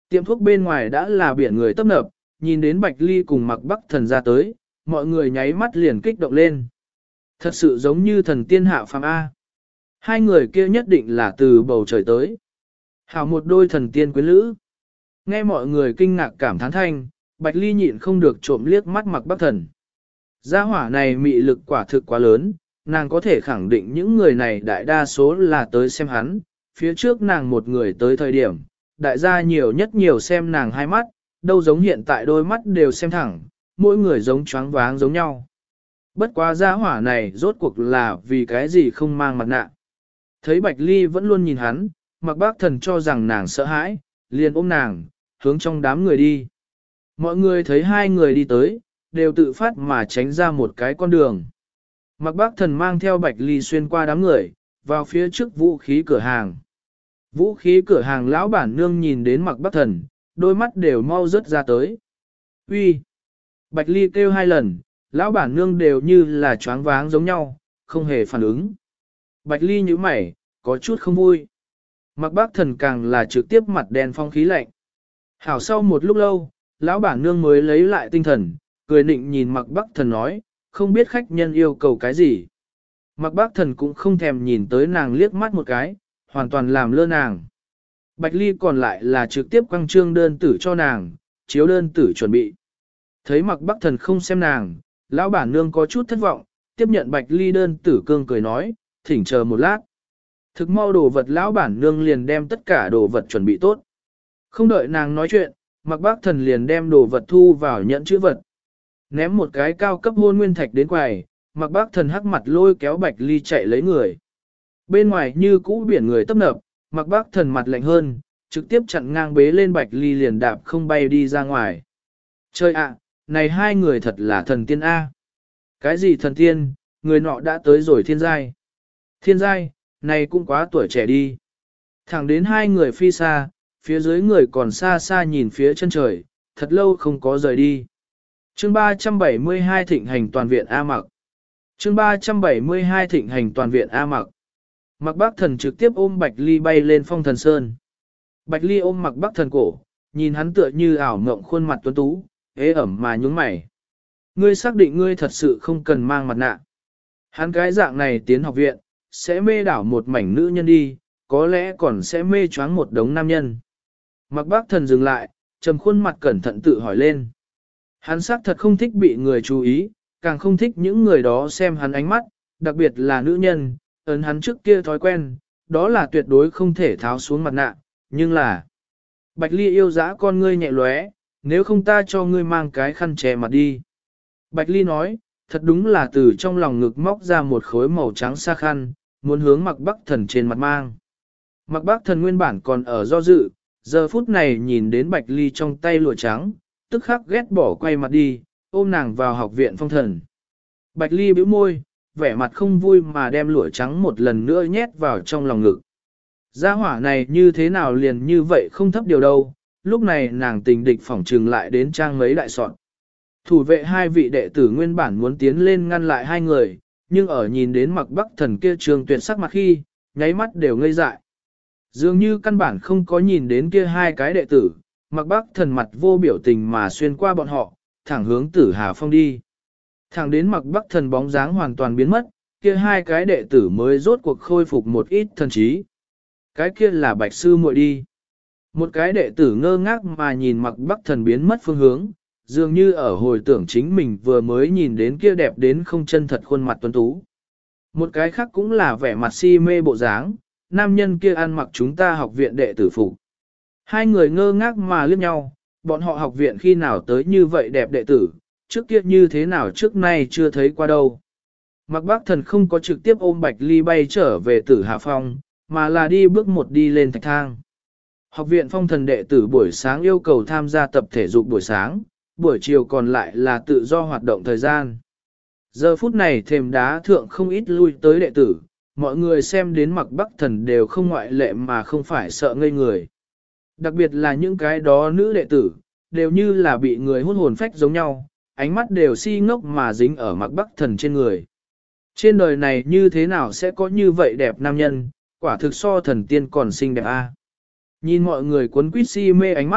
Tiệm thuốc bên ngoài đã là biển người tấp nập, nhìn đến Bạch Ly cùng Mạc Bắc Thần ra tới, mọi người nháy mắt liền kích động lên. Thật sự giống như thần tiên hạ phàm A. Hai người kia nhất định là từ bầu trời tới. Hảo một đôi thần tiên quyến lữ. Nghe mọi người kinh ngạc cảm thán thanh, Bạch Ly nhịn không được trộm liếc mắt Mạc Bắc Thần. Gia hỏa này mị lực quả thực quá lớn, nàng có thể khẳng định những người này đại đa số là tới xem hắn, phía trước nàng một người tới thời điểm, đại gia nhiều nhất nhiều xem nàng hai mắt, đâu giống hiện tại đôi mắt đều xem thẳng, mỗi người giống choáng váng giống nhau. Bất quá gia hỏa này rốt cuộc là vì cái gì không mang mặt nạ. Thấy Bạch Ly vẫn luôn nhìn hắn, Mạc Bắc Thần cho rằng nàng sợ hãi, liền ôm nàng, hướng trong đám người đi. Mọi người thấy hai người đi tới, đều tự phát mà tránh ra một cái con đường. Mạc Bắc Thần mang theo Bạch Ly xuyên qua đám người, vào phía trước vũ khí cửa hàng. Vũ khí cửa hàng lão bản nương nhìn đến Mạc Bắc Thần, đôi mắt đều mau rớt ra tới. Uy! Bạch Ly kêu hai lần, lão bản nương đều như là choáng váng giống nhau, không hề phản ứng. Bạch Ly nhíu mày, có chút không vui. Mạc Bắc Thần càng là trực tiếp mặt đen phong khí lạnh. Hảo sau một lúc lâu, lão bản nương mới lấy lại tinh thần, cười nịnh nhìn Mạc Bắc Thần nói, không biết khách nhân yêu cầu cái gì. Mạc Bắc Thần cũng không thèm nhìn tới nàng liếc mắt một cái, hoàn toàn làm lơ nàng. Bạch Ly còn lại là trực tiếp quăng trương đơn tử cho nàng, chiếu đơn tử chuẩn bị. Thấy Mạc Bắc Thần không xem nàng, lão bản nương có chút thất vọng, tiếp nhận Bạch Ly đơn tử cương cười nói, thỉnh chờ một lát. Thực mau đồ vật lão bản nương liền đem tất cả đồ vật chuẩn bị tốt. Không đợi nàng nói chuyện, Mạc Bắc Thần liền đem đồ vật thu vào nhẫn chữ vật. Ném một cái cao cấp hôn nguyên thạch đến quầy, Mạc Bắc Thần hắc mặt lôi kéo Bạch Ly chạy lấy người. Bên ngoài như cũ biển người tấp nập, Mạc Bắc Thần mặt lạnh hơn, trực tiếp chặn ngang bế lên Bạch Ly liền đạp không bay đi ra ngoài. Trời ạ, này hai người thật là thần tiên A. Cái gì thần tiên, người nọ đã tới rồi thiên giai. Thiên giai, này cũng quá tuổi trẻ đi. Thẳng đến hai người phi xa, phía dưới người còn xa xa nhìn phía chân trời, thật lâu không có rời đi. Chương 372 thịnh hành toàn viện A Mặc. Chương 372 thịnh hành toàn viện A Mặc. Mạc Bắc Thần trực tiếp ôm Bạch Ly bay lên Phong Thần Sơn. Bạch Ly ôm Mạc Bắc Thần cổ, nhìn hắn tựa như ảo mộng khuôn mặt tuấn tú, ế ẩm mà nhúng mày. Ngươi xác định ngươi thật sự không cần mang mặt nạ. Hắn cái dạng này tiến học viện, sẽ mê đảo một mảnh nữ nhân đi, có lẽ còn sẽ mê choáng một đống nam nhân. Mạc Bắc Thần dừng lại, trầm khuôn mặt cẩn thận tự hỏi lên. Hắn xác thật không thích bị người chú ý, càng không thích những người đó xem hắn ánh mắt, đặc biệt là nữ nhân, ấn hắn trước kia thói quen, đó là tuyệt đối không thể tháo xuống mặt nạ, nhưng là... Bạch Ly yêu dã con ngươi nhẹ lóe, nếu không ta cho ngươi mang cái khăn che mặt đi. Bạch Ly nói, thật đúng là từ trong lòng ngực móc ra một khối màu trắng xa khăn, muốn hướng Mạc Bắc Thần trên mặt mang. Mạc Bắc Thần nguyên bản còn ở do dự, giờ phút này nhìn đến Bạch Ly trong tay lụa trắng, tức khắc ghét bỏ quay mặt đi, ôm nàng vào học viện Phong Thần. Bạch Ly bĩu môi, vẻ mặt không vui mà đem lụa trắng một lần nữa nhét vào trong lòng ngực. Gia hỏa này như thế nào liền như vậy không thấp điều đâu, lúc này nàng tình địch phỏng trừng lại đến trang mấy đại soạn. Thủ vệ hai vị đệ tử nguyên bản muốn tiến lên ngăn lại hai người, nhưng ở nhìn đến Mạc Bắc Thần kia trường tuyệt sắc mặt khi, nháy mắt đều ngây dại. Dường như căn bản không có nhìn đến kia hai cái đệ tử, Mạc Bắc Thần mặt vô biểu tình mà xuyên qua bọn họ, thẳng hướng Tử Hà Phong đi. Thẳng đến Mạc Bắc Thần bóng dáng hoàn toàn biến mất, kia hai cái đệ tử mới rốt cuộc khôi phục một ít thần trí. Cái kia là Bạch Sư muội đi. Một cái đệ tử ngơ ngác mà nhìn Mạc Bắc Thần biến mất phương hướng, dường như ở hồi tưởng chính mình vừa mới nhìn đến kia đẹp đến không chân thật khuôn mặt tuấn tú. Một cái khác cũng là vẻ mặt si mê bộ dáng, nam nhân kia ăn mặc chúng ta học viện đệ tử phục. Hai người ngơ ngác mà liếc nhau, bọn họ học viện khi nào tới như vậy đẹp đệ tử, trước kia như thế nào trước nay chưa thấy qua đâu. Mạc Bắc Thần không có trực tiếp ôm Bạch Ly bay trở về Tử Hà Phong, mà là đi bước một đi lên thạch thang. Học viện Phong Thần đệ tử buổi sáng yêu cầu tham gia tập thể dục buổi sáng, buổi chiều còn lại là tự do hoạt động thời gian. Giờ phút này thềm đá thượng không ít lui tới đệ tử, mọi người xem đến Mạc Bắc Thần đều không ngoại lệ mà không phải sợ ngây người. Đặc biệt là những cái đó nữ đệ tử, đều như là bị người hút hồn phách giống nhau, ánh mắt đều si ngốc mà dính ở Mạc Bắc Thần trên người. Trên đời này như thế nào sẽ có như vậy đẹp nam nhân, quả thực so thần tiên còn xinh đẹp a. Nhìn mọi người cuốn quýt si mê ánh mắt,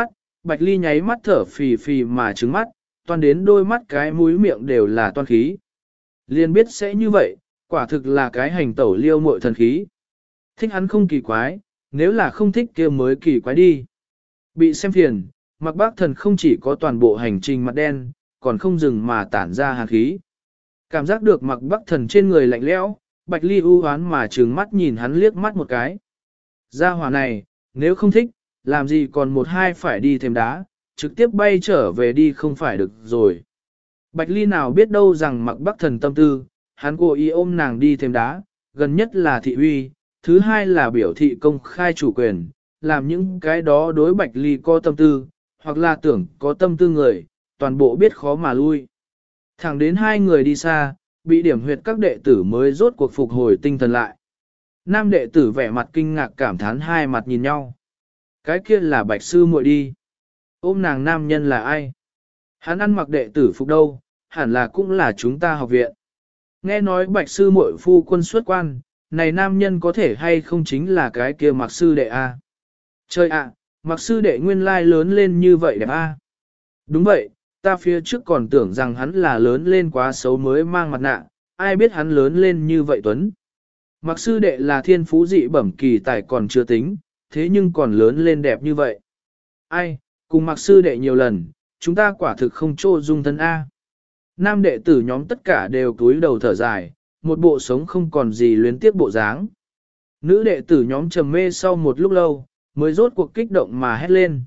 Bạch Ly nháy mắt thở phì phì mà trứng mắt, toan đến đôi mắt cái mũi miệng đều là toan khí. Liền biết sẽ như vậy, quả thực là cái hành tẩu liêu muội thần khí. Thích hắn không kỳ quái, nếu là không thích kia mới kỳ quái đi. Bị xem phiền, Mạc Bác Thần không chỉ có toàn bộ hành trình mặt đen, còn không dừng mà tản ra hàn khí. Cảm giác được Mạc Bác Thần trên người lạnh lẽo, Bạch Ly u hoán mà trừng mắt nhìn hắn liếc mắt một cái. Gia hỏa này, nếu không thích, làm gì còn một hai phải đi thêm đá, trực tiếp bay trở về đi không phải được rồi. Bạch Ly nào biết đâu rằng Mạc Bác Thần tâm tư, hắn cố ý ôm nàng đi thêm đá, gần nhất là thị uy, thứ hai là biểu thị công khai chủ quyền, làm những cái đó đối Bạch Ly có tâm tư, hoặc là tưởng có tâm tư người, toàn bộ biết khó mà lui. Thẳng đến hai người đi xa, bị điểm huyệt các đệ tử mới rốt cuộc phục hồi tinh thần lại. Nam đệ tử vẻ mặt kinh ngạc cảm thán hai mặt nhìn nhau. Cái kia là Bạch sư muội đi. Ôm nàng nam nhân là ai? Hắn ăn mặc đệ tử phục đâu, hẳn là cũng là chúng ta học viện. Nghe nói Bạch sư muội phu quân xuất quan, này nam nhân có thể hay không chính là cái kia Mạc sư đệ a? Trời ạ, Mạc sư đệ nguyên lai lớn lên như vậy đẹp a. Đúng vậy, ta phía trước còn tưởng rằng hắn là lớn lên quá xấu mới mang mặt nạ, ai biết hắn lớn lên như vậy Tuấn. Mạc sư đệ là thiên phú dị bẩm kỳ tài còn chưa tính, thế nhưng còn lớn lên đẹp như vậy. Ai, cùng Mạc sư đệ nhiều lần, chúng ta quả thực không trô dung thân A. Nam đệ tử nhóm tất cả đều cúi đầu thở dài, một bộ sống không còn gì luyến tiếc bộ dáng. Nữ đệ tử nhóm trầm mê sau một lúc lâu, mới rốt cuộc kích động mà hét lên.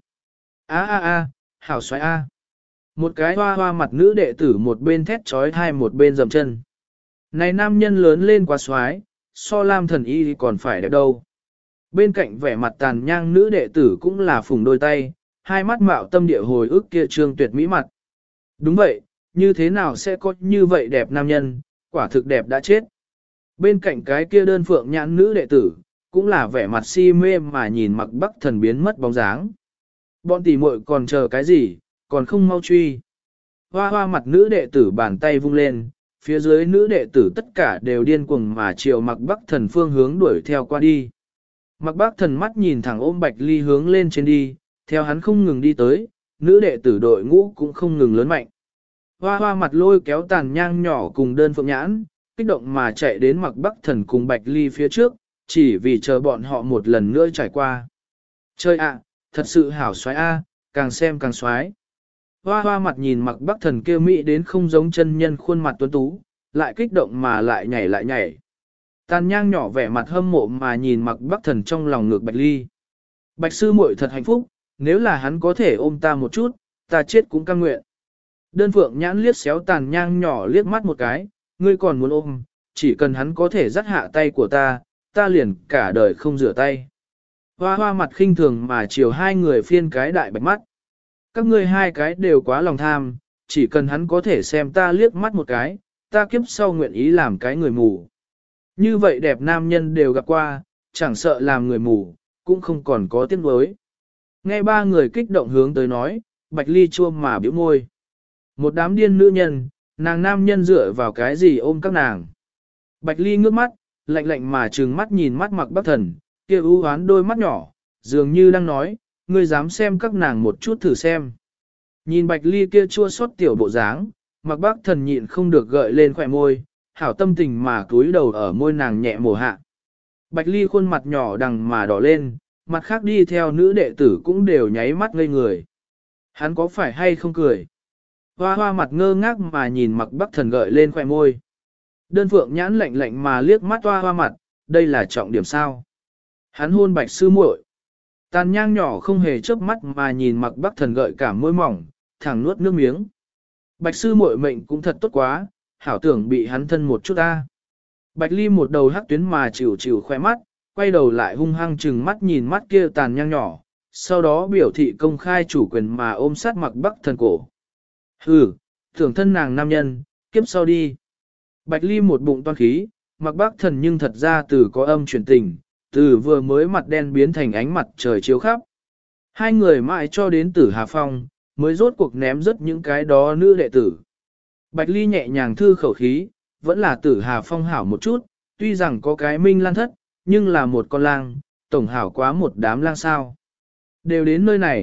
Hảo xoái a. Một cái hoa hoa mặt nữ đệ tử một bên thét trói hai một bên dầm chân. Này nam nhân lớn lên quá xoái, so Lam thần y còn phải đẹp đâu. Bên cạnh vẻ mặt tàn nhang nữ đệ tử cũng là phùng đôi tay, hai mắt mạo tâm địa hồi ức kia trương tuyệt mỹ mặt. Đúng vậy, như thế nào sẽ có như vậy đẹp nam nhân, quả thực đẹp đã chết. Bên cạnh cái kia đơn phượng nhãn nữ đệ tử, cũng là vẻ mặt si mê mà nhìn Mạc Bắc Thần biến mất bóng dáng. Bọn tỷ muội còn chờ cái gì, còn không mau truy. Hoa hoa mặt nữ đệ tử bàn tay vung lên, phía dưới nữ đệ tử tất cả đều điên cuồng mà chiều Mạc Bắc Thần phương hướng đuổi theo qua đi. Mạc Bắc Thần mắt nhìn thẳng ôm Bạch Ly hướng lên trên đi, theo hắn không ngừng đi tới, nữ đệ tử đội ngũ cũng không ngừng lớn mạnh. Hoa hoa mặt lôi kéo tàn nhang nhỏ cùng đơn phượng nhãn, kích động mà chạy đến Mạc Bắc Thần cùng Bạch Ly phía trước, chỉ vì chờ bọn họ một lần nữa trải qua. Chơi ạ, thật sự hảo xoái a, càng xem càng xoái. Hoa hoa mặt nhìn Mạc Bắc Thần kia mỹ đến không giống chân nhân khuôn mặt tuấn tú, lại kích động mà lại nhảy. Tàn nhang nhỏ vẻ mặt hâm mộ mà nhìn Mạc Bắc Thần trong lòng ngược Bạch Ly. Bạch sư muội thật hạnh phúc, nếu là hắn có thể ôm ta một chút, ta chết cũng cam nguyện. Đơn phượng nhãn liếc xéo tàn nhang nhỏ liếc mắt một cái, ngươi còn muốn ôm, chỉ cần hắn có thể dắt hạ tay của ta, ta liền cả đời không rửa tay. Hoa hoa mặt khinh thường mà chiều hai người phiên cái đại bạch mắt. Các ngươi hai cái đều quá lòng tham, chỉ cần hắn có thể xem ta liếc mắt một cái, ta kiếp sau nguyện ý làm cái người mù. Như vậy đẹp nam nhân đều gặp qua, chẳng sợ làm người mù, cũng không còn có tiếc nuối. Nghe ba người kích động hướng tới nói, Bạch Ly chua mà biểu môi. Một đám điên nữ nhân, nàng nam nhân dựa vào cái gì ôm các nàng. Bạch Ly ngước mắt, lạnh lạnh mà trừng mắt nhìn mắt Mạc Bắc Thần, kia u hoán đôi mắt nhỏ, dường như đang nói, ngươi dám xem các nàng một chút thử xem. Nhìn Bạch Ly kia chua xót tiểu bộ dáng, Mạc Bắc Thần nhịn không được gợi lên khỏe môi, hảo tâm tình mà cúi đầu ở môi nàng nhẹ mổ hạ. Bạch Ly khuôn mặt nhỏ đằng mà đỏ lên, mặt khác đi theo nữ đệ tử cũng đều nháy mắt ngây người. Hắn có phải hay không cười? Hoa hoa mặt ngơ ngác mà nhìn Mạc Bắc Thần gợi lên khỏe môi. Đơn phượng nhãn lạnh lạnh mà liếc mắt hoa hoa mặt, đây là trọng điểm sao? Hắn hôn Bạch sư muội. Tàn nhang nhỏ không hề chớp mắt mà nhìn Mạc Bắc Thần gợi cả môi mỏng, thẳng nuốt nước miếng. Bạch sư muội mệnh cũng thật tốt quá, hảo tưởng bị hắn thân một chút ta. Bạch Ly một đầu hắc tuyến mà chịu khoe mắt, quay đầu lại hung hăng chừng mắt nhìn mắt kia tàn nhang nhỏ, sau đó biểu thị công khai chủ quyền mà ôm sát Mạc Bắc Thần cổ. Hừ, tưởng thân nàng nam nhân, kiếp sau đi. Bạch Ly một bụng toan khí, Mạc Bắc Thần nhưng thật ra từ có âm chuyển tình, từ vừa mới mặt đen biến thành ánh mặt trời chiếu khắp. Hai người mãi cho đến Tử Hà Phong, mới rốt cuộc ném rớt những cái đó nữ đệ tử. Bạch Ly nhẹ nhàng thư khẩu khí, vẫn là Tử Hà Phong hảo một chút, tuy rằng có cái Minh Lan thất, nhưng là một con lang, tổng hảo quá một đám lang sao. Đều đến nơi này,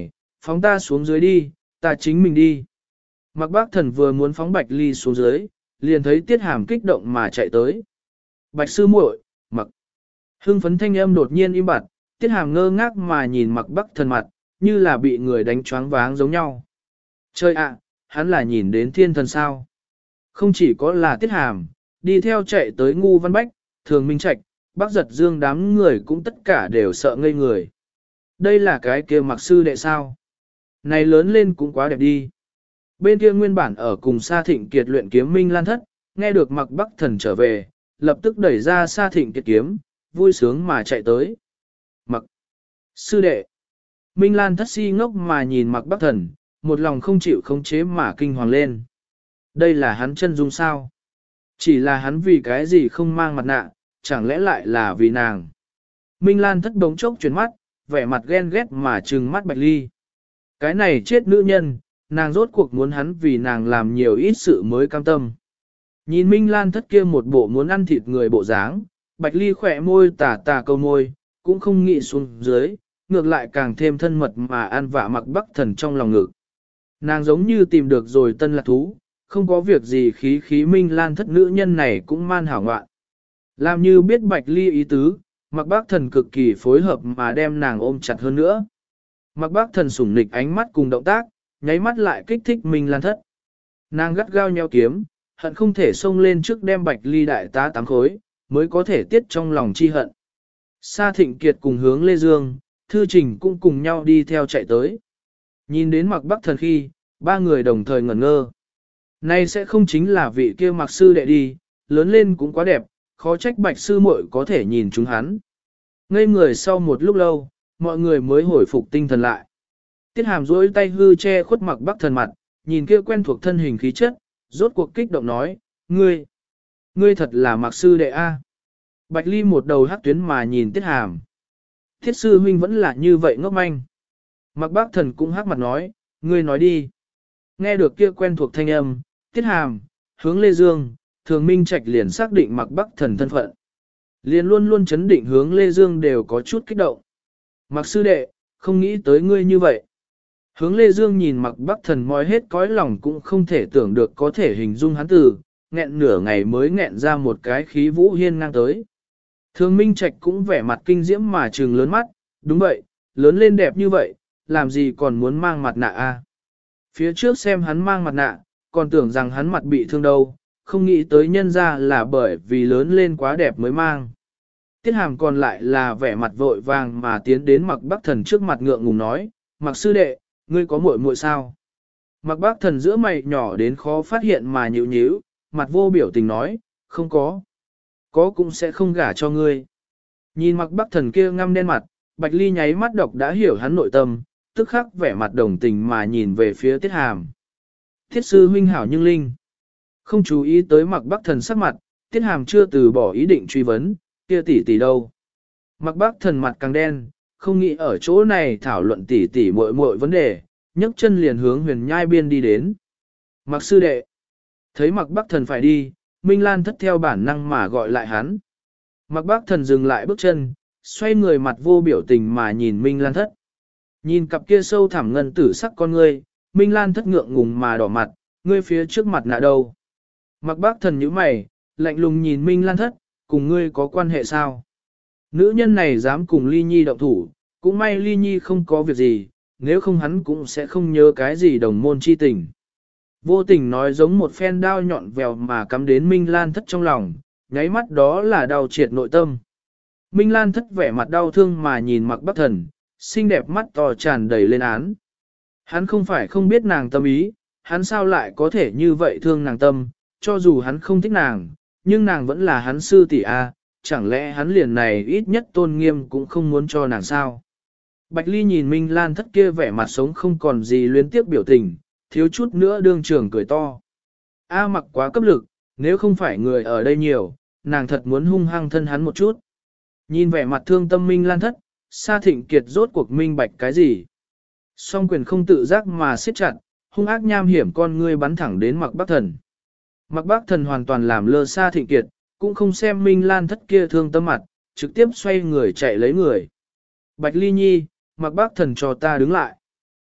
phóng ta xuống dưới đi, ta chính mình đi. Mạc Bác Thần vừa muốn phóng Bạch Ly xuống dưới, liền thấy Tiết Hàm kích động mà chạy tới. Bạch sư muội, Mặc. Hưng phấn thanh âm đột nhiên im bặt, Tiết Hàm ngơ ngác mà nhìn Mạc Bác Thần mặt, như là bị người đánh choáng váng giống nhau. Trời ạ, hắn là nhìn đến thiên thần sao? Không chỉ có là Tiết Hàm, đi theo chạy tới Ngu Văn Bách, Thường Minh Trạch, Bác Giật Dương đám người cũng tất cả đều sợ ngây người. Đây là cái kia Mặc sư đệ sao? Này lớn lên cũng quá đẹp đi. Bên kia nguyên bản ở cùng Sa Thịnh Kiệt luyện kiếm Minh Lan Thất, nghe được Mạc Bắc Thần trở về, lập tức đẩy ra Sa Thịnh Kiệt kiếm, vui sướng mà chạy tới. Mặc sư đệ. Minh Lan Thất si ngốc mà nhìn Mạc Bắc Thần, một lòng không chịu khống chế mà kinh hoàng lên. Đây là hắn chân dung sao? Chỉ là hắn vì cái gì không mang mặt nạ, chẳng lẽ lại là vì nàng? Minh Lan Thất đống chốc chuyển mắt, vẻ mặt ghen ghét mà trừng mắt Bạch Ly. Cái này chết nữ nhân, nàng rốt cuộc muốn hắn vì nàng làm nhiều ít sự mới cam tâm. Nhìn Minh Lan Thất kia một bộ muốn ăn thịt người bộ dáng, Bạch Ly khỏe môi tà tà câu môi, cũng không nghĩ xuống dưới, ngược lại càng thêm thân mật mà ăn vạ Mạc Bắc Thần trong lòng ngực. Nàng giống như tìm được rồi tân lạc thú, không có việc gì khí khí Minh Lan Thất nữ nhân này cũng man hảo ngoạn. Làm như biết Bạch Ly ý tứ, Mạc Bắc Thần cực kỳ phối hợp mà đem nàng ôm chặt hơn nữa. Mạc Bắc Thần sủng nịch ánh mắt cùng động tác, nháy mắt lại kích thích Minh Lan Thất. Nàng gắt gao nheo kiếm, hận không thể xông lên trước đem Bạch Ly đại tá tám khối, mới có thể tiết trong lòng chi hận. Sa Thịnh Kiệt cùng hướng Lê Dương, Thư Trình cũng cùng nhau đi theo chạy tới. Nhìn đến Mạc Bắc Thần khi, ba người đồng thời ngẩn ngơ. Nay sẽ không chính là vị kia Mạc sư đệ đi, lớn lên cũng quá đẹp, khó trách Bạch sư muội có thể nhìn chúng hắn. Ngây người sau một lúc lâu, mọi người mới hồi phục tinh thần lại. Tiết Hàm duỗi tay hư che khuất Mạc Bắc Thần mặt, nhìn kia quen thuộc thân hình khí chất, rốt cuộc kích động nói, ngươi thật là Mạc sư đệ a. Bạch Ly một đầu hắc tuyến mà nhìn Tiết Hàm. Thiết sư huynh vẫn là như vậy ngốc manh. Mạc Bắc Thần cũng hắc mặt nói, ngươi nói đi. Nghe được kia quen thuộc thanh âm, Tiết Hàm, hướng Lê Dương, Thường Minh Trạch liền xác định Mạc Bắc Thần thân phận. Liền luôn luôn chấn định hướng Lê Dương đều có chút kích động. Mạc sư đệ, không nghĩ tới ngươi như vậy. Hướng Lê Dương nhìn Mạc Bắc Thần moi hết cõi lòng cũng không thể tưởng được có thể hình dung hắn từ, nghẹn nửa ngày mới nghẹn ra một cái khí vũ hiên ngang tới. Thường Minh Trạch cũng vẻ mặt kinh diễm mà trừng lớn mắt, đúng vậy, lớn lên đẹp như vậy, làm gì còn muốn mang mặt nạ a? Phía trước xem hắn mang mặt nạ, còn tưởng rằng hắn mặt bị thương đâu, không nghĩ tới nhân ra là bởi vì lớn lên quá đẹp mới mang. Tiết Hàm còn lại là vẻ mặt vội vàng mà tiến đến Mạc Bắc Thần trước mặt ngượng ngùng nói, Mạc sư đệ, ngươi có muội muội sao? Mạc Bắc Thần giữa mày nhỏ đến khó phát hiện mà nhíu nhíu, mặt vô biểu tình nói, không có. Có cũng sẽ không gả cho ngươi. Nhìn Mạc Bắc Thần kia ngăm đen mặt, Bạch Ly nháy mắt độc đã hiểu hắn nội tâm, tức khắc vẻ mặt đồng tình mà nhìn về phía Tiết Hàm. Thiết sư huynh hảo nhưng linh. Không chú ý tới Mạc Bắc Thần sắc mặt, Tiết Hàm chưa từ bỏ ý định truy vấn, kia tỷ tỷ đâu. Mạc Bắc Thần mặt càng đen, không nghĩ ở chỗ này thảo luận tỷ tỷ muội muội vấn đề, nhấc chân liền hướng Huyền Nhai biên đi đến. Mạc sư đệ. Thấy Mạc Bắc Thần phải đi, Minh Lan Thất theo bản năng mà gọi lại hắn. Mạc Bắc Thần dừng lại bước chân, xoay người mặt vô biểu tình mà nhìn Minh Lan Thất. Nhìn cặp kia sâu thẳm ngân tử sắc con ngươi, Minh Lan Thất ngượng ngùng mà đỏ mặt, ngươi phía trước mặt nạ đâu. Mạc Bắc Thần nhíu mày, lạnh lùng nhìn Minh Lan Thất, cùng ngươi có quan hệ sao? Nữ nhân này dám cùng Ly Nhi động thủ, cũng may Ly Nhi không có việc gì, nếu không hắn cũng sẽ không nhớ cái gì đồng môn chi tình. Vô tình nói giống một phen đao nhọn vèo mà cắm đến Minh Lan Thất trong lòng, nháy mắt đó là đau triệt nội tâm. Minh Lan Thất vẻ mặt đau thương mà nhìn Mạc Bắc Thần, xinh đẹp mắt to tràn đầy lên án. Hắn không phải không biết nàng tâm ý, hắn sao lại có thể như vậy thương nàng tâm, cho dù hắn không thích nàng, nhưng nàng vẫn là hắn sư tỷ a, chẳng lẽ hắn liền này ít nhất tôn nghiêm cũng không muốn cho nàng sao. Bạch Ly nhìn Minh Lan Thất kia vẻ mặt sống không còn gì luyến tiếp biểu tình, thiếu chút nữa đương trường cười to. A Mặc quá cấp lực, nếu không phải người ở đây nhiều, nàng thật muốn hung hăng thân hắn một chút. Nhìn vẻ mặt thương tâm Minh Lan Thất, Sa Thịnh Kiệt rốt cuộc minh bạch cái gì. Song quyền không tự giác mà siết chặt, hung ác nham hiểm con ngươi bắn thẳng đến Mạc Bắc Thần. Mạc Bắc Thần hoàn toàn làm lơ Sa Thịnh Kiệt, cũng không xem Minh Lan Thất kia thương tâm mặt, trực tiếp xoay người chạy lấy người. Bạch Ly Nhi, Mạc Bắc Thần cho ta đứng lại.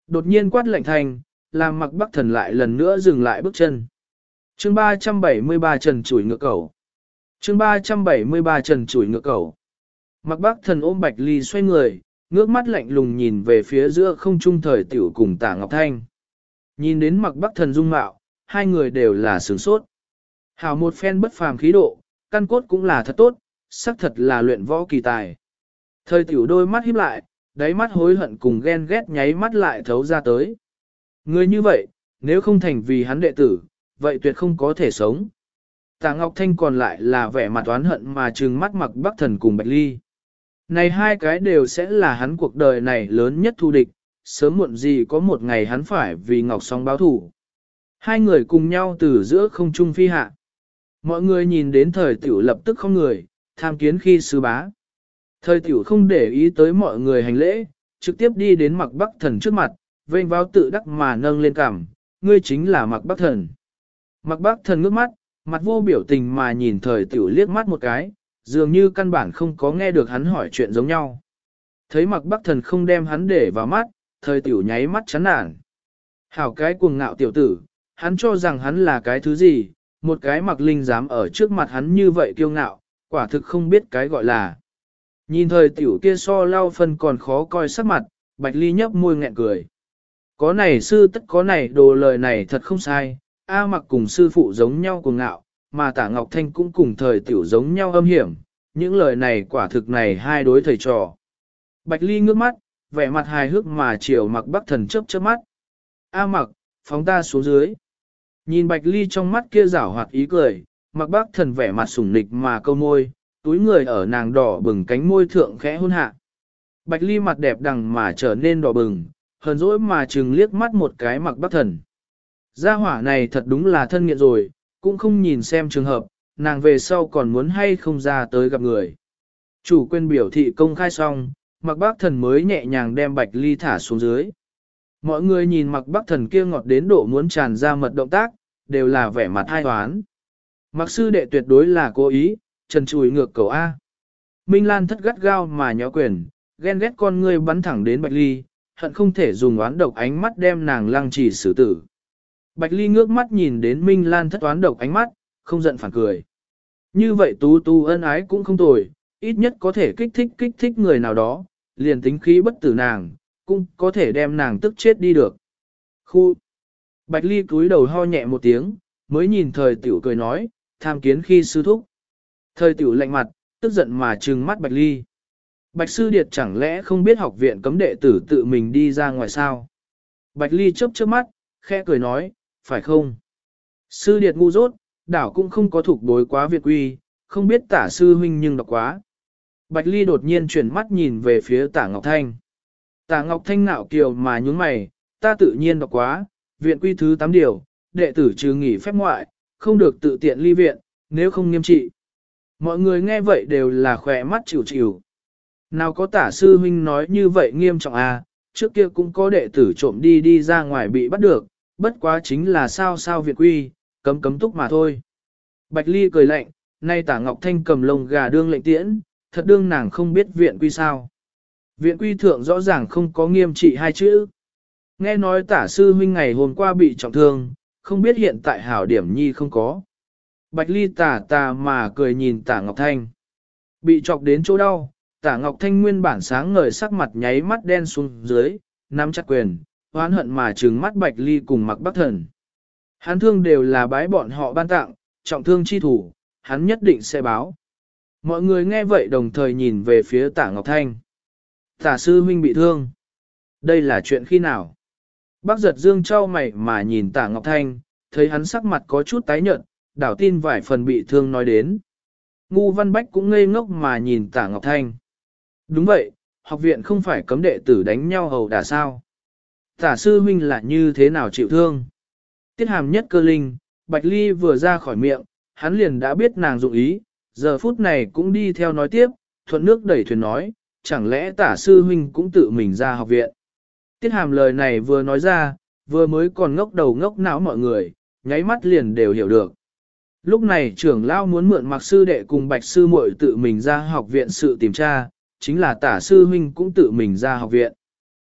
Đột nhiên quát lạnh thành, làm Mạc Bắc Thần lại lần nữa dừng lại bước chân. Chương 373 Trần chủi ngựa cẩu. Chương 373 Trần chủi ngựa cẩu. Mạc Bắc Thần ôm Bạch Ly xoay người, ngước mắt lạnh lùng nhìn về phía giữa không trung Thời Tiểu cùng Tả Ngọc Thanh. Nhìn đến Mạc Bắc Thần dung mạo, hai người đều là sửng sốt. Hào một phen bất phàm khí độ, căn cốt cũng là thật tốt, xác thật là luyện võ kỳ tài. Thời Tiểu đôi mắt híp lại, đáy mắt hối hận cùng ghen ghét nháy mắt lại thấu ra tới. Người như vậy, nếu không thành vì hắn đệ tử, vậy tuyệt không có thể sống. Tả Ngọc Thanh còn lại là vẻ mặt oán hận mà trừng mắt Mạc Bắc Thần cùng Bạch Ly. Này hai cái đều sẽ là hắn cuộc đời này lớn nhất thù địch, sớm muộn gì có một ngày hắn phải vì Ngọc Song báo thủ. Hai người cùng nhau từ giữa không trung phi hạ. Mọi người nhìn đến Thời Tiểu lập tức không người, tham kiến khi sư bá. Thời Tiểu không để ý tới mọi người hành lễ, trực tiếp đi đến Mạc Bắc Thần trước mặt, vênh váo tự đắc mà nâng lên cằm, ngươi chính là Mạc Bắc Thần. Mạc Bắc Thần ngước mắt, mặt vô biểu tình mà nhìn Thời Tiểu liếc mắt một cái, dường như căn bản không có nghe được hắn hỏi chuyện giống nhau. Thấy Mạc Bắc Thần không đem hắn để vào mắt, Thời Tiểu nháy mắt chán nản. Hảo cái cuồng ngạo tiểu tử, hắn cho rằng hắn là cái thứ gì, một cái Mạc Linh dám ở trước mặt hắn như vậy kiêu ngạo, quả thực không biết cái gọi là. Nhìn Thời Tiểu kia so lau phân còn khó coi sắc mặt, Bạch Ly nhấp môi nghẹn cười. Có này sư tất có này đồ lời này thật không sai, A Mặc cùng sư phụ giống nhau cuồng ngạo, mà Tả Ngọc Thanh cũng cùng Thời Tiểu giống nhau âm hiểm, những lời này quả thực này hai đối thầy trò. Bạch Ly ngước mắt, vẻ mặt hài hước mà chiều Mạc Bắc Thần chớp chớp mắt. A Mặc, phóng ta xuống dưới. Nhìn Bạch Ly trong mắt kia giảo hoạt ý cười, Mạc Bắc Thần vẻ mặt sủng nịch mà câu môi, túi người ở nàng đỏ bừng cánh môi thượng khẽ hôn hạ. Bạch Ly mặt đẹp đằng mà trở nên đỏ bừng, hờn dỗi mà trừng liếc mắt một cái Mạc Bắc Thần. Gia hỏa này thật đúng là thân nghiện rồi, cũng không nhìn xem trường hợp, nàng về sau còn muốn hay không ra tới gặp người. Chủ quên biểu thị công khai xong, Mạc Bắc Thần mới nhẹ nhàng đem Bạch Ly thả xuống dưới. Mọi người nhìn Mạc Bắc Thần kia ngọt đến độ muốn tràn ra mật động tác, đều là vẻ mặt hai toán. Mạc sư đệ tuyệt đối là cố ý, trần chùi ngược cầu A. Minh Lan thất gắt gao mà nhó quyền, ghen ghét con ngươi bắn thẳng đến Bạch Ly, hận không thể dùng oán độc ánh mắt đem nàng lăng trì xử tử. Bạch Ly ngước mắt nhìn đến Minh Lan thất oán độc ánh mắt, không giận phản cười. Như vậy tú tú ân ái cũng không tồi, ít nhất có thể kích thích người nào đó, liền tính khí bất tử nàng, cũng có thể đem nàng tức chết đi được. Khu! Bạch Ly cúi đầu ho nhẹ một tiếng, mới nhìn Thời Tiểu cười nói, tham kiến khi sư thúc. Thời Tiểu lạnh mặt, tức giận mà trừng mắt Bạch Ly. Bạch sư điệt chẳng lẽ không biết học viện cấm đệ tử tự mình đi ra ngoài sao? Bạch Ly chớp chớp mắt, khẽ cười nói, phải không? Sư điệt ngu dốt, đảo cũng không có thuộc đối quá Việt quy, không biết Tả sư huynh nhưng đọc quá. Bạch Ly đột nhiên chuyển mắt nhìn về phía Tả Ngọc Thanh. Tả Ngọc Thanh nạo kiều mà nhún mày, ta tự nhiên đọc quá, viện quy thứ 8 điều, đệ tử trừ nghỉ phép ngoại, không được tự tiện ly viện, nếu không nghiêm trị. Mọi người nghe vậy đều là khỏe mắt chịu chịu. Nào có Tả sư huynh nói như vậy nghiêm trọng à, trước kia cũng có đệ tử trộm đi ra ngoài bị bắt được, bất quá chính là sao viện quy, cấm túc mà thôi. Bạch Ly cười lạnh, nay Tả Ngọc Thanh cầm lông gà đương lệnh tiễn, thật đương nàng không biết viện quy sao. Viện quy thượng rõ ràng không có nghiêm trị hai chữ. Nghe nói Tả sư huynh ngày hôm qua bị trọng thương, không biết hiện tại hảo điểm nhi không có. Bạch Ly tà mà cười nhìn Tả Ngọc Thanh. Bị chọc đến chỗ đau, Tả Ngọc Thanh nguyên bản sáng ngời sắc mặt nháy mắt đen xuống dưới, nắm chặt quyền, oán hận mà trừng mắt Bạch Ly cùng Mạc Bắc Thần. Hắn thương đều là bái bọn họ ban tặng, trọng thương chi thủ, hắn nhất định sẽ báo. Mọi người nghe vậy đồng thời nhìn về phía Tả Ngọc Thanh. Tả sư huynh bị thương. Đây là chuyện khi nào? Bác giật dương trao mày mà nhìn Tả Ngọc Thanh, thấy hắn sắc mặt có chút tái nhợt, đảo tin vài phần bị thương nói đến. Ngu Văn Bách cũng ngây ngốc mà nhìn Tả Ngọc Thanh. Đúng vậy, học viện không phải cấm đệ tử đánh nhau hầu đả sao. Tả sư huynh là như thế nào chịu thương? Tiết hàm nhất cơ linh, Bạch Ly vừa ra khỏi miệng, hắn liền đã biết nàng dụng ý, giờ phút này cũng đi theo nói tiếp, thuận nước đẩy thuyền nói, chẳng lẽ Tả sư huynh cũng tự mình ra học viện. Tiết hàm lời này vừa nói ra, vừa mới còn ngốc đầu ngốc não mọi người, nháy mắt liền đều hiểu được. Lúc này trưởng lão muốn mượn Mạc sư đệ cùng Bạch sư muội tự mình ra học viện sự tìm tra, chính là Tả sư huynh cũng tự mình ra học viện.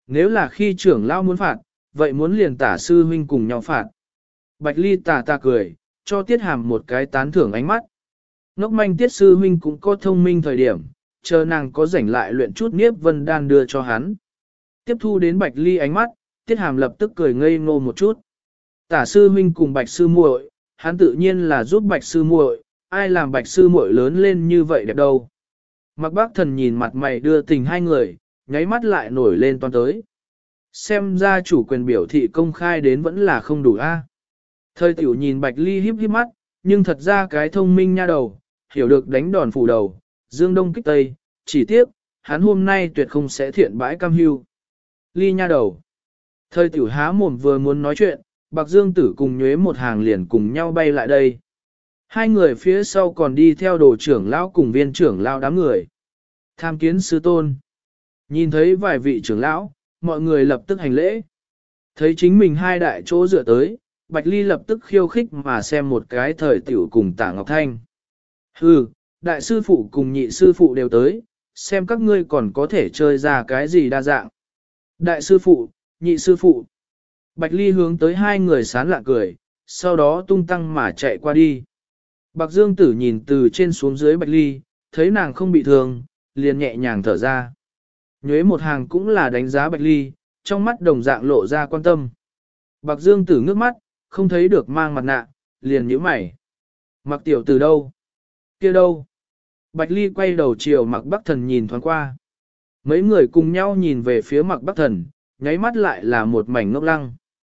nếu là khi trưởng lão muốn phạt, vậy muốn liền tả sư huynh cùng nhau phạt. Bạch Ly tà cười, cho Tiết Hàm một cái tán thưởng ánh mắt. Ngốc manh Tiết sư huynh cũng có thông minh thời điểm, chờ nàng có rảnh lại luyện chút Niếp Vân Đan đưa cho hắn. Tiếp thu đến Bạch Ly ánh mắt, Tiết Hàm lập tức cười ngây ngô một chút. Tả sư huynh cùng Bạch sư muội, hắn tự nhiên là giúp Bạch sư muội, ai làm Bạch sư muội lớn lên như vậy đẹp đâu. Mạc Bác Thần nhìn mặt mày đưa tình hai người, nháy mắt lại nổi lên toan tới. Xem ra chủ quyền biểu thị công khai đến vẫn là không đủ a. Thời tiểu nhìn Bạch Ly híp híp mắt, nhưng thật ra cái thông minh nha đầu, hiểu được đánh đòn phủ đầu, dương đông kích tây, chỉ tiếc, hắn hôm nay tuyệt không sẽ thiện bãi cam hưu. Ly nha đầu. Thời tiểu há mồm vừa muốn nói chuyện, Bạc Dương Tử cùng nhuế một hàng liền cùng nhau bay lại đây. Hai người phía sau còn đi theo đồ trưởng lão cùng viên trưởng lão đám người. Tham kiến sư tôn. Nhìn thấy vài vị trưởng lão, mọi người lập tức hành lễ. Thấy chính mình hai đại chỗ dựa tới, Bạch Ly lập tức khiêu khích mà xem một cái thời tiểu cùng Tả Ngọc Thanh. Hừ, đại sư phụ cùng nhị sư phụ đều tới, xem các ngươi còn có thể chơi ra cái gì đa dạng. Đại sư phụ, nhị sư phụ. Bạch Ly hướng tới hai người sán lạ cười, sau đó tung tăng mà chạy qua đi. Bạc Dương Tử nhìn từ trên xuống dưới Bạch Ly, thấy nàng không bị thương, liền nhẹ nhàng thở ra. Nhuế một hàng cũng là đánh giá Bạch Ly, trong mắt đồng dạng lộ ra quan tâm. Bạc Dương Tử ngước mắt, không thấy được mang mặt nạ, liền nhíu mày. Mặc tiểu từ đâu? Kia đâu? Bạch Ly quay đầu chiều Mạc Bắc Thần nhìn thoáng qua. Mấy người cùng nhau nhìn về phía Mạc Bắc Thần, nháy mắt lại là một mảnh ngốc lăng.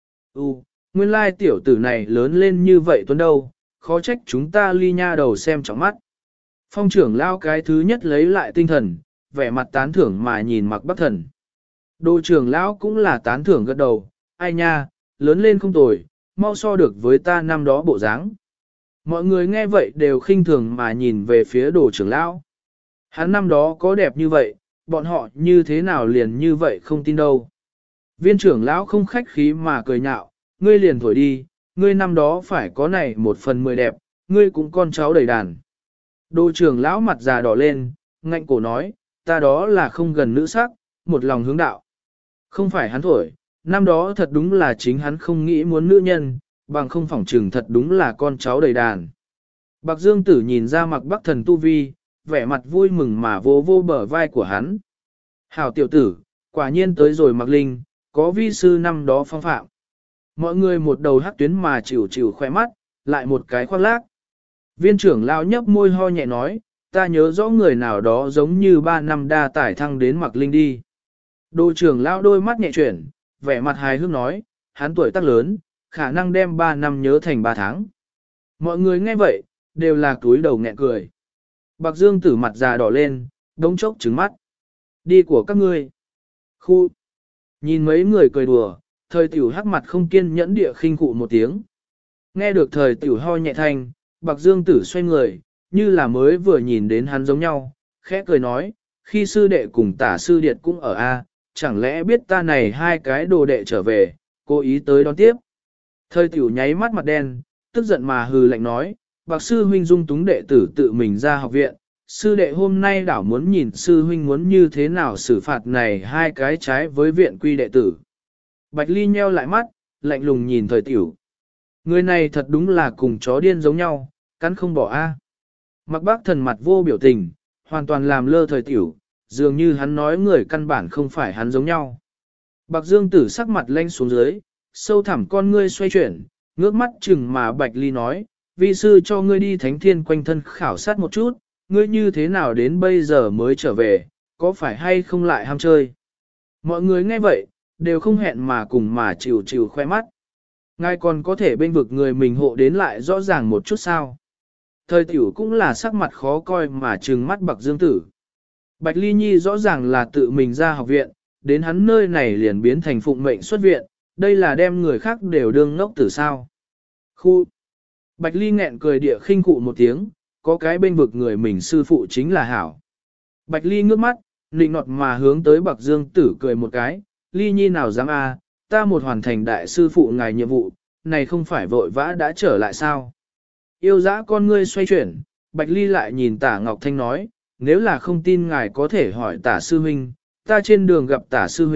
Nguyên lai tiểu tử này lớn lên như vậy tuấn đâu, khó trách chúng ta Ly nha đầu xem trọng mắt. Phong trưởng lao cái thứ nhất lấy lại tinh thần, vẻ mặt tán thưởng mà nhìn Mạc Bắc Thần. Đồ trưởng lão cũng là tán thưởng gật đầu, ai nha, lớn lên không tồi, mau so được với ta năm đó bộ dáng. Mọi người nghe vậy đều khinh thường mà nhìn về phía đồ trưởng lão. Hắn năm đó có đẹp như vậy, bọn họ như thế nào liền như vậy không tin đâu. Viên trưởng lão không khách khí mà cười nhạo, ngươi liền thổi đi, ngươi năm đó phải có này 1/10 đẹp, ngươi cũng con cháu đầy đàn. Đồ trưởng lão mặt già đỏ lên, ngạnh cổ nói, ta đó là không gần nữ sắc, một lòng hướng đạo. Không phải hắn thổi, năm đó thật đúng là chính hắn không nghĩ muốn nữ nhân, bằng không phỏng trừng thật đúng là con cháu đầy đàn. Bạc Dương Tử nhìn ra Mạc Bắc Thần tu vi, vẻ mặt vui mừng mà vô vô bờ vai của hắn. Hảo tiểu tử, quả nhiên tới rồi Mạc Linh, có vi sư năm đó phong phạm. Mọi người một đầu hắc tuyến mà chịu chịu khoe mắt, lại một cái khoác lác. Viên trưởng lão nhấp môi ho nhẹ nói, ta nhớ rõ người nào đó giống như 3 năm đa tải thăng đến Mạc Linh đi. Đồ trưởng lão đôi mắt nhẹ chuyển, vẻ mặt hài hước nói, hắn tuổi tác lớn, khả năng đem 3 năm nhớ thành 3 tháng. Mọi người nghe vậy, đều là cúi đầu nghẹn cười. Bạc Dương Tử mặt già đỏ lên, đống chốc trứng mắt. Đi của các ngươi. Khu. Nhìn mấy người cười đùa, thời tiểu hắc mặt không kiên nhẫn địa khinh cụ một tiếng. Nghe được thời tiểu ho nhẹ thanh, Bạc Dương Tử xoay người, như là mới vừa nhìn đến hắn giống nhau, khẽ cười nói, khi sư đệ cùng tả sư điệt cũng ở A, chẳng lẽ biết ta này hai cái đồ đệ trở về, cố ý tới đón tiếp. Thời tiểu nháy mắt mặt đen, tức giận mà hừ lạnh nói, Bạc sư huynh dung túng đệ tử tự mình ra học viện, sư đệ hôm nay đảo muốn nhìn sư huynh muốn như thế nào xử phạt này hai cái trái với viện quy đệ tử. Bạch Ly nheo lại mắt, lạnh lùng nhìn thời tiểu. Người này thật đúng là cùng chó điên giống nhau, cắn không bỏ a. Mạc Bắc Thần mặt vô biểu tình, hoàn toàn làm lơ thời tiểu, dường như hắn nói người căn bản không phải hắn giống nhau. Bạc Dương Tử sắc mặt lênh xuống dưới, sâu thẳm con ngươi xoay chuyển, ngước mắt chừng mà Bạch Ly nói, vi sư cho ngươi đi thánh thiên quanh thân khảo sát một chút, ngươi như thế nào đến bây giờ mới trở về, có phải hay không lại ham chơi. Mọi người nghe vậy, đều không hẹn mà cùng mà chịu chịu khoe mắt. Ngài còn có thể bên vực người mình hộ đến lại rõ ràng một chút sao. Thời tiểu cũng là sắc mặt khó coi mà trừng mắt Bạc Dương Tử. Bạch Ly Nhi rõ ràng là tự mình ra học viện, đến hắn nơi này liền biến thành phụng mệnh xuất viện, đây là đem người khác đều đương ngốc tử sao. Khu! Bạch Ly nghẹn cười địa khinh cụ một tiếng, có cái bên vực người mình sư phụ chính là hảo. Bạch Ly ngước mắt, nịnh nọt mà hướng tới Bạc Dương Tử cười một cái, Ly Nhi nào dám ta một hoàn thành đại sư phụ ngài nhiệm vụ, này không phải vội vã đã trở lại sao. Yêu dã con ngươi xoay chuyển, Bạch Ly lại nhìn Tả Ngọc Thanh nói, nếu là không tin ngài có thể hỏi Tả sư huynh, ta trên đường gặp Tả sư huynh,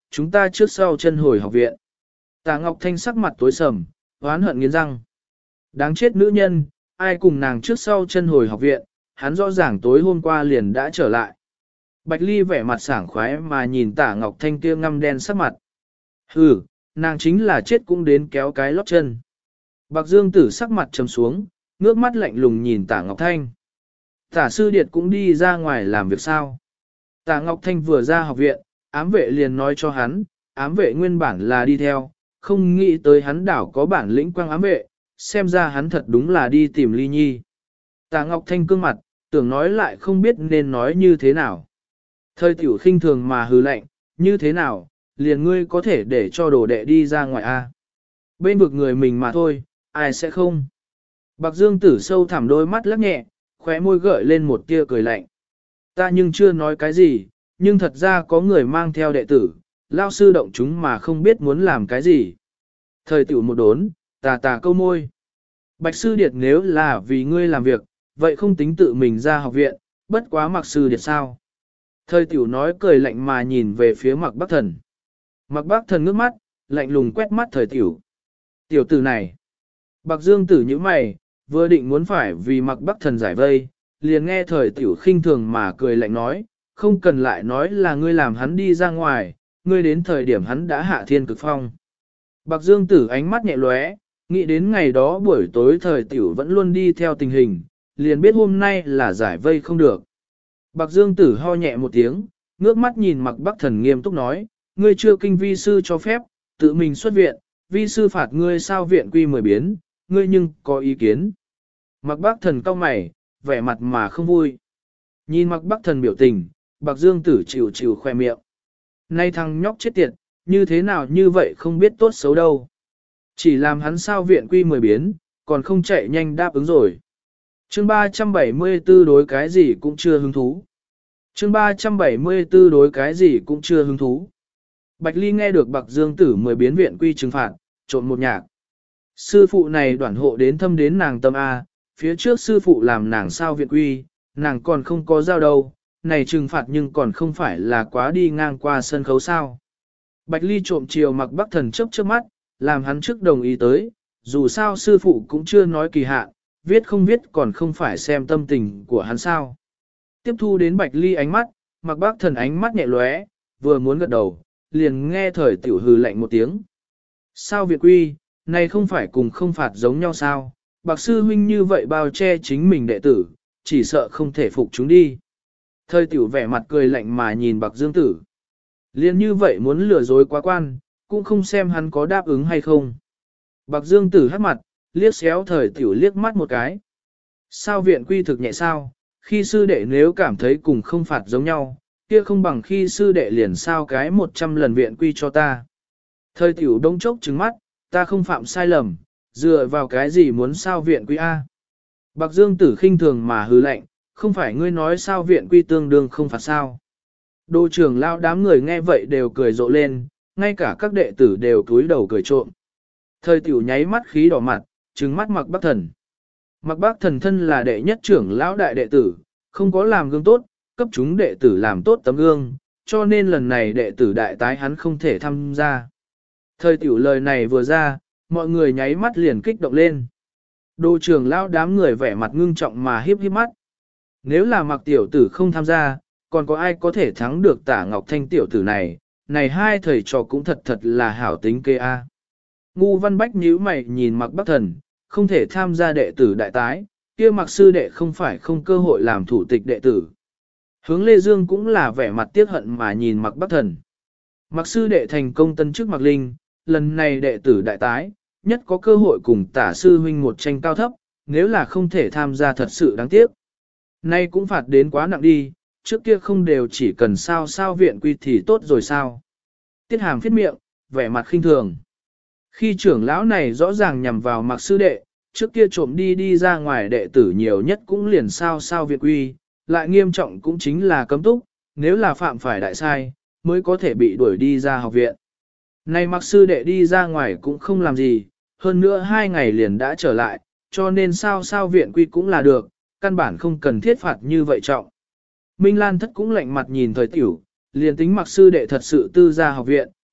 chúng ta trước sau chân hồi học viện. Tả Ngọc Thanh sắc mặt tối sầm, oán hận nghiến răng. Đáng chết nữ nhân, ai cùng nàng trước sau chân hồi học viện, hắn rõ ràng tối hôm qua liền đã trở lại. Bạch Ly vẻ mặt sảng khoái mà nhìn Tả Ngọc Thanh kia ngăm đen sắc mặt. Hừ, nàng chính là chết cũng đến kéo cái lót chân. Bạc Dương Tử sắc mặt trầm xuống, ngước mắt lạnh lùng nhìn Tả Ngọc Thanh. Tả Sư Điệt cũng đi ra ngoài làm việc sao? Tả Ngọc Thanh vừa ra học viện, ám vệ liền nói cho hắn, ám vệ nguyên bản là đi theo, không nghĩ tới hắn đảo có bản lĩnh quang ám vệ, xem ra hắn thật đúng là đi tìm Ly Nhi. Tả Ngọc Thanh cương mặt, tưởng nói lại không biết nên nói như thế nào. Thời tiểu khinh thường mà hừ lạnh, như thế nào, liền ngươi có thể để cho đồ đệ đi ra ngoài a? Bên vực người mình mà thôi, ai sẽ không? Bạc Dương Tử sâu thẳm đôi mắt lắc nhẹ, khóe môi gợi lên một tia cười lạnh. Ta nhưng chưa nói cái gì, nhưng thật ra có người mang theo đệ tử, lao sư động chúng mà không biết muốn làm cái gì. Thời tiểu một đốn, tà tà câu môi. Bạch Sư Điệt nếu là vì ngươi làm việc, vậy không tính tự mình ra học viện, bất quá Mạc Sư Điệt sao? Thời tiểu nói cười lạnh mà nhìn về phía Mạc Bắc Thần. Mạc Bắc Thần ngước mắt, lạnh lùng quét mắt thời tiểu. Tiểu tử này. Bạc Dương Tử như mày, vừa định muốn phải vì Mạc Bắc Thần giải vây, liền nghe thời tiểu khinh thường mà cười lạnh nói, không cần lại nói là ngươi làm hắn đi ra ngoài, ngươi đến thời điểm hắn đã hạ thiên cực phong. Bạc Dương Tử ánh mắt nhẹ lóe, nghĩ đến ngày đó buổi tối thời tiểu vẫn luôn đi theo tình hình, liền biết hôm nay là giải vây không được. Bạc Dương Tử ho nhẹ một tiếng, ngước mắt nhìn Mạc Bắc Thần nghiêm túc nói, ngươi chưa kinh vi sư cho phép, tự mình xuất viện, vi sư phạt ngươi sao viện quy 10 biến, ngươi nhưng có ý kiến. Mạc Bắc Thần cau mày, vẻ mặt mà không vui. Nhìn Mạc Bắc Thần biểu tình, Bạc Dương Tử chịu chịu khoe miệng. Nay thằng nhóc chết tiệt, như thế nào như vậy không biết tốt xấu đâu. Chỉ làm hắn sao viện quy 10 biến, còn không chạy nhanh đáp ứng rồi. Chương 374 đối cái gì cũng chưa hứng thú. Chương 374 đối cái gì cũng chưa hứng thú. Bạch Ly nghe được Bạc Dương Tử 10 biến viện quy trừng phạt, trộn một nhạc. Sư phụ này đoản hộ đến thâm đến nàng tâm A, phía trước sư phụ làm nàng sao viện quy, nàng còn không có giao đâu, này trừng phạt nhưng còn không phải là quá đi ngang qua sân khấu sao. Bạch Ly trộm chiều Mạc Bắc Thần chớp chớp mắt, làm hắn trước đồng ý tới, dù sao sư phụ cũng chưa nói kỳ hạn, viết không viết còn không phải xem tâm tình của hắn sao. Tiếp thu đến Bạch Ly ánh mắt, Mạc Bắc Thần ánh mắt nhẹ lóe, vừa muốn gật đầu, liền nghe thời tiểu hừ lạnh một tiếng. Sao viện quy, này không phải cùng không phạt giống nhau sao, Bạc sư huynh như vậy bao che chính mình đệ tử, chỉ sợ không thể phục chúng đi. Thời tiểu vẻ mặt cười lạnh mà nhìn Bạc Dương Tử. Liên như vậy muốn lừa dối quá quan, cũng không xem hắn có đáp ứng hay không. Bạc Dương Tử hắt mặt, liếc xéo thời tiểu liếc mắt một cái. Sao viện quy thực nhẹ sao, khi sư đệ nếu cảm thấy cùng không phạt giống nhau, kia không bằng khi sư đệ liền sao cái 100 lần viện quy cho ta. Thời tiểu đông chốc trừng mắt, ta không phạm sai lầm, dựa vào cái gì muốn sao viện quy A. Bạc Dương Tử khinh thường mà hứ lạnh, không phải ngươi nói sao viện quy tương đương không phạt sao. Đô trưởng lao đám người nghe vậy đều cười rộ lên, ngay cả các đệ tử đều cúi đầu cười trộm. Thời tiểu nháy mắt khí đỏ mặt, trừng mắt Mạc Bắc Thần. Mạc Bắc Thần thân là đệ nhất trưởng lão đại đệ tử, không có làm gương tốt, cấp chúng đệ tử làm tốt tấm gương, cho nên lần này đệ tử đại tái hắn không thể tham gia. Thời tiểu lời này vừa ra, mọi người nháy mắt liền kích động lên. Đô trưởng lão đám người vẻ mặt ngưng trọng mà hiếp hiếp mắt. Nếu là Mạc tiểu tử không tham gia, còn có ai có thể thắng được Tả Ngọc Thanh tiểu tử này, này hai thầy trò cũng thật thật là hảo tính kê a. Ngu Văn Bách nhíu mày nhìn Mạc Bắc Thần, không thể tham gia đệ tử đại tái, kia Mạc sư đệ không phải không cơ hội làm thủ tịch đệ tử. Hướng Lê Dương cũng là vẻ mặt tiếc hận mà nhìn Mạc Bắc Thần. Mạc sư đệ thành công tân chức Mạc Linh, lần này đệ tử đại tái, nhất có cơ hội cùng Tả sư huynh một tranh cao thấp, nếu là không thể tham gia thật sự đáng tiếc. Nay cũng phạt đến quá nặng đi, trước kia không đều chỉ cần sao viện quy thì tốt rồi sao. Tiết Hàm phiết miệng, vẻ mặt khinh thường. Khi trưởng lão này rõ ràng nhằm vào Mạc sư đệ, trước kia trộm đi ra ngoài đệ tử nhiều nhất cũng liền sao viện quy, lại nghiêm trọng cũng chính là cấm túc, nếu là phạm phải đại sai, mới có thể bị đuổi đi ra học viện. Nay Mạc sư đệ đi ra ngoài cũng không làm gì, hơn nữa 2 ngày liền đã trở lại, cho nên sao viện quy cũng là được, căn bản không cần thiết phạt như vậy trọng. Minh Lan Thất cũng lạnh mặt nhìn thời tiểu, liền tính Mạc sư đệ thật sự tư ra học viện,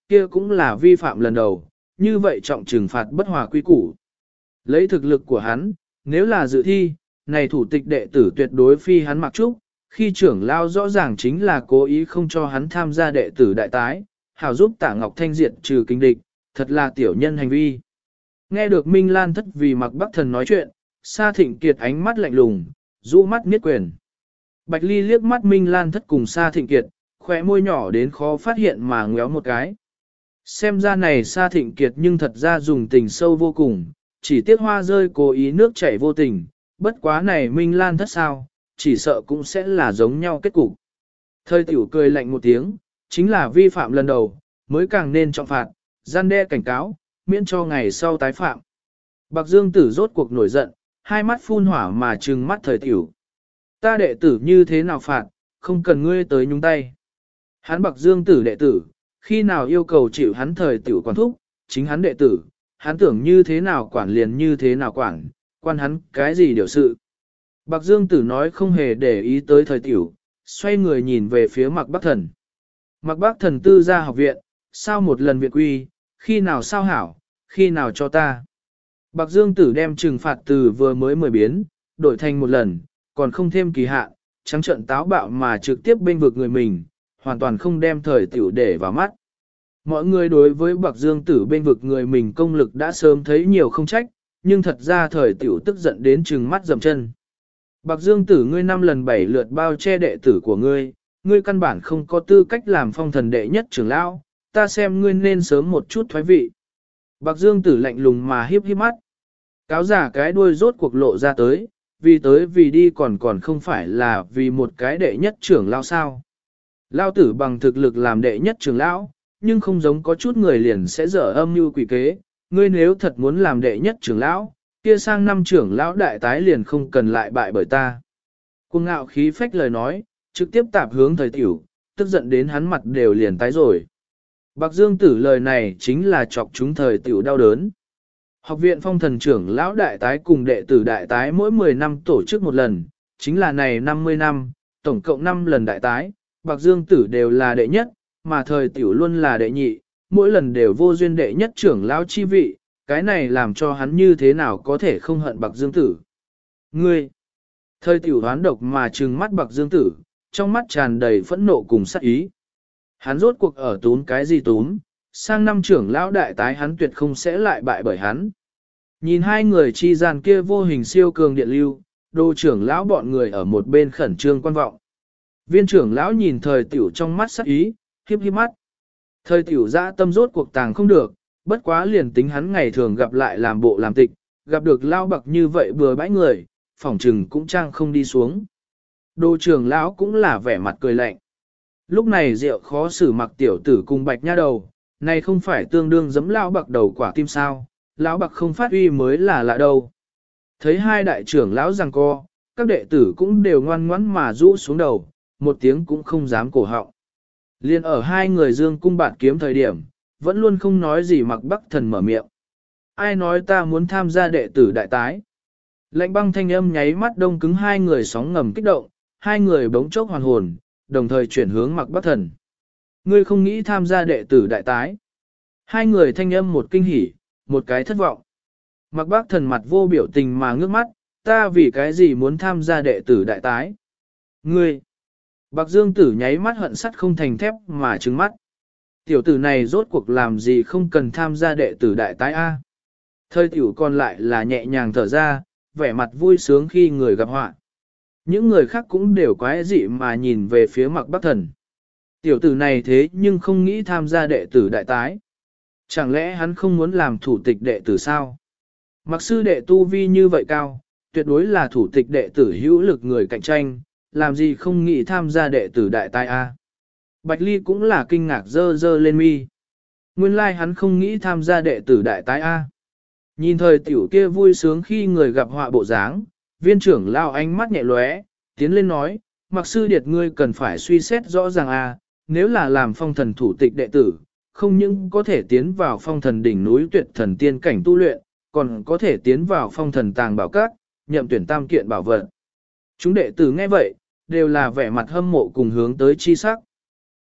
kia cũng là vi phạm lần đầu, như vậy trọng trừng phạt bất hòa quy củ. Lấy thực lực của hắn, nếu là dự thi, này thủ tịch đệ tử tuyệt đối phi hắn mặc trúc, khi trưởng lao rõ ràng chính là cố ý không cho hắn tham gia đệ tử đại tái, hảo giúp Tạ Ngọc Thanh diệt trừ kinh địch, thật là tiểu nhân hành vi. Nghe được Minh Lan thất vì Mạc Bắc Thần nói chuyện, Sa Thịnh Kiệt ánh mắt lạnh lùng, rũ mắt miết quyền. Bạch Ly liếc mắt Minh Lan thất cùng Sa Thịnh Kiệt, khóe môi nhỏ đến khó phát hiện mà ngéo một cái. Xem ra này Sa Thịnh Kiệt nhưng thật ra dùng tình sâu vô cùng, chỉ tiếc hoa rơi cố ý nước chảy vô tình, bất quá này Minh Lan thất sao, chỉ sợ cũng sẽ là giống nhau kết cục. Thời tiểu cười lạnh một tiếng, chính là vi phạm lần đầu, mới càng nên trọng phạt, gian đe cảnh cáo, miễn cho ngày sau tái phạm. Bạc Dương Tử rốt cuộc nổi giận, hai mắt phun hỏa mà trừng mắt thời tiểu. Ta đệ tử như thế nào phạt, không cần ngươi tới nhúng tay. Hắn Bạc Dương Tử đệ tử, khi nào yêu cầu chịu hắn thời tiểu quản thúc, chính hắn đệ tử, hắn tưởng như thế nào quản liền như thế nào quản, quan hắn cái gì điều sự. Bạc Dương Tử nói không hề để ý tới thời tiểu, xoay người nhìn về phía Mạc Bắc Thần. Mạc Bắc Thần tư ra học viện, sao một lần viện quy, khi nào sao hảo, khi nào cho ta. Bạc Dương Tử đem trừng phạt từ vừa mới 10 biến, đổi thành một lần, còn không thêm kỳ hạn, trắng trợn táo bạo mà trực tiếp bênh vực người mình, hoàn toàn không đem thời tiểu để vào mắt. Mọi người đối với Bạc Dương Tử bênh vực người mình công lực đã sớm thấy nhiều không trách, nhưng thật ra thời tiểu tức giận đến trừng mắt dậm chân. Bạc Dương Tử ngươi 5 lần 7 lượt bao che đệ tử của ngươi, ngươi căn bản không có tư cách làm phong thần đệ nhất trưởng lão, ta xem ngươi nên sớm một chút thoái vị. Bạc Dương Tử lạnh lùng mà hiếp hiếp mắt. Cáo giả cái đuôi rốt cuộc lộ ra tới, vì tới vì đi còn không phải là vì một cái đệ nhất trưởng lão sao. Lão tử bằng thực lực làm đệ nhất trưởng lão, nhưng không giống có chút người liền sẽ dở âm mưu quỷ kế, ngươi nếu thật muốn làm đệ nhất trưởng lão, kia sang năm trưởng lão đại tái liền không cần lại bại bởi ta. Cuồng ngạo khí phách lời nói, trực tiếp tạp hướng thời tiểu, tức giận đến hắn mặt đều liền tái rồi. Bạc Dương Tử lời này chính là chọc chúng thời tiểu đau đớn. Học viện phong thần trưởng lão đại tái cùng đệ tử đại tái mỗi 10 năm tổ chức một lần, chính là này 50 năm, tổng cộng 5 lần đại tái, Bạc Dương Tử đều là đệ nhất, mà thời tiểu luôn là đệ nhị, mỗi lần đều vô duyên đệ nhất trưởng lão chi vị, cái này làm cho hắn như thế nào có thể không hận Bạc Dương Tử. Ngươi! Thời tiểu hoán độc mà trừng mắt Bạc Dương Tử, trong mắt tràn đầy phẫn nộ cùng sát ý. Hắn rốt cuộc ở tún cái gì tún, sang năm trưởng lão đại tái hắn tuyệt không sẽ lại bại bởi hắn. Nhìn hai người chi gian kia vô hình siêu cường điện lưu, đô trưởng lão bọn người ở một bên khẩn trương quan vọng. Viên trưởng lão nhìn thời tiểu trong mắt sát ý, hiếp hiếp mắt. Thời tiểu dã tâm rốt cuộc tàng không được, bất quá liền tính hắn ngày thường gặp lại làm bộ làm tịch, gặp được lao bạc như vậy bừa bãi người, phỏng trừng cũng trang không đi xuống. Đô trưởng lão cũng là vẻ mặt cười lạnh. Lúc này rượu khó xử mặc tiểu tử cùng bạch nha đầu, này không phải tương đương giấm lão bạc đầu quả tim sao, lão bạc không phát uy mới là lạ đâu. Thấy hai đại trưởng lão giằng co, các đệ tử cũng đều ngoan ngoãn mà rũ xuống đầu, một tiếng cũng không dám cổ họng. Liên ở hai người dương cung bạt kiếm thời điểm, vẫn luôn không nói gì Mặc Bắc Thần mở miệng. Ai nói ta muốn tham gia đệ tử đại tái? Lạnh băng thanh âm nháy mắt đông cứng hai người sóng ngầm kích động, hai người bỗng chốc hoàn hồn, đồng thời chuyển hướng Mặc Bắc Thần. Ngươi không nghĩ tham gia đệ tử đại tái? Hai người thanh âm một kinh hỉ, một cái thất vọng. Mặc Bắc Thần mặt vô biểu tình mà ngước mắt, ta vì cái gì muốn tham gia đệ tử đại tái? Ngươi! Bạc Dương Tử nháy mắt hận sắt không thành thép mà trừng mắt. Tiểu tử này rốt cuộc làm gì không cần tham gia đệ tử đại tái A. Thời tiểu còn lại là nhẹ nhàng thở ra, vẻ mặt vui sướng khi người gặp họa. Những người khác cũng đều quái dị mà nhìn về phía Mặc Bắc Thần. Tiểu tử này thế nhưng không nghĩ tham gia đệ tử đại tái. Chẳng lẽ hắn không muốn làm thủ tịch đệ tử sao? Mặc sư đệ tu vi như vậy cao, tuyệt đối là thủ tịch đệ tử hữu lực người cạnh tranh, làm gì không nghĩ tham gia đệ tử đại tai A. Bạch Ly cũng là kinh ngạc dơ dơ lên mi. Nguyên lai hắn không nghĩ tham gia đệ tử đại tái A. Nhìn thời tiểu kia vui sướng khi người gặp họa bộ dáng, viên trưởng lao ánh mắt nhẹ lóe, tiến lên nói, Mặc sư điệt ngươi cần phải suy xét rõ ràng A, nếu là làm phong thần thủ tịch đệ tử, không những có thể tiến vào phong thần đỉnh núi tuyệt thần tiên cảnh tu luyện, còn có thể tiến vào phong thần tàng bảo các, nhậm tuyển tam kiện bảo vật. Chúng đệ tử nghe vậy, đều là vẻ mặt hâm mộ cùng hướng tới chi sắc.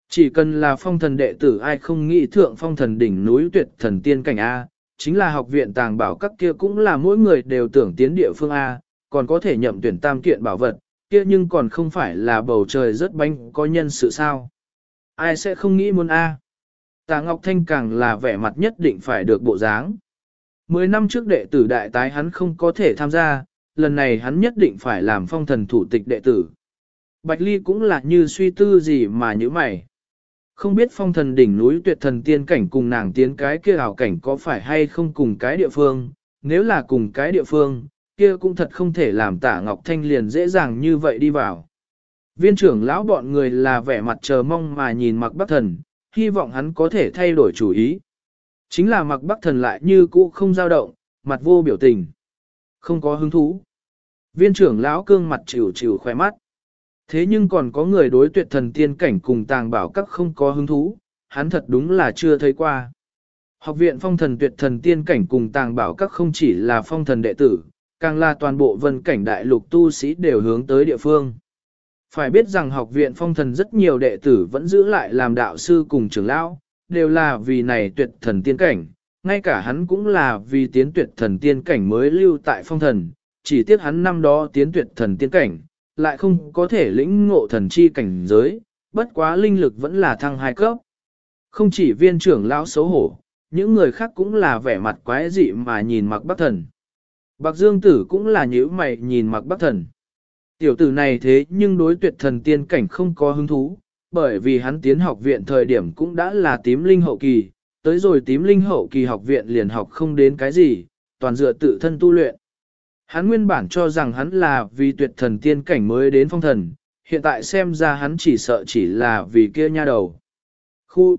Chỉ cần là phong thần đệ tử ai không nghĩ thượng phong thần đỉnh núi tuyệt thần tiên cảnh A, chính là học viện tàng bảo các kia cũng là mỗi người đều tưởng tiến địa phương A, còn có thể nhậm tuyển tam kiện bảo vật, kia nhưng còn không phải là bầu trời rất bánh có nhân sự sao. Ai sẽ không nghĩ muốn A. Tạ Ngọc Thanh càng là vẻ mặt nhất định phải được bộ dáng. 10 năm trước đệ tử đại tái hắn không có thể tham gia, lần này hắn nhất định phải làm phong thần thủ tịch đệ tử. Bạch Ly cũng là như suy tư gì mà như mày. Không biết phong thần đỉnh núi tuyệt thần tiên cảnh cùng nàng tiến cái kia ảo cảnh có phải hay không cùng cái địa phương, nếu là cùng cái địa phương, kia cũng thật không thể làm Tạ Ngọc Thanh liền dễ dàng như vậy đi vào. Viên trưởng lão bọn người là vẻ mặt chờ mong mà nhìn Mạc Bắc Thần, hy vọng hắn có thể thay đổi chủ ý. Chính là Mạc Bắc Thần lại như cũ không dao động, mặt vô biểu tình. Không có hứng thú. Viên trưởng lão cương mặt chịu chịu khỏe mắt. Thế nhưng còn có người đối tuyệt thần tiên cảnh cùng tàng bảo các không có hứng thú, hắn thật đúng là chưa thấy qua. Học viện phong thần tuyệt thần tiên cảnh cùng tàng bảo các không chỉ là phong thần đệ tử, càng là toàn bộ vân cảnh đại lục tu sĩ đều hướng tới địa phương. Phải biết rằng học viện phong thần rất nhiều đệ tử vẫn giữ lại làm đạo sư cùng trưởng lão, đều là vì này tuyệt thần tiên cảnh, ngay cả hắn cũng là vì tiến tuyệt thần tiên cảnh mới lưu tại phong thần, chỉ tiếc hắn năm đó tiến tuyệt thần tiên cảnh, lại không có thể lĩnh ngộ thần chi cảnh giới, bất quá linh lực vẫn là thăng 2 cấp. Không chỉ viên trưởng lão xấu hổ, những người khác cũng là vẻ mặt quái dị mà nhìn Mạc Bắc Thần. Bạc Dương Tử cũng là nhíu mày nhìn Mạc Bắc Thần. Tiểu tử này thế nhưng đối tuyệt thần tiên cảnh không có hứng thú, bởi vì hắn tiến học viện thời điểm cũng đã là tím linh hậu kỳ, tới rồi tím linh hậu kỳ học viện liền học không đến cái gì, toàn dựa tự thân tu luyện. Hắn nguyên bản cho rằng hắn là vì tuyệt thần tiên cảnh mới đến phong thần, hiện tại xem ra hắn chỉ sợ chỉ là vì kia nha đầu. Khu!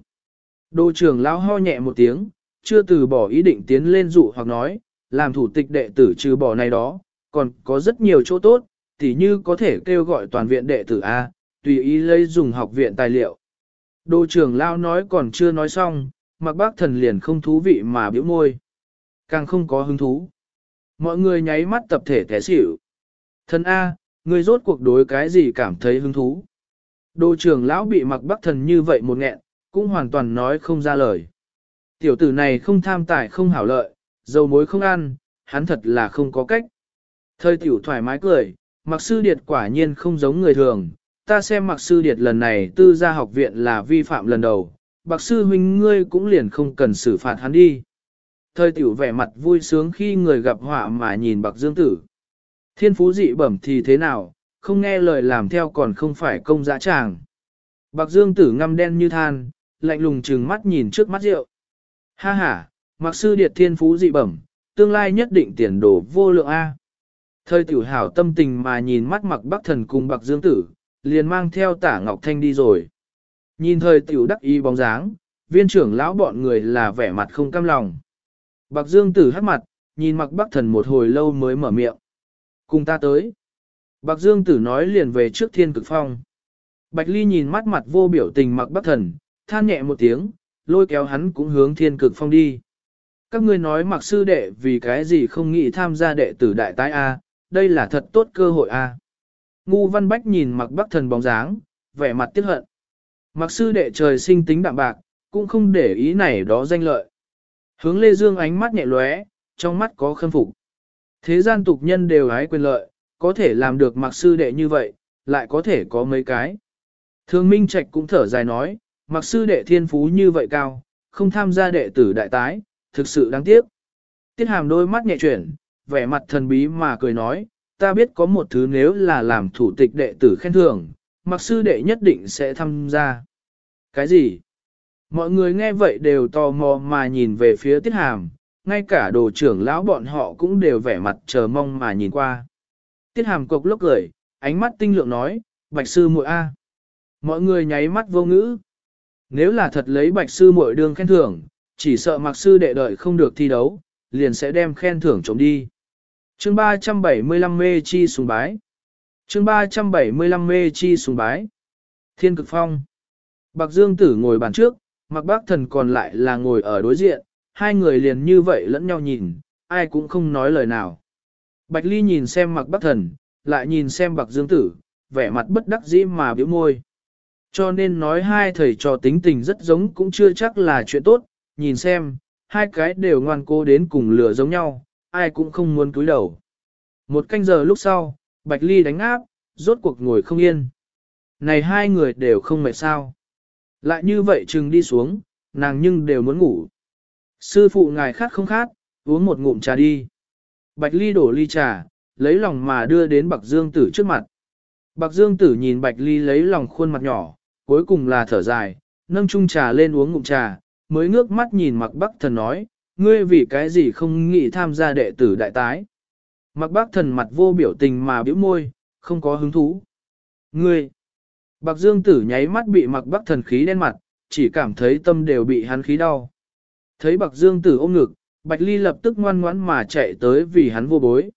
Đô trưởng lão ho nhẹ một tiếng, chưa từ bỏ ý định tiến lên dụ hoặc nói, làm thủ tịch đệ tử trừ bỏ này đó, còn có rất nhiều chỗ tốt, tỉ như có thể kêu gọi toàn viện đệ tử A, tùy ý lấy dùng học viện tài liệu. Đô trưởng lão nói còn chưa nói xong, Mạc Bắc Thần liền không thú vị mà bĩu môi. Càng không có hứng thú. Mọi người nháy mắt tập thể té xỉu. Thần A, người rốt cuộc đối cái gì cảm thấy hứng thú. Đô trưởng lão bị Mạc Bắc Thần như vậy một nghẹn, cũng hoàn toàn nói không ra lời. Tiểu tử này không tham tài không hảo lợi, dầu muối không ăn, hắn thật là không có cách. Thời tiểu thoải mái cười, Mạc Sư Điệt quả nhiên không giống người thường, ta xem Mạc Sư Điệt lần này tư gia học viện là vi phạm lần đầu, Bạc Sư huynh ngươi cũng liền không cần xử phạt hắn đi. Thời tiểu vẻ mặt vui sướng khi người gặp họa mà nhìn Bạc Dương Tử. Thiên phú dị bẩm thì thế nào, không nghe lời làm theo còn không phải công dã tràng. Bạc Dương Tử ngăm đen như than, lạnh lùng trừng mắt nhìn trước mắt rượu. Ha ha, Mạc Sư Điệt thiên phú dị bẩm, tương lai nhất định tiền đồ vô lượng A. Thời tiểu hảo tâm tình mà nhìn mắt Mạc Bắc Thần cùng Bạc Dương Tử, liền mang theo Tả Ngọc Thanh đi rồi. Nhìn thời tiểu đắc ý bóng dáng, viên trưởng lão bọn người là vẻ mặt không cam lòng. Bạc Dương Tử hắt mặt, nhìn Mạc Bắc Thần một hồi lâu mới mở miệng. Cùng ta tới. Bạc Dương Tử nói liền về trước Thiên Cực Phong. Bạch Ly nhìn mắt mặt vô biểu tình Mạc Bắc Thần, than nhẹ một tiếng, lôi kéo hắn cũng hướng Thiên Cực Phong đi. Các ngươi nói Mạc sư đệ vì cái gì không nghĩ tham gia đệ tử đại tái A, đây là thật tốt cơ hội A. Ngu Văn Bách nhìn Mạc Bắc Thần bóng dáng, vẻ mặt tiếc hận. Mạc sư đệ trời sinh tính đạm bạc, cũng không để ý này đó danh lợi. Hướng Lê Dương ánh mắt nhẹ lóe, trong mắt có khâm phục. Thế gian tục nhân đều hái quyền lợi, có thể làm được Mạc sư đệ như vậy, lại có thể có mấy cái. Thương Minh Trạch cũng thở dài nói, Mạc sư đệ thiên phú như vậy cao, không tham gia đệ tử đại tái, thực sự đáng tiếc. Tiết Hàm đôi mắt nhẹ chuyển, vẻ mặt thần bí mà cười nói, ta biết có một thứ nếu là làm thủ tịch đệ tử khen thưởng, Mạc sư đệ nhất định sẽ tham gia. Cái gì? Mọi người nghe vậy đều tò mò mà nhìn về phía Tiết Hàm, ngay cả đồ trưởng lão bọn họ cũng đều vẻ mặt chờ mong mà nhìn qua. Tiết Hàm cộc lốc cười, ánh mắt tinh lượng nói, Bạch sư muội A. Mọi người nháy mắt vô ngữ. Nếu là thật lấy Bạch sư muội đương khen thưởng, chỉ sợ Mạc sư đệ đợi không được thi đấu, liền sẽ đem khen thưởng trống đi. Chương 375 mê chi sùng bái. Chương 375 mê chi sùng bái. Thiên Cực Phong. Bạc Dương Tử ngồi bàn trước, Mạc Bắc Thần còn lại là ngồi ở đối diện, hai người liền như vậy lẫn nhau nhìn, ai cũng không nói lời nào. Bạch Ly nhìn xem Mạc Bắc Thần, lại nhìn xem Bạc Dương Tử, vẻ mặt bất đắc dĩ mà bĩu môi. Cho nên nói hai thầy trò tính tình rất giống cũng chưa chắc là chuyện tốt, nhìn xem, hai cái đều ngoan cố đến cùng lửa giống nhau, ai cũng không muốn cúi đầu. Một canh giờ lúc sau, Bạch Ly đánh áp, rốt cuộc ngồi không yên. Này hai người đều không mệt sao. Lại như vậy chừng đi xuống, nàng nhưng đều muốn ngủ. Sư phụ ngài khát không khát, uống một ngụm trà đi. Bạch Ly đổ ly trà, lấy lòng mà đưa đến Bạc Dương Tử trước mặt. Bạc Dương Tử nhìn Bạch Ly lấy lòng khuôn mặt nhỏ, cuối cùng là thở dài, nâng chung trà lên uống ngụm trà, mới ngước mắt nhìn Mạc Bắc Thần nói, ngươi vì cái gì không nghĩ tham gia đệ tử đại tái. Mạc Bắc Thần mặt vô biểu tình mà bĩu môi, không có hứng thú. Ngươi! Bạc Dương Tử nháy mắt bị Mạc Bắc Thần khí đen mặt, chỉ cảm thấy tâm đều bị hắn khí đau. Thấy Bạc Dương Tử ôm ngực, Bạch Ly lập tức ngoan ngoãn mà chạy tới vì hắn vô bối.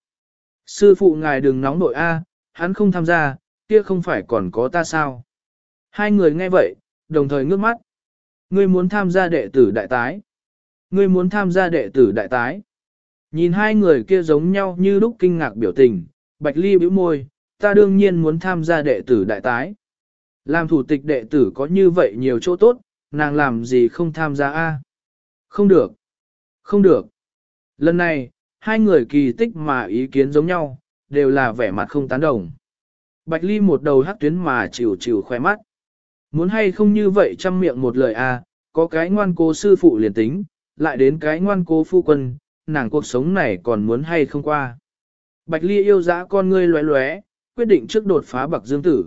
Sư phụ ngài đừng nóng nội a, hắn không tham gia, kia không phải còn có ta sao. Hai người nghe vậy, đồng thời ngước mắt. Ngươi muốn tham gia đệ tử đại tái. Ngươi muốn tham gia đệ tử đại tái. Nhìn hai người kia giống nhau như lúc kinh ngạc biểu tình, Bạch Ly bĩu môi, ta đương nhiên muốn tham gia đệ tử đại tái. Làm thủ tịch đệ tử có như vậy nhiều chỗ tốt, nàng làm gì không tham gia a? Không được. Không được. Lần này, hai người kỳ tích mà ý kiến giống nhau, đều là vẻ mặt không tán đồng. Bạch Ly một đầu hắc tuyến mà chịu chịu khoe mắt. Muốn hay không như vậy trăm miệng một lời a, có cái ngoan cố sư phụ liền tính, lại đến cái ngoan cố phu quân, nàng cuộc sống này còn muốn hay không qua. Bạch Ly yêu dã con ngươi lóe lóe, quyết định trước đột phá Bạc Dương Tử.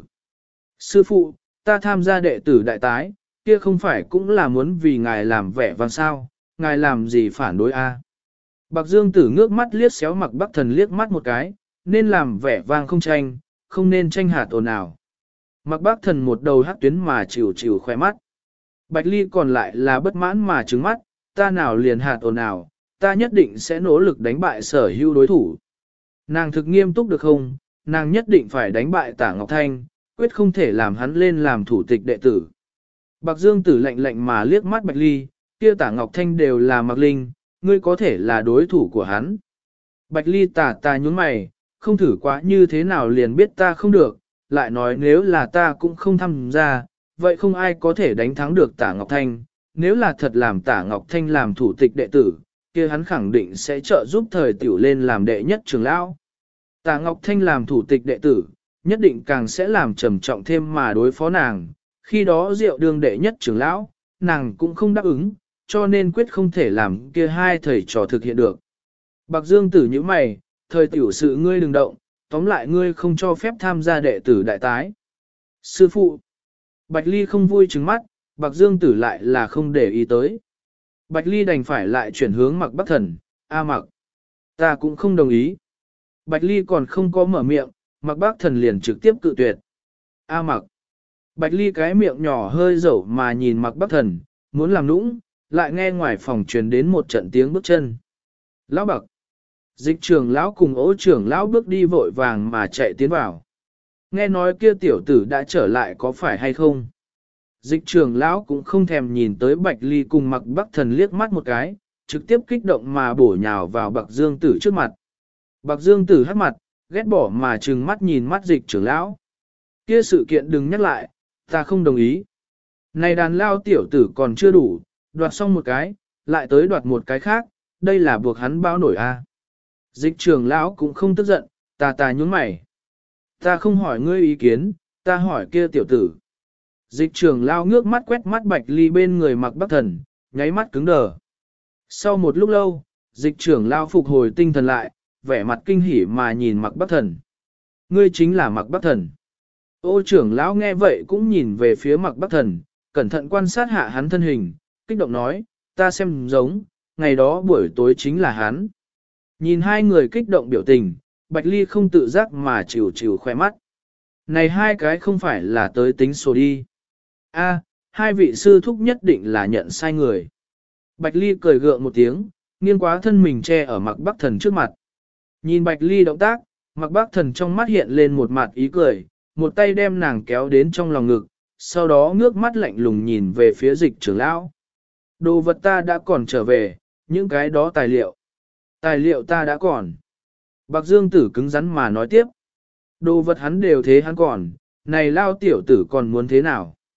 Sư phụ, ta tham gia đệ tử đại tái, kia không phải cũng là muốn vì ngài làm vẻ vang sao, ngài làm gì phản đối a? Bạc Dương Tử ngước mắt liếc xéo Mạc Bắc Thần liếc mắt một cái, nên làm vẻ vang không tranh, không nên tranh hạt ồn ào. Mạc Bắc Thần một đầu hắc tuyến mà chịu chịu khoe mắt. Bạch Ly còn lại là bất mãn mà trừng mắt, ta nào liền hạt ồn ào, ta nhất định sẽ nỗ lực đánh bại sở hữu đối thủ. Nàng thực nghiêm túc được không, nàng nhất định phải đánh bại Tả Ngọc Thanh, quyết không thể làm hắn lên làm thủ tịch đệ tử. Bạc Dương Tử lạnh lạnh mà liếc mắt Bạch Ly, kia Tả Ngọc Thanh đều là Mạc Linh, ngươi có thể là đối thủ của hắn. Bạch Ly tà nhún mày, không thử quá như thế nào liền biết ta không được, lại nói nếu là ta cũng không tham gia, vậy không ai có thể đánh thắng được Tả Ngọc Thanh, nếu là thật làm Tả Ngọc Thanh làm thủ tịch đệ tử, kia hắn khẳng định sẽ trợ giúp thời tiểu lên làm đệ nhất trưởng lão. Tả Ngọc Thanh làm thủ tịch đệ tử, nhất định càng sẽ làm trầm trọng thêm mà đối phó nàng, khi đó Diệu đương đệ nhất trưởng lão, nàng cũng không đáp ứng, cho nên quyết không thể làm kia hai thầy trò thực hiện được. Bạc Dương Tử như mày, thời tiểu sự ngươi đừng động, tóm lại ngươi không cho phép tham gia đệ tử đại tái. Sư phụ, Bạch Ly không vui trừng mắt, Bạc Dương Tử lại là không để ý tới. Bạch Ly đành phải lại chuyển hướng Mạc Bắc Thần, a Mạc, ta cũng không đồng ý. Bạch Ly còn không có mở miệng, Mạc Bắc Thần liền trực tiếp cự tuyệt. A Mạc, Bạch Ly cái miệng nhỏ hơi dẩu mà nhìn Mạc Bắc Thần, muốn làm nũng, lại nghe ngoài phòng truyền đến một trận tiếng bước chân. Lão Bạc, Dịch trưởng lão cùng Ô trưởng lão bước đi vội vàng mà chạy tiến vào. Nghe nói kia tiểu tử đã trở lại có phải hay không? Dịch trưởng lão cũng không thèm nhìn tới Bạch Ly cùng Mạc Bắc Thần liếc mắt một cái, trực tiếp kích động mà bổ nhào vào Bạc Dương Tử trước mặt. Bạc Dương Tử hắt mặt, ghét bỏ mà trừng mắt nhìn mắt dịch trưởng lão. Kia sự kiện đừng nhắc lại, ta không đồng ý. Này đàn lao tiểu tử còn chưa đủ, đoạt xong một cái, lại tới đoạt một cái khác, đây là buộc hắn bao nổi a. Dịch trưởng lão cũng không tức giận, tà nhún mày. Ta không hỏi ngươi ý kiến, ta hỏi kia tiểu tử. Dịch trưởng lão ngước mắt quét mắt Bạch Ly bên người Mạc Bắc Thần, nháy mắt cứng đờ. Sau một lúc lâu, dịch trưởng lão phục hồi tinh thần lại, vẻ mặt kinh hỉ mà nhìn Mạc Bắc Thần. Ngươi chính là Mạc Bắc Thần. Ô trưởng lão nghe vậy cũng nhìn về phía Mạc Bắc Thần, cẩn thận quan sát hạ hắn thân hình, kích động nói, ta xem giống, ngày đó buổi tối chính là hắn. Nhìn hai người kích động biểu tình, Bạch Ly không tự giác mà chịu chịu khoe mắt. Này hai cái không phải là tới tính số đi. A, hai vị sư thúc nhất định là nhận sai người. Bạch Ly cười gượng một tiếng, nghiêng quá thân mình che ở Mạc Bắc Thần trước mặt. Nhìn Bạch Ly động tác, Mạc Bắc Thần trong mắt hiện lên một mặt ý cười, một tay đem nàng kéo đến trong lòng ngực, sau đó ngước mắt lạnh lùng nhìn về phía dịch trưởng lão. Đồ vật ta đã còn trở về, những cái đó tài liệu. Tài liệu ta đã còn. Bạc Dương Tử cứng rắn mà nói tiếp. Đồ vật hắn đều thế hắn còn, này lao tiểu tử còn muốn thế nào?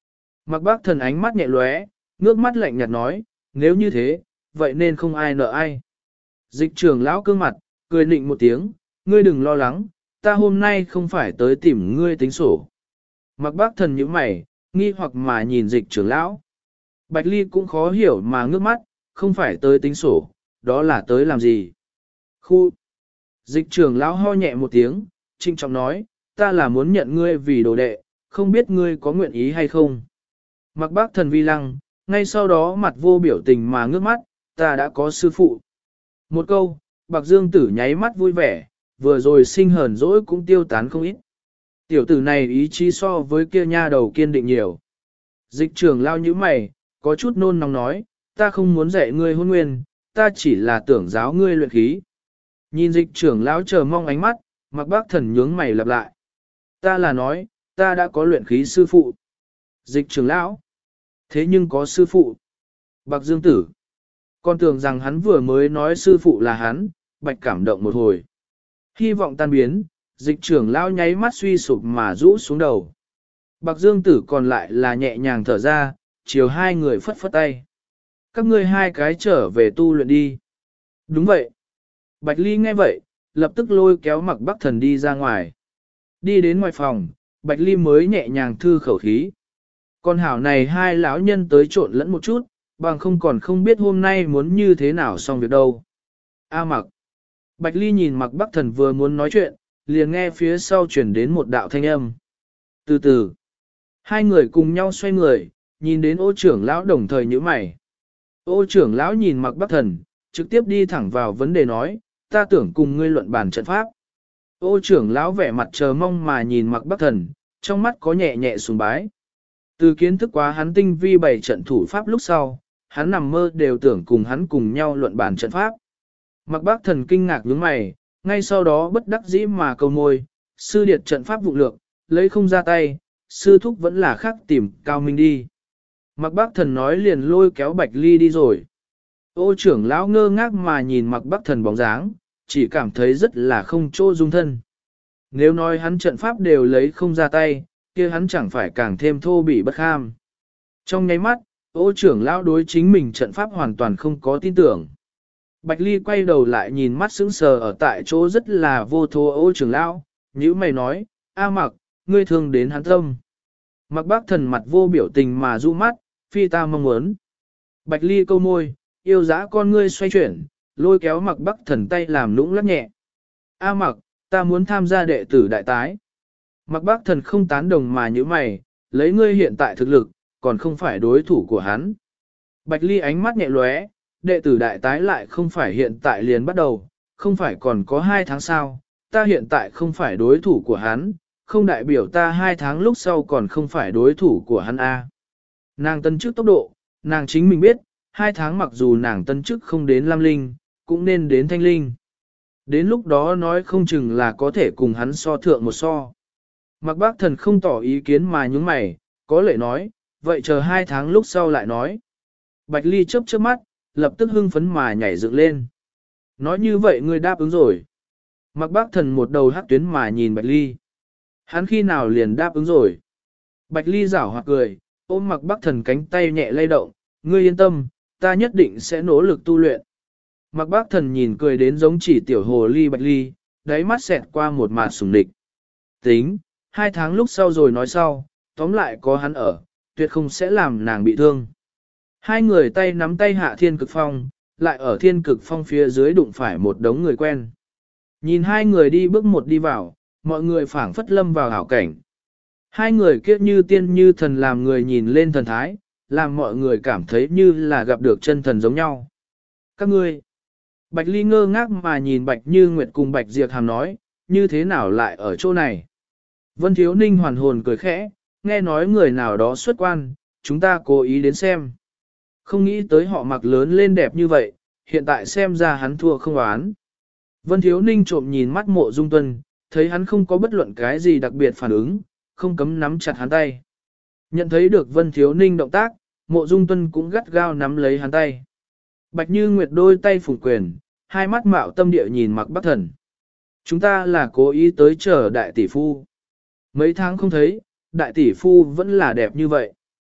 Mặc bác thần ánh mắt nhẹ lóe, ngước mắt lạnh nhạt nói, nếu như thế, vậy nên không ai nợ ai. Dịch trưởng lão cương mặt, cười nịnh một tiếng, ngươi đừng lo lắng, ta hôm nay không phải tới tìm ngươi tính sổ. Mặc bác thần nhíu mày, nghi hoặc mà nhìn dịch trưởng lão. Bạch Ly cũng khó hiểu mà ngước mắt, không phải tới tính sổ, đó là tới làm gì. Khu! Dịch trưởng lão ho nhẹ một tiếng, trinh trọng nói, ta là muốn nhận ngươi vì đồ đệ, không biết ngươi có nguyện ý hay không. Mặc bác thần vi lăng, ngay sau đó mặt vô biểu tình mà ngước mắt, ta đã có sư phụ. Một câu, Bạc Dương Tử nháy mắt vui vẻ, vừa rồi sinh hờn dỗi cũng tiêu tán không ít. Tiểu tử này ý chí so với kia nha đầu kiên định nhiều. Dịch trưởng lao như mày, có chút nôn nóng nói, ta không muốn dạy ngươi hôn nguyên, ta chỉ là tưởng giáo ngươi luyện khí. Nhìn dịch trưởng lão chờ mong ánh mắt, Mặc bác thần nhướng mày lặp lại. Ta là nói, ta đã có luyện khí sư phụ. Dịch trưởng lão. Thế nhưng có sư phụ. Bạc Dương Tử. Con tưởng rằng hắn vừa mới nói sư phụ là hắn, bạch cảm động một hồi. Hy vọng tan biến, dịch trưởng lão nháy mắt suy sụp mà rũ xuống đầu. Bạc Dương Tử còn lại là nhẹ nhàng thở ra, chiều hai người phất phất tay. Các ngươi hai cái trở về tu luyện đi. Đúng vậy. Bạch Ly nghe vậy, lập tức lôi kéo Mặc Bắc Thần đi ra ngoài. Đi đến ngoài phòng, Bạch Ly mới nhẹ nhàng thư khẩu khí. Con hảo này hai lão nhân tới trộn lẫn một chút, bằng không còn không biết hôm nay muốn như thế nào xong việc đâu. A Mặc. Bạch Ly nhìn Mặc Bắc Thần vừa muốn nói chuyện, liền nghe phía sau chuyển đến một đạo thanh âm. Từ từ, hai người cùng nhau xoay người, nhìn đến ô trưởng lão đồng thời nhíu mày. Ô trưởng lão nhìn Mặc Bắc Thần, trực tiếp đi thẳng vào vấn đề nói, ta tưởng cùng ngươi luận bàn trận pháp. Ô trưởng lão vẻ mặt chờ mong mà nhìn Mặc Bắc Thần, trong mắt có nhẹ nhẹ sùng bái. Từ kiến thức quá hắn tinh vi bày trận thủ pháp lúc sau, hắn nằm mơ đều tưởng cùng hắn cùng nhau luận bàn trận pháp. Mặc Bắc Thần kinh ngạc nhướng mày, ngay sau đó bất đắc dĩ mà câu môi, sư điệt trận pháp vụ lược, lấy không ra tay, sư thúc vẫn là khác tìm Cao Minh đi. Mặc Bắc Thần nói liền lôi kéo Bạch Ly đi rồi. Ô trưởng lão ngơ ngác mà nhìn Mặc Bắc Thần bóng dáng, chỉ cảm thấy rất là không chỗ dung thân. Nếu nói hắn trận pháp đều lấy không ra tay, kia hắn chẳng phải càng thêm thô bỉ bất kham. Trong nháy mắt, ô trưởng lão đối chính mình trận pháp hoàn toàn không có tin tưởng. Bạch Ly quay đầu lại nhìn mắt sững sờ ở tại chỗ rất là vô thố ô trưởng lão, nhữ mày nói, A Mặc, ngươi thương đến hắn tâm. Mặc Bác Thần mặt vô biểu tình mà du mắt, phi ta mong muốn. Bạch Ly câu môi, yêu dã con ngươi xoay chuyển, lôi kéo Mặc Bắc Thần tay làm lũng lắc nhẹ. A Mặc, ta muốn tham gia đệ tử đại tái. Mặc Bắc Thần không tán đồng mà như mày, lấy ngươi hiện tại thực lực, còn không phải đối thủ của hắn. Bạch Ly ánh mắt nhẹ lóe, đệ tử đại tái lại không phải hiện tại liền bắt đầu, không phải còn có 2 tháng sau, ta hiện tại không phải đối thủ của hắn, không đại biểu ta 2 tháng lúc sau còn không phải đối thủ của hắn A. Nàng tân chức tốc độ, nàng chính mình biết, 2 tháng mặc dù nàng tân chức không đến Lam Linh, cũng nên đến Thanh Linh. Đến lúc đó nói không chừng là có thể cùng hắn so thượng một so. Mặc Bác Thần không tỏ ý kiến mà nhúng mày, có lệ nói, vậy chờ 2 tháng lúc sau lại nói. Bạch Ly chớp chớp mắt, lập tức hưng phấn mà nhảy dựng lên. Nói như vậy ngươi đáp ứng rồi. Mặc Bác Thần một đầu hắc tuyến mà nhìn Bạch Ly. Hắn khi nào liền đáp ứng rồi. Bạch Ly giảo hoặc cười, ôm Mặc Bác Thần cánh tay nhẹ lay động, ngươi yên tâm, ta nhất định sẽ nỗ lực tu luyện. Mặc Bác Thần nhìn cười đến giống chỉ tiểu hồ ly Bạch Ly, đáy mắt xẹt qua một mạt sùng địch. Tính, 2 tháng lúc sau rồi nói sau, tóm lại có hắn ở, tuyệt không sẽ làm nàng bị thương. Hai người tay nắm tay hạ thiên cực phong, lại ở thiên cực phong phía dưới đụng phải một đống người quen. Nhìn hai người đi bước một đi vào, mọi người phảng phất lâm vào hảo cảnh. Hai người kia như tiên như thần làm người nhìn lên thần thái, làm mọi người cảm thấy như là gặp được chân thần giống nhau. Các ngươi, Bạch Ly ngơ ngác mà nhìn Bạch Như Nguyệt cùng Bạch Diệp Hàm nói, như thế nào lại ở chỗ này? Vân Thiếu Ninh hoàn hồn cười khẽ, nghe nói người nào đó xuất quan, chúng ta cố ý đến xem. Không nghĩ tới họ mặc lớn lên đẹp như vậy, hiện tại xem ra hắn thua không oán. Vân Thiếu Ninh trộm nhìn mắt Mộ Dung Tuân, thấy hắn không có bất luận cái gì đặc biệt phản ứng, không cấm nắm chặt hắn tay. Nhận thấy được Vân Thiếu Ninh động tác, Mộ Dung Tuân cũng gắt gao nắm lấy hắn tay. Bạch Như Nguyệt đôi tay phủ quyền, hai mắt mạo tâm địa nhìn Mặc Bắc Thần. Chúng ta là cố ý tới chờ đại tỷ phu. Mấy tháng không thấy, đại tỷ phu vẫn là đẹp như vậy.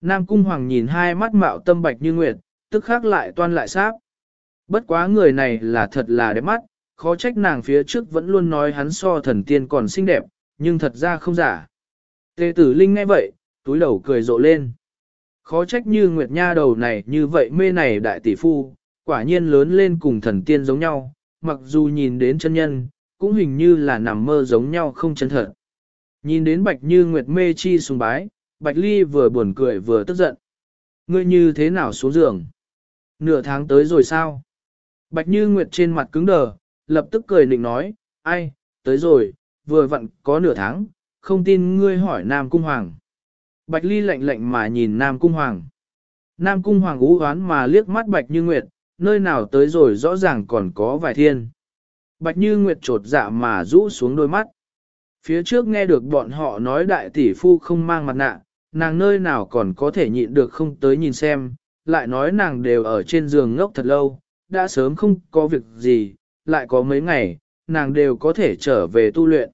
Nam Cung Hoàng nhìn hai mắt mạo tâm bạch như nguyệt, tức khắc lại toan lại sáp. Bất quá người này là thật là đẹp mắt, khó trách nàng phía trước vẫn luôn nói hắn so thần tiên còn xinh đẹp, nhưng thật ra không giả. Tề tử Linh nghe vậy, túi đầu cười rộ lên. Khó trách như Nguyệt Nha đầu này như vậy mê này đại tỷ phu, quả nhiên lớn lên cùng thần tiên giống nhau, mặc dù nhìn đến chân nhân, cũng hình như là nằm mơ giống nhau không chân thật. Nhìn đến Bạch Như Nguyệt mê chi sùng bái, Bạch Ly vừa buồn cười vừa tức giận. Ngươi như thế nào xuống giường? Nửa tháng tới rồi sao? Bạch Như Nguyệt trên mặt cứng đờ, lập tức cười nịnh nói, ai, tới rồi, vừa vặn có nửa tháng, không tin ngươi hỏi Nam Cung Hoàng. Bạch Ly lạnh lạnh mà nhìn Nam Cung Hoàng. Nam Cung Hoàng ú hoán mà liếc mắt Bạch Như Nguyệt, nơi nào tới rồi rõ ràng còn có vài thiên. Bạch Như Nguyệt trột dạ mà rũ xuống đôi mắt. Phía trước nghe được bọn họ nói đại tỷ phu không mang mặt nạ, nàng nơi nào còn có thể nhịn được không tới nhìn xem, lại nói nàng đều ở trên giường ngốc thật lâu, đã sớm không có việc gì, lại có mấy ngày, nàng đều có thể trở về tu luyện.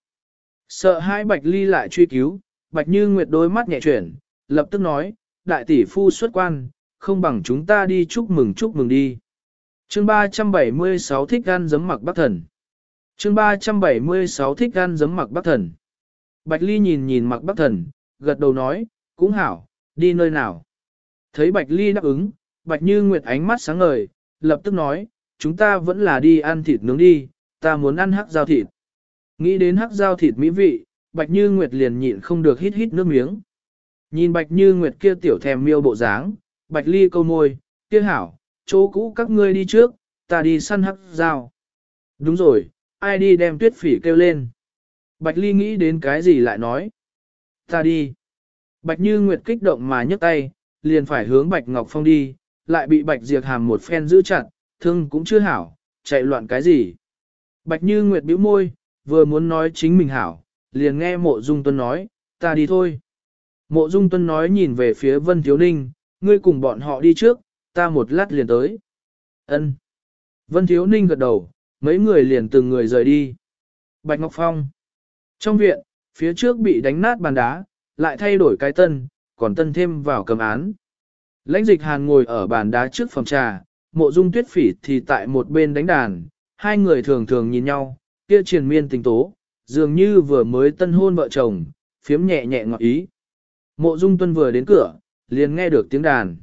Sợ hai Bạch Ly lại truy cứu, Bạch Như Nguyệt đôi mắt nhẹ chuyển, lập tức nói, đại tỷ phu xuất quan, không bằng chúng ta đi chúc mừng đi. Chương 376 thích ăn giấm mặc Bắc Thần. Chương 376 thích ăn giấm mặc Bắc Thần. Bạch Ly nhìn nhìn mặc Bắc Thần, gật đầu nói, cũng hảo, đi nơi nào. Thấy Bạch Ly đáp ứng, Bạch Như Nguyệt ánh mắt sáng ngời, lập tức nói, chúng ta vẫn là đi ăn thịt nướng đi, ta muốn ăn hắc dao thịt. Nghĩ đến hắc dao thịt mỹ vị, Bạch Như Nguyệt liền nhịn không được hít hít nước miếng. Nhìn Bạch Như Nguyệt kia tiểu thèm miêu bộ dáng, Bạch Ly câu môi, kia hảo, chỗ cũ các ngươi đi trước, ta đi săn hắc dao. Đúng rồi, ai đi đem Tuyết Phỉ kêu lên. Bạch Ly nghĩ đến cái gì lại nói. Ta đi. Bạch Như Nguyệt kích động mà nhấc tay, liền phải hướng Bạch Ngọc Phong đi, lại bị Bạch Diệp Hàm một phen giữ chặt, thương cũng chưa hảo, chạy loạn cái gì. Bạch Như Nguyệt bĩu môi, vừa muốn nói chính mình hảo, liền nghe Mộ Dung Tuân nói, ta đi thôi. Mộ Dung Tuân nói nhìn về phía Vân Thiếu Ninh, ngươi cùng bọn họ đi trước, ta một lát liền tới. Ân. Vân Thiếu Ninh gật đầu, mấy người liền từng người rời đi. Bạch Ngọc Phong. Trong viện, phía trước bị đánh nát bàn đá, lại thay đổi cái tân, còn tân thêm vào cầm án. Lãnh Dịch Hàn ngồi ở bàn đá trước phòng trà, Mộ Dung Tuyết Phỉ thì tại một bên đánh đàn, hai người thường thường nhìn nhau, kia triền miên tình tố, dường như vừa mới tân hôn vợ chồng, phiếm nhẹ nhẹ ngọt ý. Mộ Dung Tuân vừa đến cửa, liền nghe được tiếng đàn.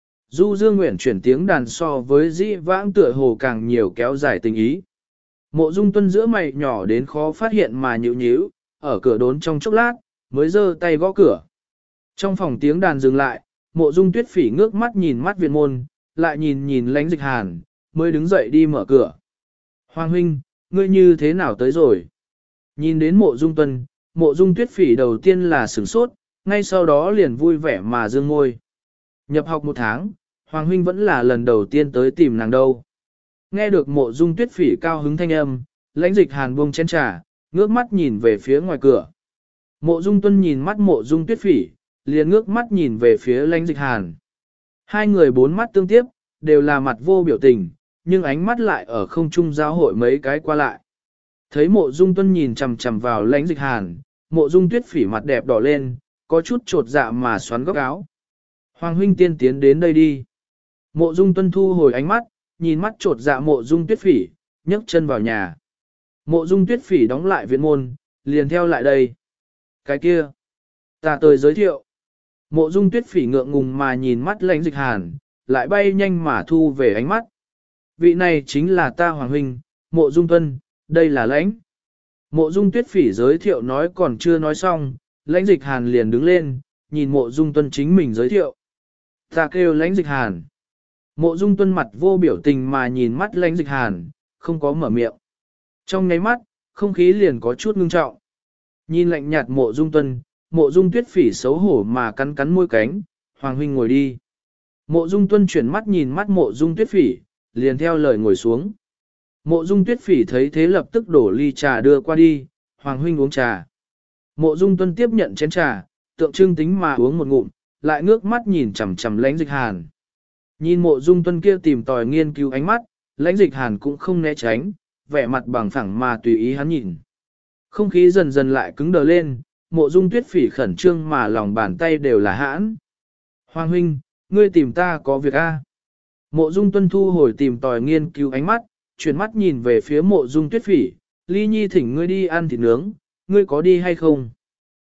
Du Dương Nguyện chuyển tiếng đàn so với dĩ vãng tựa hồ càng nhiều kéo dài tình ý. Mộ Dung Tuân giữa mày nhỏ đến khó phát hiện mà nhíu nhíu, ở cửa đốn trong chốc lát, mới giơ tay gõ cửa. Trong phòng tiếng đàn dừng lại, Mộ Dung Tuyết Phỉ ngước mắt nhìn mắt viện môn, lại nhìn nhìn Lãnh Dịch Hàn, mới đứng dậy đi mở cửa. Hoàng huynh, ngươi như thế nào tới rồi? Nhìn đến Mộ Dung Tuân, Mộ Dung Tuyết Phỉ đầu tiên là sửng sốt, ngay sau đó liền vui vẻ mà dương môi. Nhập học 1 tháng, Hoàng huynh vẫn là lần đầu tiên tới tìm nàng đâu. Nghe được Mộ Dung Tuyết Phỉ cao hứng thanh âm, Lãnh Dịch Hàn buông chén trà, ngước mắt nhìn về phía ngoài cửa. Mộ Dung Tuân nhìn mắt Mộ Dung Tuyết Phỉ, liền ngước mắt nhìn về phía Lãnh Dịch Hàn. Hai người bốn mắt tương tiếp, đều là mặt vô biểu tình, nhưng ánh mắt lại ở không trung giao hội mấy cái qua lại. Thấy Mộ Dung Tuân nhìn chằm chằm vào Lãnh Dịch Hàn, Mộ Dung Tuyết Phỉ mặt đẹp đỏ lên, có chút trột dạ mà xoắn góc áo. Hoàng huynh tiên tiến đến đây đi. Mộ Dung Tuân thu hồi ánh mắt, nhìn mắt trột dạ Mộ Dung Tuyết Phỉ, nhấc chân vào nhà. Mộ Dung Tuyết Phỉ đóng lại viện môn, liền theo lại đây. Cái kia, ta tới giới thiệu. Mộ Dung Tuyết Phỉ ngượng ngùng mà nhìn mắt Lãnh Dịch Hàn, lại bay nhanh mà thu về ánh mắt. Vị này chính là ta Hoàng huynh, Mộ Dung Tuân, đây là Lãnh. Mộ Dung Tuyết Phỉ giới thiệu nói còn chưa nói xong, Lãnh Dịch Hàn liền đứng lên, nhìn Mộ Dung Tuân chính mình giới thiệu. Ta kêu Lãnh Dịch Hàn. Mộ Dung Tuân mặt vô biểu tình mà nhìn mắt Lãnh Dịch Hàn, không có mở miệng. Trong nháy mắt, không khí liền có chút ngưng trọng. Nhìn lạnh nhạt Mộ Dung Tuân, Mộ Dung Tuyết Phỉ xấu hổ mà cắn cắn môi cánh, Hoàng huynh ngồi đi. Mộ Dung Tuân chuyển mắt nhìn mắt Mộ Dung Tuyết Phỉ, liền theo lời ngồi xuống. Mộ Dung Tuyết Phỉ thấy thế lập tức đổ ly trà đưa qua đi, Hoàng huynh uống trà. Mộ Dung Tuân tiếp nhận chén trà, tượng trưng tính mà uống một ngụm, lại ngước mắt nhìn chằm chằm Lãnh Dịch Hàn. Nhìn Mộ Dung Tuân kia tìm tòi nghiên cứu ánh mắt, Lãnh Dịch Hàn cũng không né tránh, vẻ mặt bằng phẳng mà tùy ý hắn nhìn. Không khí dần dần lại cứng đờ lên, Mộ Dung Tuyết Phỉ khẩn trương mà lòng bàn tay đều là hãn. Hoàng huynh, ngươi tìm ta có việc a? Mộ Dung Tuân thu hồi tìm tòi nghiên cứu ánh mắt, chuyển mắt nhìn về phía Mộ Dung Tuyết Phỉ, Ly Nhi thỉnh ngươi đi ăn thịt nướng, ngươi có đi hay không?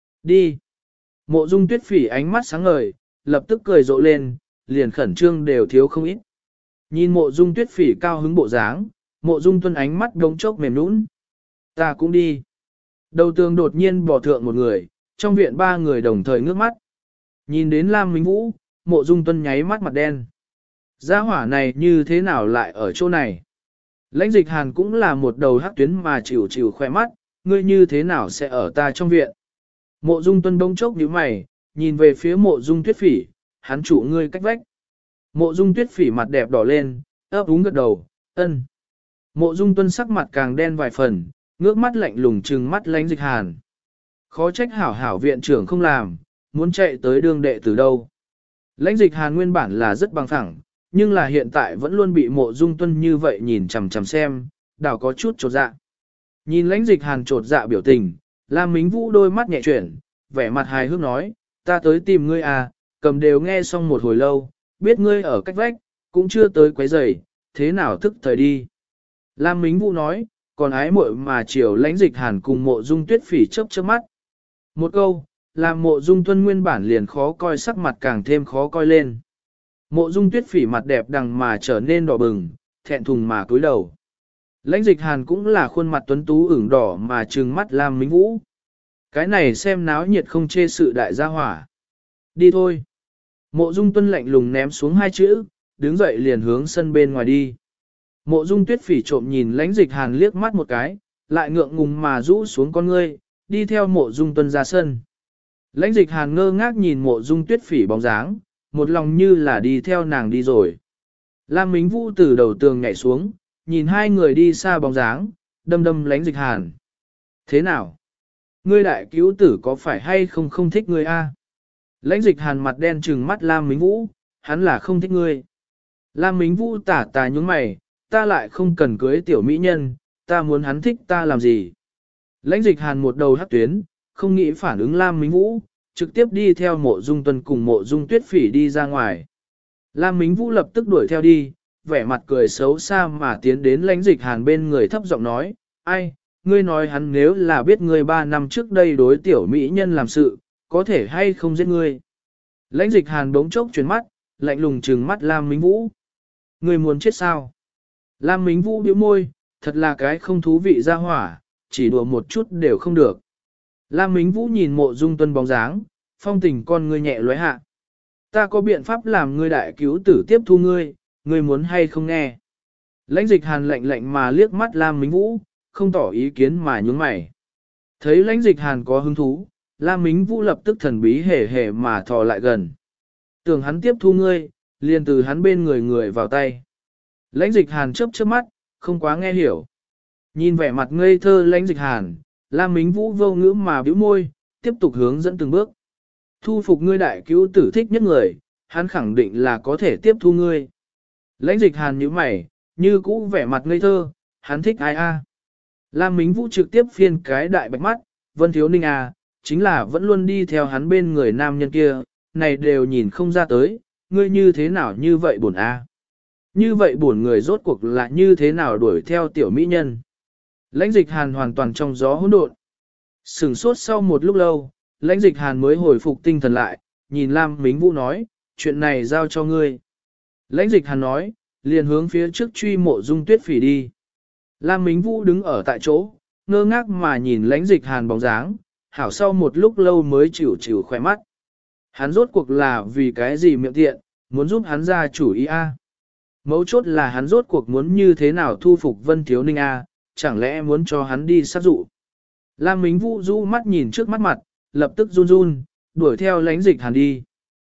Đi. Mộ Dung Tuyết Phỉ ánh mắt sáng ngời, lập tức cười rộ lên, liền khẩn trương đều thiếu không ít. Nhìn Mộ Dung Tuyết Phỉ cao hứng bộ dáng, Mộ Dung Tuân ánh mắt đống chốc mềm nũng. Ta cũng đi. Đầu tường đột nhiên bỏ thượng một người, trong viện ba người đồng thời ngước mắt. Nhìn đến Lam Minh Vũ, Mộ Dung Tuân nháy mắt mặt đen. Gia hỏa này như thế nào lại ở chỗ này? Lãnh Dịch Hàn cũng là một đầu hắc tuyến mà chịu chịu khoe mắt, ngươi như thế nào sẽ ở ta trong viện? Mộ Dung Tuân bỗng chốc nhíu mày, nhìn về phía Mộ Dung Tuyết Phỉ, hắn chủ ngươi cách vách. Mộ Dung Tuyết Phỉ mặt đẹp đỏ lên, ấp úng gật đầu, ân. Mộ Dung Tuân sắc mặt càng đen vài phần, ngước mắt lạnh lùng trừng mắt Lãnh Dịch Hàn. Khó trách hảo hảo viện trưởng không làm, muốn chạy tới đương đệ từ đâu. Lãnh Dịch Hàn nguyên bản là rất bằng phẳng, nhưng là hiện tại vẫn luôn bị Mộ Dung Tuân như vậy nhìn chằm chằm xem, đảo có chút chột dạ. Nhìn Lãnh Dịch Hàn chột dạ biểu tình, Lam Mính Vũ đôi mắt nhẹ chuyển, vẻ mặt hài hước nói, ta tới tìm ngươi à, cầm đều nghe xong một hồi lâu, biết ngươi ở cách vách, cũng chưa tới quấy rầy, thế nào thức thời đi. Lam Mính Vũ nói, còn ái muội mà chiều Lãnh Dịch Hàn cùng Mộ Dung Tuyết Phỉ chớp chớp mắt. Một câu, làm Mộ Dung Tuân nguyên bản liền khó coi sắc mặt càng thêm khó coi lên. Mộ Dung Tuyết Phỉ mặt đẹp đằng mà trở nên đỏ bừng, thẹn thùng mà cúi đầu. Lãnh Dịch Hàn cũng là khuôn mặt tuấn tú ửng đỏ mà trừng mắt Lam Mính Vũ. Cái này xem náo nhiệt không chê sự đại gia hỏa. Đi thôi. Mộ Dung Tuân lạnh lùng ném xuống hai chữ, đứng dậy liền hướng sân bên ngoài đi. Mộ Dung Tuyết Phỉ trộm nhìn Lãnh Dịch Hàn liếc mắt một cái, lại ngượng ngùng mà rũ xuống con ngươi, đi theo Mộ Dung Tuân ra sân. Lãnh Dịch Hàn ngơ ngác nhìn Mộ Dung Tuyết Phỉ bóng dáng, một lòng như là đi theo nàng đi rồi. Lam Mính Vũ từ đầu tường nhảy xuống, nhìn hai người đi xa bóng dáng, đâm đâm Lãnh Dịch Hàn. Thế nào? Ngươi đại cứu tử có phải hay không không thích ngươi a? Lãnh Dịch Hàn mặt đen trừng mắt Lam Mính Vũ, hắn là không thích ngươi. Lam Mính Vũ tả tà nhúng mày, ta lại không cần cưới tiểu mỹ nhân, ta muốn hắn thích ta làm gì. Lãnh Dịch Hàn một đầu hắc tuyến, không nghĩ phản ứng Lam Mính Vũ, trực tiếp đi theo Mộ Dung Tuân cùng Mộ Dung Tuyết Phỉ đi ra ngoài. Lam Mính Vũ lập tức đuổi theo đi, vẻ mặt cười xấu xa mà tiến đến Lãnh Dịch Hàn bên người thấp giọng nói, ai, ngươi nói hắn nếu là biết ngươi 3 năm trước đây đối tiểu mỹ nhân làm sự, có thể hay không giết ngươi. Lãnh Dịch Hàn bỗng chốc chuyển mắt, lạnh lùng trừng mắt Lam Mính Vũ. Ngươi muốn chết sao? Lam Mính Vũ bĩu môi, thật là cái không thú vị ra hỏa, chỉ đùa một chút đều không được. Lam Mính Vũ nhìn Mộ Dung Tuân bóng dáng, phong tình con ngươi nhẹ lóe hạ. Ta có biện pháp làm ngươi đại cứu tử tiếp thu ngươi, ngươi muốn hay không nghe. Lãnh Dịch Hàn lạnh lạnh mà liếc mắt Lam Mính Vũ, không tỏ ý kiến mà nhướng mày. Thấy Lãnh Dịch Hàn có hứng thú, Lam Mính Vũ lập tức thần bí hề hề mà thò lại gần. Tưởng hắn tiếp thu ngươi, liền từ hắn bên người vào tay. Lãnh Dịch Hàn chớp chớp mắt, không quá nghe hiểu. Nhìn vẻ mặt ngây thơ Lãnh Dịch Hàn, Lam Mính Vũ vô ngữ mà bĩu môi, tiếp tục hướng dẫn từng bước. Thu phục ngươi đại cứu tử thích nhất người, hắn khẳng định là có thể tiếp thu ngươi. Lãnh Dịch Hàn nhíu mày, như cũ vẻ mặt ngây thơ, hắn thích ai a? Lam Mính Vũ trực tiếp phiên cái đại bạch mắt, Vân Thiếu Ninh à, chính là vẫn luôn đi theo hắn bên người nam nhân kia, này đều nhìn không ra tới, ngươi như thế nào như vậy buồn a? Như vậy buồn người rốt cuộc là như thế nào đuổi theo tiểu mỹ nhân? Lãnh Dịch Hàn hoàn toàn trong gió hỗn độn. Sửng sốt sau một lúc lâu, Lãnh Dịch Hàn mới hồi phục tinh thần lại, nhìn Lam Mính Vũ nói, chuyện này giao cho ngươi. Lãnh Dịch Hàn nói, liền hướng phía trước truy Mộ Dung Tuyết Phỉ đi. Lam Mính Vũ đứng ở tại chỗ, ngơ ngác mà nhìn Lãnh Dịch Hàn bóng dáng, hảo sau một lúc lâu mới chịu khoe mắt. Hắn rốt cuộc là vì cái gì miệng tiện, muốn giúp hắn ra chủ ý a? Mấu chốt là hắn rốt cuộc muốn như thế nào thu phục Vân Thiếu Ninh a, chẳng lẽ muốn cho hắn đi sát dụ. Lam Mính Vũ du mắt nhìn trước mắt mặt, lập tức run run, đuổi theo Lãnh Dịch Hàn đi.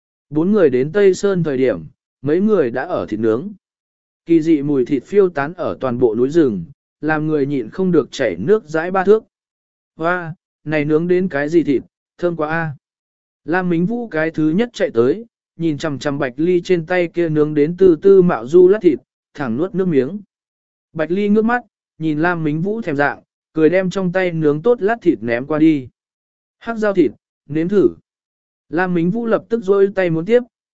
4 người đến Tây Sơn thời điểm, mấy người đã ở thịt nướng. Kỳ dị mùi thịt phiêu tán ở toàn bộ núi rừng, làm người nhịn không được chảy nước dãi 3 thước. Hoa, này nướng đến cái gì thịt, thơm quá a. Lam Mính Vũ cái thứ nhất chạy tới, nhìn chằm chằm Bạch Ly trên tay kia nướng đến từ từ mạo du lát thịt, thẳng nuốt nước miếng. Bạch Ly ngước mắt, nhìn Lam Mính Vũ thèm dạng, cười đem trong tay nướng tốt lát thịt ném qua đi. Hắc dao thịt, nếm thử. Lam Mính Vũ lập tức rôi tay muốn tiếp,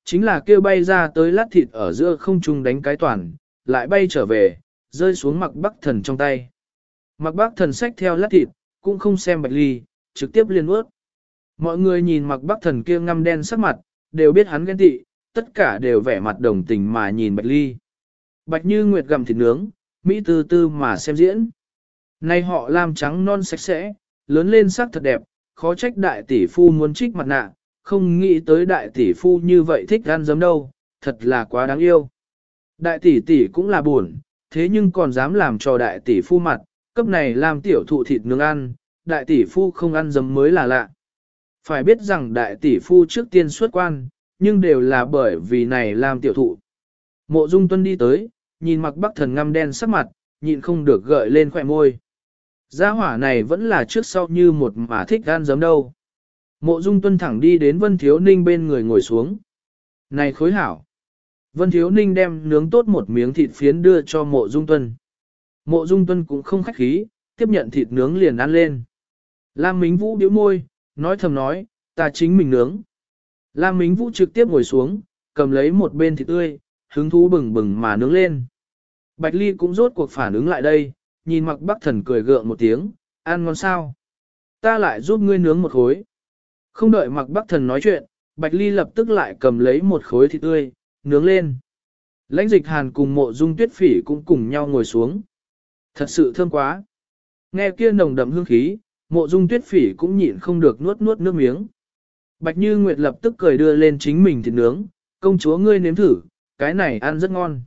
chính là kêu bay ra tới lát thịt ở giữa không trung đánh cái toàn, lại bay trở về, rơi xuống Mạc Bắc Thần trong tay. Mạc Bắc Thần xách theo lát thịt, cũng không xem Bạch Ly, trực tiếp liền ướt. Mọi người nhìn Mạc Bắc Thần kia ngăm đen sắc mặt, đều biết hắn ghen tị, tất cả đều vẻ mặt đồng tình mà nhìn Bạch Ly. Bạch Như Nguyệt gặm thịt nướng, Mỹ tư tư mà xem diễn. Nay họ làm trắng non sạch sẽ, lớn lên sắc thật đẹp, khó trách đại tỷ phu muốn trích mặt nạ, không nghĩ tới đại tỷ phu như vậy thích ăn giấm đâu, thật là quá đáng yêu. Đại tỷ tỷ cũng là buồn, thế nhưng còn dám làm cho đại tỷ phu mặt, cấp này làm tiểu thụ thịt nướng ăn, đại tỷ phu không ăn giấm mới là lạ. Phải biết rằng đại tỷ phu trước tiên xuất quan, nhưng đều là bởi vì này làm tiểu thụ. Mộ Dung Tuân đi tới, nhìn Mạc Bắc Thần ngăm đen sắc mặt, nhịn không được gợi lên khỏe môi. Gia hỏa này vẫn là trước sau như một mà thích gan giấm đâu. Mộ Dung Tuân thẳng đi đến Vân Thiếu Ninh bên người ngồi xuống. Này khối hảo. Vân Thiếu Ninh đem nướng tốt một miếng thịt phiến đưa cho Mộ Dung Tuân. Mộ Dung Tuân cũng không khách khí, tiếp nhận thịt nướng liền ăn lên. Lam Mính Vũ điếu môi, nói thầm nói, ta chính mình nướng. Lam Mính Vũ trực tiếp ngồi xuống, cầm lấy một bên thịt tươi, hứng thú bừng bừng mà nướng lên. Bạch Ly cũng rốt cuộc phản ứng lại đây, nhìn Mạc Bắc Thần cười gượng một tiếng, ăn ngon sao? Ta lại giúp ngươi nướng một khối. Không đợi Mạc Bắc Thần nói chuyện, Bạch Ly lập tức lại cầm lấy một khối thịt tươi, nướng lên. Lãnh Dịch Hàn cùng Mộ Dung Tuyết Phỉ cũng cùng nhau ngồi xuống. Thật sự thơm quá. Nghe kia nồng đậm hương khí, Mộ Dung Tuyết Phỉ cũng nhịn không được nuốt nước miếng. Bạch Như Nguyệt lập tức cười đưa lên chính mình thịt nướng, công chúa ngươi nếm thử, cái này ăn rất ngon.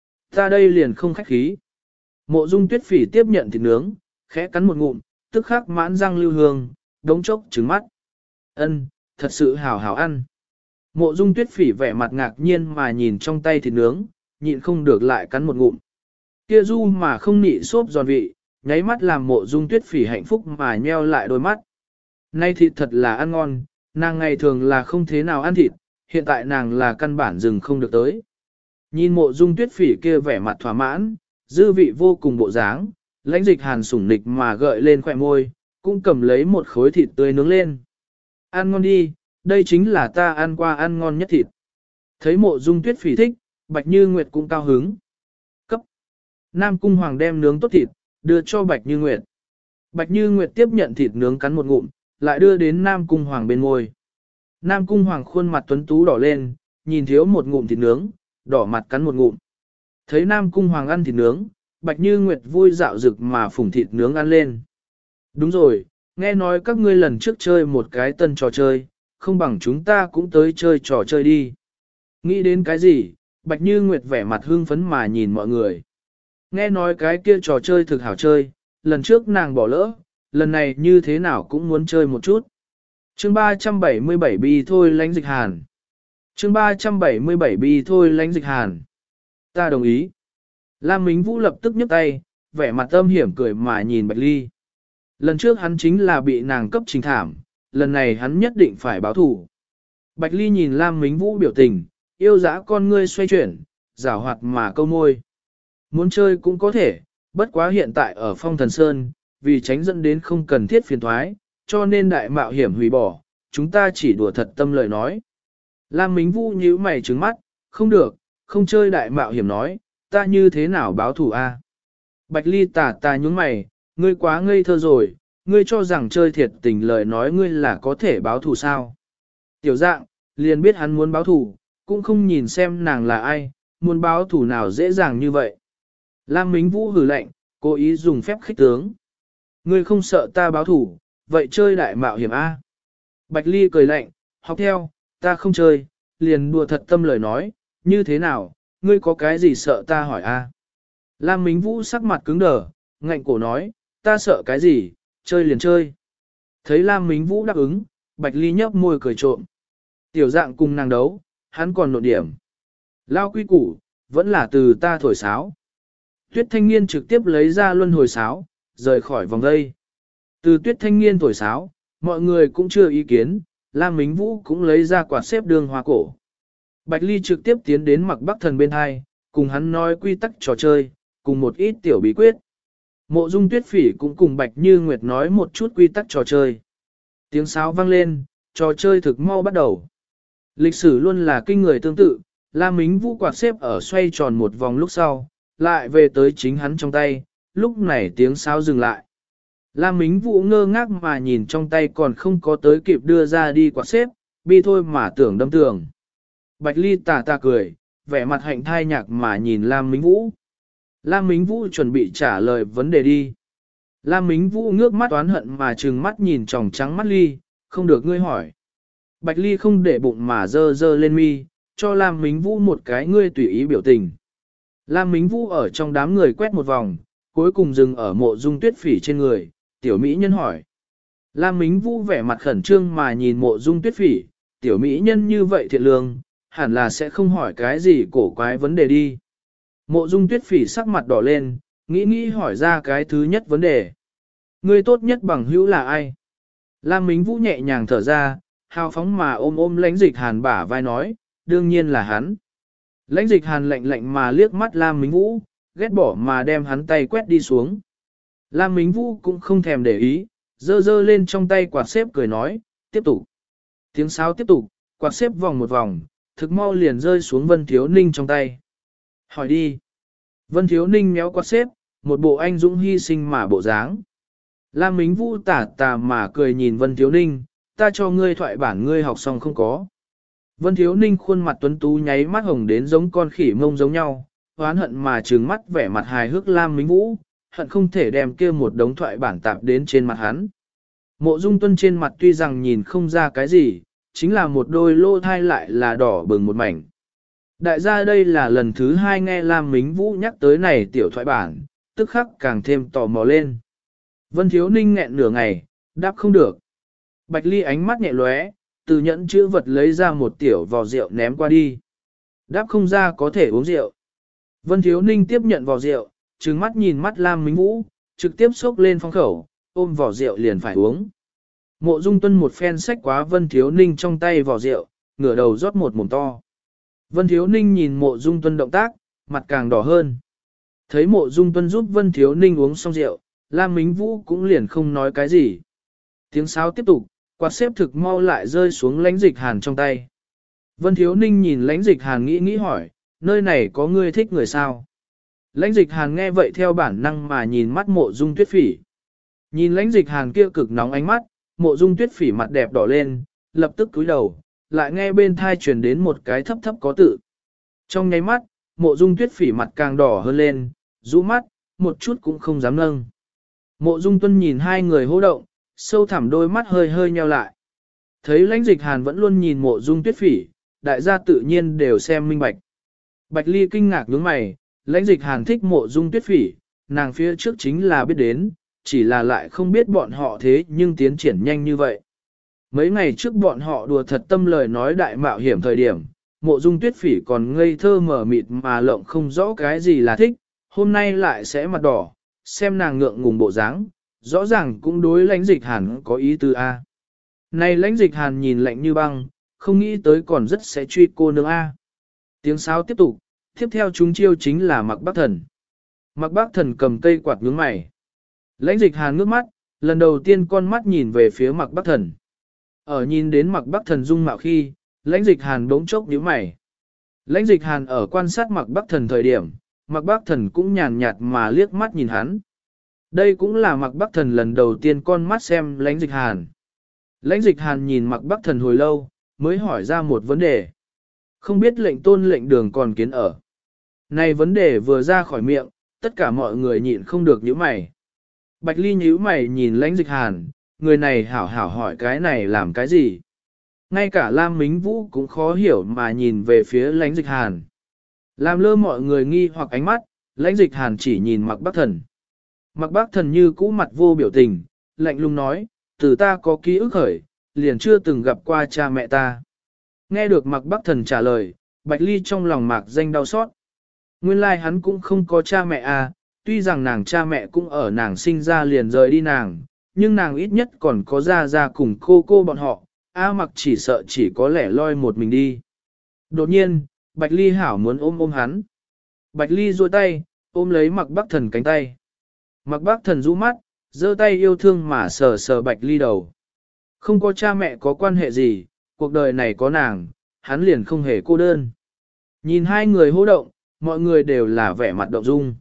Ta đây liền không khách khí. Mộ Dung Tuyết Phỉ tiếp nhận thịt nướng, khẽ cắn một ngụm, tức khắc mãn răng lưu hương, đống chốc trứng mắt. Ân, thật sự hảo hảo ăn. Mộ Dung Tuyết Phỉ vẻ mặt ngạc nhiên mà nhìn trong tay thịt nướng, nhịn không được lại cắn một ngụm. Kia du mà không nị xốp giòn vị, nháy mắt làm Mộ Dung Tuyết Phỉ hạnh phúc mà nheo lại đôi mắt. Nay thịt thật là ăn ngon, nàng ngày thường là không thế nào ăn thịt, hiện tại nàng là căn bản dừng không được tới. Nhìn Mộ Dung Tuyết Phỉ kia vẻ mặt thỏa mãn, dư vị vô cùng bộ dáng, Lãnh Dịch Hàn sủng nịch mà gợi lên khóe môi, cũng cầm lấy một khối thịt tươi nướng lên. Ăn ngon đi, đây chính là ta ăn qua ăn ngon nhất thịt. Thấy Mộ Dung Tuyết Phỉ thích, Bạch Như Nguyệt cũng cao hứng. Cấp. Nam Cung Hoàng đem nướng tốt thịt, đưa cho Bạch Như Nguyệt. Bạch Như Nguyệt tiếp nhận thịt nướng cắn một ngụm, lại đưa đến Nam Cung Hoàng bên môi. Nam Cung Hoàng khuôn mặt tuấn tú đỏ lên, nhìn thiếu một ngụm thịt nướng, đỏ mặt cắn một ngụm. Thấy Nam Cung Hoàng ăn thịt nướng, Bạch Như Nguyệt vui dạo rực mà phủng thịt nướng ăn lên. Đúng rồi, nghe nói các ngươi lần trước chơi một cái tân trò chơi, không bằng chúng ta cũng tới chơi trò chơi đi. Nghĩ đến cái gì, Bạch Như Nguyệt vẻ mặt hưng phấn mà nhìn mọi người. Nghe nói cái kia trò chơi thực hảo chơi, lần trước nàng bỏ lỡ, lần này như thế nào cũng muốn chơi một chút. Chương 377 bi thôi Lãnh Dịch Hàn. Chương 377 bi thôi Lãnh Dịch Hàn. Ta đồng ý. Lam Mính Vũ lập tức nhấc tay, vẻ mặt âm hiểm cười mà nhìn Bạch Ly. Lần trước hắn chính là bị nàng cấp trình thảm, lần này hắn nhất định phải báo thù. Bạch Ly nhìn Lam Mính Vũ biểu tình, yêu dã con ngươi xoay chuyển, giảo hoạt mà câu môi. Muốn chơi cũng có thể, bất quá hiện tại ở Phong Thần Sơn, vì tránh dẫn đến không cần thiết phiền thoái, cho nên đại mạo hiểm hủy bỏ, chúng ta chỉ đùa thật tâm lời nói. Lam Mính Vũ nhíu mày trừng mắt, không được, không chơi đại mạo hiểm nói, ta như thế nào báo thù a? Bạch Ly tà nhúng mày, ngươi quá ngây thơ rồi, ngươi cho rằng chơi thiệt tình lời nói ngươi là có thể báo thù sao? Tiểu dạng, liền biết hắn muốn báo thù, cũng không nhìn xem nàng là ai, muốn báo thù nào dễ dàng như vậy. Lam Mính Vũ hừ lạnh, cố ý dùng phép khích tướng. Ngươi không sợ ta báo thù, vậy chơi đại mạo hiểm a? Bạch Ly cười lạnh, học theo, ta không chơi, liền đùa thật tâm lời nói, như thế nào, ngươi có cái gì sợ ta hỏi a? Lam Mính Vũ sắc mặt cứng đờ, ngạnh cổ nói, ta sợ cái gì, chơi liền chơi. Thấy Lam Mính Vũ đáp ứng, Bạch Ly nhấp môi cười trộm. Tiểu dạng cùng nàng đấu, hắn còn nộn điểm. Lao quy củ, vẫn là từ ta thổi sáo. Tuyết Thanh Nghiên trực tiếp lấy ra luân hồi sáo, rời khỏi vòng dây. Từ Tuyết Thanh Nghiên thổi sáo, mọi người cũng chưa ý kiến, Lam Mính Vũ cũng lấy ra quạt xếp đường hoa cổ. Bạch Ly trực tiếp tiến đến Mạc Bắc Thần bên hai, cùng hắn nói quy tắc trò chơi, cùng một ít tiểu bí quyết. Mộ Dung Tuyết Phỉ cũng cùng Bạch Như Nguyệt nói một chút quy tắc trò chơi. Tiếng sáo vang lên, trò chơi thực mau bắt đầu. Lịch sử luôn là kinh người tương tự, Lam Mính Vũ quạt xếp ở xoay tròn một vòng lúc sau, lại về tới chính hắn trong tay, lúc này tiếng sáo dừng lại. Lam Mính Vũ ngơ ngác mà nhìn trong tay còn không có tới kịp đưa ra đi quạt xếp, bi thôi mà tưởng đâm tường. Bạch Ly tà tà cười, vẻ mặt hạnh thai nhạc mà nhìn Lam Mính Vũ. Lam Mính Vũ chuẩn bị trả lời vấn đề đi. Lam Mính Vũ ngước mắt oán hận mà trừng mắt nhìn tròng trắng mắt Ly, không được ngươi hỏi. Bạch Ly không để bụng mà dơ dơ lên mi, cho Lam Mính Vũ một cái ngươi tùy ý biểu tình. Lam Mính Vũ ở trong đám người quét một vòng, cuối cùng dừng ở Mộ Dung Tuyết Phỉ trên người, tiểu mỹ nhân hỏi. Lam Mính Vũ vẻ mặt khẩn trương mà nhìn Mộ Dung Tuyết Phỉ, tiểu mỹ nhân như vậy thiện lương, hẳn là sẽ không hỏi cái gì cổ quái vấn đề đi. Mộ Dung Tuyết Phỉ sắc mặt đỏ lên, nghĩ hỏi ra cái thứ nhất vấn đề. Người tốt nhất bằng hữu là ai? Lam Mính Vũ nhẹ nhàng thở ra, hào phóng mà ôm Lãnh Dịch Hàn bả vai nói, đương nhiên là hắn. Lãnh Dịch Hàn lạnh lạnh mà liếc mắt Lam Mính Vũ, ghét bỏ mà đem hắn tay quét đi xuống. Lam Mính Vũ cũng không thèm để ý, dơ dơ lên trong tay quạt xếp cười nói, tiếp tục. Tiếng sáo tiếp tục, quạt xếp vòng một vòng, thực mau liền rơi xuống Vân Thiếu Ninh trong tay. Hỏi đi. Vân Thiếu Ninh méo quạt xếp, một bộ anh dũng hy sinh mà bộ dáng. Lam Mính Vũ tà tà mà cười nhìn Vân Thiếu Ninh, ta cho ngươi thoại bản ngươi học xong không có. Vân Thiếu Ninh khuôn mặt tuấn tú nháy mắt hồng đến giống con khỉ mông giống nhau, oán hận mà trừng mắt vẻ mặt hài hước Lam Mính Vũ, hận không thể đem kia một đống thoại bản tạp đến trên mặt hắn. Mộ Dung Tuân trên mặt tuy rằng nhìn không ra cái gì, chính là một đôi lô thai lại là đỏ bừng một mảnh. Đại gia đây là lần thứ hai nghe Lam Mính Vũ nhắc tới này tiểu thoại bản, tức khắc càng thêm tò mò lên. Vân Thiếu Ninh nghẹn nửa ngày, đáp không được. Bạch Ly ánh mắt nhẹ lóe, từ nhẫn chữ vật lấy ra một tiểu vò rượu ném qua đi. Đáp không ra có thể uống rượu. Vân Thiếu Ninh tiếp nhận vò rượu, trừng mắt nhìn mắt Lam Mính Vũ, trực tiếp xốc lên phong khẩu, ôm vò rượu liền phải uống. Mộ Dung Tuân một phen xách quá Vân Thiếu Ninh trong tay vò rượu, ngửa đầu rót một mồm to. Vân Thiếu Ninh nhìn Mộ Dung Tuân động tác, mặt càng đỏ hơn. Thấy Mộ Dung Tuân giúp Vân Thiếu Ninh uống xong rượu, Lam Mính Vũ cũng liền không nói cái gì. Tiếng sáo tiếp tục, quạt xếp thực mau lại rơi xuống Lãnh Dịch Hàn trong tay. Vân Thiếu Ninh nhìn Lãnh Dịch Hàn nghĩ hỏi, nơi này có ngươi thích người sao? Lãnh Dịch Hàn nghe vậy theo bản năng mà nhìn mắt Mộ Dung Tuyết Phỉ. Nhìn Lãnh Dịch Hàn kia cực nóng ánh mắt, Mộ Dung Tuyết Phỉ mặt đẹp đỏ lên, lập tức cúi đầu, lại nghe bên thai truyền đến một cái thấp thấp có tự. Trong nháy mắt, Mộ Dung Tuyết Phỉ mặt càng đỏ hơn lên, rũ mắt, một chút cũng không dám nâng. Mộ Dung Tuân nhìn hai người hô động, sâu thẳm đôi mắt hơi hơi nheo lại. Thấy Lãnh Dịch Hàn vẫn luôn nhìn Mộ Dung Tuyết Phỉ, đại gia tự nhiên đều xem minh bạch. Bạch Ly kinh ngạc nhướng mày, Lãnh Dịch Hàn thích Mộ Dung Tuyết Phỉ, nàng phía trước chính là biết đến, chỉ là lại không biết bọn họ thế nhưng tiến triển nhanh như vậy. Mấy ngày trước bọn họ đùa thật tâm lời nói đại mạo hiểm thời điểm, Mộ Dung Tuyết Phỉ còn ngây thơ mở mịt mà lộng không rõ cái gì là thích, hôm nay lại sẽ mặt đỏ, xem nàng ngượng ngùng bộ dáng, rõ ràng cũng đối Lãnh Dịch Hàn có ý tư A. Này Lãnh Dịch Hàn nhìn lạnh như băng, không nghĩ tới còn rất sẽ truy cô nương A. Tiếng sáo tiếp tục, tiếp theo chúng chiêu chính là Mạc Bắc Thần. Mạc Bắc Thần cầm cây quạt nhướng mày. Lãnh Dịch Hàn ngước mắt, lần đầu tiên con mắt nhìn về phía Mạc Bắc Thần. Ở nhìn đến Mạc Bắc Thần dung mạo khi, Lãnh Dịch Hàn bỗng chốc nhíu mày. Lãnh Dịch Hàn ở quan sát Mạc Bắc Thần thời điểm, Mạc Bắc Thần cũng nhàn nhạt mà liếc mắt nhìn hắn. Đây cũng là Mạc Bắc Thần lần đầu tiên con mắt xem Lãnh Dịch Hàn. Lãnh Dịch Hàn nhìn Mạc Bắc Thần hồi lâu, mới hỏi ra một vấn đề. Không biết lệnh tôn lệnh đường còn kiến ở. Này vấn đề vừa ra khỏi miệng, tất cả mọi người nhịn không được nhíu mày. Bạch Ly nhíu mày nhìn Lãnh Dịch Hàn, người này hảo hảo hỏi cái này làm cái gì. Ngay cả Lam Mính Vũ cũng khó hiểu mà nhìn về phía Lãnh Dịch Hàn. Làm lơ mọi người nghi hoặc ánh mắt, Lãnh Dịch Hàn chỉ nhìn Mạc Bắc Thần. Mạc Bắc Thần như cũ mặt vô biểu tình, lạnh lùng nói, từ ta có ký ức khởi, liền chưa từng gặp qua cha mẹ ta. Nghe được Mạc Bắc Thần trả lời, Bạch Ly trong lòng Mạc Danh đau xót. Nguyên lai hắn cũng không có cha mẹ à, tuy rằng nàng cha mẹ cũng ở nàng sinh ra liền rời đi nàng, nhưng nàng ít nhất còn có ra cùng cô bọn họ, A Mặc chỉ sợ chỉ có lẻ loi một mình đi. Đột nhiên, Bạch Ly hảo muốn ôm hắn. Bạch Ly duỗi tay, ôm lấy Mạc Bắc Thần cánh tay. Mạc Bắc Thần rũ mắt, giơ tay yêu thương mà sờ sờ Bạch Ly đầu. Không có cha mẹ có quan hệ gì, cuộc đời này có nàng, hắn liền không hề cô đơn. Nhìn hai người hô động, mọi người đều là vẻ mặt động dung.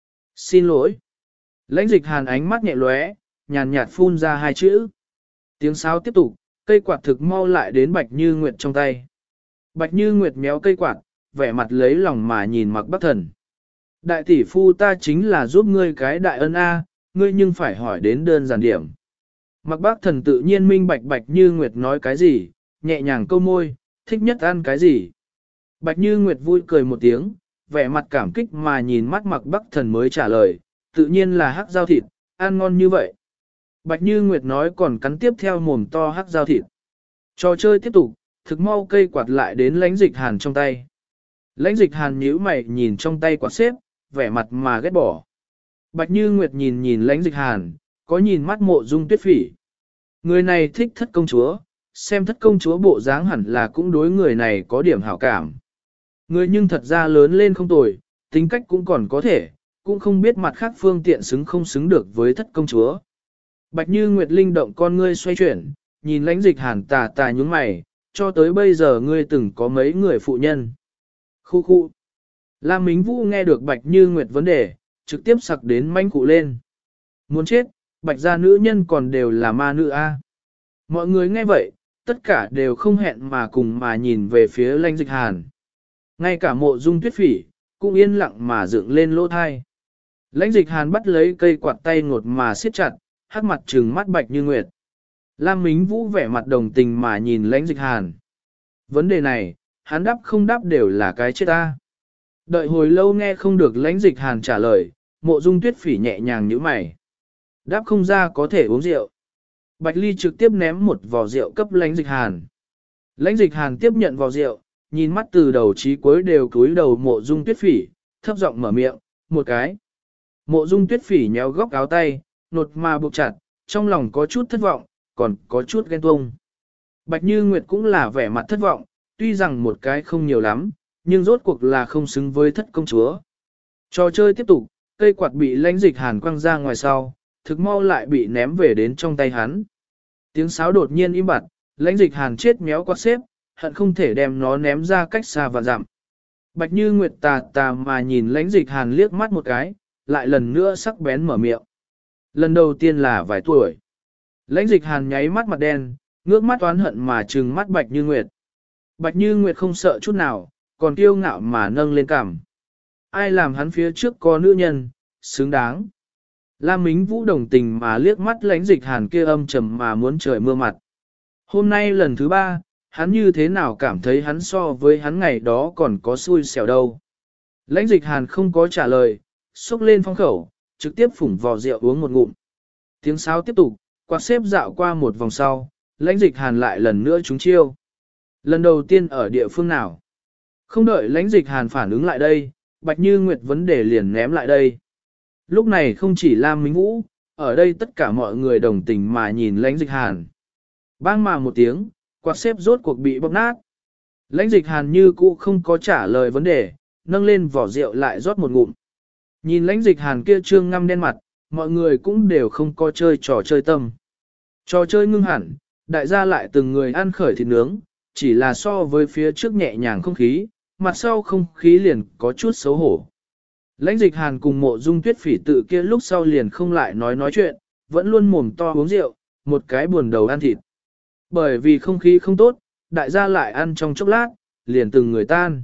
Xin lỗi. Lãnh dịch hàn ánh mắt nhẹ lóe, nhàn nhạt phun ra hai chữ. Tiếng sáo tiếp tục, cây quạt thực mau lại đến Bạch Như Nguyệt trong tay. Bạch Như Nguyệt méo cây quạt, vẻ mặt lấy lòng mà nhìn Mạc Bắc Thần. Đại tỷ phu ta chính là giúp ngươi cái đại ân A, ngươi nhưng phải hỏi đến đơn giản điểm. Mạc Bắc Thần tự nhiên minh bạch Bạch Như Nguyệt nói cái gì, nhẹ nhàng câu môi, thích nhất ăn cái gì. Bạch Như Nguyệt vui cười một tiếng, vẻ mặt cảm kích mà nhìn mắt Mạc Bắc Thần mới trả lời, tự nhiên là hắc dao thịt, ăn ngon như vậy. Bạch Như Nguyệt nói còn cắn tiếp theo mồm to hắc dao thịt. Trò chơi tiếp tục, thực mau cây quạt lại đến lãnh dịch hàn trong tay. Lãnh dịch hàn nhíu mày nhìn trong tay quạt xếp, vẻ mặt mà ghét bỏ. Bạch Như Nguyệt nhìn nhìn lãnh dịch hàn, có nhìn mắt Mộ Dung Tuyết Phỉ. Người này thích thất công chúa, xem thất công chúa bộ dáng hẳn là cũng đối người này có điểm hảo cảm. Người nhưng thật ra lớn lên không tồi, tính cách cũng còn có thể, cũng không biết mặt khác phương tiện xứng không xứng được với thất công chúa. Bạch Như Nguyệt linh động con ngươi xoay chuyển, nhìn lãnh dịch hàn tà tà nhúng mày, cho tới bây giờ ngươi từng có mấy người phụ nhân. Khu khu. Lam Mính Vũ nghe được Bạch Như Nguyệt vấn đề, trực tiếp sặc đến manh cụ lên. Muốn chết, Bạch gia nữ nhân còn đều là ma nữ a. Mọi người nghe vậy, tất cả đều không hẹn mà cùng mà nhìn về phía lãnh dịch hàn. Ngay cả Mộ Dung Tuyết Phỉ, cũng yên lặng mà dựng lên lỗ thai. Lãnh dịch hàn bắt lấy cây quạt tay ngột mà siết chặt, hắc mặt trừng mắt Bạch Như Nguyệt. Lam Mính Vũ vẻ mặt đồng tình mà nhìn lãnh dịch hàn. Vấn đề này, hắn đáp không đáp đều là cái chết ta. Đợi hồi lâu nghe không được lãnh dịch hàn trả lời, Mộ Dung Tuyết Phỉ nhẹ nhàng nhíu mày. Đáp không ra có thể uống rượu. Bạch Ly trực tiếp ném một vò rượu cấp lãnh dịch hàn. Lãnh dịch hàn tiếp nhận vò rượu, nhìn mắt từ đầu chí cuối đều cúi đầu Mộ Dung Tuyết Phỉ, thấp giọng mở miệng, một cái. Mộ Dung Tuyết Phỉ nhéo góc áo tay, nột mà buộc chặt, trong lòng có chút thất vọng, còn có chút ghen tuông. Bạch Như Nguyệt cũng là vẻ mặt thất vọng, tuy rằng một cái không nhiều lắm, nhưng rốt cuộc là không xứng với thất công chúa. Trò chơi tiếp tục, cây quạt bị lãnh dịch hàn quăng ra ngoài sau, thực mau lại bị ném về đến trong tay hắn. Tiếng sáo đột nhiên im bặt, lãnh dịch hàn chết méo quạt xếp, hận không thể đem nó ném ra cách xa và dặm. Bạch Như Nguyệt tà tà mà nhìn lãnh dịch hàn liếc mắt một cái, lại lần nữa sắc bén mở miệng. Lần đầu tiên là vài tuổi. Lãnh dịch hàn nháy mắt mặt đen, ngước mắt oán hận mà trừng mắt Bạch Như Nguyệt. Bạch Như Nguyệt không sợ chút nào, còn kiêu ngạo mà nâng lên cằm. Ai làm hắn phía trước có nữ nhân, xứng đáng. Lam Mính Vũ đồng tình mà liếc mắt lãnh dịch hàn kia âm trầm mà muốn trời mưa mặt. Hôm nay lần thứ 3, hắn như thế nào cảm thấy hắn so với hắn ngày đó còn có xui xẻo đâu. Lãnh dịch hàn không có trả lời, xúc lên phong khẩu, trực tiếp phủng vò rượu uống một ngụm. Tiếng sáo tiếp tục, quạt xếp dạo qua một vòng sau, lãnh dịch hàn lại lần nữa trúng chiêu. Lần đầu tiên ở địa phương nào? Không đợi lãnh dịch hàn phản ứng lại đây, Bạch Như Nguyệt vấn đề liền ném lại đây. Lúc này không chỉ Lam Mính Vũ, ở đây tất cả mọi người đồng tình mà nhìn lãnh dịch hàn. Bang mà một tiếng, quạt xếp rốt cuộc bị bóp nát. Lãnh dịch hàn như cũ không có trả lời vấn đề, nâng lên vỏ rượu lại rót một ngụm. Nhìn lãnh dịch hàn kia trương ngăm đen mặt, mọi người cũng đều không có chơi trò chơi tâm. Trò chơi ngưng hẳn, đại gia lại từng người ăn khởi thịt nướng, chỉ là so với phía trước nhẹ nhàng không khí, mặt sau không khí liền có chút xấu hổ. Lãnh dịch hàn cùng Mộ Dung Tuyết Phỉ tự kia lúc sau liền không lại nói chuyện, vẫn luôn mồm to uống rượu, một cái buồn đầu ăn thịt. Bởi vì không khí không tốt, đại gia lại ăn trong chốc lát, liền từng người tan.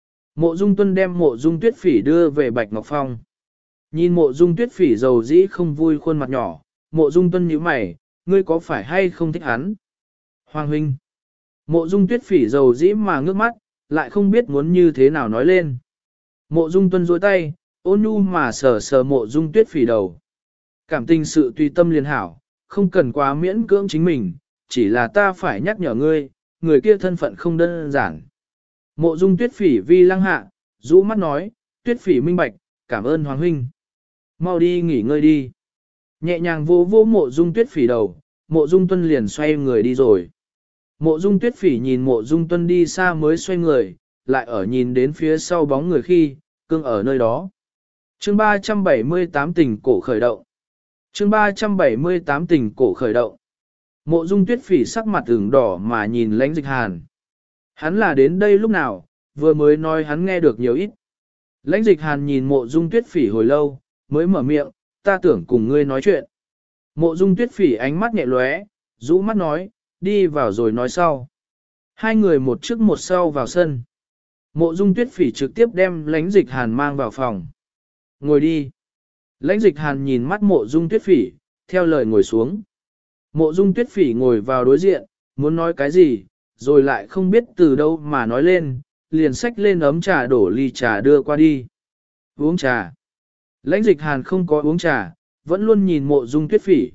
Mộ Dung Tuân đem Mộ Dung Tuyết Phỉ đưa về Bạch Ngọc Phong. Nhìn Mộ Dung Tuyết Phỉ dầu dĩ không vui khuôn mặt nhỏ, Mộ Dung Tuân nhíu mày, ngươi có phải hay không thích hắn? Hoàng huynh. Mộ Dung Tuyết Phỉ dầu dĩ mà ngước mắt, lại không biết muốn như thế nào nói lên. Mộ Dung Tuân duỗi tay, ôn nhu mà sờ sờ Mộ Dung Tuyết Phỉ đầu. Cảm tình sự tùy tâm liền hảo, không cần quá miễn cưỡng chính mình, chỉ là ta phải nhắc nhở ngươi, người kia thân phận không đơn giản. Mộ Dung Tuyết Phỉ vi lăng hạ, rũ mắt nói, Tuyết Phỉ minh bạch, cảm ơn Hoàng huynh. Mau đi nghỉ ngơi đi. Nhẹ nhàng vô vô Mộ Dung Tuyết Phỉ đầu, Mộ Dung Tuân liền xoay người đi rồi. Mộ Dung Tuyết Phỉ nhìn Mộ Dung Tuân đi xa mới xoay người, lại ở nhìn đến phía sau bóng người khi, cưng ở nơi đó. Chương 378 tình cổ khởi động. Chương 378 tình cổ khởi động. Mộ Dung Tuyết Phỉ sắc mặt ửng đỏ mà nhìn lãnh dịch hàn. Hắn là đến đây lúc nào, vừa mới nói hắn nghe được nhiều ít. Lãnh dịch hàn nhìn mộ dung tuyết phỉ hồi lâu, mới mở miệng, ta tưởng cùng ngươi nói chuyện. Mộ dung tuyết phỉ ánh mắt nhẹ lóe, rũ mắt nói, đi vào rồi nói sau. Hai người một trước một sau vào sân. Mộ dung tuyết phỉ trực tiếp đem lãnh dịch hàn mang vào phòng. Ngồi đi. Lãnh dịch hàn nhìn mắt mộ dung tuyết phỉ, theo lời ngồi xuống. Mộ dung tuyết phỉ ngồi vào đối diện, muốn nói cái gì, rồi lại không biết từ đâu mà nói lên, liền xách lên ấm trà đổ ly trà đưa qua đi. Uống trà. Lãnh dịch hàn không có uống trà, vẫn luôn nhìn mộ dung tuyết phỉ.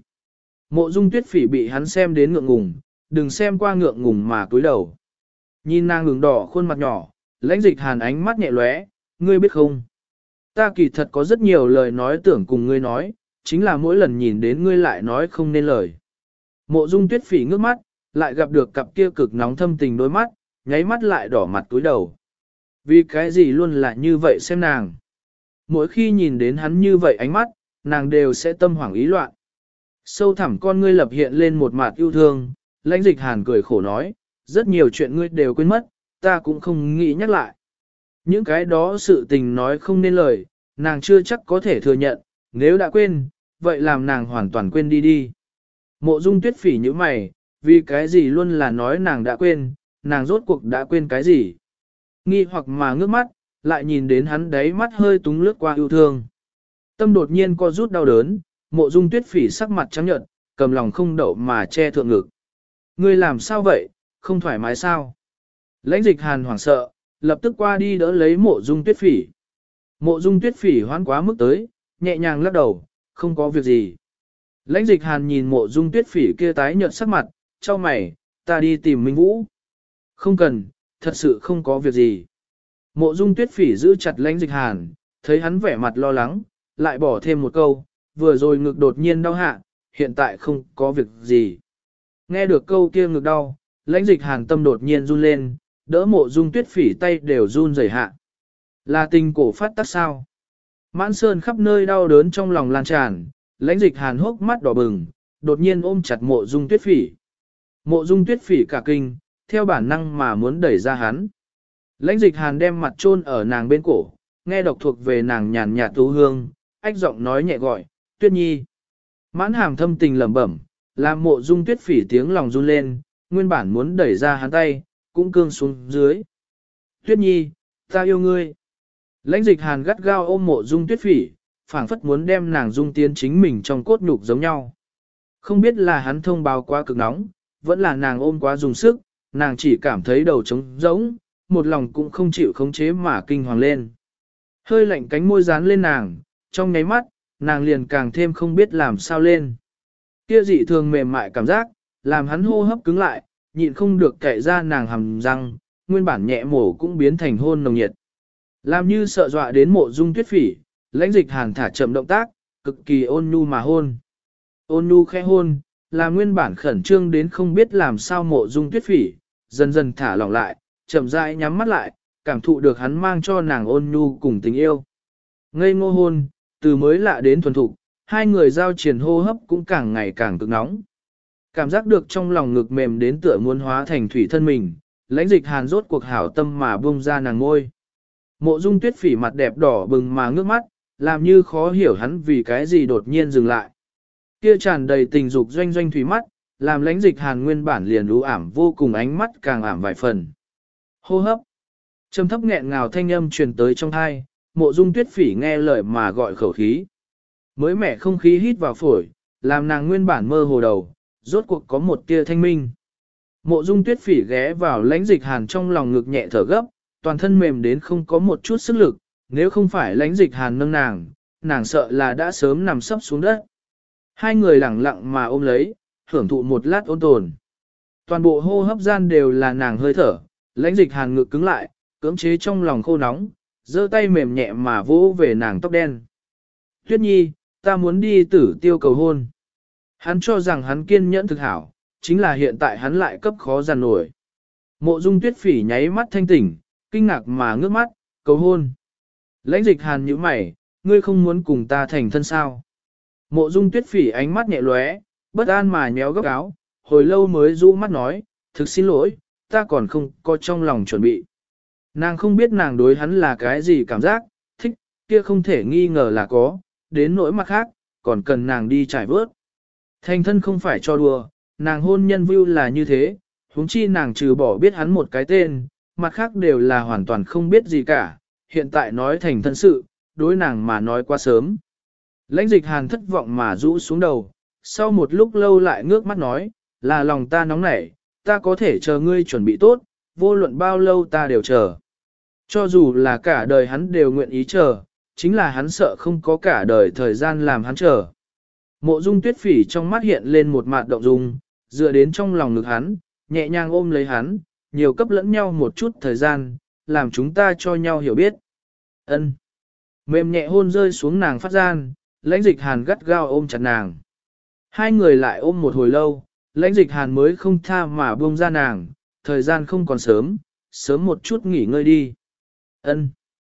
Mộ dung tuyết phỉ bị hắn xem đến ngượng ngùng, đừng xem qua ngượng ngùng mà cúi đầu. Nhìn nàng ngừng đỏ khuôn mặt nhỏ, lãnh dịch hàn ánh mắt nhẹ lóe, ngươi biết không? Ta kỳ thật có rất nhiều lời nói tưởng cùng ngươi nói, chính là mỗi lần nhìn đến ngươi lại nói không nên lời. Mộ dung tuyết phỉ ngước mắt, lại gặp được cặp kia cực nóng thâm tình đôi mắt, nháy mắt lại đỏ mặt túi đầu. Vì cái gì luôn là như vậy xem nàng. Mỗi khi nhìn đến hắn như vậy ánh mắt, nàng đều sẽ tâm hoảng ý loạn. Sâu thẳm con ngươi lập hiện lên một mặt yêu thương, lãnh dịch hàn cười khổ nói, rất nhiều chuyện ngươi đều quên mất, ta cũng không nghĩ nhắc lại. Những cái đó sự tình nói không nên lời, nàng chưa chắc có thể thừa nhận, nếu đã quên, vậy làm nàng hoàn toàn quên đi đi. Mộ dung tuyết phỉ như mày, vì cái gì luôn là nói nàng đã quên, nàng rốt cuộc đã quên cái gì. Nghi hoặc mà ngước mắt, lại nhìn đến hắn đáy mắt hơi túng lướt qua yêu thương. Tâm đột nhiên co rút đau đớn, mộ dung tuyết phỉ sắc mặt trắng nhợt, cầm lòng không đậu mà che thượng ngực. Ngươi làm sao vậy, không thoải mái sao? Lãnh dịch hàn hoảng sợ, lập tức qua đi đỡ lấy mộ dung tuyết phỉ. Mộ dung tuyết phỉ hoán quá mức tới, nhẹ nhàng lắc đầu, không có việc gì. Lãnh dịch hàn nhìn mộ dung tuyết phỉ kia tái nhợt sắc mặt, cho mày, ta đi tìm Minh Vũ. Không cần, thật sự không có việc gì. Mộ dung tuyết phỉ giữ chặt lãnh dịch hàn, thấy hắn vẻ mặt lo lắng, lại bỏ thêm một câu, vừa rồi ngực đột nhiên đau hạ, hiện tại không có việc gì. Nghe được câu kia ngực đau, lãnh dịch hàn tâm đột nhiên run lên, đỡ mộ dung tuyết phỉ tay đều run rẩy hạ. Là tình cổ phát tác sao? Mãn sơn khắp nơi đau đớn trong lòng lan tràn, lãnh dịch hàn hốc mắt đỏ bừng, đột nhiên ôm chặt mộ dung tuyết phỉ. Mộ dung tuyết phỉ cả kinh, theo bản năng mà muốn đẩy ra hắn. Lãnh dịch hàn đem mặt chôn ở nàng bên cổ, nghe độc thuộc về nàng nhàn nhạt tú hương, ách giọng nói nhẹ gọi, tuyết nhi. Mãn hàm thâm tình lẩm bẩm, làm mộ dung tuyết phỉ tiếng lòng run lên, nguyên bản muốn đẩy ra hắn tay, cũng cương xuống dưới. Tuyết nhi, ta yêu ngươi. Lãnh dịch hàn gắt gao ôm mộ dung tuyết phỉ, phảng phất muốn đem nàng dung tiến chính mình trong cốt nhục giống nhau. Không biết là hắn thông báo quá cực nóng, vẫn là nàng ôm quá dùng sức, nàng chỉ cảm thấy đầu trống rỗng, một lòng cũng không chịu khống chế mà kinh hoàng lên. Hơi lạnh cánh môi dán lên nàng, trong nháy mắt, nàng liền càng thêm không biết làm sao lên. Kia dị thường mềm mại cảm giác, làm hắn hô hấp cứng lại, nhịn không được kệ ra nàng hầm răng, nguyên bản nhẹ mổ cũng biến thành hôn nồng nhiệt. Làm như sợ dọa đến mộ dung tuyết phỉ, lãnh dịch hàn thả chậm động tác, cực kỳ ôn nhu mà hôn. Ôn nhu khẽ hôn, là nguyên bản khẩn trương đến không biết làm sao mộ dung tuyết phỉ, dần dần thả lỏng lại, chậm rãi nhắm mắt lại, cảm thụ được hắn mang cho nàng ôn nhu cùng tình yêu. Ngây ngô hôn, từ mới lạ đến thuần thục, hai người giao triển hô hấp cũng càng ngày càng cực nóng. Cảm giác được trong lòng ngực mềm đến tựa muốn hóa thành thủy thân mình, lãnh dịch hàn rốt cuộc hảo tâm mà buông ra nàng ngôi. Mộ dung tuyết phỉ mặt đẹp đỏ bừng mà ngước mắt, làm như khó hiểu hắn vì cái gì đột nhiên dừng lại. Kia tràn đầy tình dục doanh doanh thủy mắt, làm lãnh dịch hàn nguyên bản liền u ảm vô cùng ánh mắt càng ảm vài phần. Hô hấp. Trầm thấp nghẹn ngào thanh âm truyền tới trong thai, mộ dung tuyết phỉ nghe lời mà gọi khẩu khí. Mới mẻ không khí hít vào phổi, làm nàng nguyên bản mơ hồ đầu, rốt cuộc có một tia thanh minh. Mộ dung tuyết phỉ ghé vào lãnh dịch hàn trong lòng ngực nhẹ thở gấp, toàn thân mềm đến không có một chút sức lực, nếu không phải lãnh dịch hàn nâng nàng sợ là đã sớm nằm sấp xuống đất. Hai người lẳng lặng mà ôm lấy, hưởng thụ một lát ôn tồn. Toàn bộ hô hấp gian đều là nàng hơi thở, lãnh dịch hàn ngực cứng lại, cưỡng chế trong lòng khô nóng, giơ tay mềm nhẹ mà vỗ về nàng tóc đen. Tuyết nhi, ta muốn đi Tử Tiêu cầu hôn. Hắn cho rằng hắn kiên nhẫn thực hảo, chính là hiện tại hắn lại cấp khó giàn nổi. Mộ dung tuyết phỉ nháy mắt thanh tỉnh, kinh ngạc mà ngước mắt, cầu hôn. Lãnh dịch hàn nhíu mày, ngươi không muốn cùng ta thành thân sao? Mộ dung tuyết phỉ ánh mắt nhẹ lóe, bất an mà nhéo góc áo, hồi lâu mới rũ mắt nói, thực xin lỗi, ta còn không có trong lòng chuẩn bị. Nàng không biết nàng đối hắn là cái gì cảm giác, thích, kia không thể nghi ngờ là có, đến nỗi mặt khác, còn cần nàng đi trải vớt. Thành thân không phải cho đùa, nàng hôn nhân view là như thế, huống chi nàng trừ bỏ biết hắn một cái tên, mặt khác đều là hoàn toàn không biết gì cả, hiện tại nói thành thân sự, đối nàng mà nói quá sớm. Lãnh dịch hàn thất vọng mà rũ xuống đầu, sau một lúc lâu lại ngước mắt nói, là lòng ta nóng nảy, ta có thể chờ ngươi chuẩn bị tốt, vô luận bao lâu ta đều chờ. Cho dù là cả đời hắn đều nguyện ý chờ, chính là hắn sợ không có cả đời thời gian làm hắn chờ. Mộ Dung Tuyết Phỉ trong mắt hiện lên một mạt động dung, dựa đến trong lòng ngực hắn, nhẹ nhàng ôm lấy hắn, nhiều cấp lẫn nhau một chút thời gian, làm chúng ta cho nhau hiểu biết. Ân. Mềm nhẹ hôn rơi xuống nàng phát gian, lãnh dịch hàn gắt gao ôm chặt nàng. Hai người lại ôm một hồi lâu, lãnh dịch hàn mới không tha mà buông ra nàng, thời gian không còn sớm, sớm một chút nghỉ ngơi đi. Ân.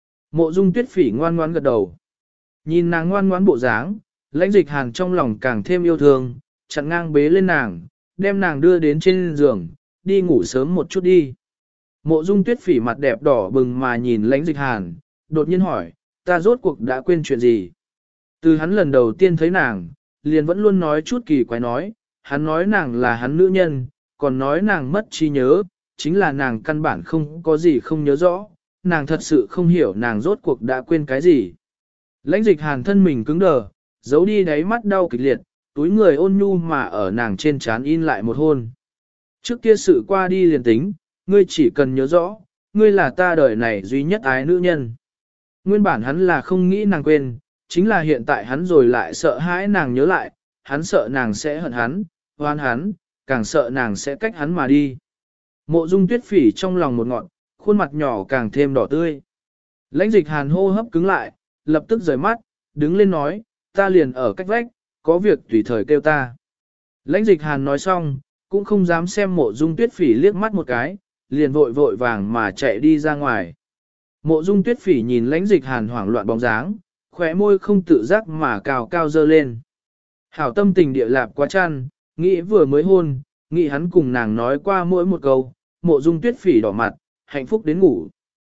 Mộ Dung Tuyết Phỉ ngoan ngoãn gật đầu. Nhìn nàng ngoan ngoãn bộ dáng, lãnh dịch hàn trong lòng càng thêm yêu thương, chặn ngang bế lên nàng, đem nàng đưa đến trên giường, đi ngủ sớm một chút đi. Mộ Dung Tuyết Phỉ mặt đẹp đỏ bừng mà nhìn lãnh dịch hàn, đột nhiên hỏi, ta rốt cuộc đã quên chuyện gì? Từ hắn lần đầu tiên thấy nàng, liền vẫn luôn nói chút kỳ quái nói, hắn nói nàng là hắn nữ nhân, còn nói nàng mất trí nhớ, chính là nàng căn bản không có gì không nhớ rõ, nàng thật sự không hiểu nàng rốt cuộc đã quên cái gì. Lãnh dịch hàn thân mình cứng đờ, giấu đi đáy mắt đau kịch liệt, túi người ôn nhu mà ở nàng trên trán in lại một hôn. Trước kia sự qua đi liền tính, ngươi chỉ cần nhớ rõ, ngươi là ta đời này duy nhất ái nữ nhân. Nguyên bản hắn là không nghĩ nàng quên, chính là hiện tại hắn rồi lại sợ hãi nàng nhớ lại, hắn sợ nàng sẽ hận hắn, oan hắn, càng sợ nàng sẽ cách hắn mà đi. Mộ Dung Tuyết Phỉ trong lòng một ngọn, khuôn mặt nhỏ càng thêm đỏ tươi. Lãnh dịch hàn hô hấp cứng lại, lập tức rời mắt, đứng lên nói, ta liền ở cách vách, có việc tùy thời kêu ta. Lãnh dịch hàn nói xong, cũng không dám xem Mộ Dung Tuyết Phỉ liếc mắt một cái, liền vội vội vàng mà chạy đi ra ngoài. Mộ Dung Tuyết Phỉ nhìn lãnh dịch hàn hoảng loạn bóng dáng, khóe môi không tự giác mà cao cao dơ lên. Hảo tâm tình địa lạp quá chăn, nghĩ vừa mới hôn, nghĩ hắn cùng nàng nói qua mỗi một câu, Mộ Dung Tuyết Phỉ đỏ mặt, hạnh phúc đến ngủ.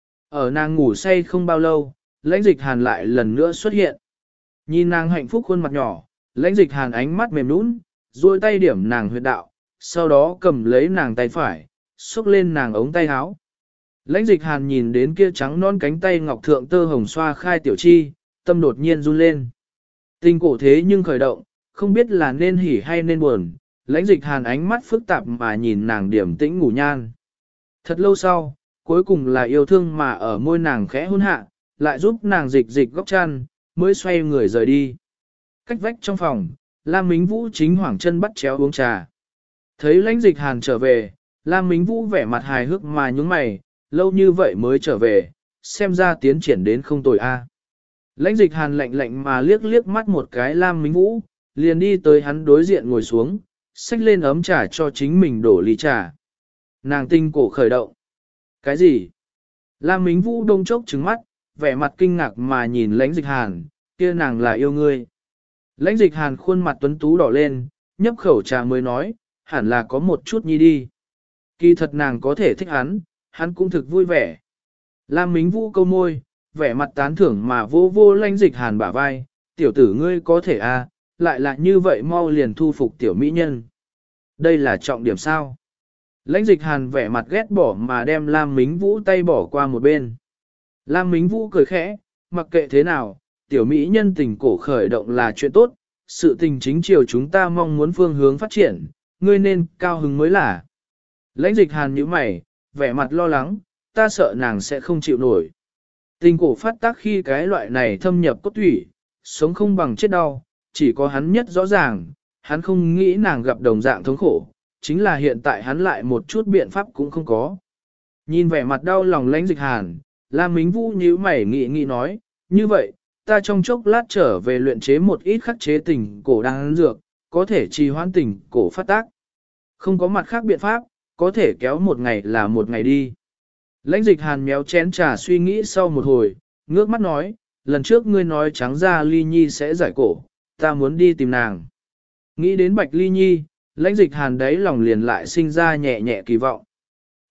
Ở nàng ngủ say không bao lâu, lãnh dịch hàn lại lần nữa xuất hiện. Nhìn nàng hạnh phúc khuôn mặt nhỏ, lãnh dịch hàn ánh mắt mềm nũng, duỗi tay điểm nàng huyệt đạo, sau đó cầm lấy nàng tay phải, xúc lên nàng ống tay áo. Lãnh dịch hàn nhìn đến kia trắng non cánh tay ngọc thượng tơ hồng xoa khai tiểu chi, tâm đột nhiên run lên. Tình cổ thế nhưng khởi động, không biết là nên hỉ hay nên buồn, lãnh dịch hàn ánh mắt phức tạp mà nhìn nàng điểm tĩnh ngủ nhan. Thật lâu sau, cuối cùng là yêu thương mà ở môi nàng khẽ hôn hạ, lại giúp nàng dịch dịch góc chăn, mới xoay người rời đi. Cách vách trong phòng, Lam Mính Vũ chính hoảng chân bắt chéo uống trà. Thấy lãnh dịch hàn trở về, Lam Mính Vũ vẻ mặt hài hước mà nhúng mày, lâu như vậy mới trở về, xem ra tiến triển đến không tồi a. Lãnh dịch hàn lạnh lạnh mà liếc liếc mắt một cái Lam Mính Vũ, liền đi tới hắn đối diện ngồi xuống, xách lên ấm trà cho chính mình đổ ly trà. Nàng tinh cổ khởi động. Cái gì? Lam Mính Vũ đông chốc trứng mắt, vẻ mặt kinh ngạc mà nhìn lãnh dịch hàn, kia nàng là yêu ngươi. Lãnh dịch hàn khuôn mặt tuấn tú đỏ lên, nhấp khẩu trà mới nói, hẳn là có một chút nhi đi. Kỳ thật nàng có thể thích hắn, hắn cũng thực vui vẻ. Lam Mính Vũ câu môi, vẻ mặt tán thưởng mà vô vô lãnh dịch hàn bả vai, tiểu tử ngươi có thể à, lại là như vậy mau liền thu phục tiểu mỹ nhân. Đây là trọng điểm sao? Lãnh dịch hàn vẻ mặt ghét bỏ mà đem Lam Mính Vũ tay bỏ qua một bên. Lam Mính Vũ cười khẽ, mặc kệ thế nào, tiểu mỹ nhân tình cổ khởi động là chuyện tốt, sự tình chính chiều chúng ta mong muốn phương hướng phát triển, ngươi nên cao hứng mới là. Lãnh dịch hàn nhíu mày, vẻ mặt lo lắng, ta sợ nàng sẽ không chịu nổi. Tình cổ phát tác khi cái loại này thâm nhập cốt thủy, sống không bằng chết đau, chỉ có hắn nhất rõ ràng, hắn không nghĩ nàng gặp đồng dạng thống khổ, chính là hiện tại hắn lại một chút biện pháp cũng không có. Nhìn vẻ mặt đau lòng lãnh dịch hàn, Lam Mính Vũ nhíu mày nghĩ nói, như vậy, ta trong chốc lát trở về luyện chế một ít khắc chế tình cổ đang dược, có thể trì hoãn tình cổ phát tác. Không có mặt khác biện pháp, có thể kéo một ngày là một ngày đi. Lãnh dịch hàn méo chén trà suy nghĩ sau một hồi, ngước mắt nói, lần trước ngươi nói trắng ra Ly Nhi sẽ giải cổ, ta muốn đi tìm nàng. Nghĩ đến Bạch Ly Nhi, lãnh dịch hàn đấy lòng liền lại sinh ra nhẹ nhẹ kỳ vọng.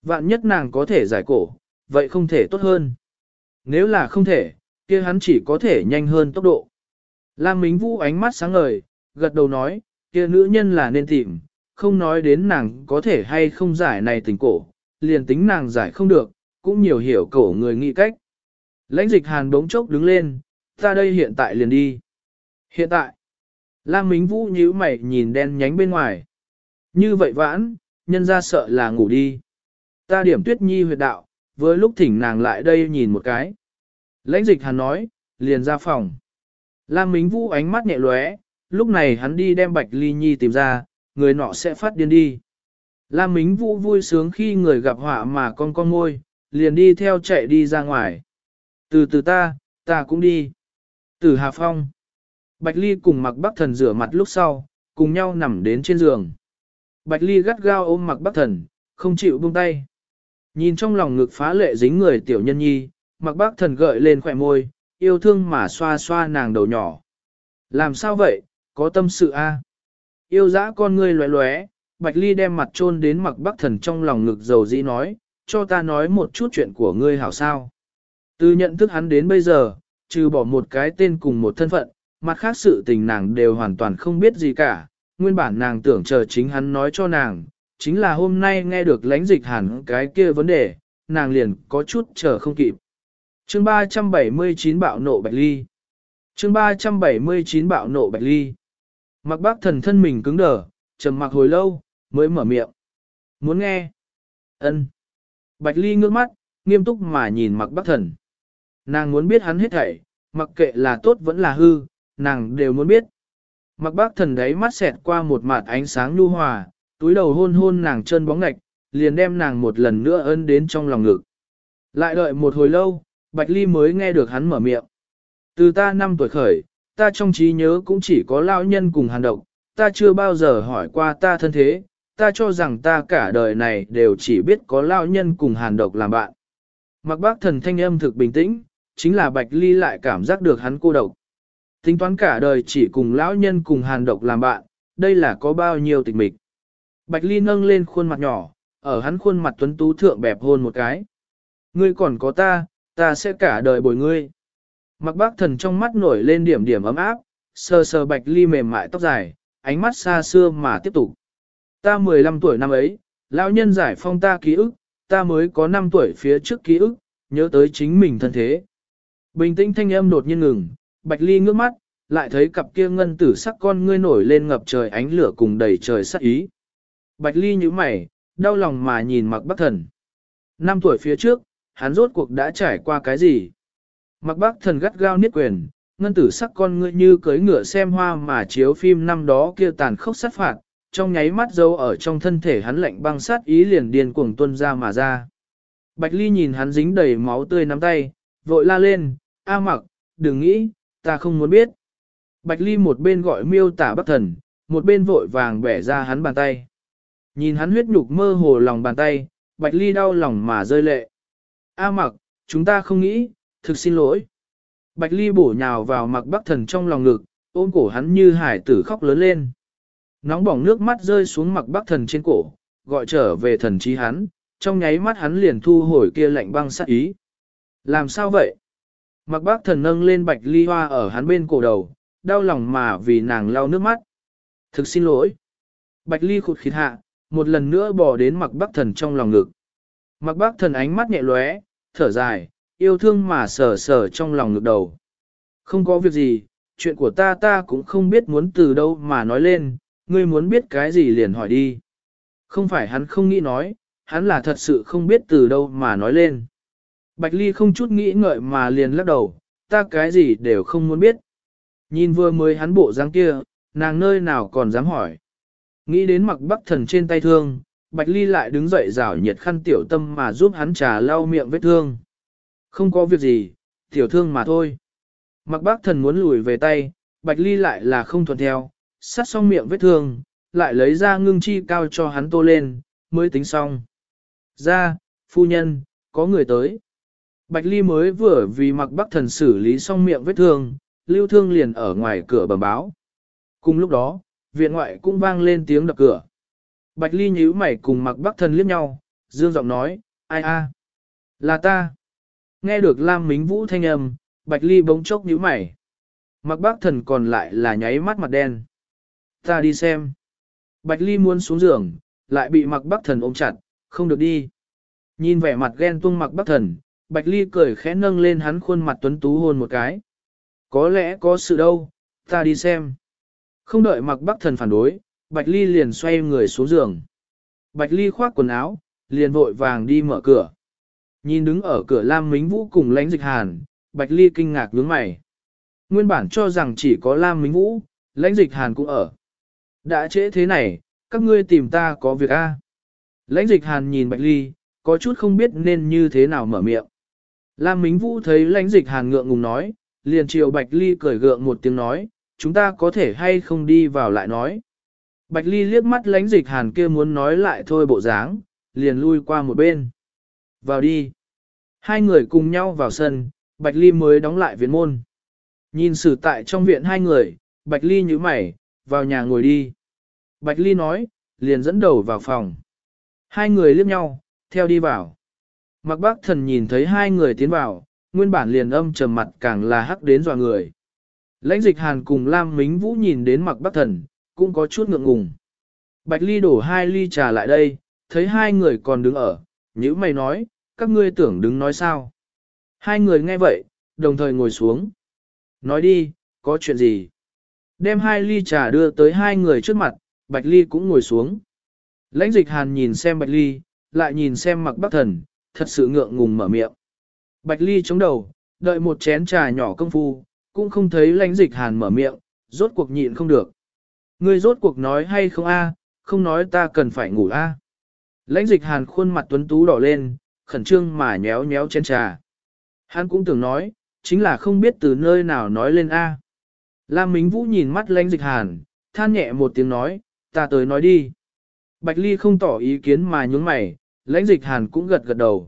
Vạn nhất nàng có thể giải cổ, vậy không thể tốt hơn. Nếu là không thể, kia hắn chỉ có thể nhanh hơn tốc độ. Lam Mính Vũ ánh mắt sáng ngời, gật đầu nói, kia nữ nhân là nên tìm, không nói đến nàng có thể hay không giải này tình cổ, liền tính nàng giải không được, cũng nhiều hiểu cổ người nghĩ cách. Lãnh Dịch Hàn bỗng chốc đứng lên, ta đây hiện tại liền đi. Hiện tại, Lam Mính Vũ nhíu mày nhìn đen nhánh bên ngoài. Như vậy vãn, nhân ra sợ là ngủ đi. Ta điểm Tuyết Nhi huyệt đạo, với lúc thỉnh nàng lại đây nhìn một cái. Lãnh Dịch Hàn nói, liền ra phòng. Lam Mính Vũ ánh mắt nhẹ lóe, lúc này hắn đi đem Bạch Ly Nhi tìm ra, người nọ sẽ phát điên đi. Lam Mính Vũ vui sướng khi người gặp họa mà con ngôi, liền đi theo chạy đi ra ngoài. Từ từ ta cũng đi. Tử Hà Phong. Bạch Ly cùng Mạc Bắc Thần rửa mặt lúc sau, cùng nhau nằm đến trên giường. Bạch Ly gắt gao ôm Mạc Bắc Thần, không chịu buông tay. Nhìn trong lòng ngực phá lệ dính người tiểu nhân nhi, Mạc Bắc Thần gợi lên khỏe môi, yêu thương mà xoa xoa nàng đầu nhỏ. Làm sao vậy, có tâm sự a? Yêu dã con ngươi lóe lóe, Bạch Ly đem mặt chôn đến Mạc Bắc Thần trong lòng ngực dầu dĩ nói, cho ta nói một chút chuyện của ngươi hảo sao. Từ nhận thức hắn đến bây giờ, trừ bỏ một cái tên cùng một thân phận, mặt khác sự tình nàng đều hoàn toàn không biết gì cả, nguyên bản nàng tưởng chờ chính hắn nói cho nàng, chính là hôm nay nghe được Lãnh Dịch Hàn cái kia vấn đề, nàng liền có chút chờ không kịp. Chương 379 bạo nộ Bạch Ly. Chương 379 bạo nộ Bạch Ly. Mạc Bắc Thần thân mình cứng đờ, trầm mặc hồi lâu, mới mở miệng. Muốn nghe? Ân. Bạch Ly ngước mắt, nghiêm túc mà nhìn Mạc Bắc Thần. Nàng muốn biết hắn hết thảy, mặc kệ là tốt vẫn là hư, nàng đều muốn biết. Mạc Bắc Thần đấy mắt xẹt qua một mạt ánh sáng nhu hòa, túi đầu hôn hôn nàng chân bóng ngạch, liền đem nàng một lần nữa ấn đến trong lòng ngực. Lại đợi một hồi lâu, Bạch Ly mới nghe được hắn mở miệng. Từ ta 5 tuổi khởi, ta trong trí nhớ cũng chỉ có lão nhân cùng hàn độc, ta chưa bao giờ hỏi qua ta thân thế, ta cho rằng ta cả đời này đều chỉ biết có lão nhân cùng hàn độc làm bạn. Mạc Bắc Thần thanh âm thực bình tĩnh, chính là Bạch Ly lại cảm giác được hắn cô độc. Tính toán cả đời chỉ cùng lão nhân cùng hàn độc làm bạn, đây là có bao nhiêu tịch mịch. Bạch Ly nâng lên khuôn mặt nhỏ, ở hắn khuôn mặt tuấn tú thượng bẹp hôn một cái. Ngươi còn có ta sẽ cả đời bồi ngươi. Mạc Bắc Thần trong mắt nổi lên điểm điểm ấm áp, sờ sờ Bạch Ly mềm mại tóc dài, ánh mắt xa xưa mà tiếp tục. Ta 15 tuổi năm ấy, lão nhân giải phong ta ký ức, ta mới có 5 tuổi phía trước ký ức, nhớ tới chính mình thân thế. Bình tĩnh thanh âm đột nhiên ngừng, Bạch Ly ngước mắt, lại thấy cặp kia ngân tử sắc con ngươi nổi lên ngập trời ánh lửa cùng đầy trời sắc ý. Bạch Ly nhíu mày, đau lòng mà nhìn Mạc Bắc Thần. 5 tuổi phía trước, hắn rốt cuộc đã trải qua cái gì? Mạc Bắc Thần gắt gao niết quyền, ngân tử sắc con ngươi như cưỡi ngựa xem hoa mà chiếu phim năm đó kia tàn khốc sát phạt, trong nháy mắt dấu ở trong thân thể hắn lạnh băng sát ý liền điên cuồng tuôn ra mà ra. Bạch Ly nhìn hắn dính đầy máu tươi nắm tay, vội la lên, A Mặc, đừng nghĩ, ta không muốn biết. Bạch Ly một bên gọi miêu tả Bắc Thần, một bên vội vàng bẻ ra hắn bàn tay. Nhìn hắn huyết nhục mơ hồ lòng bàn tay, Bạch Ly đau lòng mà rơi lệ. A Mặc, chúng ta không nghĩ, thực xin lỗi. Bạch Ly bổ nhào vào Mạc Bắc Thần trong lòng ngực, ôm cổ hắn như hải tử khóc lớn lên. Nóng bỏng nước mắt rơi xuống Mạc Bắc Thần trên cổ, gọi trở về thần trí hắn, trong nháy mắt hắn liền thu hồi kia lạnh băng sát ý. Làm sao vậy? Mạc Bắc Thần nâng lên Bạch Ly hoa ở hắn bên cổ đầu, đau lòng mà vì nàng lau nước mắt. Thực xin lỗi. Bạch Ly khụt khịt hạ, một lần nữa bò đến Mạc Bắc Thần trong lòng ngực. Mạc Bắc Thần ánh mắt nhẹ lóe, thở dài, yêu thương mà sờ sờ trong lòng ngực đầu. Không có việc gì, chuyện của ta cũng không biết muốn từ đâu mà nói lên, ngươi muốn biết cái gì liền hỏi đi. Không phải hắn không nghĩ nói, hắn là thật sự không biết từ đâu mà nói lên. Bạch Ly không chút nghĩ ngợi mà liền lắc đầu, ta cái gì đều không muốn biết. Nhìn vừa mới hắn bộ dáng kia, nàng nơi nào còn dám hỏi. Nghĩ đến Mạc Bắc Thần trên tay thương, Bạch Ly lại đứng dậy rảo nhiệt khăn tiểu tâm mà giúp hắn trà lau miệng vết thương. Không có việc gì, tiểu thương mà thôi. Mạc Bắc Thần muốn lùi về tay, Bạch Ly lại là không thuận theo, sát xong miệng vết thương, lại lấy ra ngưng chi cao cho hắn tô lên, mới tính xong. Ra, phu nhân, có người tới. Bạch Ly mới vừa vì Mạc Bắc Thần xử lý xong miệng vết thương, Lưu Thương liền ở ngoài cửa bẩm báo. Cùng lúc đó, viện ngoại cũng vang lên tiếng đập cửa. Bạch Ly nhíu mày cùng Mạc Bắc Thần liếc nhau, dương giọng nói, ai a, là ta. Nghe được Lam Mính Vũ thanh âm, Bạch Ly bỗng chốc nhíu mày. Mặc Bác Thần còn lại là nháy mắt mặt đen. Ta đi xem. Bạch Ly muốn xuống giường, lại bị Mặc Bác Thần ôm chặt, không được đi. Nhìn vẻ mặt ghen tuông Mặc Bác Thần, Bạch Ly cười khẽ nâng lên hắn khuôn mặt tuấn tú hôn một cái. Có lẽ có sự đâu, ta đi xem. Không đợi Mặc Bác Thần phản đối, Bạch Ly liền xoay người xuống giường. Bạch Ly khoác quần áo, liền vội vàng đi mở cửa. Nhìn đứng ở cửa Lam Mính Vũ cùng Lãnh Dịch Hàn, Bạch Ly kinh ngạc nhướng mày. Nguyên bản cho rằng chỉ có Lam Mính Vũ, Lãnh Dịch Hàn cũng ở. Đã trễ thế này, các ngươi tìm ta có việc a? Lãnh Dịch Hàn nhìn Bạch Ly, có chút không biết nên như thế nào mở miệng. Lam Mính Vũ thấy Lãnh Dịch Hàn ngượng ngùng nói, liền chiều Bạch Ly cười gượng một tiếng nói, chúng ta có thể hay không đi vào lại nói. Bạch Ly liếc mắt Lãnh Dịch Hàn kia muốn nói lại thôi bộ dáng, liền lui qua một bên. Vào đi. Hai người cùng nhau vào sân, Bạch Ly mới đóng lại viện môn. Nhìn xử tại trong viện hai người, Bạch Ly nhíu mày, vào nhà ngồi đi. Bạch Ly nói, liền dẫn đầu vào phòng. Hai người liếc nhau, theo đi vào. Mặc Bác Thần nhìn thấy hai người tiến vào, nguyên bản liền âm trầm mặt càng là hắc đến dọa người. Lãnh Dịch Hàn cùng Lam Mính Vũ nhìn đến Mặc Bác Thần, cũng có chút ngượng ngùng. Bạch Ly đổ 2 ly trà lại đây, thấy hai người còn đứng ở, nhíu mày nói, các ngươi tưởng đứng nói sao. Hai người nghe vậy, đồng thời ngồi xuống. Nói đi, có chuyện gì? Đem 2 ly trà đưa tới hai người trước mặt, Bạch Ly cũng ngồi xuống. Lãnh Dịch Hàn nhìn xem Bạch Ly, lại nhìn xem Mặc Bác Thần, thật sự ngượng ngùng mở miệng. Bạch Ly chống đầu, đợi một chén trà nhỏ công phu, cũng không thấy Lãnh Dịch Hàn mở miệng, rốt cuộc nhịn không được. Ngươi rốt cuộc nói hay không a? Không nói ta cần phải ngủ a. Lãnh Dịch Hàn khuôn mặt tuấn tú đỏ lên, khẩn trương mà nhéo nhéo chén trà. Hắn cũng tưởng nói, chính là không biết từ nơi nào nói lên a. Lam Mính Vũ nhìn mắt Lãnh Dịch Hàn, than nhẹ một tiếng nói, ta tới nói đi. Bạch Ly không tỏ ý kiến mà nhướng mày, Lãnh Dịch Hàn cũng gật gật đầu.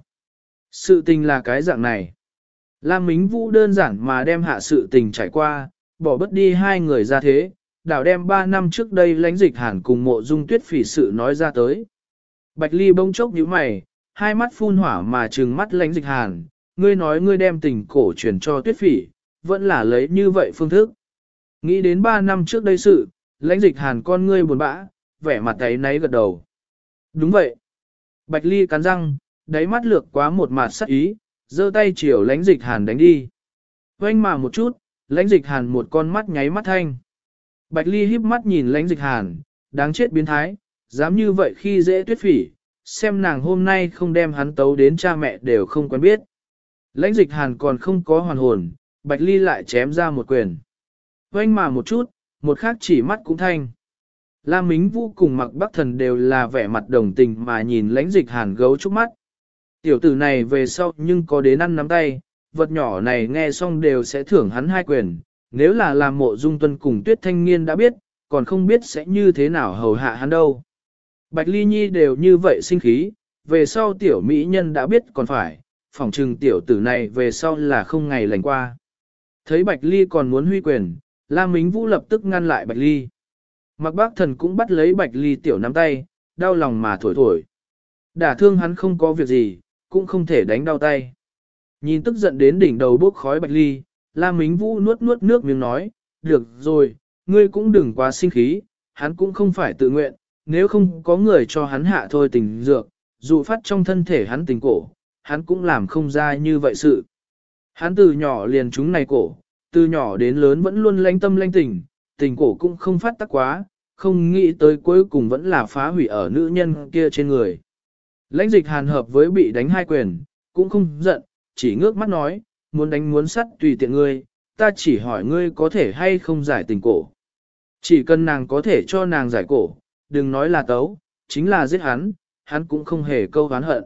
Sự tình là cái dạng này. Lam Mính Vũ đơn giản mà đem hạ sự tình trải qua, bỏ bất đi hai người ra thế, đảo đem 3 năm trước đây Lãnh Dịch Hàn cùng Mộ Dung Tuyết Phỉ sự nói ra tới. Bạch Ly bỗng chốc nhíu mày, hai mắt phun hỏa mà trừng mắt Lãnh Dịch Hàn, ngươi nói ngươi đem tình cổ truyền cho Tuyết Phỉ, vẫn là lấy như vậy phương thức. Nghĩ đến 3 năm trước đây sự, Lãnh Dịch Hàn con ngươi buồn bã, vẻ mặt ấy náy gật đầu. Đúng vậy. Bạch Ly cắn răng, đáy mắt lược quá một mặt sắc ý, giơ tay chiều Lãnh Dịch Hàn đánh đi. Oanh mà một chút, Lãnh Dịch Hàn một con mắt nháy mắt thanh. Bạch Ly híp mắt nhìn Lãnh Dịch Hàn, đáng chết biến thái, dám như vậy khi dễ Tuyết Phỉ, xem nàng hôm nay không đem hắn tấu đến cha mẹ đều không quen biết. Lãnh Dịch Hàn còn không có hoàn hồn, Bạch Ly lại chém ra một quyền. Oanh mà một chút, một khác chỉ mắt cũng thanh. Lam Mính Vũ cùng Mặc Bác Thần đều là vẻ mặt đồng tình mà nhìn Lãnh Dịch Hàn gấu trúc mắt. Tiểu tử này về sau nhưng có đến ăn nắm tay, vật nhỏ này nghe xong đều sẽ thưởng hắn 2 quyền. Nếu là làm Mộ Dung Tuân cùng Tuyết Thanh Nghiên đã biết, còn không biết sẽ như thế nào hầu hạ hắn đâu. Bạch Ly Nhi đều như vậy sinh khí, về sau tiểu mỹ nhân đã biết còn phải, phỏng trừng tiểu tử này về sau là không ngày lành qua. Thấy Bạch Ly còn muốn huy quyền, Lam Mính Vũ lập tức ngăn lại Bạch Ly. Mặc Bác Thần cũng bắt lấy Bạch Ly tiểu nắm tay, đau lòng mà thổi thổi. Đả thương hắn không có việc gì, cũng không thể đánh đau tay. Nhìn tức giận đến đỉnh đầu bốc khói Bạch Ly, Lam Mính Vũ nuốt nuốt nước miếng nói, được rồi, ngươi cũng đừng quá sinh khí, hắn cũng không phải tự nguyện, nếu không có người cho hắn hạ thôi tình dược, dù phát trong thân thể hắn tình cổ, hắn cũng làm không ra như vậy sự. Hắn từ nhỏ liền trúng này cổ, từ nhỏ đến lớn vẫn luôn lanh tâm lanh tình cổ cũng không phát tác quá, không nghĩ tới cuối cùng vẫn là phá hủy ở nữ nhân kia trên người. Lãnh Dịch Hàn hợp với bị đánh 2 quyền, cũng không giận, chỉ ngước mắt nói, muốn đánh muốn sắt tùy tiện ngươi, ta chỉ hỏi ngươi có thể hay không giải tình cổ. Chỉ cần nàng có thể cho nàng giải cổ, đừng nói là tấu, chính là giết hắn, hắn cũng không hề câu oán hận.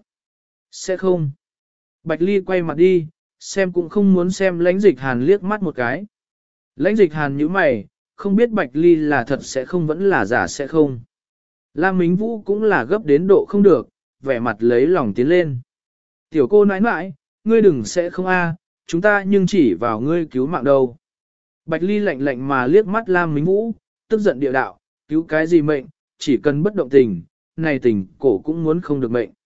Sẽ không. Bạch Ly quay mặt đi, xem cũng không muốn xem Lãnh Dịch Hàn liếc mắt một cái. Lãnh Dịch Hàn nhíu mày, không biết Bạch Ly là thật sẽ không vẫn là giả sẽ không. Lam Mính Vũ cũng là gấp đến độ không được, vẻ mặt lấy lòng tiến lên. Tiểu cô nãi nãi, ngươi đừng sẽ không a, chúng ta nhưng chỉ vào ngươi cứu mạng đâu. Bạch Ly lạnh lạnh mà liếc mắt Lam Mính Vũ, tức giận địa đạo, cứu cái gì mệnh, chỉ cần bất động tình, này tình cổ cũng muốn không được mệnh.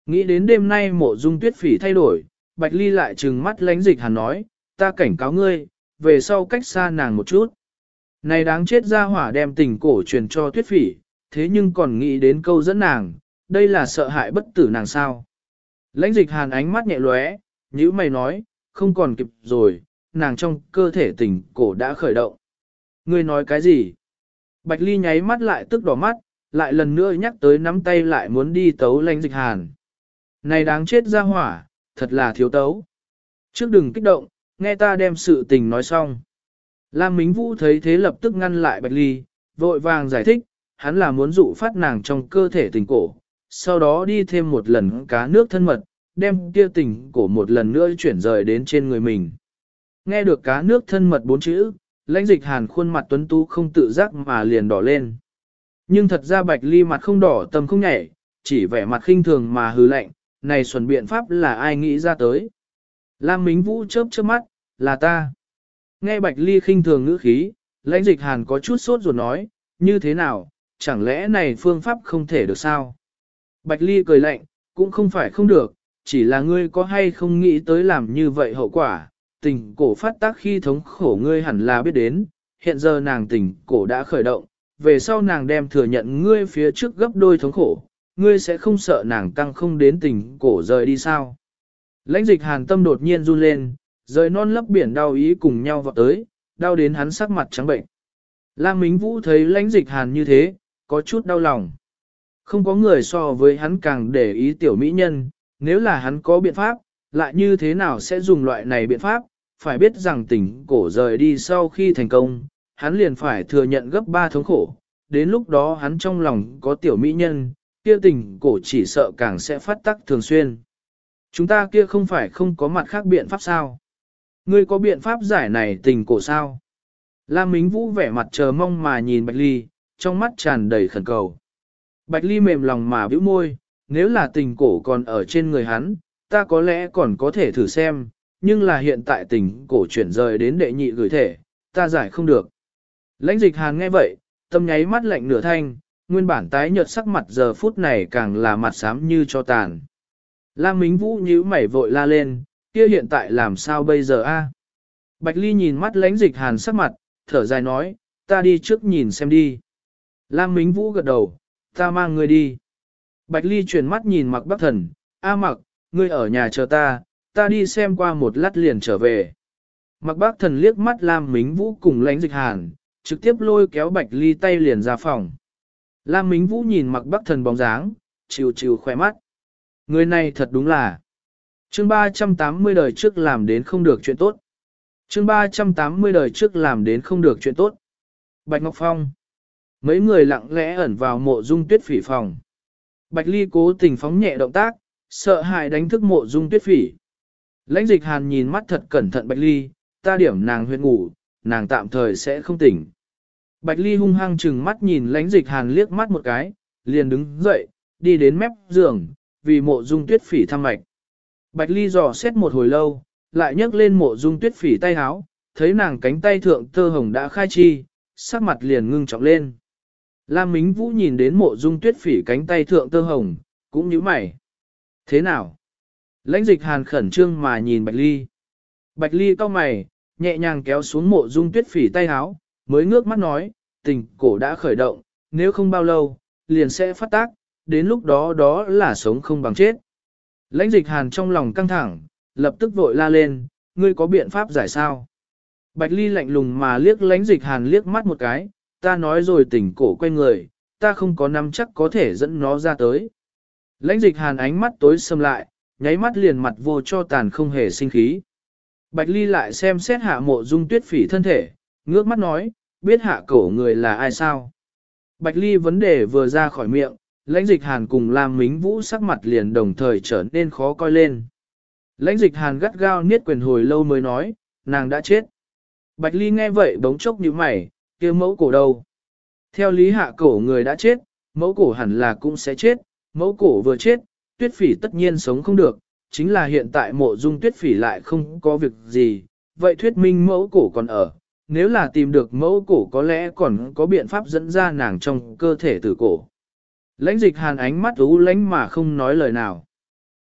Nghĩ đến đêm nay mộ dung tuyết phỉ thay đổi, Bạch Ly lại trừng mắt lánh dịch hàn nói, ta cảnh cáo ngươi, về sau cách xa nàng một chút. Này đáng chết ra hỏa đem tình cổ truyền cho tuyết phỉ, thế nhưng còn nghĩ đến câu dẫn nàng, đây là sợ hại bất tử nàng sao. Lãnh dịch hàn ánh mắt nhẹ lóe, nhữ mày nói, không còn kịp rồi, nàng trong cơ thể tình cổ đã khởi động. Ngươi nói cái gì? Bạch Ly nháy mắt lại tức đỏ mắt, lại lần nữa nhắc tới nắm tay lại muốn đi tấu lãnh dịch hàn. Này đáng chết ra hỏa, thật là thiếu tấu. Trước đừng kích động, nghe ta đem sự tình nói xong. Lam Mính Vũ thấy thế lập tức ngăn lại Bạch Ly, vội vàng giải thích, hắn là muốn dụ phát nàng trong cơ thể tình cổ, sau đó đi thêm một lần cá nước thân mật, đem kia tình cổ một lần nữa chuyển rời đến trên người mình. Nghe được cá nước thân mật 4 chữ, lãnh dịch hàn khuôn mặt tuấn tú không tự giác mà liền đỏ lên. Nhưng thật ra Bạch Ly mặt không đỏ tâm không nhảy, chỉ vẻ mặt khinh thường mà hừ lạnh, này xuẩn biện pháp là ai nghĩ ra tới. Lam Mính Vũ chớp chớp mắt, là ta. Nghe Bạch Ly khinh thường ngữ khí, lãnh dịch hàn có chút sốt ruột nói, như thế nào, chẳng lẽ này phương pháp không thể được sao? Bạch Ly cười lạnh, cũng không phải không được, chỉ là ngươi có hay không nghĩ tới làm như vậy hậu quả, tình cổ phát tác khi thống khổ ngươi hẳn là biết đến, hiện giờ nàng tình cổ đã khởi động, về sau nàng đem thừa nhận ngươi phía trước gấp đôi thống khổ, ngươi sẽ không sợ nàng tăng không đến tình cổ rời đi sao? Lãnh dịch hàn tâm đột nhiên run lên, rời non lấp biển đau ý cùng nhau vọt tới, đau đến hắn sắc mặt trắng bệnh. Lam Mính Vũ thấy lãnh dịch hàn như thế, có chút đau lòng. Không có người so với hắn càng để ý tiểu mỹ nhân, nếu là hắn có biện pháp, lại như thế nào sẽ dùng loại này biện pháp, phải biết rằng tình cổ rời đi sau khi thành công, hắn liền phải thừa nhận gấp 3 thống khổ, đến lúc đó hắn trong lòng có tiểu mỹ nhân, kia tình cổ chỉ sợ càng sẽ phát tắc thường xuyên. Chúng ta kia không phải không có mặt khác biện pháp sao? Ngươi có biện pháp giải này tình cổ sao? Lam Mính Vũ vẻ mặt chờ mong mà nhìn Bạch Ly, trong mắt tràn đầy khẩn cầu. Bạch Ly mềm lòng mà bĩu môi, nếu là tình cổ còn ở trên người hắn, ta có lẽ còn có thể thử xem, nhưng là hiện tại tình cổ chuyển rời đến đệ nhị gửi thể, ta giải không được. Lãnh dịch hàn nghe vậy, tâm nháy mắt lạnh nửa thanh, nguyên bản tái nhợt sắc mặt giờ phút này càng là mặt xám như cho tàn. Lam Mính Vũ nhíu mày vội la lên, kia hiện tại làm sao bây giờ a? Bạch Ly nhìn mắt lãnh dịch hàn sắc mặt, thở dài nói, ta đi trước nhìn xem đi. Lam Mính Vũ gật đầu, ta mang ngươi đi. Bạch Ly chuyển mắt nhìn Mặc Bắc Thần, a Mặc, ngươi ở nhà chờ ta, ta đi xem qua một lát liền trở về. Mặc Bắc Thần liếc mắt Lam Mính Vũ cùng lãnh dịch hàn, trực tiếp lôi kéo Bạch Ly tay liền ra phòng. Lam Mính Vũ nhìn Mặc Bắc Thần bóng dáng, chịu chịu khỏe mắt. Người này thật đúng là. Chương 380 đời trước làm đến không được chuyện tốt. Chương 380 đời trước làm đến không được chuyện tốt. Bạch Ngọc Phong. Mấy người lặng lẽ ẩn vào mộ dung tuyết phỉ phòng. Bạch Ly cố tình phóng nhẹ động tác, sợ hãi đánh thức mộ dung tuyết phỉ. Lãnh dịch hàn nhìn mắt thật cẩn thận Bạch Ly, ta điểm nàng huyệt ngủ, nàng tạm thời sẽ không tỉnh. Bạch Ly hung hăng chừng mắt nhìn lãnh dịch hàn liếc mắt một cái, liền đứng dậy, đi đến mép giường, vì mộ dung tuyết phỉ thăm mạch. Bạch Ly dò xét một hồi lâu, lại nhấc lên mộ dung tuyết phỉ tay háo, thấy nàng cánh tay thượng tơ hồng đã khai chi, sắc mặt liền ngưng trọng lên. Lam Mính Vũ nhìn đến mộ dung tuyết phỉ cánh tay thượng tơ hồng, cũng nhíu mày. Thế nào? Lãnh dịch hàn khẩn trương mà nhìn Bạch Ly. Bạch Ly cau mày, nhẹ nhàng kéo xuống mộ dung tuyết phỉ tay háo, mới ngước mắt nói, tình cổ đã khởi động, nếu không bao lâu, liền sẽ phát tác, đến lúc đó đó là sống không bằng chết. Lãnh dịch hàn trong lòng căng thẳng, lập tức vội la lên, ngươi có biện pháp giải sao? Bạch Ly lạnh lùng mà liếc lãnh dịch hàn liếc mắt một cái, ta nói rồi tình cổ quay người, ta không có nắm chắc có thể dẫn nó ra tới. Lãnh dịch hàn ánh mắt tối sầm lại, nháy mắt liền mặt vô cho tàn không hề sinh khí. Bạch Ly lại xem xét hạ mộ dung tuyết phỉ thân thể, ngước mắt nói, biết hạ cổ người là ai sao? Bạch Ly vấn đề vừa ra khỏi miệng, lãnh dịch hàn cùng Lam Mính Vũ sắc mặt liền đồng thời trở nên khó coi lên. Lãnh dịch hàn gắt gao niết quyền hồi lâu mới nói, nàng đã chết. Bạch Ly nghe vậy bỗng chốc như mày, kia mẫu cổ đâu? Theo lý hạ cổ người đã chết, mẫu cổ hẳn là cũng sẽ chết, mẫu cổ vừa chết, tuyết phỉ tất nhiên sống không được, chính là hiện tại mộ dung tuyết phỉ lại không có việc gì, vậy thuyết minh mẫu cổ còn ở, nếu là tìm được mẫu cổ có lẽ còn có biện pháp dẫn ra nàng trong cơ thể tử cổ. Lãnh dịch hàn ánh mắt ú lánh mà không nói lời nào.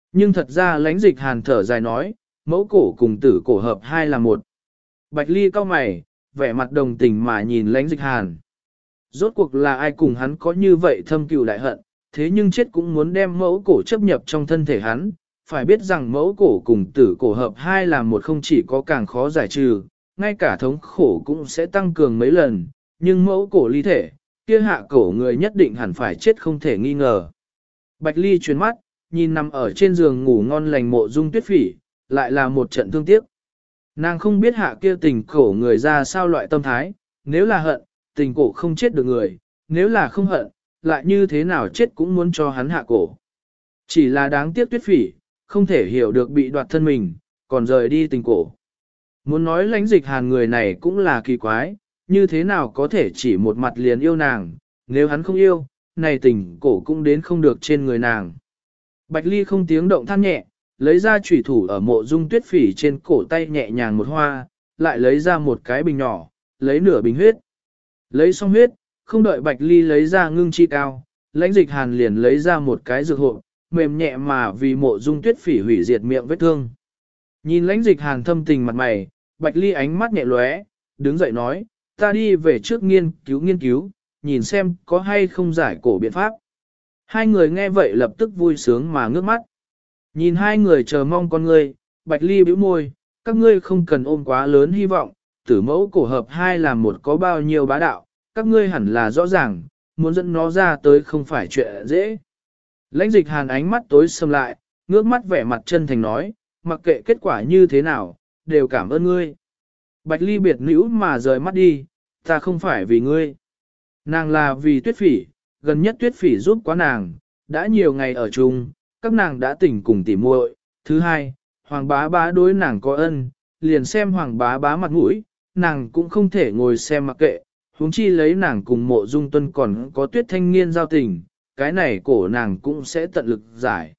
Nhưng thật ra lãnh dịch hàn thở dài nói, mẫu cổ cùng tử cổ hợp hai là một. Bạch Ly cau mày, vẻ mặt đồng tình mà nhìn lãnh dịch hàn. Rốt cuộc là ai cùng hắn có như vậy thâm cừu đại hận, thế nhưng chết cũng muốn đem mẫu cổ chấp nhập trong thân thể hắn. Phải biết rằng mẫu cổ cùng tử cổ hợp hai là một không chỉ có càng khó giải trừ, ngay cả thống khổ cũng sẽ tăng cường mấy lần, nhưng mẫu cổ ly thể, kia hạ cổ người nhất định hẳn phải chết không thể nghi ngờ. Bạch Ly chuyển mắt, nhìn nằm ở trên giường ngủ ngon lành Mộ Dung Tuyết Phỉ, lại là một trận thương tiếc. Nàng không biết hạ kia tình cổ người ra sao loại tâm thái, nếu là hận, tình cổ không chết được người, nếu là không hận, lại như thế nào chết cũng muốn cho hắn hạ cổ. Chỉ là đáng tiếc Tuyết Phỉ, không thể hiểu được bị đoạt thân mình, còn rời đi tình cổ. Muốn nói lãnh dịch hàn người này cũng là kỳ quái, như thế nào có thể chỉ một mặt liền yêu nàng, nếu hắn không yêu, này tình cổ cũng đến không được trên người nàng. Bạch Ly không tiếng động than nhẹ, lấy ra chủy thủ ở Mộ Dung Tuyết Phỉ trên cổ tay nhẹ nhàng một hoa, lại lấy ra một cái bình nhỏ, lấy nửa bình huyết. Lấy xong huyết, không đợi Bạch Ly lấy ra ngưng chi cao, lãnh dịch hàn liền lấy ra một cái dược hộp, mềm nhẹ mà vì Mộ Dung Tuyết Phỉ hủy diệt miệng vết thương. Nhìn lãnh dịch hàn thâm tình mặt mày, Bạch Ly ánh mắt nhẹ lóe, đứng dậy nói, ta đi về trước nghiên cứu, nhìn xem có hay không giải cổ biện pháp. Hai người nghe vậy lập tức vui sướng mà ngước mắt. Nhìn hai người chờ mong con ngươi, Bạch Ly bĩu môi, các ngươi không cần ôm quá lớn hy vọng, tử mẫu cổ hợp hai là một có bao nhiêu bá đạo, các ngươi hẳn là rõ ràng, muốn dẫn nó ra tới không phải chuyện dễ. Lãnh dịch hàn ánh mắt tối sầm lại, ngước mắt vẻ mặt chân thành nói, mặc kệ kết quả như thế nào, đều cảm ơn ngươi. Bạch Ly biệt nữ mà rời mắt đi, ta không phải vì ngươi. Nàng là vì Tuyết Phỉ, gần nhất Tuyết Phỉ giúp quá nàng, đã nhiều ngày ở chung, các nàng đã tỉnh cùng tỉ muội. Thứ hai, Hoàng bá bá đối nàng có ân, liền xem Hoàng bá bá mặt mũi, nàng cũng không thể ngồi xem mặc kệ, huống chi lấy nàng cùng Mộ Dung Tuân còn có Tuyết Thanh Nghiên giao tình, cái này cổ nàng cũng sẽ tận lực giải.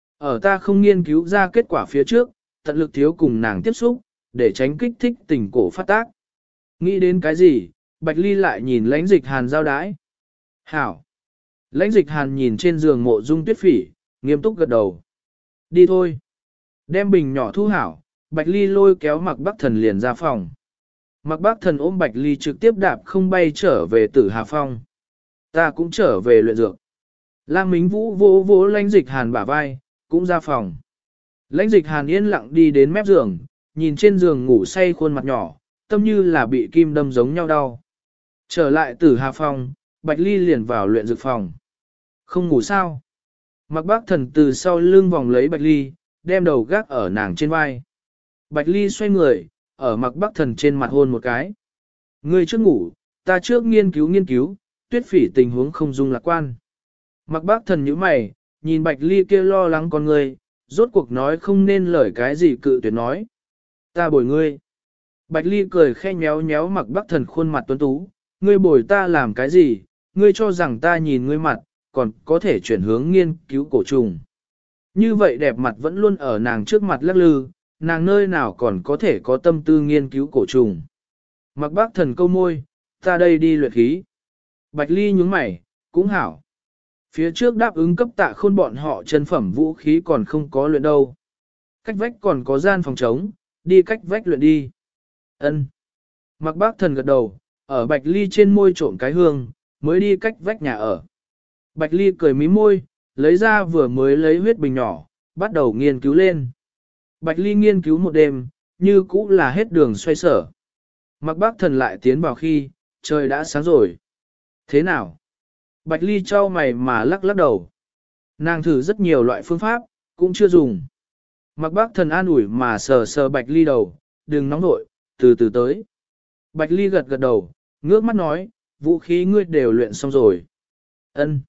Ở ta không nghiên cứu ra kết quả phía trước, tận lực thiếu cùng nàng tiếp xúc, để tránh kích thích tình cổ phát tác. Nghĩ đến cái gì, Bạch Ly lại nhìn lãnh dịch hàn giao đái. Hảo! Lãnh dịch hàn nhìn trên giường Mộ Dung Tuyết Phỉ, nghiêm túc gật đầu. Đi thôi! Đem bình nhỏ thu hảo, Bạch Ly lôi kéo Mạc Bắc Thần liền ra phòng. Mạc Bắc Thần ôm Bạch Ly trực tiếp đạp không bay trở về Tử Hà Phong. Ta cũng trở về luyện dược. Lam Mính Vũ vỗ vỗ lãnh dịch hàn bả vai, cũng ra phòng. Lãnh dịch hàn yên lặng đi đến mép giường, nhìn trên giường ngủ say khuôn mặt nhỏ, tâm như là bị kim đâm giống nhau đau. Trở lại Tử Hà Phong, Bạch Ly liền vào luyện dược phòng. Không ngủ sao? Mạc Bắc Thần từ sau lưng vòng lấy Bạch Ly, đem đầu gác ở nàng trên vai. Bạch Ly xoay người, ở Mạc Bắc Thần trên mặt hôn một cái. Ngươi trước ngủ, ta trước nghiên cứu, Tuyết Phỉ tình huống không dung lạc quan. Mạc Bắc Thần nhíu mày, nhìn Bạch Ly kia lo lắng con ngươi, rốt cuộc nói không nên lời cái gì cự tuyệt nói. Ta bồi ngươi. Bạch Ly cười khẽ nhéo nhéo Mạc Bắc Thần khuôn mặt tuấn tú, ngươi bồi ta làm cái gì, ngươi cho rằng ta nhìn ngươi mặt, còn có thể chuyển hướng nghiên cứu cổ trùng. Như vậy đẹp mặt vẫn luôn ở nàng trước mặt lắc lư, nàng nơi nào còn có thể có tâm tư nghiên cứu cổ trùng. Mạc Bắc Thần câu môi, ta đây đi luyện khí. Bạch Ly nhướng mày, cũng hảo. Phía trước đáp ứng cấp Tạ Khôn bọn họ chân phẩm vũ khí còn không có luyện đâu. Cách vách còn có gian phòng trống, đi cách vách luyện đi. Ân. Mạc Bắc Thần gật đầu, ở Bạch Ly trên môi trộn cái hương, mới đi cách vách nhà ở. Bạch Ly cười mí môi, lấy ra vừa mới lấy huyết bình nhỏ, bắt đầu nghiên cứu lên. Bạch Ly nghiên cứu một đêm, như cũ là hết đường xoay sở. Mạc Bắc Thần lại tiến vào khi, trời đã sáng rồi. Thế nào? Bạch Ly trao mày mà lắc lắc đầu. Nàng thử rất nhiều loại phương pháp, cũng chưa dùng. Mạc Bắc Thần an ủi mà sờ sờ Bạch Ly đầu, đừng nóng nội, từ từ tới. Bạch Ly gật gật đầu, ngước mắt nói, vũ khí ngươi đều luyện xong rồi. Ân,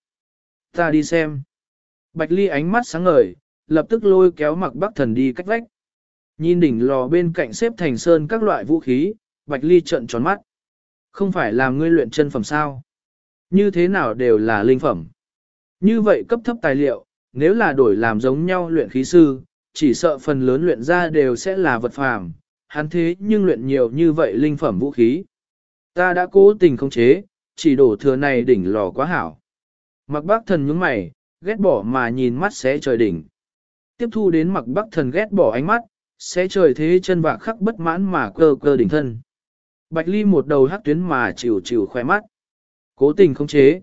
ta đi xem. Bạch Ly ánh mắt sáng ngời, lập tức lôi kéo Mạc Bắc Thần đi cách vách. Nhìn đỉnh lò bên cạnh xếp thành sơn các loại vũ khí, Bạch Ly trợn tròn mắt. Không phải làm ngươi luyện chân phẩm sao? Như thế nào đều là linh phẩm. Như vậy cấp thấp tài liệu, nếu là đổi làm giống nhau luyện khí sư, chỉ sợ phần lớn luyện ra đều sẽ là vật phàm. Hắn thế nhưng luyện nhiều như vậy linh phẩm vũ khí. Ta đã cố tình khống chế, chỉ đổ thừa này đỉnh lò quá hảo. Mạc Bắc Thần nhướng mày, ghét bỏ mà nhìn mắt xé trời đỉnh. Tiếp thu đến Mặc Bắc Thần ghét bỏ ánh mắt, sẽ trời thế chân vạc khắc bất mãn mà cơ cơ đỉnh thân. Bạch Ly một đầu hắc tuyến mà chịu chịu khỏe mắt. Cố tình khống chế.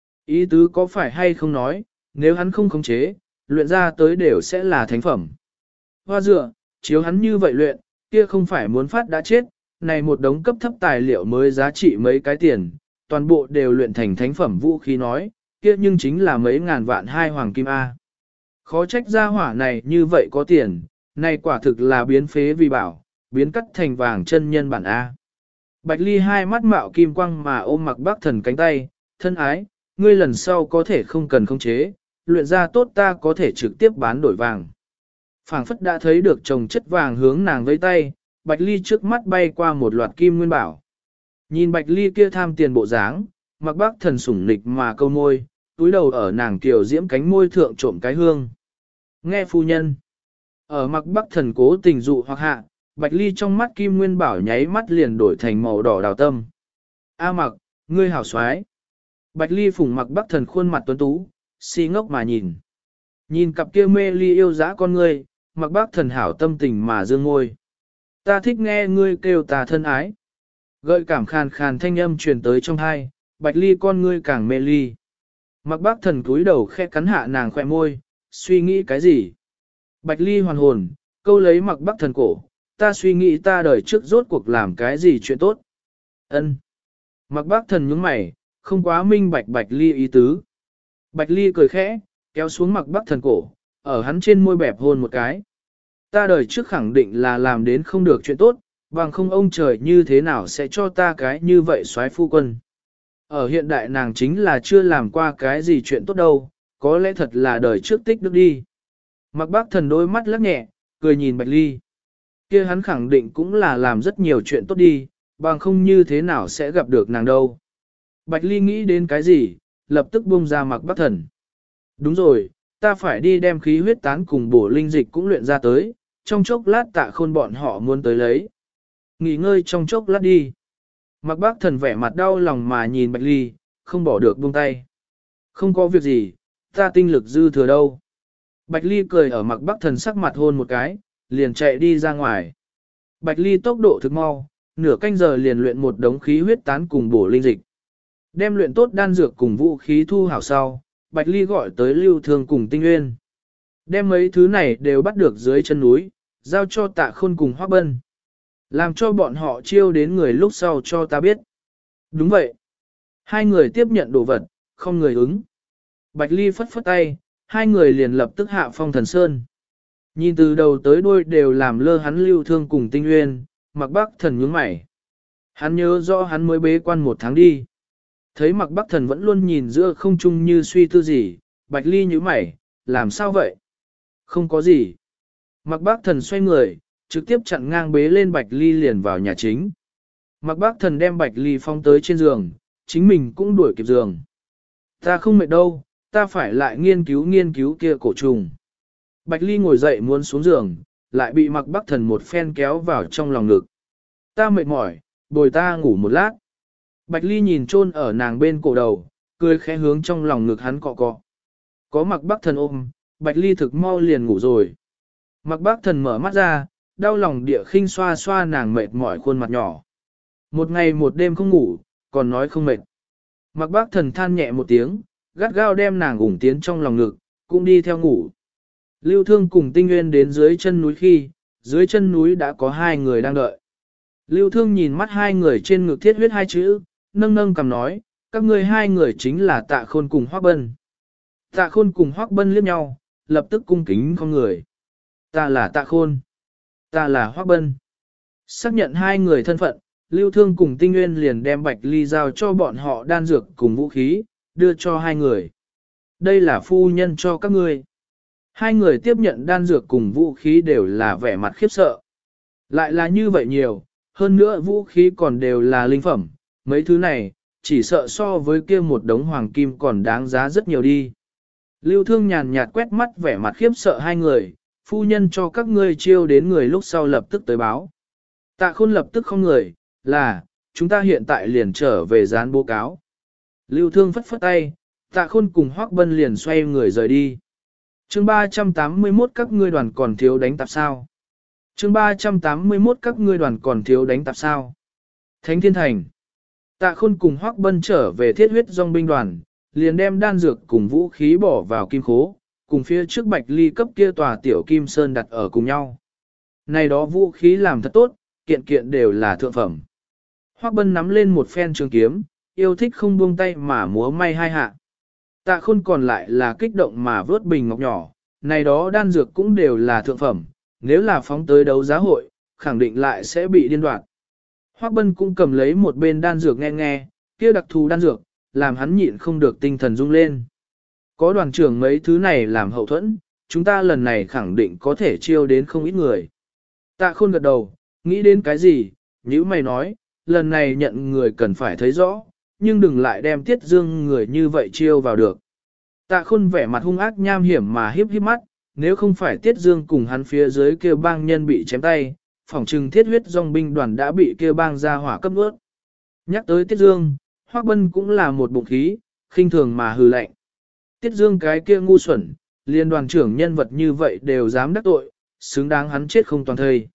Ý tứ có phải hay không nói, nếu hắn không khống chế, luyện ra tới đều sẽ là thánh phẩm. Hoa dựa, chiếu hắn như vậy luyện, kia không phải muốn phát đã chết, này một đống cấp thấp tài liệu mới giá trị mấy cái tiền, toàn bộ đều luyện thành thánh phẩm vũ khí nói, kia nhưng chính là mấy ngàn vạn hai hoàng kim A. Khó trách gia hỏa này như vậy có tiền, này quả thực là biến phế vì bảo, biến cắt thành vàng chân nhân bản A. Bạch Ly hai mắt mạo kim quang mà ôm Mặc Bắc Thần cánh tay, thân ái, ngươi lần sau có thể không cần khống chế, luyện ra tốt ta có thể trực tiếp bán đổi vàng. Phảng phất đã thấy được chồng chất vàng hướng nàng với tay, Bạch Ly trước mắt bay qua một loạt kim nguyên bảo. Nhìn Bạch Ly kia tham tiền bộ dáng, Mặc Bắc Thần sủng nịch mà câu môi, túi đầu ở nàng kiều diễm cánh môi thượng trộm cái hương. Nghe phu nhân. Ở Mặc Bắc Thần cố tình dụ hoặc hạ, Bạch Ly trong mắt kim nguyên bảo nháy mắt liền đổi thành màu đỏ đào tâm. A Mặc, ngươi hảo xoái. Bạch Ly phủng Mặc Bắc Thần khuôn mặt tuấn tú, si ngốc mà nhìn. Nhìn cặp kia mê ly yêu dã con ngươi, Mặc Bắc Thần hảo tâm tình mà dương ngôi. Ta thích nghe ngươi kêu ta thân ái. Gợi cảm khàn khàn thanh âm truyền tới trong tai, Bạch Ly con ngươi càng mê ly. Mặc Bắc Thần cúi đầu khẽ cắn hạ nàng khỏe môi, suy nghĩ cái gì? Bạch Ly hoàn hồn, câu lấy Mặc Bắc Thần cổ, ta suy nghĩ ta đời trước rốt cuộc làm cái gì chuyện tốt. Ân. Mặc Bắc Thần nhướng mày, không quá minh bạch Bạch Ly ý tứ. Bạch Ly cười khẽ, kéo xuống Mặc Bắc Thần cổ, ở hắn trên môi bẹp hôn một cái. Ta đời trước khẳng định là làm đến không được chuyện tốt, bằng không ông trời như thế nào sẽ cho ta cái như vậy soái phu quân. Ở hiện đại nàng chính là chưa làm qua cái gì chuyện tốt đâu, có lẽ thật là đời trước tích đức đi. Mặc Bắc Thần đôi mắt lắc nhẹ, cười nhìn Bạch Ly. Kia hắn khẳng định cũng là làm rất nhiều chuyện tốt đi, bằng không như thế nào sẽ gặp được nàng đâu. Bạch Ly nghĩ đến cái gì, lập tức buông ra Mặc Bắc Thần. Đúng rồi, ta phải đi đem khí huyết tán cùng bổ linh dịch cũng luyện ra tới, trong chốc lát Tạ Khôn bọn họ muốn tới lấy. Nghỉ ngơi trong chốc lát đi. Mặc Bắc Thần vẻ mặt đau lòng mà nhìn Bạch Ly, không bỏ được buông tay. Không có việc gì, ta tinh lực dư thừa đâu. Bạch Ly cười ở Mặc Bắc Thần sắc mặt hôn một cái, liền chạy đi ra ngoài. Bạch Ly tốc độ thực mau, nửa canh giờ liền luyện một đống khí huyết tán cùng bổ linh dịch. Đem luyện tốt đan dược cùng vũ khí thu hảo sau, Bạch Ly gọi tới Lưu Thương cùng Tinh Nguyên. Đem mấy thứ này đều bắt được dưới chân núi, giao cho Tạ Khôn cùng Hoắc Bân. Làm cho bọn họ chiêu đến người lúc sau cho ta biết. Đúng vậy. Hai người tiếp nhận đồ vật, không người ứng. Bạch Ly phất phất tay, hai người liền lập tức hạ phong thần sơn. Nhìn từ đầu tới đuôi đều làm lơ hắn Lưu Thương cùng Tinh Nguyên, Mặc Bắc Thần nhướng mày. Hắn nhớ rõ hắn mới bế quan 1 tháng đi. Thấy Mặc Bắc Thần vẫn luôn nhìn giữa không trung như suy tư gì, Bạch Ly nhíu mày, làm sao vậy? Không có gì. Mặc Bắc Thần xoay người, trực tiếp chặn ngang bế lên Bạch Ly liền vào nhà chính. Mặc Bắc Thần đem Bạch Ly phong tới trên giường, chính mình cũng đuổi kịp giường. Ta không mệt đâu, ta phải lại nghiên cứu kia cổ trùng. Bạch Ly ngồi dậy muốn xuống giường, lại bị Mặc Bắc Thần một phen kéo vào trong lòng ngực. Ta mệt mỏi, bồi ta ngủ một lát. Bạch Ly nhìn chôn ở nàng bên cổ đầu, cười khẽ hướng trong lòng ngực hắn cọ cọ. Có Mặc Bắc Thần ôm, Bạch Ly thực mau liền ngủ rồi. Mặc Bắc Thần mở mắt ra, đau lòng địa khinh xoa xoa nàng mệt mỏi khuôn mặt nhỏ. Một ngày một đêm không ngủ, còn nói không mệt. Mặc Bắc Thần than nhẹ một tiếng, gắt gao đem nàng ủng tiến trong lòng ngực, cũng đi theo ngủ. Lưu Thương cùng Tinh Nguyên đến dưới chân núi khi, dưới chân núi đã có 2 người đang đợi. Lưu Thương nhìn mắt 2 người trên ngực thiết huyết 2 chữ, nâng nâng cầm nói, các ngươi 2 người chính là Tạ Khôn cùng Hoắc Bân. Tạ Khôn cùng Hoắc Bân liếc nhau, lập tức cung kính con người. Ta là Tạ Khôn. Ta là Hoắc Bân. Xác nhận 2 người thân phận, Lưu Thương cùng Tinh Nguyên liền đem Bạch Ly giao cho bọn họ đan dược cùng vũ khí, đưa cho 2 người. Đây là phu nhân cho các ngươi. 2 người tiếp nhận đan dược cùng vũ khí đều là vẻ mặt khiếp sợ. Lại là như vậy nhiều, hơn nữa vũ khí còn đều là linh phẩm, mấy thứ này, chỉ sợ so với kia một đống hoàng kim còn đáng giá rất nhiều đi. Lưu Thương nhàn nhạt quét mắt vẻ mặt khiếp sợ 2 người, phu nhân cho các ngươi chiêu đến người lúc sau lập tức tới báo. Tạ Khôn lập tức không người, là, chúng ta hiện tại liền trở về dán báo cáo. Lưu Thương phất phất tay, Tạ Khôn cùng Hoắc Bân liền xoay người rời đi. Chương 381 các ngươi đoàn còn thiếu đánh tạp sao? Chương 381 các ngươi đoàn còn thiếu đánh tạp sao? Thánh Thiên Thành. Tạ Khôn cùng Hoắc Bân trở về thiết huyết dòng binh đoàn, liền đem đan dược cùng vũ khí bỏ vào kim khố, cùng phía trước Bạch Ly cấp kia tòa tiểu kim sơn đặt ở cùng nhau. Này đó vũ khí làm thật tốt, kiện kiện đều là thượng phẩm. Hoắc Bân nắm lên một phen trường kiếm, yêu thích không buông tay mà múa may hai hạ. Tạ Khôn còn lại là kích động mà vớt bình ngọc nhỏ, này đó đan dược cũng đều là thượng phẩm, nếu là phóng tới đấu giá hội, khẳng định lại sẽ bị điên đoạt. Hoắc Bân cũng cầm lấy một bên đan dược nghe nghe, kia đặc thù đan dược, làm hắn nhịn không được tinh thần rung lên. Có đoàn trưởng mấy thứ này làm hậu thuẫn, chúng ta lần này khẳng định có thể chiêu đến không ít người. Tạ Khôn gật đầu, nghĩ đến cái gì, nhữ mày nói, lần này nhận người cần phải thấy rõ, nhưng đừng lại đem Tiết Dương người như vậy chiêu vào được. Tạ Khôn vẻ mặt hung ác nham hiểm mà hiếp mắt, nếu không phải Tiết Dương cùng hắn phía dưới kêu bang nhân bị chém tay, phỏng trừng thiết huyết dòng binh đoàn đã bị kêu bang ra hỏa cấp ướt. Nhắc tới Tiết Dương, Hoắc Bân cũng là một bụng khí, khinh thường mà hừ lạnh. Tiết Dương cái kia ngu xuẩn, liên đoàn trưởng nhân vật như vậy đều dám đắc tội, xứng đáng hắn chết không toàn thây.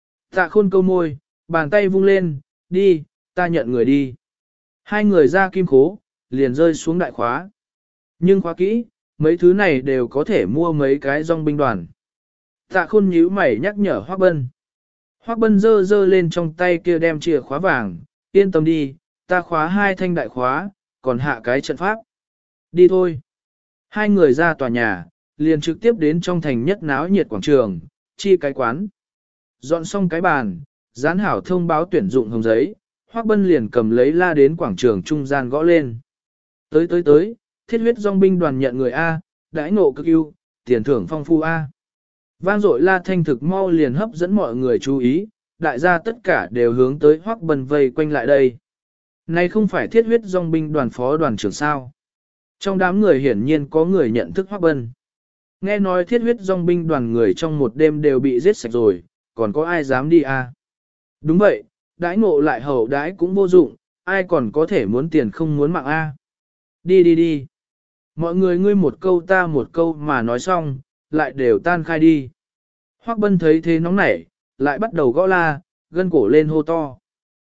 Tạ Khôn câu môi, bàn tay vung lên, đi, ta nhận người đi. Hai người ra kim khố, liền rơi xuống đại khóa. Nhưng khóa kỹ, mấy thứ này đều có thể mua mấy cái dòng binh đoàn. Tạ Khôn nhíu mày nhắc nhở Hoắc Bân. Hoắc Bân giơ lên trong tay kia đem chìa khóa vàng, yên tâm đi, ta khóa hai thanh đại khóa, còn hạ cái trận pháp. Đi thôi. Hai người ra tòa nhà, liền trực tiếp đến trong thành nhất náo nhiệt quảng trường, chi cái quán. Dọn xong cái bàn, dán hảo thông báo tuyển dụng hồng giấy, Hoắc Bân liền cầm lấy la đến quảng trường trung gian gõ lên. Tới, thiết huyết dòng binh đoàn nhận người A, đãi ngộ cực ưu, tiền thưởng phong phu A. Vang dội la thanh thực mau liền hấp dẫn mọi người chú ý, đại gia tất cả đều hướng tới Hoắc Bân vây quanh lại đây. Này không phải thiết huyết dòng binh đoàn phó đoàn trưởng sao? Trong đám người hiển nhiên có người nhận thức Hoắc Bân. Nghe nói thiết huyết dòng binh đoàn người trong một đêm đều bị giết sạch rồi, còn có ai dám đi à? Đúng vậy, đãi ngộ lại hậu đãi cũng vô dụng, ai còn có thể muốn tiền không muốn mạng a? Đi. Mọi người ngươi một câu ta một câu mà nói xong, lại đều tan khai đi. Hoắc Bân thấy thế nóng nảy, lại bắt đầu gõ la, gân cổ lên hô to.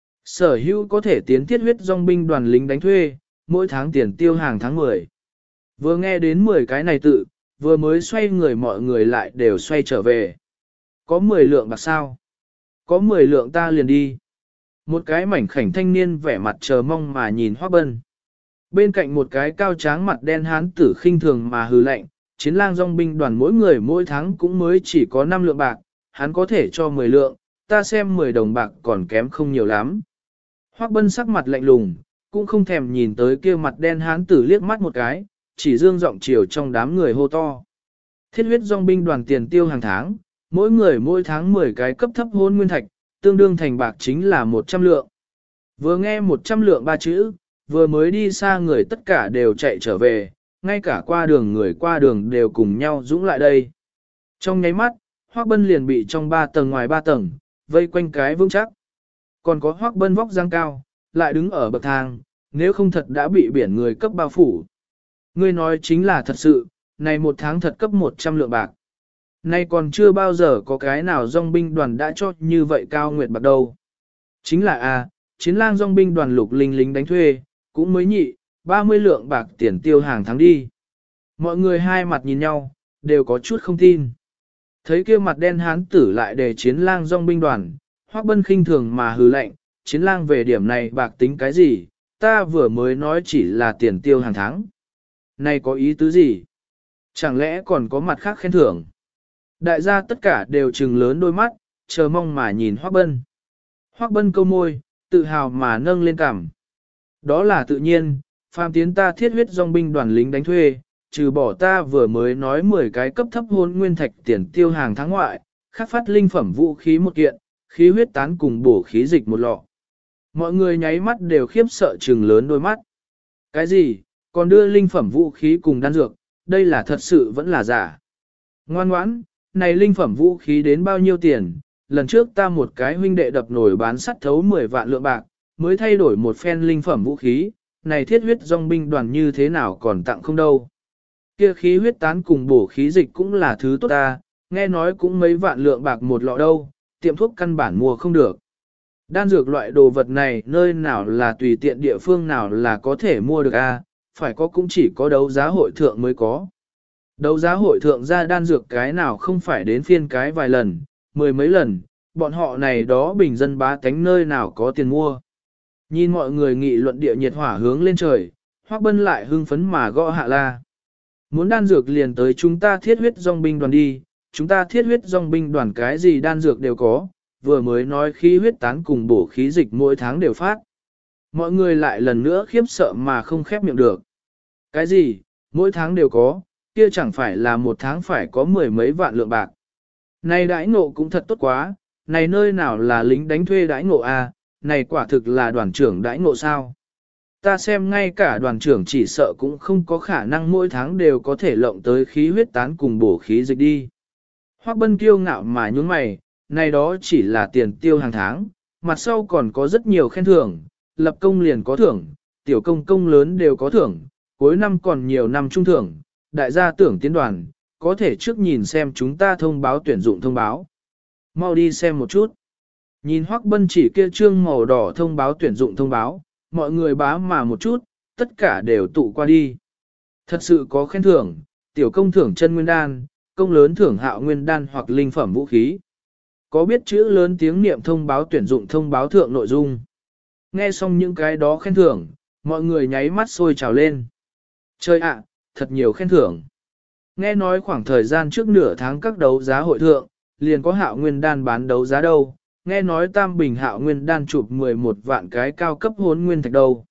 Sở hữu có thể tiến thiết huyết dòng binh đoàn lính đánh thuê, mỗi tháng tiền tiêu hàng tháng 10. Vừa nghe đến 10 cái này tự, vừa mới xoay người mọi người lại đều xoay trở về. Có 10 lượng bạc sao? Có 10 lượng ta liền đi. Một cái mảnh khảnh thanh niên vẻ mặt chờ mong mà nhìn Hoắc Bân. Bên cạnh một cái cao tráng mặt đen hán tử khinh thường mà hừ lạnh, chiến lang dòng binh đoàn mỗi người mỗi tháng cũng mới chỉ có 5 lượng bạc, hắn có thể cho 10 lượng, ta xem 10 đồng bạc còn kém không nhiều lắm. Hoắc Bân sắc mặt lạnh lùng, cũng không thèm nhìn tới kia mặt đen hán tử liếc mắt một cái, chỉ dương giọng chiều trong đám người hô to. Thiết huyết dòng binh đoàn tiền tiêu hàng tháng, mỗi người mỗi tháng 10 cái cấp thấp hôn nguyên thạch, tương đương thành bạc chính là 100 lượng. Vừa nghe 100 lượng ba chữ, vừa mới đi xa người tất cả đều chạy trở về, ngay cả qua đường người qua đường đều cùng nhau dũng lại đây. Trong nháy mắt, Hoắc Bân liền bị trong 3 tầng ngoài 3 tầng, vây quanh cái vững chắc. Còn có Hoắc Bân vóc dáng cao, lại đứng ở bậc thang, nếu không thật đã bị biển người cấp bao phủ. Ngươi nói chính là thật sự, này một tháng thật cấp 100 lượng bạc. Nay còn chưa bao giờ có cái nào dòng binh đoàn đã cho như vậy cao nguyệt bạc đâu. Chính là chiến lang dòng binh đoàn lục linh lính đánh thuê, cũng mới nhị, 30 lượng bạc tiền tiêu hàng tháng đi. Mọi người hai mặt nhìn nhau, đều có chút không tin. Thấy kia mặt đen hán tử lại để chiến lang dòng binh đoàn, Hoắc Bân khinh thường mà hừ lạnh, chiến lang về điểm này bạc tính cái gì, ta vừa mới nói chỉ là tiền tiêu hàng tháng. Này có ý tứ gì? Chẳng lẽ còn có mặt khác khen thưởng? Đại gia tất cả đều trừng lớn đôi mắt, chờ mong mà nhìn Hoắc Bân. Hoắc Bân câu môi, tự hào mà nâng lên cằm. Đó là tự nhiên, phàm tiến ta thiết huyết dòng binh đoàn lính đánh thuê, trừ bỏ ta vừa mới nói 10 cái cấp thấp hôn nguyên thạch tiền tiêu hàng tháng ngoại, khác phát linh phẩm vũ khí một kiện, khí huyết tán cùng bổ khí dịch một lọ. Mọi người nháy mắt đều khiếp sợ trừng lớn đôi mắt. Cái gì, còn đưa linh phẩm vũ khí cùng đan dược, đây là thật sự vẫn là giả. Ngoan ngoãn, này linh phẩm vũ khí đến bao nhiêu tiền, lần trước ta một cái huynh đệ đập nổi bán sắt thấu 10 vạn lượng bạc, mới thay đổi một phen linh phẩm vũ khí, này thiết huyết dòng binh đoàn như thế nào còn tặng không đâu. Kia khí huyết tán cùng bổ khí dịch cũng là thứ tốt ta, nghe nói cũng mấy vạn lượng bạc một lọ đâu, tiệm thuốc căn bản mua không được. Đan dược loại đồ vật này nơi nào là tùy tiện địa phương nào là có thể mua được a, phải có cũng chỉ có đấu giá hội thượng mới có. Đấu giá hội thượng ra đan dược cái nào không phải đến phiên cái vài lần, mười mấy lần, bọn họ này đó bình dân bá tánh nơi nào có tiền mua. Nhìn mọi người nghị luận địa nhiệt hỏa hướng lên trời, Hoắc Bân lại hưng phấn mà gõ hạ la. Muốn đan dược liền tới chúng ta thiết huyết dòng binh đoàn đi, chúng ta thiết huyết dòng binh đoàn cái gì đan dược đều có, vừa mới nói khí huyết tán cùng bổ khí dịch mỗi tháng đều phát. Mọi người lại lần nữa khiếp sợ mà không khép miệng được. Cái gì, mỗi tháng đều có, kia chẳng phải là một tháng phải có mười mấy vạn lượng bạc. Này đãi ngộ cũng thật tốt quá, này nơi nào là lính đánh thuê đãi ngộ a, này quả thực là đoàn trưởng đãi ngộ sao. Ta xem ngay cả đoàn trưởng chỉ sợ cũng không có khả năng mỗi tháng đều có thể lộng tới khí huyết tán cùng bổ khí dịch đi. Hoắc Bân kiêu ngạo mà nhún mày, này đó chỉ là tiền tiêu hàng tháng, mặt sau còn có rất nhiều khen thưởng, lập công liền có thưởng, tiểu công công lớn đều có thưởng, cuối năm còn nhiều năm trung thưởng, đại gia tưởng tiến đoàn, có thể trước nhìn xem chúng ta thông báo tuyển dụng thông báo. Mau đi xem một chút. Nhìn Hoắc Bân chỉ kia trương màu đỏ thông báo tuyển dụng thông báo, mọi người bá mà một chút, tất cả đều tụ qua đi. Thật sự có khen thưởng, tiểu công thưởng chân nguyên đan, công lớn thưởng hạo nguyên đan hoặc linh phẩm vũ khí. Có biết chữ lớn tiếng niệm thông báo tuyển dụng thông báo thượng nội dung. Nghe xong những cái đó khen thưởng, mọi người nháy mắt sôi trào lên. Trời ạ, thật nhiều khen thưởng. Nghe nói khoảng thời gian trước nửa tháng các đấu giá hội thượng, liền có hạo nguyên đan bán đấu giá đâu. Nghe nói tam bình hạo nguyên đan chụp 11 vạn cái cao cấp hôn nguyên thạch đâu.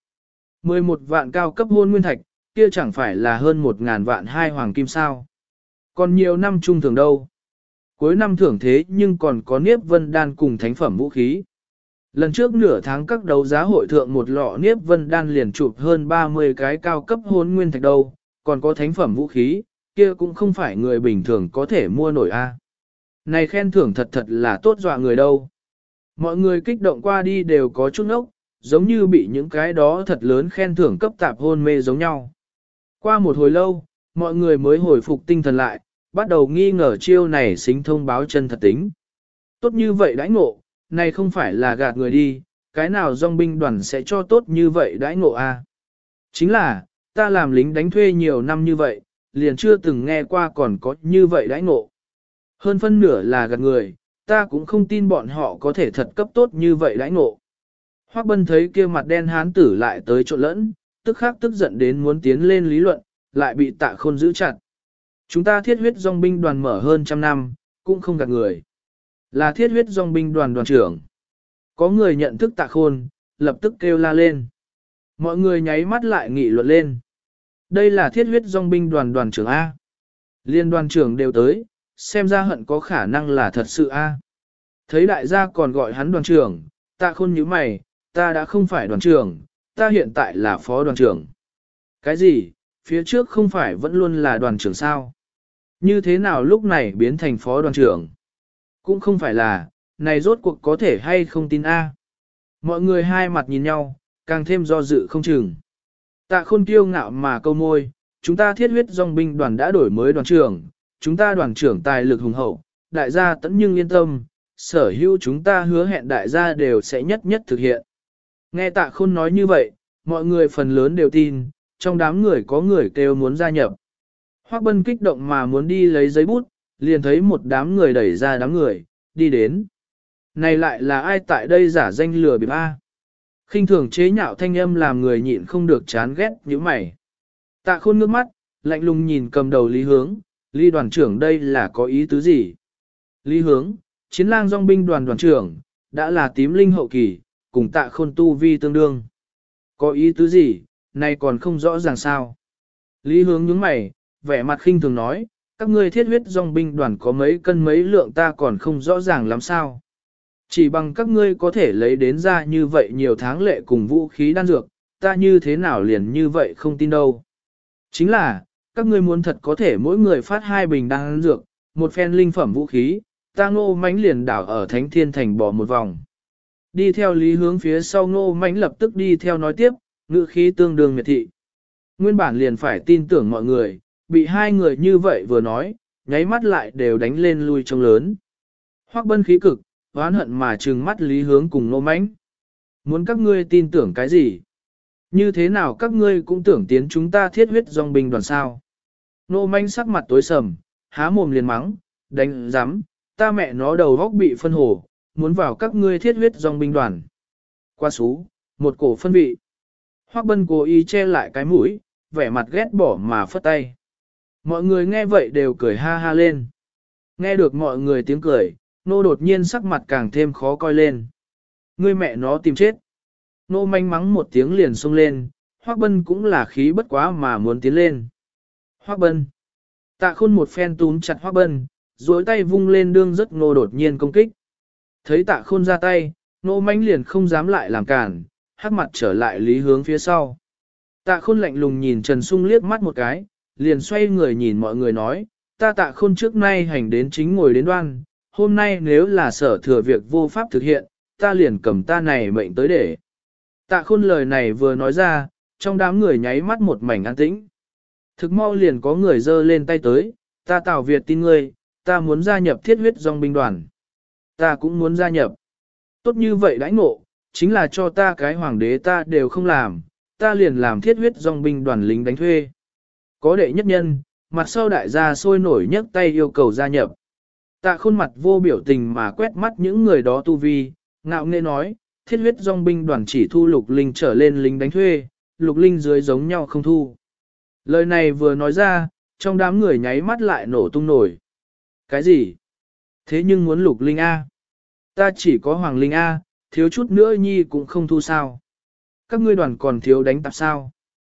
11 vạn cao cấp hôn nguyên thạch, kia chẳng phải là hơn 1.000 vạn hai hoàng kim sao. Còn nhiều năm trung thưởng đâu. Cuối năm thưởng thế nhưng còn có niếp vân đan cùng thánh phẩm vũ khí. Lần trước nửa tháng các đấu giá hội thượng một lọ niếp vân đan liền chụp hơn 30 cái cao cấp hôn nguyên thạch đâu, còn có thánh phẩm vũ khí, kia cũng không phải người bình thường có thể mua nổi a. Này khen thưởng thật thật là tốt dọa người đâu. Mọi người kích động qua đi đều có chút ốc, giống như bị những cái đó thật lớn khen thưởng cấp tạp hôn mê giống nhau. Qua một hồi lâu, mọi người mới hồi phục tinh thần lại, bắt đầu nghi ngờ chiêu này xính thông báo chân thật tính. Tốt như vậy đãi ngộ, này không phải là gạt người đi, cái nào dòng binh đoàn sẽ cho tốt như vậy đãi ngộ a? Chính là, ta làm lính đánh thuê nhiều năm như vậy, liền chưa từng nghe qua còn có như vậy đãi ngộ. Hơn phân nửa là gạt người, ta cũng không tin bọn họ có thể thật cấp tốt như vậy đãi ngộ. Hoắc Bân thấy kia mặt đen hán tử lại tới trộn lẫn, tức khắc tức giận đến muốn tiến lên lý luận, lại bị Tạ Khôn giữ chặt. Chúng ta thiết huyết dòng binh đoàn mở hơn trăm năm, cũng không gạt người. Là thiết huyết dòng binh đoàn đoàn trưởng. Có người nhận thức Tạ Khôn, lập tức kêu la lên. Mọi người nháy mắt lại nghị luận lên. Đây là thiết huyết dòng binh đoàn đoàn trưởng A. Liên đoàn trưởng đều tới, xem ra hận có khả năng là thật sự A. Thấy đại gia còn gọi hắn đoàn trưởng, Tạ Khôn nhíu mày, ta đã không phải đoàn trưởng, ta hiện tại là phó đoàn trưởng. Cái gì, phía trước không phải vẫn luôn là đoàn trưởng sao? Như thế nào lúc này biến thành phó đoàn trưởng? Cũng không phải là, này rốt cuộc có thể hay không tin A. Mọi người hai mặt nhìn nhau, càng thêm do dự không chừng. Tạ Khôn kiêu ngạo mà câu môi, chúng ta thiết huyết dòng binh đoàn đã đổi mới đoàn trưởng, chúng ta đoàn trưởng tài lực hùng hậu, đại gia tẫn nhưng yên tâm, sở hữu chúng ta hứa hẹn đại gia đều sẽ nhất nhất thực hiện. Nghe Tạ Khôn nói như vậy, mọi người phần lớn đều tin, trong đám người có người kêu muốn gia nhập. Hoắc Bân kích động mà muốn đi lấy giấy bút, liền thấy một đám người đẩy ra đám người, đi đến. Này lại là ai tại đây giả danh lừa bịp A? Khinh thường chế nhạo thanh âm làm người nhịn không được chán ghét như mày. Tạ Khôn ngước mắt, lạnh lùng nhìn cầm đầu Lý Hướng, Lý đoàn trưởng đây là có ý tứ gì? Lý Hướng, chiến lang dòng binh đoàn đoàn trưởng, đã là tím linh hậu kỳ, cùng Tạ Khôn tu vi tương đương. Có ý tứ gì, này còn không rõ ràng sao? Lý Hướng nhướng mày, vẻ mặt khinh thường nói, các ngươi thiết huyết dòng binh đoàn có mấy cân mấy lượng ta còn không rõ ràng lắm sao? Chỉ bằng các ngươi có thể lấy đến ra như vậy nhiều tháng lệ cùng vũ khí đan dược, ta như thế nào liền như vậy không tin đâu. Chính là, các ngươi muốn thật có thể mỗi người phát 2 bình đan dược, một phen linh phẩm vũ khí, ta Ngô Mánh liền đảo ở Thánh Thiên Thành bỏ một vòng. Đi theo Lý Hướng phía sau Ngô Mánh lập tức đi theo nói tiếp, ngữ khí tương đương miệt thị. Nguyên bản liền phải tin tưởng mọi người, bị hai người như vậy vừa nói, nháy mắt lại đều đánh lên lui trông lớn. Hoắc Bân khí cực, oán hận mà trừng mắt Lý Hướng cùng Nô Mãnh. Muốn các ngươi tin tưởng cái gì? Như thế nào các ngươi cũng tưởng tiến chúng ta thiết huyết dòng binh đoàn sao? Nô Mãnh sắc mặt tối sầm, há mồm liền mắng, đánh giám, ta mẹ nó đầu góc bị phân hổ, muốn vào các ngươi thiết huyết dòng binh đoàn. Qua xú, một cổ phân vị. Hoắc Bân cố ý che lại cái mũi, vẻ mặt ghét bỏ mà phất tay. Mọi người nghe vậy đều cười ha ha lên. Nghe được mọi người tiếng cười, Nô đột nhiên sắc mặt càng thêm khó coi lên. Ngươi mẹ nó tìm chết. Nô manh mắng một tiếng liền xông lên, Hoắc Bân cũng là khí bất quá mà muốn tiến lên. Hoắc Bân. Tạ Khôn một phen túm chặt Hoắc Bân, duỗi tay vung lên đương rất Nô đột nhiên công kích. Thấy Tạ Khôn ra tay, Nô manh liền không dám lại làm cản, hắc mặt trở lại Lý Hướng phía sau. Tạ Khôn lạnh lùng nhìn Trần Sung liếc mắt một cái, liền xoay người nhìn mọi người nói, ta Tạ Khôn trước nay hành đến chính ngồi đến đoan, hôm nay nếu là sở thừa việc vô pháp thực hiện, ta liền cầm ta này mệnh tới để. Tạ Khôn lời này vừa nói ra, trong đám người nháy mắt một mảnh an tĩnh. Thực mau liền có người giơ lên tay tới, ta Tào Việt tin ngươi, ta muốn gia nhập thiết huyết dòng binh đoàn. Ta cũng muốn gia nhập. Tốt như vậy đãi ngộ, chính là cho ta cái hoàng đế ta đều không làm, ta liền làm thiết huyết dòng binh đoàn lính đánh thuê. Có đệ nhất nhân, mặt sau đại gia sôi nổi nhấc tay yêu cầu gia nhập. Tạ Khôn mặt vô biểu tình mà quét mắt những người đó tu vi, ngạo nghễ nói, thiết huyết dòng binh đoàn chỉ thu Lục Linh trở lên lính đánh thuê, Lục Linh dưới giống nhau không thu. Lời này vừa nói ra, trong đám người nháy mắt lại nổ tung nổi. Cái gì? Thế nhưng muốn Lục Linh A? Ta chỉ có Hoàng Linh A, thiếu chút nữa nhi cũng không thu sao. Các ngươi đoàn còn thiếu đánh tạp sao?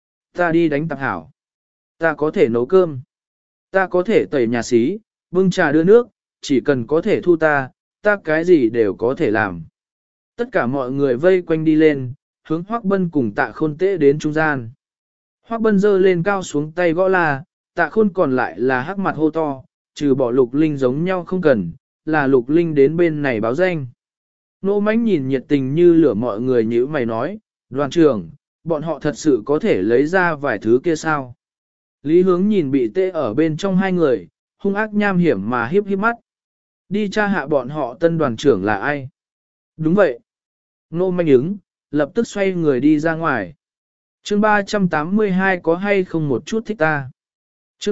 Ta đi đánh tạp hảo. Ta có thể nấu cơm. Ta có thể tẩy nhà xí, bưng trà đưa nước, chỉ cần có thể thu ta, ta cái gì đều có thể làm. Tất cả mọi người vây quanh đi lên, hướng Hoắc Bân cùng Tạ Khôn tế đến trung gian. Hoắc Bân giơ lên cao xuống tay gõ la, Tạ Khôn còn lại là hắc mặt hô to, trừ bỏ Lục Linh giống nhau không cần, là Lục Linh đến bên này báo danh. Nô Mánh nhìn nhiệt tình như lửa mọi người nhíu mày nói, đoàn trưởng, bọn họ thật sự có thể lấy ra vài thứ kia sao? Lý Hướng nhìn bị tê ở bên trong hai người, hung ác nham hiểm mà hiếp hiếp mắt. Đi tra hạ bọn họ tân đoàn trưởng là ai? Đúng vậy. Nô Manh ứng, lập tức xoay người đi ra ngoài. Chương 382 có hay không một chút thích ta? Chương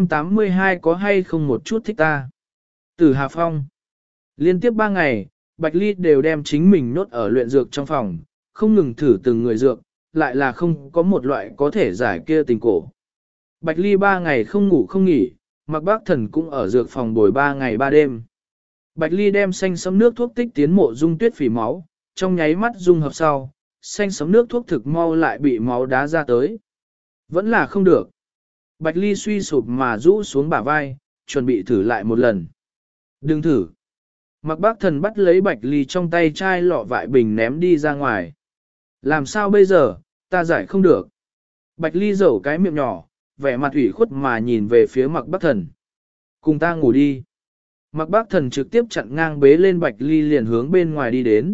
382 có hay không một chút thích ta? Từ Hà Phong. Liên tiếp 3 ngày, Bạch Ly đều đem chính mình nhốt ở luyện dược trong phòng, không ngừng thử từng người dược, lại là không có một loại có thể giải kia tình cổ. Bạch Ly 3 ngày không ngủ không nghỉ, Mạc Bác Thần cũng ở dược phòng bồi 3 ngày 3 đêm. Bạch Ly đem xanh sấm nước thuốc tích tiến mộ dung tuyết phỉ máu, trong nháy mắt dung hợp sau, xanh sấm nước thuốc thực mau lại bị máu đá ra tới. Vẫn là không được. Bạch Ly suy sụp mà rũ xuống bả vai, chuẩn bị thử lại một lần. Đừng thử. Mạc Bác Thần bắt lấy Bạch Ly trong tay chai lọ vại bình ném đi ra ngoài. Làm sao bây giờ, ta giải không được. Bạch Ly dẩu cái miệng nhỏ, vẻ mặt ủy khuất mà nhìn về phía Mạc Bác Thần. Cùng ta ngủ đi. Mạc Bác Thần trực tiếp chặn ngang bế lên Bạch Ly liền hướng bên ngoài đi đến.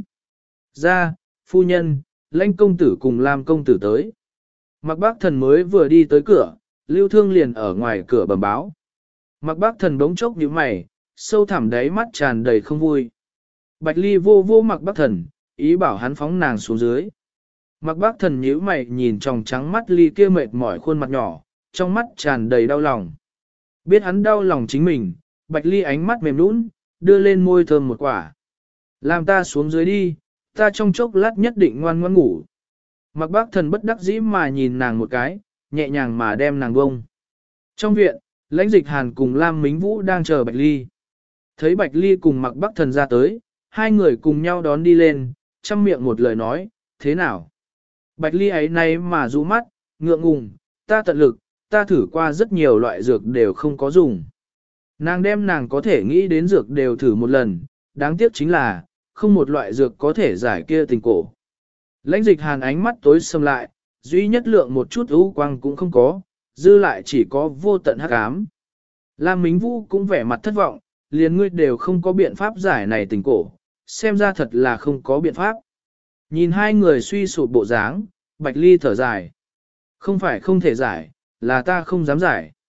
Ra, phu nhân, Lãnh công tử cùng Lam công tử tới. Mạc Bác Thần mới vừa đi tới cửa, Lưu Thương liền ở ngoài cửa bẩm báo. Mạc Bác Thần bỗng chốc nhíu mày, sâu thẳm đáy mắt tràn đầy không vui. Bạch Ly vô vô Mạc Bác Thần, ý bảo hắn phóng nàng xuống dưới. Mạc Bác Thần nhíu mày nhìn tròng trắng mắt Ly kia mệt mỏi khuôn mặt nhỏ, trong mắt tràn đầy đau lòng. Biết hắn đau lòng chính mình, Bạch Ly ánh mắt mềm nũng, đưa lên môi thơm một quả. Làm ta xuống dưới đi, ta trong chốc lát nhất định ngoan ngoãn ngủ. Mạc Bác Thần bất đắc dĩ mà nhìn nàng một cái, nhẹ nhàng mà đem nàng bông. Trong viện, Lãnh Dịch Hàn cùng Lam Mính Vũ đang chờ Bạch Ly. Thấy Bạch Ly cùng Mạc Bác Thần ra tới, hai người cùng nhau đón đi lên, chăm miệng một lời nói, thế nào? Bạch Ly ấy nay mà rũ mắt, ngượng ngùng, ta tận lực, ta thử qua rất nhiều loại dược đều không có dùng. Nàng đem nàng có thể nghĩ đến dược đều thử một lần, đáng tiếc chính là, không một loại dược có thể giải kia tình cổ. Lãnh Dịch Hàn ánh mắt tối sầm lại, duy nhất lượng một chút ưu quang cũng không có, dư lại chỉ có vô tận hắc ám. Lam Mính Vũ cũng vẻ mặt thất vọng, liền ngươi đều không có biện pháp giải này tình cổ, xem ra thật là không có biện pháp. Nhìn hai người suy sụp bộ dáng, Bạch Ly thở dài. Không phải không thể giải, là ta không dám giải.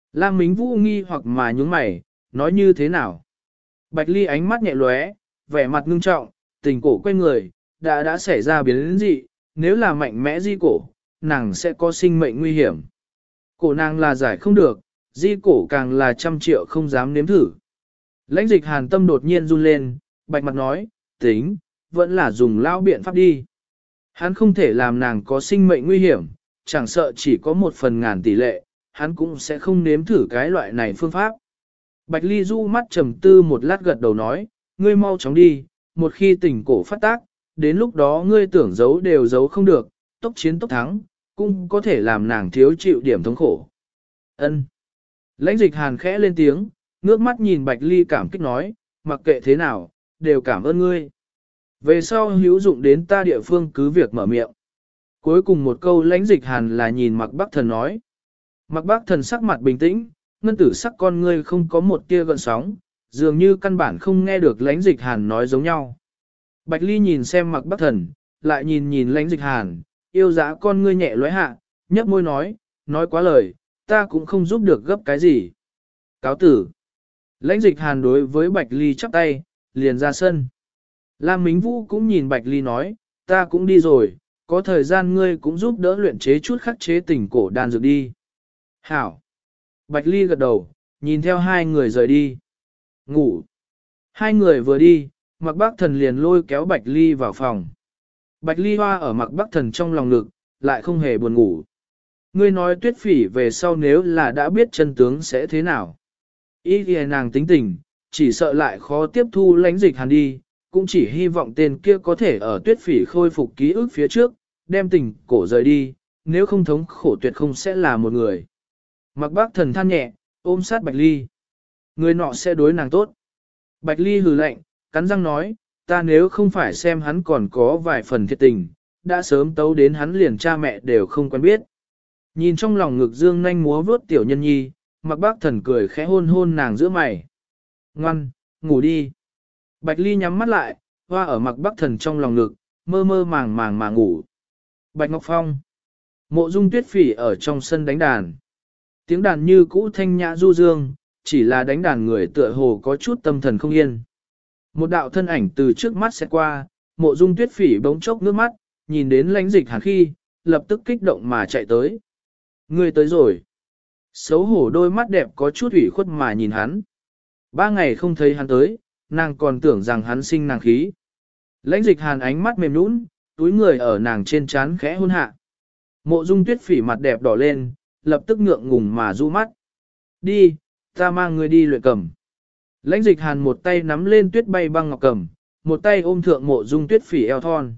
Lam Mính Vũ nghi hoặc mà nhướng mày, nói như thế nào? Bạch Ly ánh mắt nhẹ lóe, vẻ mặt ngưng trọng, tình cổ quay người, đã xảy ra biến dị, nếu là mạnh mẽ di cổ, nàng sẽ có sinh mệnh nguy hiểm. Cổ nàng là giải không được, di cổ càng là 100 triệu không dám nếm thử. Lãnh Dịch Hàn tâm đột nhiên run lên, bạch mặt nói, tính, vẫn là dùng lao biện pháp đi. Hắn không thể làm nàng có sinh mệnh nguy hiểm, chẳng sợ chỉ có 1/1000 tỷ lệ, hắn cũng sẽ không nếm thử cái loại này phương pháp. Bạch Ly du mắt trầm tư một lát gật đầu nói, ngươi mau chóng đi, một khi tình cổ phát tác, đến lúc đó ngươi tưởng giấu đều giấu không được, tốc chiến tốc thắng, cũng có thể làm nàng thiếu chịu điểm thống khổ. Ân. Lãnh Dịch Hàn khẽ lên tiếng, ngước mắt nhìn Bạch Ly cảm kích nói, mặc kệ thế nào, đều cảm ơn ngươi. Về sau hữu dụng đến ta địa phương cứ việc mở miệng. Cuối cùng một câu Lãnh Dịch Hàn là nhìn Mạc Bắc Thần nói. Mạc Bắc Thần sắc mặt bình tĩnh, ngân tử sắc con ngươi không có một tia gợn sóng, dường như căn bản không nghe được Lãnh Dịch Hàn nói giống nhau. Bạch Ly nhìn xem Mạc Bắc Thần, lại nhìn Lãnh Dịch Hàn, yêu dã con ngươi nhẹ lóe hạ, nhấp môi nói quá lời, ta cũng không giúp được gấp cái gì. Cáo tử. Lãnh Dịch Hàn đối với Bạch Ly chắp tay, liền ra sân. Lam Mính Vũ cũng nhìn Bạch Ly nói, ta cũng đi rồi, có thời gian ngươi cũng giúp đỡ luyện chế chút khắc chế tình cổ đan dược đi. Hảo. Bạch Ly gật đầu, nhìn theo hai người rời đi. Ngủ. Hai người vừa đi, Mạc Bắc Thần liền lôi kéo Bạch Ly vào phòng. Bạch Ly hoa ở Mạc Bắc Thần trong lòng ngực, lại không hề buồn ngủ. Ngươi nói Tuyết Phỉ về sau nếu là đã biết chân tướng sẽ thế nào? Ý thì nàng tính tình, chỉ sợ lại khó tiếp thu Lãnh Dịch Hàn đi, cũng chỉ hy vọng tên kia có thể ở Tuyết Phỉ khôi phục ký ức phía trước, đem tình cổ rời đi, nếu không thống khổ tuyệt không sẽ là một người. Mạc Bắc Thần than nhẹ, ôm sát Bạch Ly. Người nọ sẽ đối nàng tốt. Bạch Ly hừ lạnh, cắn răng nói, ta nếu không phải xem hắn còn có vài phần thiệt tình, đã sớm tấu đến hắn liền cha mẹ đều không quen biết. Nhìn trong lòng ngực dương nhanh múa vuốt tiểu nhân nhi, Mạc Bắc Thần cười khẽ hôn hôn nàng giữa mày. Ngoan, ngủ đi. Bạch Ly nhắm mắt lại, hoa ở Mạc Bắc Thần trong lòng ngực, mơ mơ màng màng mà ngủ. Bạch Ngọc Phong. Mộ Dung Tuyết Phỉ ở trong sân đánh đàn. Tiếng đàn như cũ thanh nhã du dương, chỉ là đánh đàn người tựa hồ có chút tâm thần không yên. Một đạo thân ảnh từ trước mắt sẽ qua, Mộ Dung Tuyết Phỉ bỗng chốc nước mắt, nhìn đến Lãnh Dịch Hàn khi, lập tức kích động mà chạy tới. Ngươi tới rồi. Xấu hổ đôi mắt đẹp có chút ủy khuất mà nhìn hắn. 3 ngày không thấy hắn tới, nàng còn tưởng rằng hắn sinh nàng khí. Lãnh Dịch Hàn ánh mắt mềm nũng, túi người ở nàng trên trán khẽ hôn hạ. Mộ Dung Tuyết Phỉ mặt đẹp đỏ lên, lập tức ngượng ngùng mà du mắt. Đi, ta mang ngươi đi luyện cầm. Lãnh Dịch Hàn một tay nắm lên tuyết bay băng ngọc cầm, một tay ôm thượng Mộ Dung Tuyết Phỉ eo thon.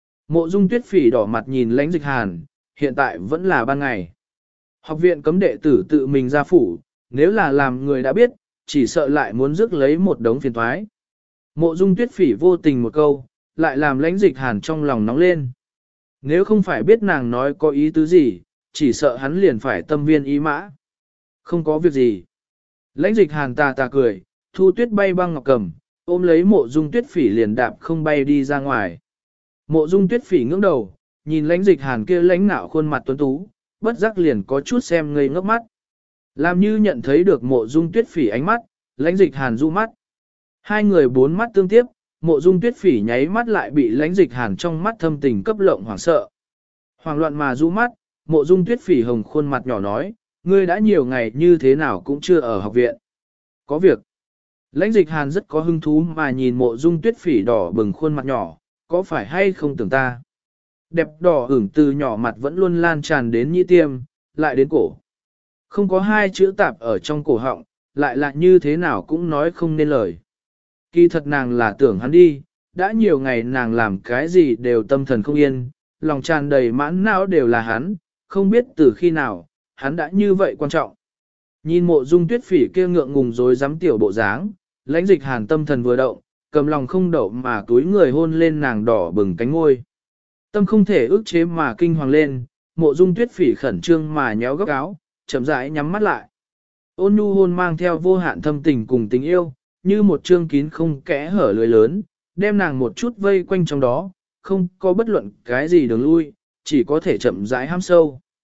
Mộ Dung Tuyết Phỉ đỏ mặt nhìn Lãnh Dịch Hàn, hiện tại vẫn là ban ngày. Học viện cấm đệ tử tự mình ra phủ, nếu là làm người đã biết, chỉ sợ lại muốn rước lấy một đống phiền toái. Mộ Dung Tuyết Phỉ vô tình một câu, lại làm Lãnh Dịch Hàn trong lòng nóng lên. Nếu không phải biết nàng nói có ý tứ gì, chỉ sợ hắn liền phải tâm viên ý mã. Không có việc gì. Lãnh Dịch Hàn tà tà cười, thu tuyết bay băng ngọc cầm, ôm lấy Mộ Dung Tuyết Phỉ liền đạp không bay đi ra ngoài. Mộ Dung Tuyết Phỉ ngưỡng đầu, nhìn Lãnh Dịch Hàn kia lãnh nạo khuôn mặt tuấn tú, bất giác liền có chút xem ngây ngốc mắt. Làm như nhận thấy được Mộ Dung Tuyết Phỉ ánh mắt, Lãnh Dịch Hàn du mắt. Hai người bốn mắt tương tiếp, Mộ Dung Tuyết Phỉ nháy mắt lại bị Lãnh Dịch Hàn trong mắt thâm tình cấp lộng hoảng sợ. Hoảng loạn mà du mắt, Mộ Dung Tuyết Phỉ hồng khuôn mặt nhỏ nói, ngươi đã nhiều ngày như thế nào cũng chưa ở học viện. Có việc. Lãnh Dịch Hàn rất có hứng thú mà nhìn Mộ Dung Tuyết Phỉ đỏ bừng khuôn mặt nhỏ, có phải hay không tưởng ta? Đẹp đỏ ửng từ nhỏ mặt vẫn luôn lan tràn đến nhĩ tiêm, lại đến cổ. Không có hai chữ tạp ở trong cổ họng, lại là như thế nào cũng nói không nên lời. Kỳ thật nàng là tưởng hắn đi, đã nhiều ngày nàng làm cái gì đều tâm thần không yên, lòng tràn đầy mãn não đều là hắn, không biết từ khi nào, hắn đã như vậy quan trọng. Nhìn Mộ Dung Tuyết Phỉ kia ngượng ngùng rối rắm tiểu bộ dáng, Lãnh Dịch Hàn tâm thần vừa động, cầm lòng không đậu mà túi người hôn lên nàng đỏ bừng cánh ngôi. Tâm không thể ức chế mà kinh hoàng lên, Mộ Dung Tuyết Phỉ khẩn trương mà nhéo góc áo, chậm rãi nhắm mắt lại. Ôn nhu hôn mang theo vô hạn thâm tình cùng tình yêu, như một trương kín không kẽ hở lưới lớn, đem nàng một chút vây quanh trong đó, không có bất luận cái gì đường lui, chỉ có thể chậm rãi ham sâu.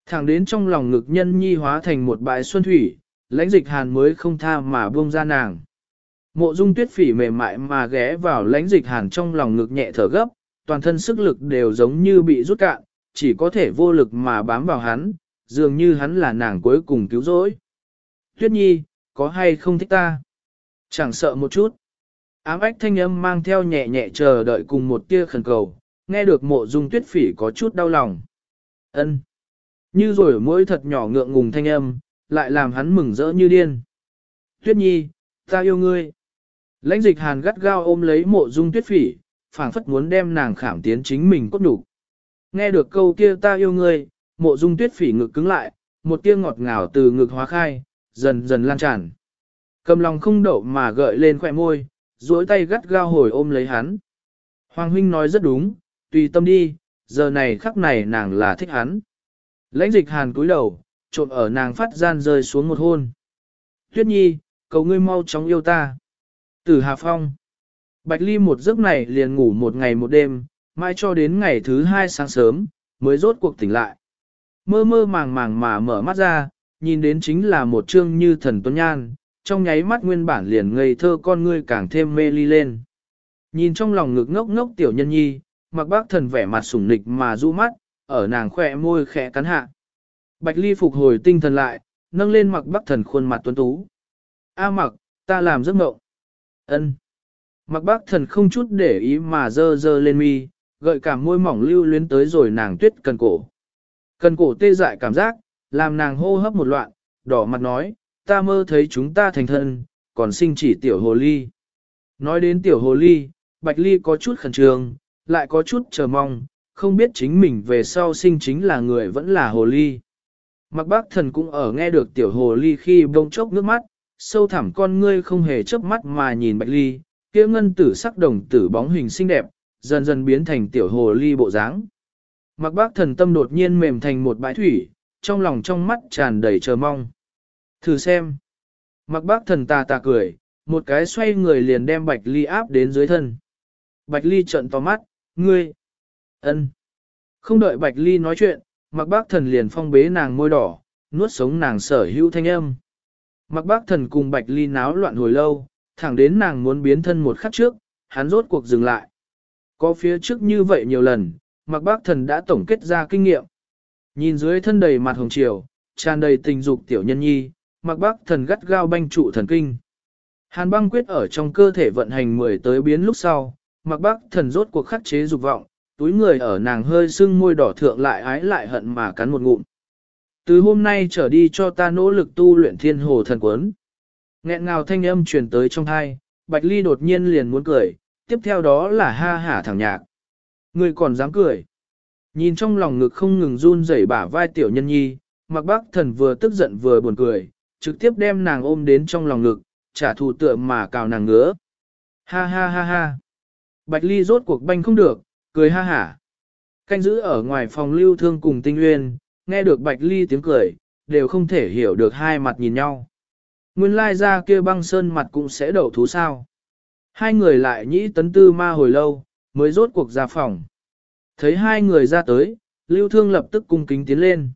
Thẳng đến trong lòng ngực nhân nhi hóa thành một bãi xuân thủy, lãnh dịch hàn mới không tha mà buông ra nàng. Mộ dung tuyết phỉ mềm mại mà ghé vào lãnh dịch hàn trong lòng ngực nhẹ thở gấp, toàn thân sức lực đều giống như bị rút cạn, chỉ có thể vô lực mà bám vào hắn, dường như hắn là nàng cuối cùng cứu rỗi. Tuyết nhi, có hay không thích ta? Chẳng sợ một chút. Ám ách thanh âm mang theo nhẹ nhẹ chờ đợi cùng một tia khẩn cầu, nghe được mộ dung tuyết phỉ có chút đau lòng. Ân. Như rồi mỗi thật nhỏ ngượng ngùng thanh âm, lại làm hắn mừng rỡ như điên. Tuyết nhi, ta yêu ngươi. Lãnh dịch hàn gắt gao ôm lấy mộ dung tuyết phỉ, phảng phất muốn đem nàng khảm tiến chính mình cốt đủ. Nghe được câu kia ta yêu ngươi, mộ dung tuyết phỉ ngực cứng lại, một tia ngọt ngào từ ngực hóa khai, dần dần lan tràn. Cầm lòng không đậu mà gợi lên khỏe môi, duỗi tay gắt gao hồi ôm lấy hắn. Hoàng huynh nói rất đúng, tùy tâm đi, giờ này khắc này nàng là thích hắn. Lãnh dịch hàn cúi đầu, trộn ở nàng phát gian rơi xuống một hôn. Tuyết nhi, cầu ngươi mau chóng yêu ta. Tử Hà Phong. Bạch Ly một giấc này liền ngủ một ngày một đêm, mãi cho đến ngày thứ hai sáng sớm, mới rốt cuộc tỉnh lại. Mơ mơ màng màng mà mở mắt ra, nhìn đến chính là một trương như thần tuấn nhan, trong nháy mắt nguyên bản liền ngây thơ con ngươi càng thêm mê ly lên. Nhìn trong lòng ngực ngốc ngốc tiểu nhân nhi, Mặc Bác Thần vẻ mặt sủng nịch mà du mắt, ở nàng khỏe môi khẽ cắn hạ. Bạch Ly phục hồi tinh thần lại, nâng lên Mặc Bác Thần khuôn mặt tuấn tú. A Mặc, ta làm giấc mộng. Ân. Mặc Bác Thần không chút để ý mà dơ dơ lên mi, gợi cả môi mỏng lưu luyến tới rồi nàng tuyết cần cổ. Cần cổ tê dại cảm giác, làm nàng hô hấp một loạn, đỏ mặt nói, ta mơ thấy chúng ta thành thân, còn sinh chỉ tiểu hồ ly. Nói đến tiểu hồ ly, Bạch Ly có chút khẩn trương, lại có chút chờ mong, không biết chính mình về sau sinh chính là người vẫn là hồ ly. Mặc Bác Thần cũng ở nghe được tiểu hồ ly khi bông chốc nước mắt, sâu thẳm con ngươi không hề chớp mắt mà nhìn Bạch Ly, kia ngân tử sắc đồng tử bóng hình xinh đẹp, dần dần biến thành tiểu hồ ly bộ dáng. Mặc Bác Thần tâm đột nhiên mềm thành một bãi thủy, trong lòng trong mắt tràn đầy chờ mong. Thử xem. Mặc Bác Thần tà tà cười, một cái xoay người liền đem Bạch Ly áp đến dưới thân. Bạch Ly trợn to mắt, ngươi. Ân. Không đợi Bạch Ly nói chuyện, Mặc Bác Thần liền phong bế nàng môi đỏ, nuốt sống nàng sở hữu thanh âm. Mặc Bác Thần cùng Bạch Ly náo loạn hồi lâu, thẳng đến nàng muốn biến thân một khắc trước, hắn rốt cuộc dừng lại. Có phía trước như vậy nhiều lần, Mặc Bác Thần đã tổng kết ra kinh nghiệm. Nhìn dưới thân đầy mặt hồng triều, tràn đầy tình dục tiểu nhân nhi, Mặc Bác Thần gắt gao banh trụ thần kinh. Hàn băng quyết ở trong cơ thể vận hành 10 tới biến lúc sau, Mặc Bác Thần rốt cuộc khắc chế dục vọng, túi người ở nàng hơi sưng môi đỏ thượng lại ái lại hận mà cắn một ngụm. Từ hôm nay trở đi cho ta nỗ lực tu luyện thiên hồ thần quấn. Nghẹn ngào thanh âm truyền tới trong thai, Bạch Ly đột nhiên liền muốn cười, tiếp theo đó là ha hả thẳng nhạc. Người còn dám cười. Nhìn trong lòng ngực không ngừng run rẩy bả vai tiểu nhân nhi, Mặc Bác Thần vừa tức giận vừa buồn cười, trực tiếp đem nàng ôm đến trong lòng ngực, trả thù tựa mà cào nàng ngứa. Ha ha ha ha. Bạch Ly rốt cuộc banh không được, cười ha hả. Canh giữ ở ngoài phòng lưu thương cùng Tinh Uyên, nghe được Bạch Ly tiếng cười, đều không thể hiểu được hai mặt nhìn nhau. Nguyên lai ra kia băng sơn mặt cũng sẽ đậu thú sao. Hai người lại nhĩ tấn tư ma hồi lâu, mới rốt cuộc ra phòng. Thấy hai người ra tới, lưu thương lập tức cung kính tiến lên.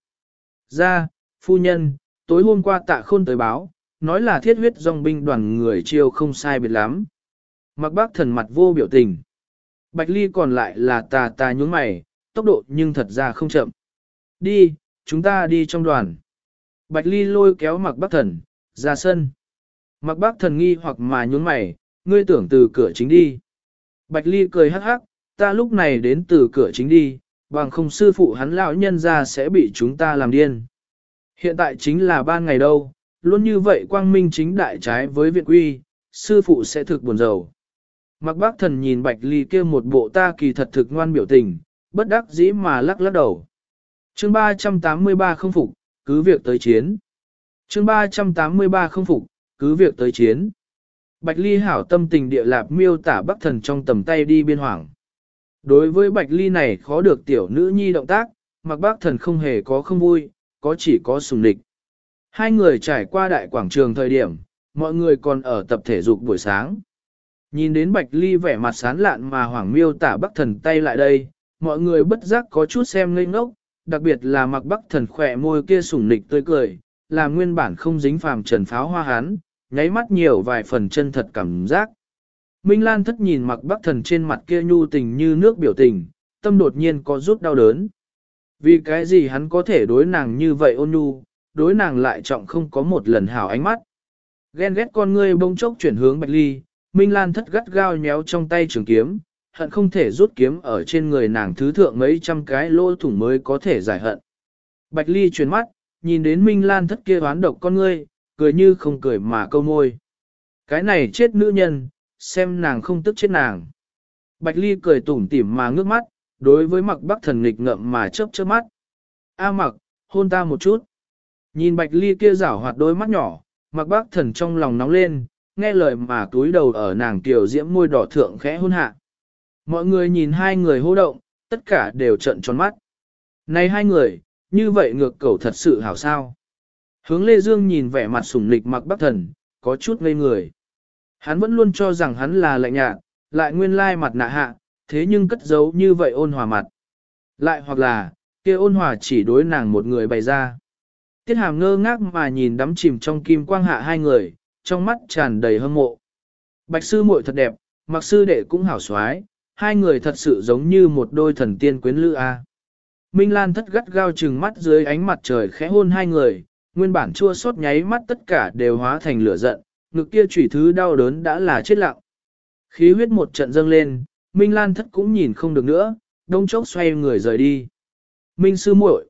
Ra, phu nhân, tối hôm qua Tạ Khôn tới báo, nói là thiết huyết dòng binh đoàn người chiêu không sai biệt lắm. Mặc Bác Thần mặt vô biểu tình. Bạch Ly còn lại là tà tà nhướng mày, tốc độ nhưng thật ra không chậm. Đi, chúng ta đi trong đoàn. Bạch Ly lôi kéo Mặc Bác Thần, ra sân. Mặc Bác Thần nghi hoặc mà nhướng mày, ngươi tưởng từ cửa chính đi. Bạch Ly cười hắc hắc, ta lúc này đến từ cửa chính đi, bằng không sư phụ hắn lão nhân ra sẽ bị chúng ta làm điên. Hiện tại chính là ban ngày đâu, luôn như vậy quang minh chính đại trái với viện quy, sư phụ sẽ thực buồn rầu. Mặc Bác Thần nhìn Bạch Ly kia một bộ ta kỳ thật thực ngoan biểu tình, bất đắc dĩ mà lắc lắc đầu. Chương 383 không phục, cứ việc tới chiến. Chương 383 không phục, cứ việc tới chiến. Bạch Ly hảo tâm tình địa lạp miêu tả Bắc Thần trong tầm tay đi biên hoảng. Đối với Bạch Ly này khó được tiểu nữ nhi động tác, Mặc Bác Thần không hề có không vui, có chỉ có sùng địch. Hai người trải qua đại quảng trường thời điểm, mọi người còn ở tập thể dục buổi sáng. Nhìn đến Bạch Ly vẻ mặt sán lạn mà hoảng miêu tả Bắc Thần tay lại đây, mọi người bất giác có chút xem ngây ngốc, đặc biệt là Mạc Bắc Thần khỏe môi kia sủng nịch tươi cười, làm nguyên bản không dính phàm trần pháo hoa hắn, nháy mắt nhiều vài phần chân thật cảm giác. Minh Lan thất nhìn Mạc Bắc Thần trên mặt kia nhu tình như nước biểu tình, tâm đột nhiên có rút đau đớn. Vì cái gì hắn có thể đối nàng như vậy ôn nhu, đối nàng lại trọng không có một lần hảo ánh mắt. Ghen ghét con ngươi bông chốc chuyển hướng Bạch Ly, Minh Lan thất gắt gao nhéo trong tay trường kiếm, hận không thể rút kiếm ở trên người nàng thứ thượng mấy trăm cái lỗ thủng mới có thể giải hận. Bạch Ly chuyển mắt, nhìn đến Minh Lan thất kia oán độc con ngươi, cười như không cười mà câu môi. Cái này chết nữ nhân, xem nàng không tức chết nàng. Bạch Ly cười tủm tỉm mà ngước mắt, đối với Mạc Bắc Thần nghịch ngợm mà chớp chớp mắt. A Mặc, hôn ta một chút. Nhìn Bạch Ly kia rảo hoạt đôi mắt nhỏ, Mạc Bắc Thần trong lòng nóng lên, nghe lời mà túi đầu ở nàng tiểu diễm môi đỏ thượng khẽ hôn hạ. Mọi người nhìn hai người hô động, tất cả đều trợn tròn mắt. Này hai người, như vậy ngược cầu thật sự hảo sao. Hướng Lê Dương nhìn vẻ mặt sủng lịch Mạc Bắc Thần, có chút ngây người. Hắn vẫn luôn cho rằng hắn là lạnh nhạt, lại nguyên lai mặt nạ hạ, thế nhưng cất giấu như vậy ôn hòa mặt. Lại hoặc là, kia ôn hòa chỉ đối nàng một người bày ra. Tiết Hàm ngơ ngác mà nhìn đắm chìm trong kim quang hạ hai người, trong mắt tràn đầy hâm mộ. Bạch sư muội thật đẹp, Mạc sư đệ cũng hảo xoái, hai người thật sự giống như một đôi thần tiên quyến lữ a. Minh Lan thất gắt gao trừng mắt dưới ánh mặt trời khẽ hôn hai người, nguyên bản chua xót nháy mắt tất cả đều hóa thành lửa giận, ngực kia chủy thứ đau đớn đã là chết lặng. Khí huyết một trận dâng lên, Minh Lan thất cũng nhìn không được nữa, đông chốc xoay người rời đi. Minh sư muội.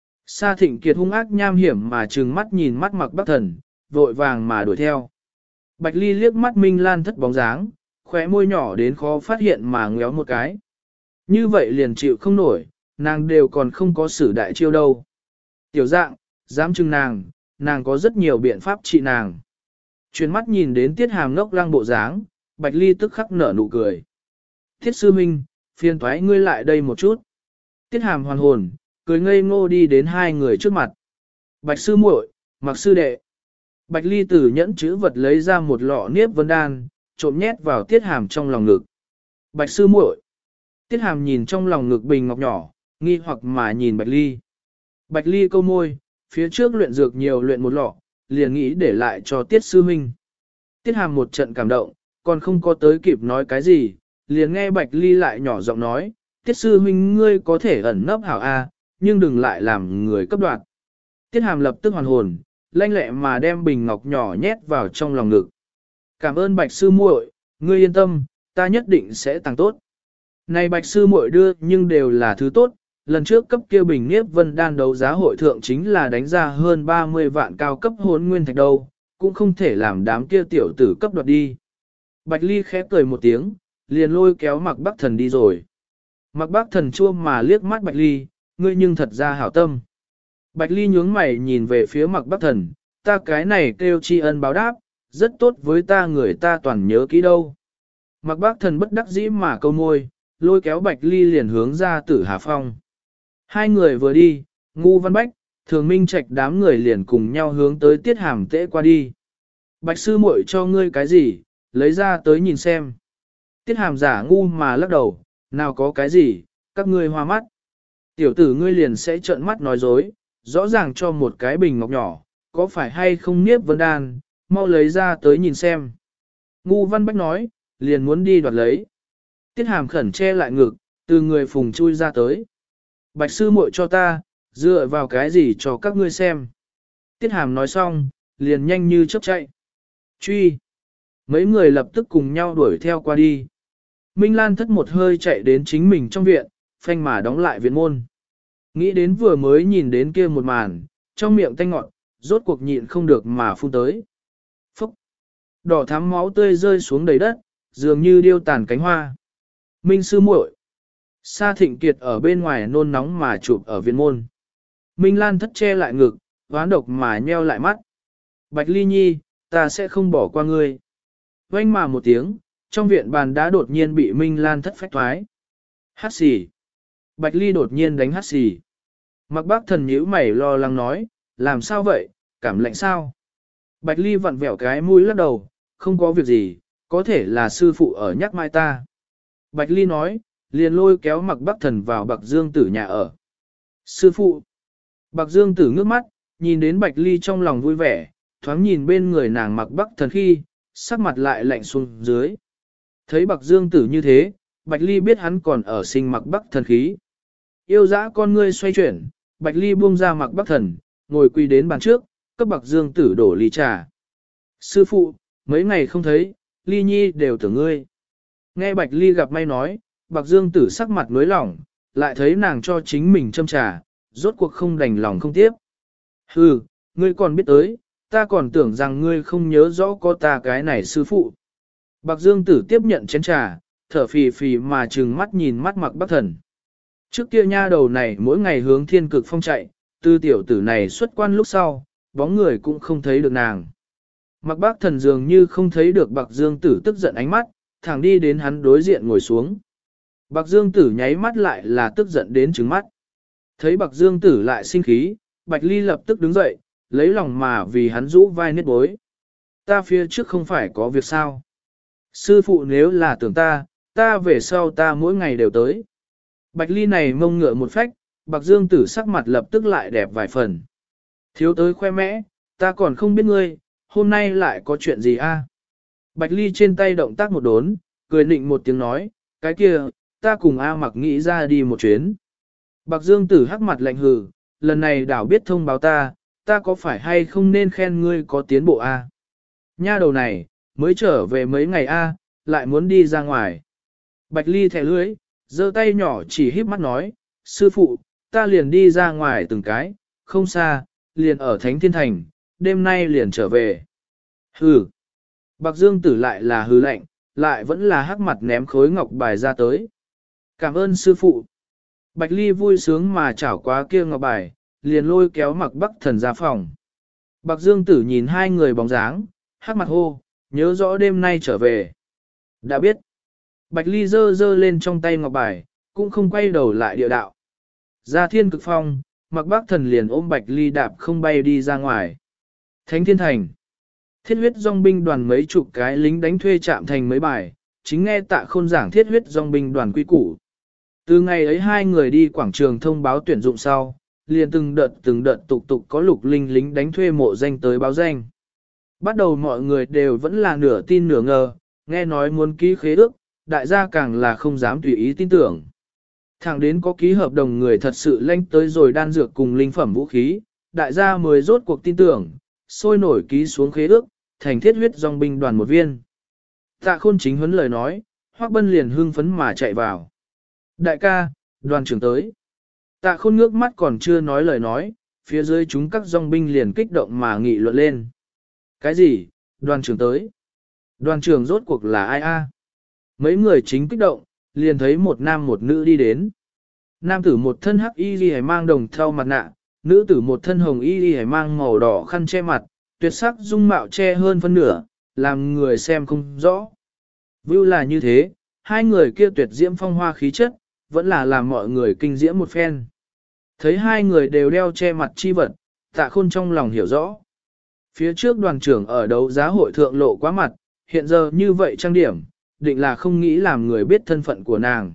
Sa Thịnh Kiệt hung ác nham hiểm mà trừng mắt nhìn mắt Mạc Bắc Thần, vội vàng mà đuổi theo. Bạch Ly liếc mắt Minh Lan thất bóng dáng, khóe môi nhỏ đến khó phát hiện mà ngéo một cái. Như vậy liền chịu không nổi, nàng đều còn không có sử đại chiêu đâu. Tiểu dạng, dám chừng nàng có rất nhiều biện pháp trị nàng. Chuyến mắt nhìn đến Tiết Hàm ngốc lăng bộ dáng, Bạch Ly tức khắc nở nụ cười. Thiết sư minh, phiền thoái ngươi lại đây một chút. Tiết Hàm hoàn hồn, cười ngây ngô đi đến hai người trước mặt. Bạch sư muội, Mạc sư đệ. Bạch Ly từ nhẫn chữ vật lấy ra một lọ niếp vân đan, trộm nhét vào Tiết Hàm trong lòng ngực. Bạch sư muội. Tiết Hàm nhìn trong lòng ngực bình ngọc nhỏ, nghi hoặc mà nhìn Bạch Ly. Bạch Ly câu môi, phía trước luyện dược nhiều luyện một lọ, liền nghĩ để lại cho Tiết sư huynh. Tiết Hàm một trận cảm động, còn không có tới kịp nói cái gì, liền nghe Bạch Ly lại nhỏ giọng nói, Tiết sư huynh ngươi có thể ẩn nấp hảo A, nhưng đừng lại làm người cấp đoạt. Tiết Hàm lập tức hoàn hồn, lanh lẹ mà đem bình ngọc nhỏ nhét vào trong lòng ngực. Cảm ơn Bạch sư muội, ngươi yên tâm, ta nhất định sẽ tăng tốt. Này Bạch sư muội đưa nhưng đều là thứ tốt, lần trước cấp kia bình niếp vân đan đấu giá hội thượng chính là đánh ra hơn 30 vạn cao cấp hốn nguyên thạch đâu, cũng không thể làm đám kia tiểu tử cấp đoạt đi. Bạch Ly khẽ cười một tiếng, liền lôi kéo Mạc Bắc Thần đi rồi. Mạc Bắc Thần chua mà liếc mắt Bạch Ly, ngươi nhưng thật ra hảo tâm. Bạch Ly nhướng mày nhìn về phía Mạc Bắc Thần, ta cái này kêu tri ân báo đáp, rất tốt với ta người ta toàn nhớ kỹ đâu. Mạc Bắc Thần bất đắc dĩ mà câu môi, lôi kéo Bạch Ly liền hướng ra Tử Hà Phong. Hai người vừa đi, Ngu Văn Bách, Thường Minh Trạch đám người liền cùng nhau hướng tới Tiết Hàm tễ qua đi. Bạch sư muội cho ngươi cái gì, lấy ra tới nhìn xem. Tiết Hàm giả ngu mà lắc đầu, nào có cái gì, các ngươi hoa mắt. Tiểu tử ngươi liền sẽ trợn mắt nói dối, rõ ràng cho một cái bình ngọc nhỏ, có phải hay không niếp vân đan, mau lấy ra tới nhìn xem. Ngu Văn Bách nói, liền muốn đi đoạt lấy. Tiết Hàm khẩn che lại ngực, từ người phùng chui ra tới. Bạch sư muội cho ta, dựa vào cái gì cho các ngươi xem. Tiết Hàm nói xong, liền nhanh như chớp chạy. Truy. Mấy người lập tức cùng nhau đuổi theo qua đi. Minh Lan thất một hơi chạy đến chính mình trong viện, phanh mà đóng lại viện môn. Nghĩ đến vừa mới nhìn đến kia một màn, trong miệng tanh ngọt, rốt cuộc nhịn không được mà phun tới. Phúc! Đỏ thắm máu tươi rơi xuống đầy đất, dường như điêu tàn cánh hoa. Minh sư muội. Sa Thịnh Kiệt ở bên ngoài nôn nóng mà chụp ở viện môn. Minh Lan thất che lại ngực, hoán độc mà nheo lại mắt. Bạch Ly Nhi, ta sẽ không bỏ qua ngươi. Vang mà một tiếng, trong viện bàn đá đột nhiên bị Minh Lan thất phách thoái. Hát xì. Bạch Ly đột nhiên đánh hát xì. Mạc Bắc Thần nhíu mày lo lắng nói, làm sao vậy, cảm lạnh sao? Bạch Ly vặn vẹo cái mũi lắc đầu, không có việc gì, có thể là sư phụ ở nhắc mai ta. Bạch Ly nói, liền lôi kéo Mạc Bắc Thần vào Bạc Dương Tử nhà ở. Sư phụ. Bạc Dương Tử ngước mắt, nhìn đến Bạch Ly trong lòng vui vẻ, thoáng nhìn bên người nàng Mặc Bắc Thần khi, sắc mặt lại lạnh xuống dưới. Thấy Bạc Dương Tử như thế, Bạch Ly biết hắn còn ở sinh Mặc Bắc Thần khí. Yêu dã con ngươi xoay chuyển, Bạch Ly buông ra Mặc Bắc Thần, ngồi quỳ đến bàn trước, cấp Bạc Dương Tử đổ ly trà. Sư phụ, mấy ngày không thấy, Ly Nhi đều tưởng ngươi. Nghe Bạch Ly gặp may nói, Bạc Dương Tử sắc mặt nối lỏng, lại thấy nàng cho chính mình châm trà, rốt cuộc không đành lòng không tiếp. Hừ, ngươi còn biết tới, ta còn tưởng rằng ngươi không nhớ rõ có ta cái này sư phụ. Bạc Dương Tử tiếp nhận chén trà, thở phì phì mà trừng mắt nhìn mắt Mặc Bắc Thần. Trước kia nha đầu này mỗi ngày hướng thiên cực phong chạy, tư tiểu tử này xuất quan lúc sau, bóng người cũng không thấy được nàng. Mặc Bắc Thần dường như không thấy được Bạc Dương Tử tức giận ánh mắt, thẳng đi đến hắn đối diện ngồi xuống. Bạc Dương Tử nháy mắt lại là tức giận đến trừng mắt. Thấy Bạc Dương Tử lại sinh khí, Bạch Ly lập tức đứng dậy, lấy lòng mà vì hắn rũ vai niết bối. Ta phía trước không phải có việc sao? Sư phụ nếu là tưởng ta về sau ta mỗi ngày đều tới. Bạch Ly này mông ngựa một phách, Bạc Dương Tử sắc mặt lập tức lại đẹp vài phần. Thiếu tới khoe mẽ, ta còn không biết ngươi, hôm nay lại có chuyện gì a? Bạch Ly trên tay động tác một đốn, cười nịnh một tiếng nói, cái kia, ta cùng A Mặc nghĩ ra đi một chuyến. Bạc Dương Tử hắc mặt lạnh hừ, lần này đảo biết thông báo ta có phải hay không nên khen ngươi có tiến bộ a? Nha đầu này, mới trở về mấy ngày a, lại muốn đi ra ngoài. Bạch Ly thẻ lưới, giơ tay nhỏ chỉ híp mắt nói, sư phụ, ta liền đi ra ngoài từng cái, không xa, liền ở Thánh Thiên Thành, đêm nay liền trở về. Hừ. Bạc Dương Tử lại là hừ lạnh, lại vẫn là hắc mặt ném khối ngọc bài ra tới. Cảm ơn sư phụ. Bạch Ly vui sướng mà chảo quá kia ngọc bài, liền lôi kéo Mặc Bắc Thần ra phòng. Bạc Dương Tử nhìn hai người bóng dáng, hắc mặt hô, nhớ rõ đêm nay trở về. Đã biết. Bạch Ly giơ lên trong tay ngọc bài, cũng không quay đầu lại địa đạo. Ra thiên cực phong, Mặc Bắc Thần liền ôm Bạch Ly đạp không bay đi ra ngoài. Thánh Thiên Thành. Thiết huyết dòng binh đoàn mấy chục cái lính đánh thuê chạm thành mấy bài, chính nghe Tạ Khôn giảng thiết huyết dòng binh đoàn quy củ. Từ ngày ấy hai người đi quảng trường thông báo tuyển dụng sau, liền từng đợt tục có lục linh lính đánh thuê mộ danh tới báo danh. Bắt đầu mọi người đều vẫn là nửa tin nửa ngờ, nghe nói muốn ký khế ước, đại gia càng là không dám tùy ý tin tưởng. Thẳng đến có ký hợp đồng người thật sự lanh tới rồi đan dược cùng linh phẩm vũ khí, đại gia mới rốt cuộc tin tưởng, sôi nổi ký xuống khế ước, thành thiết huyết dòng binh đoàn một viên. Tạ Khôn chính huấn lời nói, Hoắc Bân liền hưng phấn mà chạy vào. Đại ca, đoàn trưởng tới. Tạ Khôn ngước mắt còn chưa nói lời nói, phía dưới chúng các dòng binh liền kích động mà nghị luận lên. Cái gì, đoàn trưởng tới? Đoàn trưởng rốt cuộc là ai a? Mấy người chính kích động, liền thấy một nam một nữ đi đến. Nam tử một thân hắc y liễu mang đồng thau mặt nạ, nữ tử một thân hồng y liễu mang màu đỏ khăn che mặt, tuyệt sắc dung mạo che hơn phân nửa, làm người xem không rõ. Vưu là như thế, hai người kia tuyệt diễm phong hoa khí chất, vẫn là làm mọi người kinh diễm một phen. Thấy hai người đều đeo che mặt chi vật, Tạ Khôn trong lòng hiểu rõ. Phía trước đoàn trưởng ở đấu giá hội thượng lộ quá mặt, hiện giờ như vậy trang điểm, định là không nghĩ làm người biết thân phận của nàng.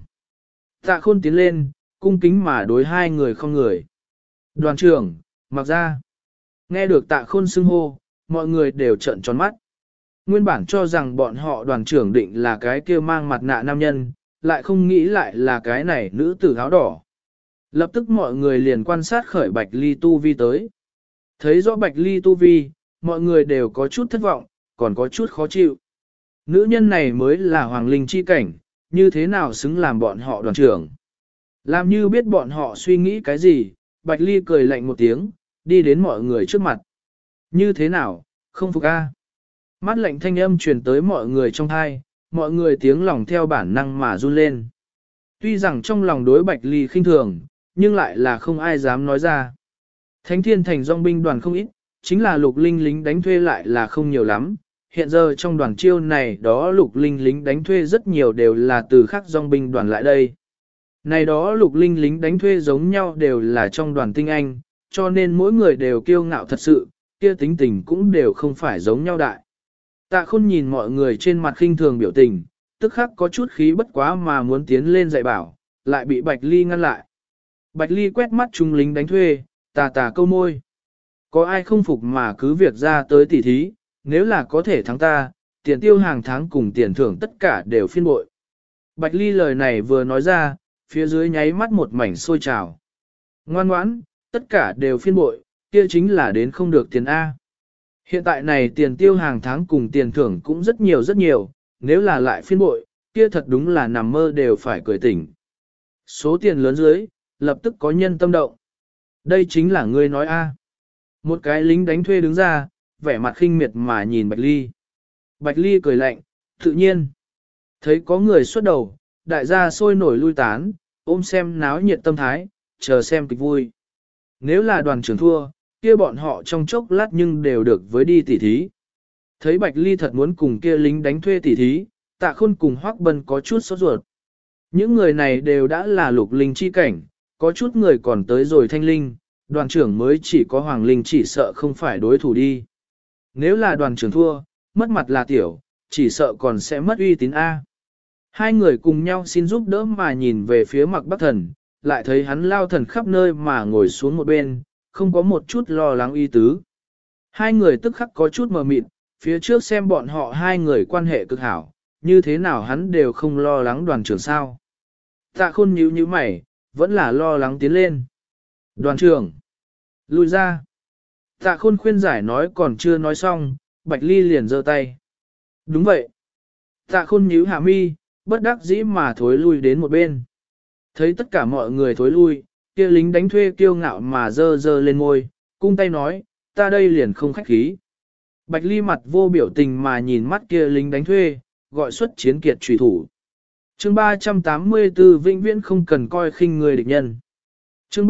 Tạ Khôn tiến lên, cung kính mà đối hai người không người. Đoàn trưởng, mặc ra. Nghe được Tạ Khôn xưng hô, mọi người đều trợn tròn mắt. Nguyên bản cho rằng bọn họ đoàn trưởng định là cái kia mang mặt nạ nam nhân, lại không nghĩ lại là cái này nữ tử áo đỏ. Lập tức mọi người liền quan sát khởi Bạch Ly tu vi tới. Thấy rõ Bạch Ly tu vi, mọi người đều có chút thất vọng, còn có chút khó chịu. Nữ nhân này mới là hoàng linh chi cảnh, như thế nào xứng làm bọn họ đoàn trưởng. Làm như biết bọn họ suy nghĩ cái gì, Bạch Ly cười lạnh một tiếng, đi đến mọi người trước mặt. Như thế nào, không phục a? Mắt lạnh thanh âm truyền tới mọi người trong thai, mọi người tiếng lòng theo bản năng mà run lên. Tuy rằng trong lòng đối Bạch Ly khinh thường, nhưng lại là không ai dám nói ra. Thánh Thiên Thành dòng binh đoàn không ít, chính là lục linh lính đánh thuê lại là không nhiều lắm. Hiện giờ trong đoàn chiêu này đó lục linh lính đánh thuê rất nhiều đều là từ khác dòng binh đoàn lại đây. Này đó lục linh lính đánh thuê giống nhau đều là trong đoàn tinh anh, cho nên mỗi người đều kiêu ngạo thật sự, kia tính tình cũng đều không phải giống nhau đại. Tạ Khôn nhìn mọi người trên mặt khinh thường biểu tình, tức khắc có chút khí bất quá mà muốn tiến lên dạy bảo, lại bị Bạch Ly ngăn lại. Bạch Ly quét mắt chúng lính đánh thuê, tà tà câu môi. Có ai không phục mà cứ việc ra tới tỉ thí, nếu là có thể thắng ta, tiền tiêu hàng tháng cùng tiền thưởng tất cả đều phiên bội. Bạch Ly lời này vừa nói ra, phía dưới nháy mắt một mảnh sôi trào. Ngoan ngoãn, tất cả đều phiên bội, kia chính là đến không được tiền A. Hiện tại này tiền tiêu hàng tháng cùng tiền thưởng cũng rất nhiều, nếu là lại phiên bội, kia thật đúng là nằm mơ đều phải cười tỉnh. Số tiền lớn dưới, lập tức có nhân tâm động. Đây chính là ngươi nói A. Một cái lính đánh thuê đứng ra, vẻ mặt khinh miệt mà nhìn Bạch Ly. Bạch Ly cười lạnh, tự nhiên. Thấy có người xuất đầu, đại gia sôi nổi lui tán, ôm xem náo nhiệt tâm thái, chờ xem kịch vui. Nếu là đoàn trưởng thua, kia bọn họ trong chốc lát nhưng đều được với đi tỉ thí. Thấy Bạch Ly thật muốn cùng kia lính đánh thuê tỉ thí, Tạ Khôn cùng Hoắc Bân có chút sốt ruột. Những người này đều đã là lục linh chi cảnh, có chút người còn tới rồi thanh linh, đoàn trưởng mới chỉ có hoàng linh chỉ sợ không phải đối thủ đi. Nếu là đoàn trưởng thua, mất mặt là tiểu, chỉ sợ còn sẽ mất uy tín A. Hai người cùng nhau xin giúp đỡ mà nhìn về phía Mạc Bắc Thần, lại thấy hắn lao thần khắp nơi mà ngồi xuống một bên, không có một chút lo lắng y tứ. Hai người tức khắc có chút mờ mịt, phía trước xem bọn họ hai người quan hệ cực hảo, như thế nào hắn đều không lo lắng đoàn trưởng sao. Tạ Khôn nhíu nhíu mày, vẫn là lo lắng tiến lên. Đoàn trưởng, lui ra. Tạ Khôn khuyên giải nói còn chưa nói xong, Bạch Ly liền giơ tay. Đúng vậy. Tạ Khôn nhíu hạ mi, bất đắc dĩ mà thối lui đến một bên. Thấy tất cả mọi người thối lui, kia lính đánh thuê kiêu ngạo mà dơ dơ lên môi, cung tay nói, ta đây liền không khách khí. Bạch Ly mặt vô biểu tình mà nhìn mắt kia lính đánh thuê, gọi xuất chiến kiệt trùy thủ. Chương 384 vĩnh viễn không cần coi khinh người địch nhân. Chương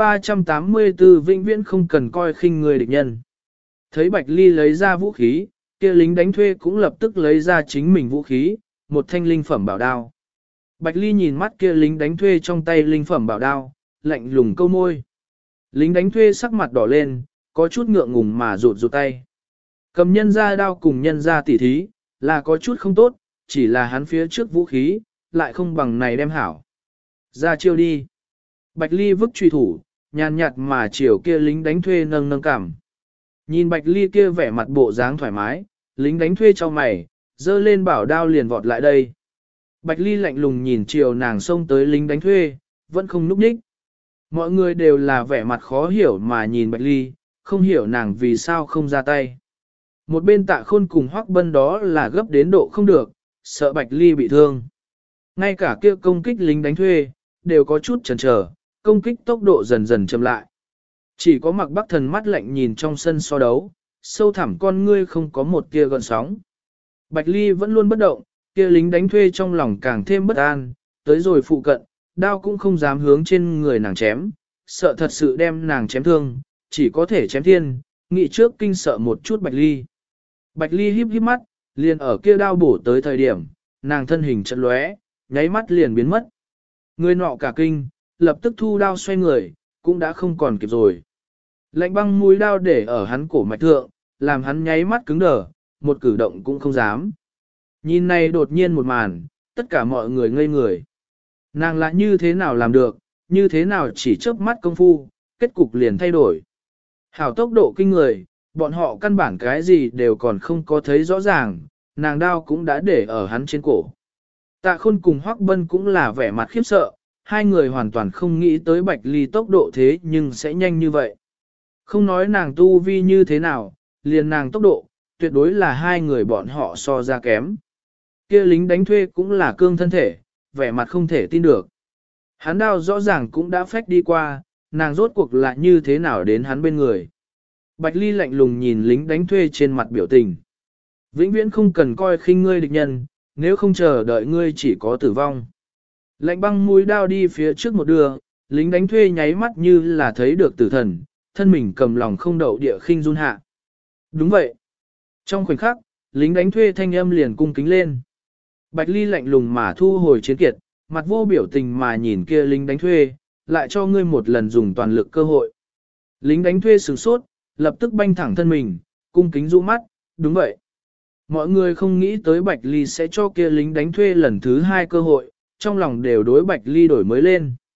384 vĩnh viễn không cần coi khinh người địch nhân. Thấy Bạch Ly lấy ra vũ khí, kia lính đánh thuê cũng lập tức lấy ra chính mình vũ khí, một thanh linh phẩm bảo đao. Bạch Ly nhìn mắt kia lính đánh thuê trong tay linh phẩm bảo đao, lạnh lùng câu môi. Lính đánh thuê sắc mặt đỏ lên, có chút ngượng ngùng mà rụt rụt tay. Cầm nhân ra đao cùng nhân ra tỉ thí, là có chút không tốt, chỉ là hắn phía trước vũ khí, lại không bằng này đem hảo. Ra chiêu đi. Bạch Ly vứt truy thủ, nhàn nhạt mà chiều kia lính đánh thuê nâng nâng cảm. Nhìn Bạch Ly kia vẻ mặt bộ dáng thoải mái, lính đánh thuê cho mày, dơ lên bảo đao liền vọt lại đây. Bạch Ly lạnh lùng nhìn chiều nàng xông tới lính đánh thuê, vẫn không núp đích. Mọi người đều là vẻ mặt khó hiểu mà nhìn Bạch Ly, không hiểu nàng vì sao không ra tay. Một bên Tạ Khôn cùng Hoắc Bân đó là gấp đến độ không được, sợ Bạch Ly bị thương. Ngay cả kia công kích lính đánh thuê, đều có chút chần chờ, công kích tốc độ dần dần chậm lại. Chỉ có Mạc Bắc Thần mắt lạnh nhìn trong sân so đấu, sâu thẳm con ngươi không có một tia gợn sóng. Bạch Ly vẫn luôn bất động, kia lính đánh thuê trong lòng càng thêm bất an, tới rồi phụ cận, đao cũng không dám hướng trên người nàng chém, sợ thật sự đem nàng chém thương, chỉ có thể chém thiên, nghĩ trước kinh sợ một chút Bạch Ly. Bạch Ly híp híp mắt, liền ở kia đao bổ tới thời điểm, nàng thân hình chợt lóe, nháy mắt liền biến mất. Người nọ cả kinh, lập tức thu đao xoay người, cũng đã không còn kịp rồi. Lạnh băng mũi đao để ở hắn cổ mạch thượng, làm hắn nháy mắt cứng đờ, một cử động cũng không dám. Nhìn này đột nhiên một màn, tất cả mọi người ngây người. Nàng lại như thế nào làm được, như thế nào chỉ chớp mắt công phu, kết cục liền thay đổi. Hảo tốc độ kinh người, bọn họ căn bản cái gì đều còn không có thấy rõ ràng, nàng đao cũng đã để ở hắn trên cổ. Tạ Khôn cùng Hoắc Bân cũng là vẻ mặt khiếp sợ, hai người hoàn toàn không nghĩ tới Bạch Ly tốc độ thế nhưng sẽ nhanh như vậy. Không nói nàng tu vi như thế nào, liền nàng tốc độ, tuyệt đối là hai người bọn họ so ra kém. Kia lính đánh thuê cũng là cương thân thể, vẻ mặt không thể tin được. Hắn đao rõ ràng cũng đã phách đi qua, nàng rốt cuộc là như thế nào đến hắn bên người. Bạch Ly lạnh lùng nhìn lính đánh thuê trên mặt biểu tình. Vĩnh viễn không cần coi khinh ngươi địch nhân, nếu không chờ đợi ngươi chỉ có tử vong. Lạnh băng mũi đao đi phía trước một đường, lính đánh thuê nháy mắt như là thấy được tử thần, thân mình cầm lòng không đậu địa khinh run hạ. Đúng vậy. Trong khoảnh khắc, lính đánh thuê thanh âm liền cung kính lên. Bạch Ly lạnh lùng mà thu hồi chiến kiệt, mặt vô biểu tình mà nhìn kia lính đánh thuê, lại cho ngươi một lần dùng toàn lực cơ hội. Lính đánh thuê sửng sốt, lập tức banh thẳng thân mình, cung kính rũ mắt, đúng vậy. Mọi người không nghĩ tới Bạch Ly sẽ cho kia lính đánh thuê lần thứ hai cơ hội, trong lòng đều đối Bạch Ly đổi mới lên.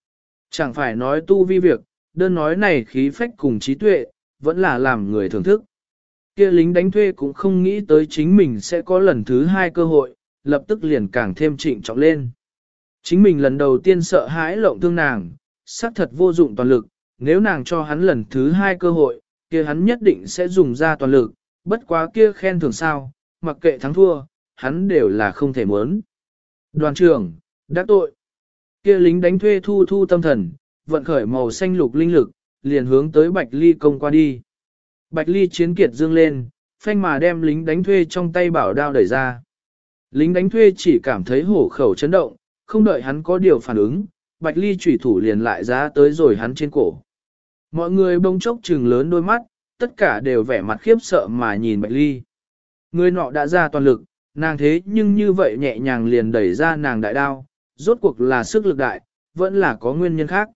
Chẳng phải nói tu vi việc, đơn nói này khí phách cùng trí tuệ, vẫn là làm người thưởng thức. Kia lính đánh thuê cũng không nghĩ tới chính mình sẽ có lần thứ hai cơ hội, lập tức liền càng thêm trịnh trọng lên. Chính mình lần đầu tiên sợ hãi lộng thương nàng, xác thật vô dụng toàn lực, nếu nàng cho hắn lần thứ hai cơ hội, kia hắn nhất định sẽ dùng ra toàn lực, bất quá kia khen thưởng sao, mặc kệ thắng thua, hắn đều là không thể muốn. Đoàn trưởng, đắc tội. Kia lính đánh thuê thu tâm thần, vận khởi màu xanh lục linh lực, liền hướng tới Bạch Ly công qua đi. Bạch Ly chiến kiệt dương lên, phanh mà đem lính đánh thuê trong tay bảo đao đẩy ra. Lính đánh thuê chỉ cảm thấy hổ khẩu chấn động, không đợi hắn có điều phản ứng, Bạch Ly chủy thủ liền lại ra tới rồi hắn trên cổ. Mọi người bỗng chốc trừng lớn đôi mắt, tất cả đều vẻ mặt khiếp sợ mà nhìn Bạch Ly. Người nọ đã ra toàn lực, nàng thế nhưng như vậy nhẹ nhàng liền đẩy ra nàng đại đao, rốt cuộc là sức lực đại, vẫn là có nguyên nhân khác.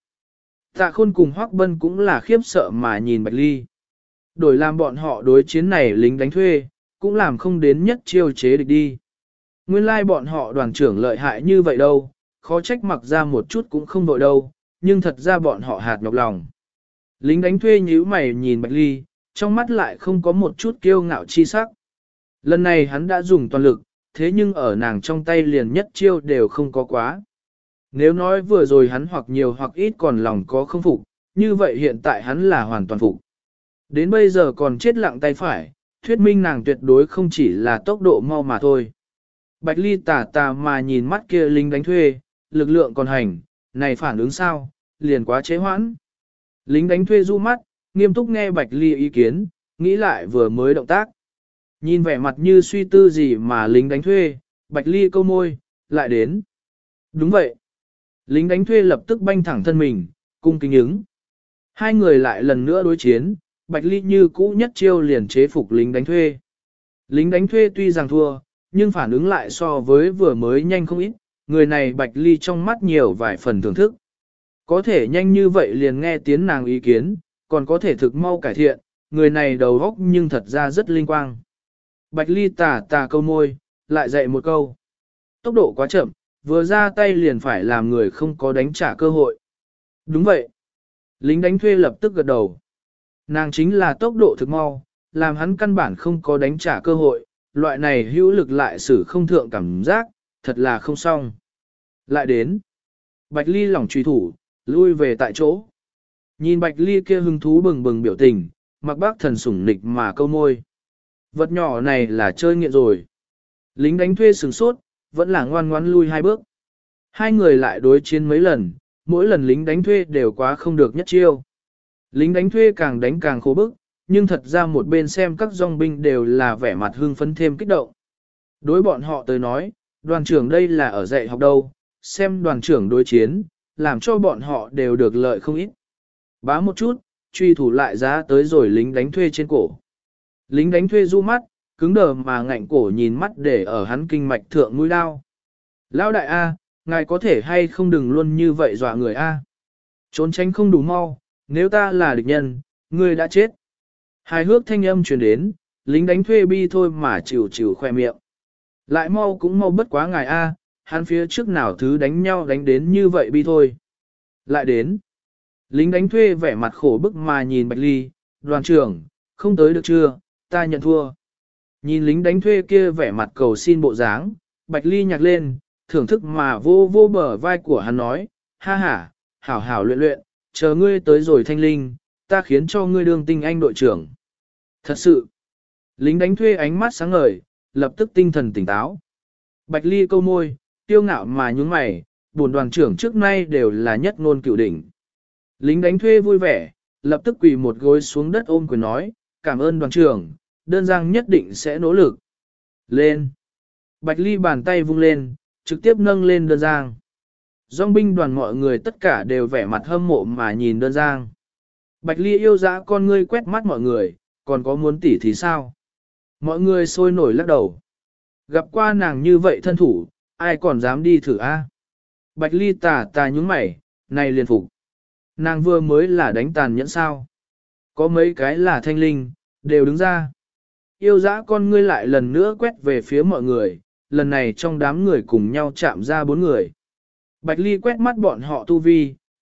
Tạ Khôn cùng Hoắc Bân cũng là khiếp sợ mà nhìn Bạch Ly. Đổi làm bọn họ đối chiến này lính đánh thuê, cũng làm không đến nhất chiêu chế địch đi. Nguyên lai bọn họ đoàn trưởng lợi hại như vậy đâu, khó trách mặc ra một chút cũng không đội đâu, nhưng thật ra bọn họ hạt nhọc lòng. Lính đánh thuê nhíu mày nhìn Bạch Ly, trong mắt lại không có một chút kiêu ngạo chi sắc. Lần này hắn đã dùng toàn lực, thế nhưng ở nàng trong tay liền nhất chiêu đều không có quá. Nếu nói vừa rồi hắn hoặc nhiều hoặc ít còn lòng có không phục, như vậy hiện tại hắn là hoàn toàn phục. Đến bây giờ còn chết lặng tay phải, thuyết minh nàng tuyệt đối không chỉ là tốc độ mau mà thôi. Bạch Ly tà tà mà nhìn mắt kia lính đánh thuê, lực lượng còn hành, này phản ứng sao, liền quá chế hoãn. Lính đánh thuê du mắt, nghiêm túc nghe Bạch Ly ý kiến, nghĩ lại vừa mới động tác. Nhìn vẻ mặt như suy tư gì mà lính đánh thuê, Bạch Ly câu môi, lại đến. Đúng vậy. Lính đánh thuê lập tức banh thẳng thân mình, cung kính ứng. Hai người lại lần nữa đối chiến, Bạch Ly như cũ nhất chiêu liền chế phục lính đánh thuê. Lính đánh thuê tuy rằng thua, nhưng phản ứng lại so với vừa mới nhanh không ít, người này Bạch Ly trong mắt nhiều vài phần thưởng thức. Có thể nhanh như vậy liền nghe tiếng nàng ý kiến, còn có thể thực mau cải thiện, người này đầu óc nhưng thật ra rất linh quang. Bạch Ly tà tà câu môi, lại dạy một câu. Tốc độ quá chậm, vừa ra tay liền phải làm người không có đánh trả cơ hội. Đúng vậy. Lính đánh thuê lập tức gật đầu. Nàng chính là tốc độ thực mau, làm hắn căn bản không có đánh trả cơ hội, loại này hữu lực lại xử không thượng cảm giác, thật là không xong. Lại đến. Bạch Ly lỏng truy thủ, lui về tại chỗ. Nhìn Bạch Ly kia hứng thú bừng bừng biểu tình, Mặc Bác Thần sủng nịch mà câu môi. Vật nhỏ này là chơi nghiện rồi. Lính đánh thuê sừng sốt, vẫn là ngoan ngoãn lui hai bước. Hai người lại đối chiến mấy lần, mỗi lần lính đánh thuê đều quá không được nhất chiêu. Lính đánh thuê càng đánh càng khổ bức, nhưng thật ra một bên xem các dòng binh đều là vẻ mặt hưng phấn thêm kích động. Đối bọn họ tới nói, đoàn trưởng đây là ở dạy học đâu, xem đoàn trưởng đối chiến, làm cho bọn họ đều được lợi không ít. Bá một chút, truy thủ lại giá tới rồi lính đánh thuê trên cổ. Lính đánh thuê du mắt, cứng đờ mà ngạnh cổ nhìn mắt để ở hắn kinh mạch thượng mũi đao. Lão đại A, ngài có thể hay không đừng luôn như vậy dọa người A. Trốn tránh không đủ mau, nếu ta là địch nhân, ngươi đã chết. Hài hước thanh âm truyền đến, lính đánh thuê bi thôi mà chịu chịu khoe miệng. Lại mau cũng mau bất quá ngài A, hắn phía trước nào thứ đánh nhau đánh đến như vậy bi thôi. Lại đến. Lính đánh thuê vẻ mặt khổ bức mà nhìn Bạch Ly, đoàn trưởng, không tới được chưa, ta nhận thua. Nhìn lính đánh thuê kia vẻ mặt cầu xin bộ dáng, Bạch Ly nhạc lên, thưởng thức mà vô vô bờ vai của hắn nói, ha ha, hảo hảo luyện luyện, chờ ngươi tới rồi thanh linh, ta khiến cho ngươi đương tinh anh đội trưởng. Thật sự, lính đánh thuê ánh mắt sáng ngời, lập tức tinh thần tỉnh táo. Bạch Ly câu môi, tiêu ngạo mà nhúng mày, bổn đoàn trưởng trước nay đều là nhất ngôn cửu đỉnh. Lính đánh thuê vui vẻ, lập tức quỳ một gối xuống đất ôm quyền nói, cảm ơn đoàn trưởng, đơn giang nhất định sẽ nỗ lực. Lên. Bạch Ly bàn tay vung lên, trực tiếp nâng lên đơn giang. Dòng binh đoàn mọi người tất cả đều vẻ mặt hâm mộ mà nhìn đơn giang. Bạch Ly yêu dã con ngươi quét mắt mọi người, còn có muốn tỉ thì sao? Mọi người sôi nổi lắc đầu. Gặp qua nàng như vậy thân thủ, ai còn dám đi thử a? Bạch Ly tà tà nhúng mày, này liền phục. Nàng vừa mới là đánh tàn nhẫn sao? Có mấy cái là thanh linh, đều đứng ra. Yêu dã con ngươi lại lần nữa quét về phía mọi người, lần này trong đám người cùng nhau chạm ra 4 người. Bạch Ly quét mắt bọn họ tu vi,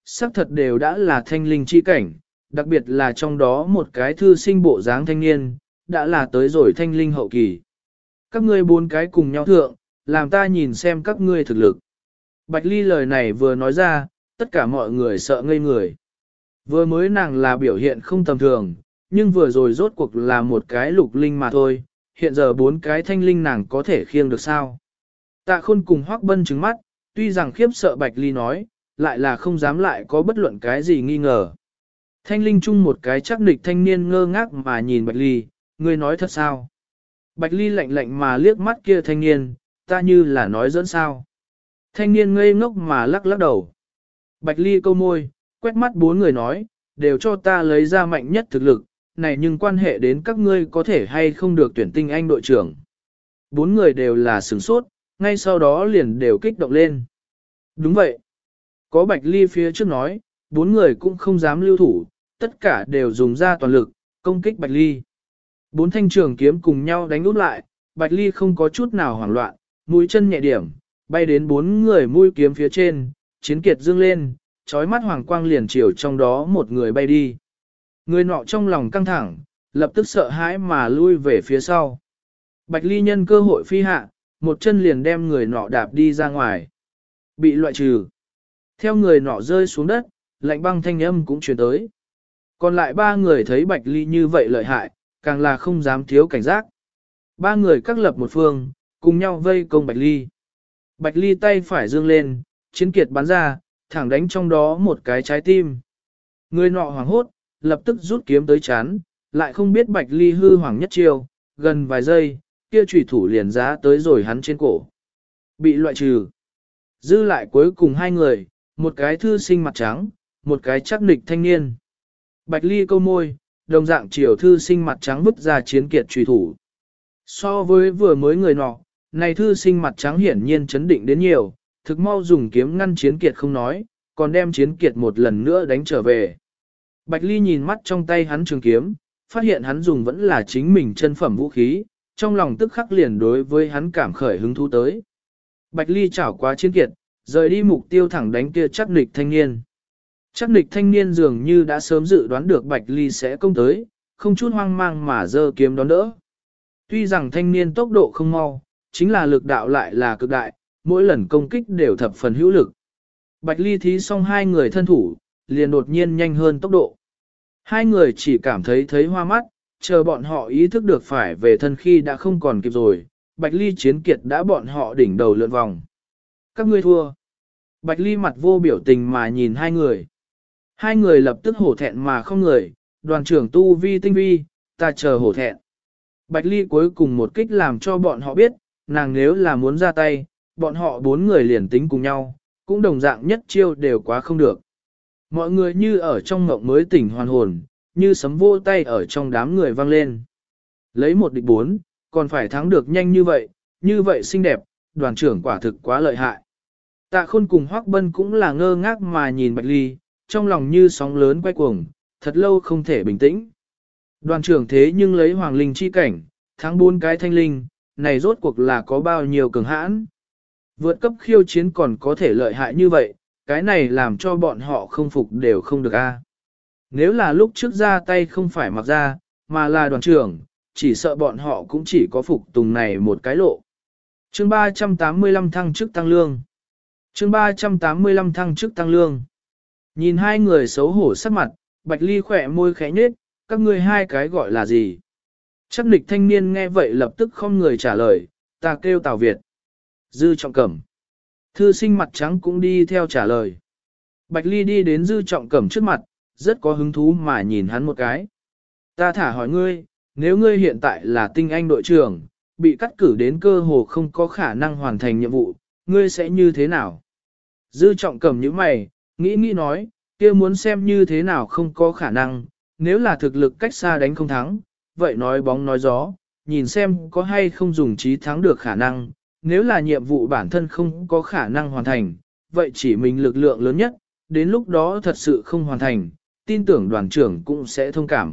xác thật đều đã là thanh linh chi cảnh, đặc biệt là trong đó một cái thư sinh bộ dáng thanh niên, đã là tới rồi thanh linh hậu kỳ. Các ngươi bốn cái cùng nhau thượng, làm ta nhìn xem các ngươi thực lực. Bạch Ly lời này vừa nói ra, tất cả mọi người sợ ngây người. Vừa mới nàng là biểu hiện không tầm thường, nhưng vừa rồi rốt cuộc là một cái lục linh mà thôi, hiện giờ bốn cái thanh linh nàng có thể khiêng được sao. Tạ Khôn cùng Hoắc Bân trừng mắt, tuy rằng khiếp sợ Bạch Ly nói, lại là không dám lại có bất luận cái gì nghi ngờ. Thanh linh chung một cái chắc nịch thanh niên ngơ ngác mà nhìn Bạch Ly, ngươi nói thật sao? Bạch Ly lạnh lạnh mà liếc mắt kia thanh niên, ta như là nói dẫn sao? Thanh niên ngây ngốc mà lắc lắc đầu. Bạch Ly câu môi, quét mắt bốn người nói, đều cho ta lấy ra mạnh nhất thực lực, này nhưng quan hệ đến các ngươi có thể hay không được tuyển tinh anh đội trưởng. Bốn người đều là sửng sốt, ngay sau đó liền đều kích động lên. Đúng vậy. Có Bạch Ly phía trước nói, bốn người cũng không dám lưu thủ, tất cả đều dùng ra toàn lực, công kích Bạch Ly. Bốn thanh trường kiếm cùng nhau đánh úp lại, Bạch Ly không có chút nào hoảng loạn, mũi chân nhẹ điểm, bay đến bốn người mũi kiếm phía trên, chiến kiệt dương lên, chói mắt hoàng quang liền chiều trong đó một người bay đi. Người nọ trong lòng căng thẳng, lập tức sợ hãi mà lui về phía sau. Bạch Ly nhân cơ hội phi hạ, một chân liền đem người nọ đạp đi ra ngoài. Bị loại trừ. Theo người nọ rơi xuống đất, lạnh băng thanh âm cũng truyền tới. Còn lại ba người thấy Bạch Ly như vậy lợi hại, càng là không dám thiếu cảnh giác. Ba người các lập một phương, cùng nhau vây công Bạch Ly. Bạch Ly tay phải dương lên, chiến kiệt bắn ra, thẳng đánh trong đó một cái trái tim. Người nọ hoảng hốt, lập tức rút kiếm tới chán, lại không biết Bạch Ly hư hoảng nhất chiêu, gần vài giây, kia chủy thủ liền giá tới rồi hắn trên cổ. Bị loại trừ. Dư lại cuối cùng hai người, một cái thư sinh mặt trắng, một cái chắc nịch thanh niên. Bạch Ly câu môi, đồng dạng chiều thư sinh mặt trắng vứt ra chiến kiệt chủy thủ. So với vừa mới người nọ, này thư sinh mặt trắng hiển nhiên chấn định đến nhiều, thực mau dùng kiếm ngăn chiến kiệt không nói, còn đem chiến kiệt một lần nữa đánh trở về. Bạch Ly nhìn mắt trong tay hắn trường kiếm, phát hiện hắn dùng vẫn là chính mình chân phẩm vũ khí, trong lòng tức khắc liền đối với hắn cảm khởi hứng thú tới. Bạch Ly chảo qua chiến kiệt, rời đi mục tiêu thẳng đánh kia chắc nịch thanh niên. Chắc nịch thanh niên dường như đã sớm dự đoán được Bạch Ly sẽ công tới, không chút hoang mang mà giơ kiếm đón đỡ. Tuy rằng thanh niên tốc độ không mau, chính là lực đạo lại là cực đại, mỗi lần công kích đều thập phần hữu lực. Bạch Ly thí xong hai người thân thủ, liền đột nhiên nhanh hơn tốc độ. Hai người chỉ cảm thấy hoa mắt, chờ bọn họ ý thức được phải về thân khi đã không còn kịp rồi, Bạch Ly chiến kiệt đã bọn họ đỉnh đầu lượn vòng. Các ngươi thua. Bạch Ly mặt vô biểu tình mà nhìn hai người. Hai người lập tức hổ thẹn mà không người, đoàn trưởng tu vi tinh vi, ta chờ hổ thẹn. Bạch Ly cuối cùng một kích làm cho bọn họ biết, nàng nếu là muốn ra tay, bọn họ bốn người liền tính cùng nhau, cũng đồng dạng nhất chiêu đều quá không được. Mọi người như ở trong mộng mới tỉnh hoàn hồn, như sấm vô tay ở trong đám người vang lên. Lấy một địch bốn, còn phải thắng được nhanh như vậy xinh đẹp, đoàn trưởng quả thực quá lợi hại. Tạ Khôn cùng Hoắc Bân cũng là ngơ ngác mà nhìn Bạch Ly, trong lòng như sóng lớn quay cuồng, thật lâu không thể bình tĩnh. Đoàn trưởng thế nhưng lấy hoàng linh chi cảnh, thắng 4 cái thanh linh, này rốt cuộc là có bao nhiêu cường hãn. Vượt cấp khiêu chiến còn có thể lợi hại như vậy, cái này làm cho bọn họ không phục đều không được a. Nếu là lúc trước ra tay không phải mặc ra, mà là đoàn trưởng, chỉ sợ bọn họ cũng chỉ có phục tùng này một cái lộ. Chương 385 thăng chức tăng lương. Chương 385 thăng chức tăng lương. Nhìn hai người xấu hổ sắc mặt, Bạch Ly khỏe môi khẽ nhếch, các ngươi hai cái gọi là gì? Chắc nịch thanh niên nghe vậy lập tức không người trả lời, ta kêu Tào Việt. Dư Trọng Cẩm. Thư sinh mặt trắng cũng đi theo trả lời. Bạch Ly đi đến Dư Trọng Cẩm trước mặt, rất có hứng thú mà nhìn hắn một cái. Ta thả hỏi ngươi, nếu ngươi hiện tại là tinh anh đội trưởng, bị cắt cử đến cơ hồ không có khả năng hoàn thành nhiệm vụ, ngươi sẽ như thế nào? Dư Trọng Cẩm nhíu mày, nghĩ nói, kia muốn xem như thế nào không có khả năng, nếu là thực lực cách xa đánh không thắng, vậy nói bóng nói gió, nhìn xem có hay không dùng trí thắng được khả năng, nếu là nhiệm vụ bản thân không có khả năng hoàn thành, vậy chỉ mình lực lượng lớn nhất, đến lúc đó thật sự không hoàn thành, tin tưởng đoàn trưởng cũng sẽ thông cảm.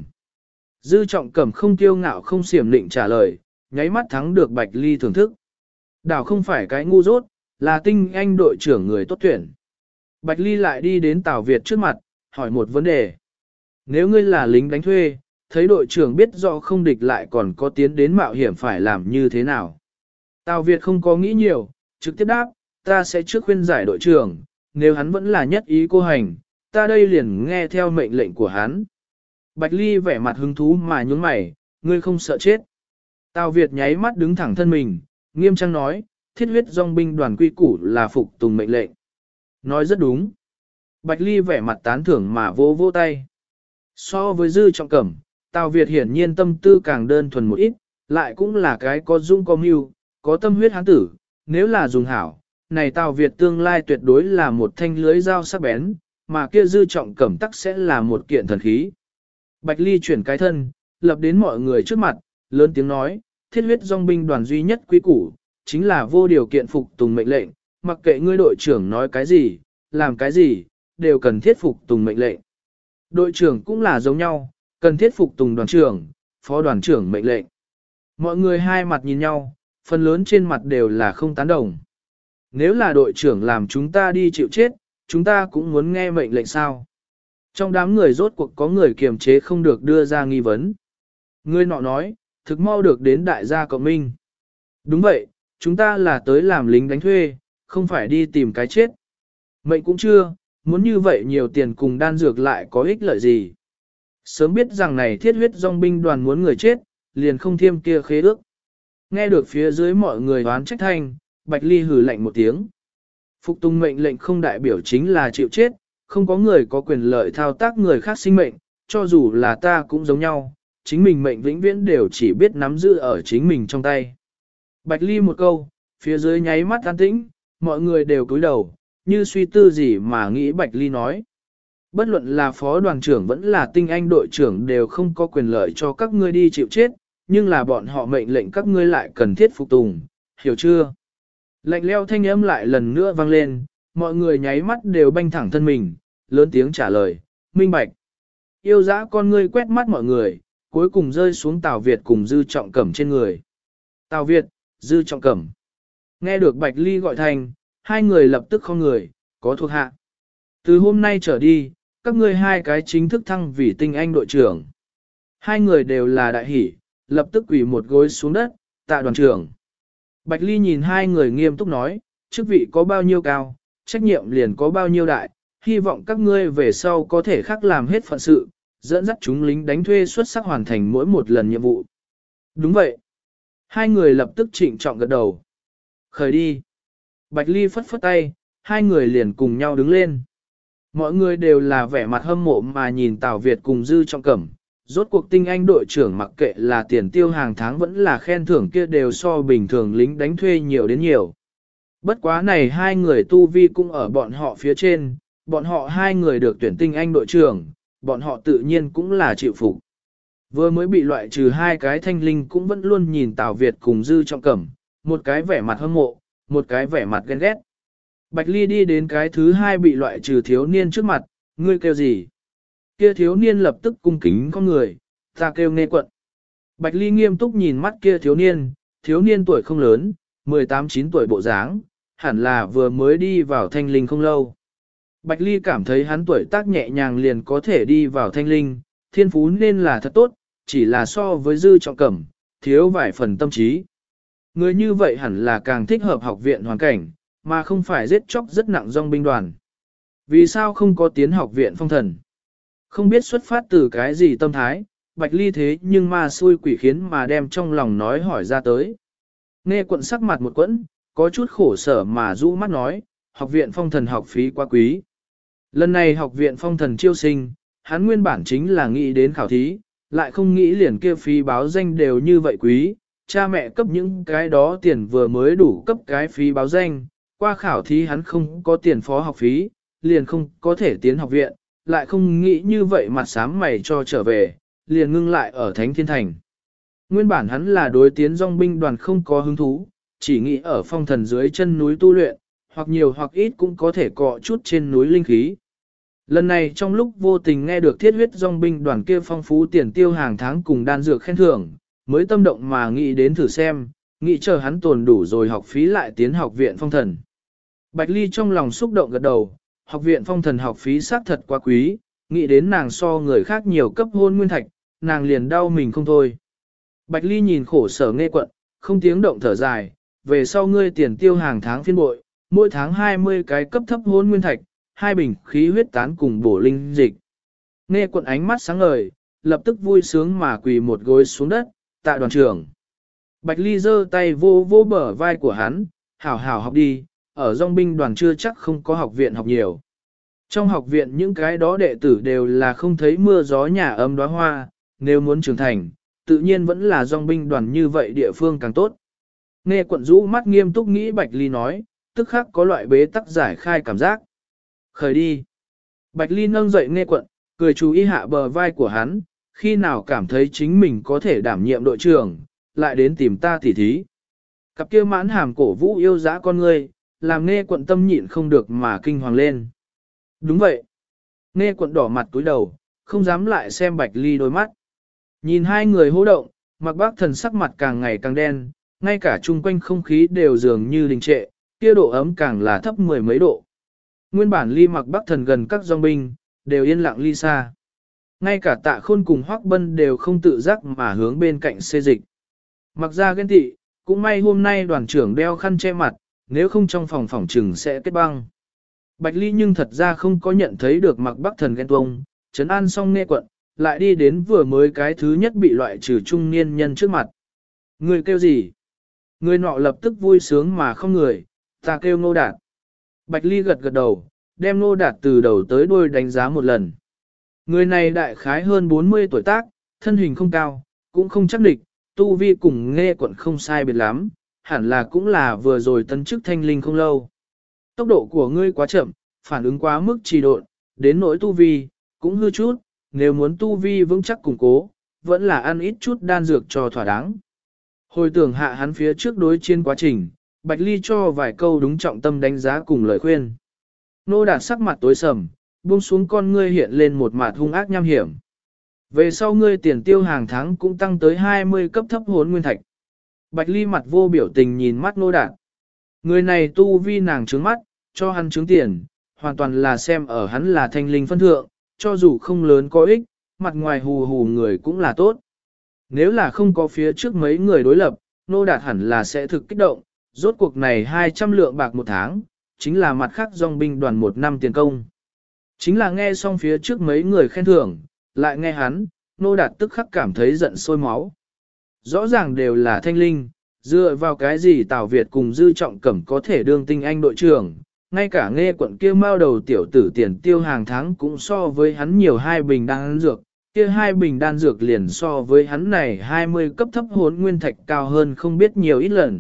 Dư Trọng Cẩm không kiêu ngạo không xiểm định trả lời, nháy mắt thắng được Bạch Ly thưởng thức. Đảo không phải cái ngu dốt, là tinh anh đội trưởng người tốt tuyển. Bạch Ly lại đi đến Tào Việt trước mặt, hỏi một vấn đề. Nếu ngươi là lính đánh thuê, thấy đội trưởng biết rõ không địch lại còn có tiến đến mạo hiểm phải làm như thế nào? Tào Việt không có nghĩ nhiều, trực tiếp đáp, ta sẽ trước khuyên giải đội trưởng, nếu hắn vẫn là nhất ý cô hành, ta đây liền nghe theo mệnh lệnh của hắn. Bạch Ly vẻ mặt hứng thú mà nhún mày, ngươi không sợ chết. Tào Việt nháy mắt đứng thẳng thân mình, nghiêm trang nói, thiết huyết dòng binh đoàn quy củ là phục tùng mệnh lệnh. Nói rất đúng. Bạch Ly vẻ mặt tán thưởng mà vỗ vỗ tay. So với Dư Trọng Cẩm, Tào Việt hiển nhiên tâm tư càng đơn thuần một ít, lại cũng là cái có dung có mưu, có tâm huyết hán tử, nếu là dùng hảo, này Tào Việt tương lai tuyệt đối là một thanh lưới dao sắc bén, mà kia Dư Trọng Cẩm tắc sẽ là một kiện thần khí. Bạch Ly chuyển cái thân, lập đến mọi người trước mặt, lớn tiếng nói, thiết huyết dòng binh đoàn duy nhất quý củ, chính là vô điều kiện phục tùng mệnh lệnh, mặc kệ ngươi đội trưởng nói cái gì, làm cái gì, đều cần thiết phục tùng mệnh lệnh. Đội trưởng cũng là giống nhau, cần thiết phục tùng đoàn trưởng, phó đoàn trưởng mệnh lệnh. Mọi người hai mặt nhìn nhau, phần lớn trên mặt đều là không tán đồng. Nếu là đội trưởng làm chúng ta đi chịu chết, chúng ta cũng muốn nghe mệnh lệnh sao? Trong đám người rốt cuộc có người kiềm chế không được đưa ra nghi vấn. Người nọ nói, thực mau được đến đại gia cộng minh. Đúng vậy, chúng ta là tới làm lính đánh thuê, không phải đi tìm cái chết. Mệnh cũng chưa, muốn như vậy nhiều tiền cùng đan dược lại có ích lợi gì. Sớm biết rằng này thiết huyết dòng binh đoàn muốn người chết, liền không thiêm kia khế ước. Nghe được phía dưới mọi người đoán trách thanh, Bạch Ly hừ lạnh một tiếng. Phục tùng mệnh lệnh không đại biểu chính là chịu chết, không có người có quyền lợi thao tác người khác sinh mệnh, cho dù là ta cũng giống nhau, chính mình mệnh vĩnh viễn đều chỉ biết nắm giữ ở chính mình trong tay. Bạch Ly một câu, phía dưới nháy mắt an tĩnh, mọi người đều cúi đầu, như suy tư gì mà nghĩ Bạch Ly nói. Bất luận là phó đoàn trưởng vẫn là tinh anh đội trưởng đều không có quyền lợi cho các ngươi đi chịu chết, nhưng là bọn họ mệnh lệnh các ngươi lại cần thiết phục tùng, hiểu chưa? Lạnh leo thanh âm lại lần nữa vang lên, mọi người nháy mắt đều banh thẳng thân mình, lớn tiếng trả lời, minh bạch. Yêu dã con ngươi quét mắt mọi người, cuối cùng rơi xuống Tào Việt cùng Dư Trọng Cẩm trên người. Tào Việt, Dư Trọng Cẩm. Nghe được Bạch Ly gọi thành, hai người lập tức không người, có thuộc hạ. Từ hôm nay trở đi, các ngươi hai cái chính thức thăng vì tinh anh đội trưởng. Hai người đều là đại hỷ, lập tức quỳ một gối xuống đất, tạ đoàn trưởng. Bạch Ly nhìn hai người nghiêm túc nói, chức vị có bao nhiêu cao, trách nhiệm liền có bao nhiêu đại, hy vọng các ngươi về sau có thể khác làm hết phận sự, dẫn dắt chúng lính đánh thuê xuất sắc hoàn thành mỗi một lần nhiệm vụ. Đúng vậy. Hai người lập tức trịnh trọng gật đầu. Khởi đi. Bạch Ly phất phất tay, hai người liền cùng nhau đứng lên. Mọi người đều là vẻ mặt hâm mộ mà nhìn Tào Việt cùng Dư Trọng Cẩm. Rốt cuộc tinh anh đội trưởng mặc kệ là tiền tiêu hàng tháng vẫn là khen thưởng kia đều so bình thường lính đánh thuê nhiều đến nhiều. Bất quá này hai người tu vi cũng ở bọn họ phía trên, bọn họ hai người được tuyển tinh anh đội trưởng, bọn họ tự nhiên cũng là chịu phục. Vừa mới bị loại trừ hai cái thanh linh cũng vẫn luôn nhìn Tào Việt cùng Dư Trọng Cẩm, một cái vẻ mặt hâm mộ, một cái vẻ mặt ghen ghét. Bạch Ly đi đến cái thứ hai bị loại trừ thiếu niên trước mặt, ngươi kêu gì? Kia thiếu niên lập tức cung kính con người, ta kêu Nghe Quận. Bạch Ly nghiêm túc nhìn mắt kia thiếu niên tuổi không lớn, 18-9 tuổi bộ dáng, hẳn là vừa mới đi vào thanh linh không lâu. Bạch Ly cảm thấy hắn tuổi tác nhẹ nhàng liền có thể đi vào thanh linh, thiên phú nên là thật tốt, chỉ là so với Dư Trọng Cẩm, thiếu vài phần tâm trí. Người như vậy hẳn là càng thích hợp học viện hoàn cảnh, mà không phải giết chóc rất nặng dòng binh đoàn. Vì sao không có tiến học viện phong thần? Không biết xuất phát từ cái gì tâm thái, Bạch Ly thế nhưng ma xui quỷ khiến mà đem trong lòng nói hỏi ra tới. Nghe Quận sắc mặt một quẫn, có chút khổ sở mà rũ mắt nói, học viện phong thần học phí quá quý. Lần này học viện phong thần chiêu sinh, hắn nguyên bản chính là nghĩ đến khảo thí, lại không nghĩ liền kia phí báo danh đều như vậy quý, cha mẹ cấp những cái đó tiền vừa mới đủ cấp cái phí báo danh, qua khảo thí hắn không có tiền phó học phí, liền không có thể tiến học viện, lại không nghĩ như vậy mặt sám mày cho trở về, liền ngưng lại ở Thánh Thiên Thành. Nguyên bản hắn là đối tiến dòng binh đoàn không có hứng thú, chỉ nghĩ ở phong thần dưới chân núi tu luyện, hoặc nhiều hoặc ít cũng có thể cọ chút trên núi linh khí. Lần này trong lúc vô tình nghe được thiết huyết dòng binh đoàn kia phong phú tiền tiêu hàng tháng cùng đan dược khen thưởng, mới tâm động mà nghĩ đến thử xem, nghĩ chờ hắn tồn đủ rồi học phí lại tiến học viện phong thần. Bạch Ly trong lòng xúc động gật đầu, học viện phong thần học phí xác thật quá quý, nghĩ đến nàng so người khác nhiều cấp hôn nguyên thạch, nàng liền đau mình không thôi. Bạch Ly nhìn khổ sở Nghe Quận, không tiếng động thở dài, về sau ngươi tiền tiêu hàng tháng phiên bội, mỗi tháng 20 cái cấp thấp hôn nguyên thạch, 2 bình khí huyết tán cùng bổ linh dịch. Nghe Quận ánh mắt sáng ngời, lập tức vui sướng mà quỳ một gối xuống đất, tạ đoàn trưởng. Bạch Ly giơ tay vô vô bờ vai của hắn, hảo hảo học đi, ở dòng binh đoàn chưa chắc không có học viện học nhiều. Trong học viện những cái đó đệ tử đều là không thấy mưa gió nhà ấm đóa hoa, nếu muốn trưởng thành, tự nhiên vẫn là dòng binh đoàn như vậy địa phương càng tốt. Nghe Quận rũ mắt nghiêm túc nghĩ Bạch Ly nói, tức khắc có loại bế tắc giải khai cảm giác. Khởi đi. Bạch Ly nâng dậy Nghe Quận, cười chú ý hạ bờ vai của hắn, khi nào cảm thấy chính mình có thể đảm nhiệm đội trưởng, lại đến tìm ta tỉ thí. Cặp kia mãn hàm cổ vũ yêu dã con ngươi, làm Nghe Quận tâm nhịn không được mà kinh hoàng lên. Đúng vậy. Nghe Quận đỏ mặt túi đầu, không dám lại xem Bạch Ly đôi mắt. Nhìn hai người hô động, Mạc Bác Thần sắc mặt càng ngày càng đen, ngay cả chung quanh không khí đều dường như đình trệ, kia độ ấm càng là thấp mười mấy độ. Nguyên bản ly Mạc Bác Thần gần các dòng binh, đều yên lặng ly xa. Ngay cả Tạ Khôn cùng Hoắc Bân đều không tự giác mà hướng bên cạnh xê dịch. Mặc ra ghen tị, cũng may hôm nay đoàn trưởng đeo khăn che mặt, nếu không trong phòng phòng trừng sẽ kết băng. Bạch Ly nhưng thật ra không có nhận thấy được Mạc Bác Thần ghen tuông, trấn an xong Nghe Quận, lại đi đến vừa mới cái thứ nhất bị loại trừ trung niên nhân trước mặt. Người kêu gì? Người nọ lập tức vui sướng mà không người, ta kêu Ngô Đạt. Bạch Ly gật gật đầu, đem Ngô Đạt từ đầu tới đuôi đánh giá một lần. Người này đại khái hơn 40 tuổi tác, thân hình không cao, cũng không chắc địch, tu vi cùng Nghe Quận không sai biệt lắm, hẳn là cũng là vừa rồi tân chức thanh linh không lâu. Tốc độ của ngươi quá chậm, phản ứng quá mức trì độn, đến nỗi tu vi, cũng hư chút, nếu muốn tu vi vững chắc củng cố, vẫn là ăn ít chút đan dược cho thỏa đáng. Hồi tưởng hạ hắn phía trước đối chiến quá trình, Bạch Ly cho vài câu đúng trọng tâm đánh giá cùng lời khuyên. Nô Đạt sắc mặt tối sầm, buông xuống con ngươi hiện lên một mặt hung ác nham hiểm. Về sau ngươi tiền tiêu hàng tháng cũng tăng tới 20 cấp thấp hốn nguyên thạch. Bạch Ly mặt vô biểu tình nhìn mắt Nô Đạt. Người này tu vi nàng trướng mắt, cho hắn trướng tiền, hoàn toàn là xem ở hắn là thanh linh phân thượng, cho dù không lớn có ích, mặt ngoài hù hù người cũng là tốt. Nếu là không có phía trước mấy người đối lập, Nô Đạt hẳn là sẽ thực kích động, rốt cuộc này 200 lượng bạc một tháng, chính là mặt khác dòng binh đoàn một năm tiền công. Chính là nghe xong phía trước mấy người khen thưởng, lại nghe hắn, Nô Đạt tức khắc cảm thấy giận sôi máu. Rõ ràng đều là thanh linh, dựa vào cái gì Tào Việt cùng Dư Trọng Cẩm có thể đương tinh anh đội trưởng, ngay cả Nghe Quận kia mao đầu tiểu tử tiền tiêu hàng tháng cũng so với hắn nhiều 2 bình đan dược, kia 2 bình đan dược liền so với hắn này 20 cấp thấp hốn nguyên thạch cao hơn không biết nhiều ít lần.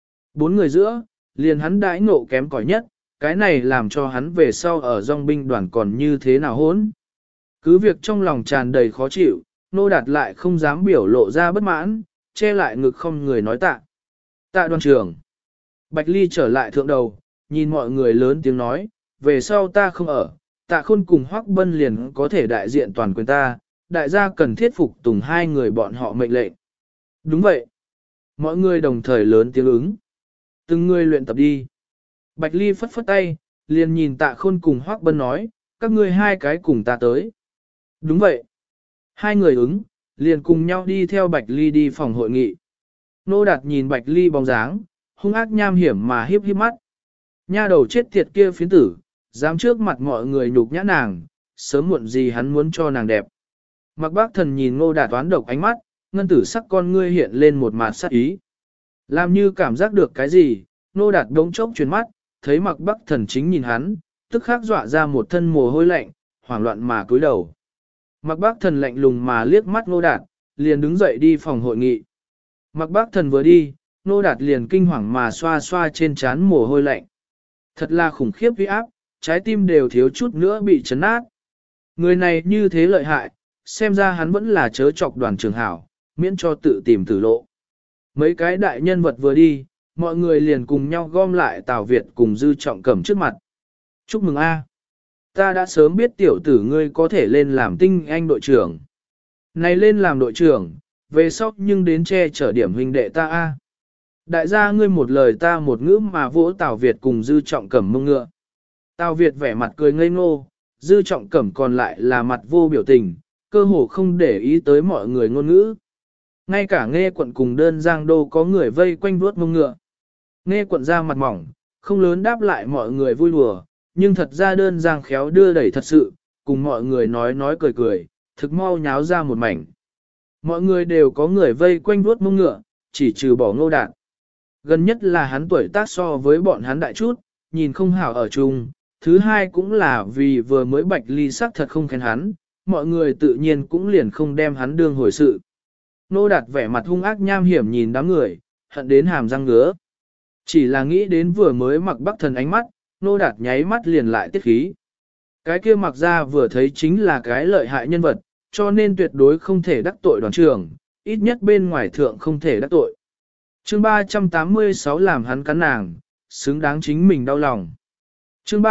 4 người giữa, liền hắn đãi ngộ kém cỏi nhất, cái này làm cho hắn về sau ở dòng binh đoàn còn như thế nào hốn. Cứ việc trong lòng tràn đầy khó chịu, Nô Đạt lại không dám biểu lộ ra bất mãn, che lại ngực không người nói tạ. Tạ đoàn trưởng. Bạch Ly trở lại thượng đầu, nhìn mọi người lớn tiếng nói, về sau ta không ở, Tạ Khôn cùng Hoắc Bân liền có thể đại diện toàn quyền ta, đại gia cần thiết phục tùng hai người bọn họ mệnh lệnh. Đúng vậy. Mọi người đồng thời lớn tiếng ứng. Từng người luyện tập đi. Bạch Ly phất phất tay, liền nhìn Tạ Khôn cùng Hoắc Bân nói, các ngươi hai cái cùng ta tới. Đúng vậy. Hai người ứng, liền cùng nhau đi theo Bạch Ly đi phòng hội nghị. Nô Đạt nhìn Bạch Ly bóng dáng, hung ác nham hiểm mà hiếp hiếp mắt. Nha đầu chết tiệt kia phiến tử, dám trước mặt mọi người nhục nhã nàng, sớm muộn gì hắn muốn cho nàng đẹp. Mạc Bác Thần nhìn Ngô Đạt toán độc ánh mắt, ngân tử sắc con ngươi hiện lên một mặt sắc ý. Làm như cảm giác được cái gì, Ngô Đạt đống chốc chuyển mắt, thấy Mạc Bác Thần chính nhìn hắn, tức khắc dọa ra một thân mồ hôi lạnh, hoảng loạn mà cúi đầu. Mạc Bác Thần lạnh lùng mà liếc mắt Ngô Đạt, liền đứng dậy đi phòng hội nghị. Mạc Bác Thần vừa đi, Ngô Đạt liền kinh hoàng mà xoa xoa trên trán mồ hôi lạnh. Thật là khủng khiếp uy áp, trái tim đều thiếu chút nữa bị chấn nát. Người này như thế lợi hại, xem ra hắn vẫn là chớ chọc đoàn trường hảo, miễn cho tự tìm tử lộ. Mấy cái đại nhân vật vừa đi, mọi người liền cùng nhau gom lại Tào Việt cùng Dư Trọng Cẩm trước mặt. Chúc mừng a, ta đã sớm biết tiểu tử ngươi có thể lên làm tinh anh đội trưởng. Này lên làm đội trưởng, về sau nhưng đến che chở điểm huynh đệ ta a. Đại gia ngươi một lời ta một ngữ mà vỗ Tào Việt cùng Dư Trọng Cẩm mông ngựa. Tào Việt vẻ mặt cười ngây ngô, Dư Trọng Cẩm còn lại là mặt vô biểu tình, cơ hồ không để ý tới mọi người ngôn ngữ. Ngay cả Nghe Quận cùng Đơn Giang Đô có người vây quanh vuốt mông ngựa. Nghe Quận ra mặt mỏng, không lớn đáp lại mọi người vui đùa, nhưng thật ra Đơn Giang khéo đưa đẩy thật sự, cùng mọi người nói cười cười, thực mau nháo ra một mảnh. Mọi người đều có người vây quanh vuốt mông ngựa, chỉ trừ bỏ Ngô Đạt. Gần nhất là hắn tuổi tác so với bọn hắn đại chút, nhìn không hảo ở chung. Thứ hai cũng là vì vừa mới Bạch Ly sắc thật không khen hắn, mọi người tự nhiên cũng liền không đem hắn đương hồi sự. Ngô Đạt vẻ mặt hung ác nham hiểm nhìn đám người, hận đến hàm răng ngứa. Chỉ là nghĩ đến vừa mới mặc Bắc Thần ánh mắt, Ngô Đạt nháy mắt liền lại tiết khí. Cái kia mặc ra vừa thấy chính là cái lợi hại nhân vật, cho nên tuyệt đối không thể đắc tội đoàn trưởng, ít nhất bên ngoài thượng không thể đắc tội. Chương 386 làm hắn cắn nàng, xứng đáng chính mình đau lòng. Chương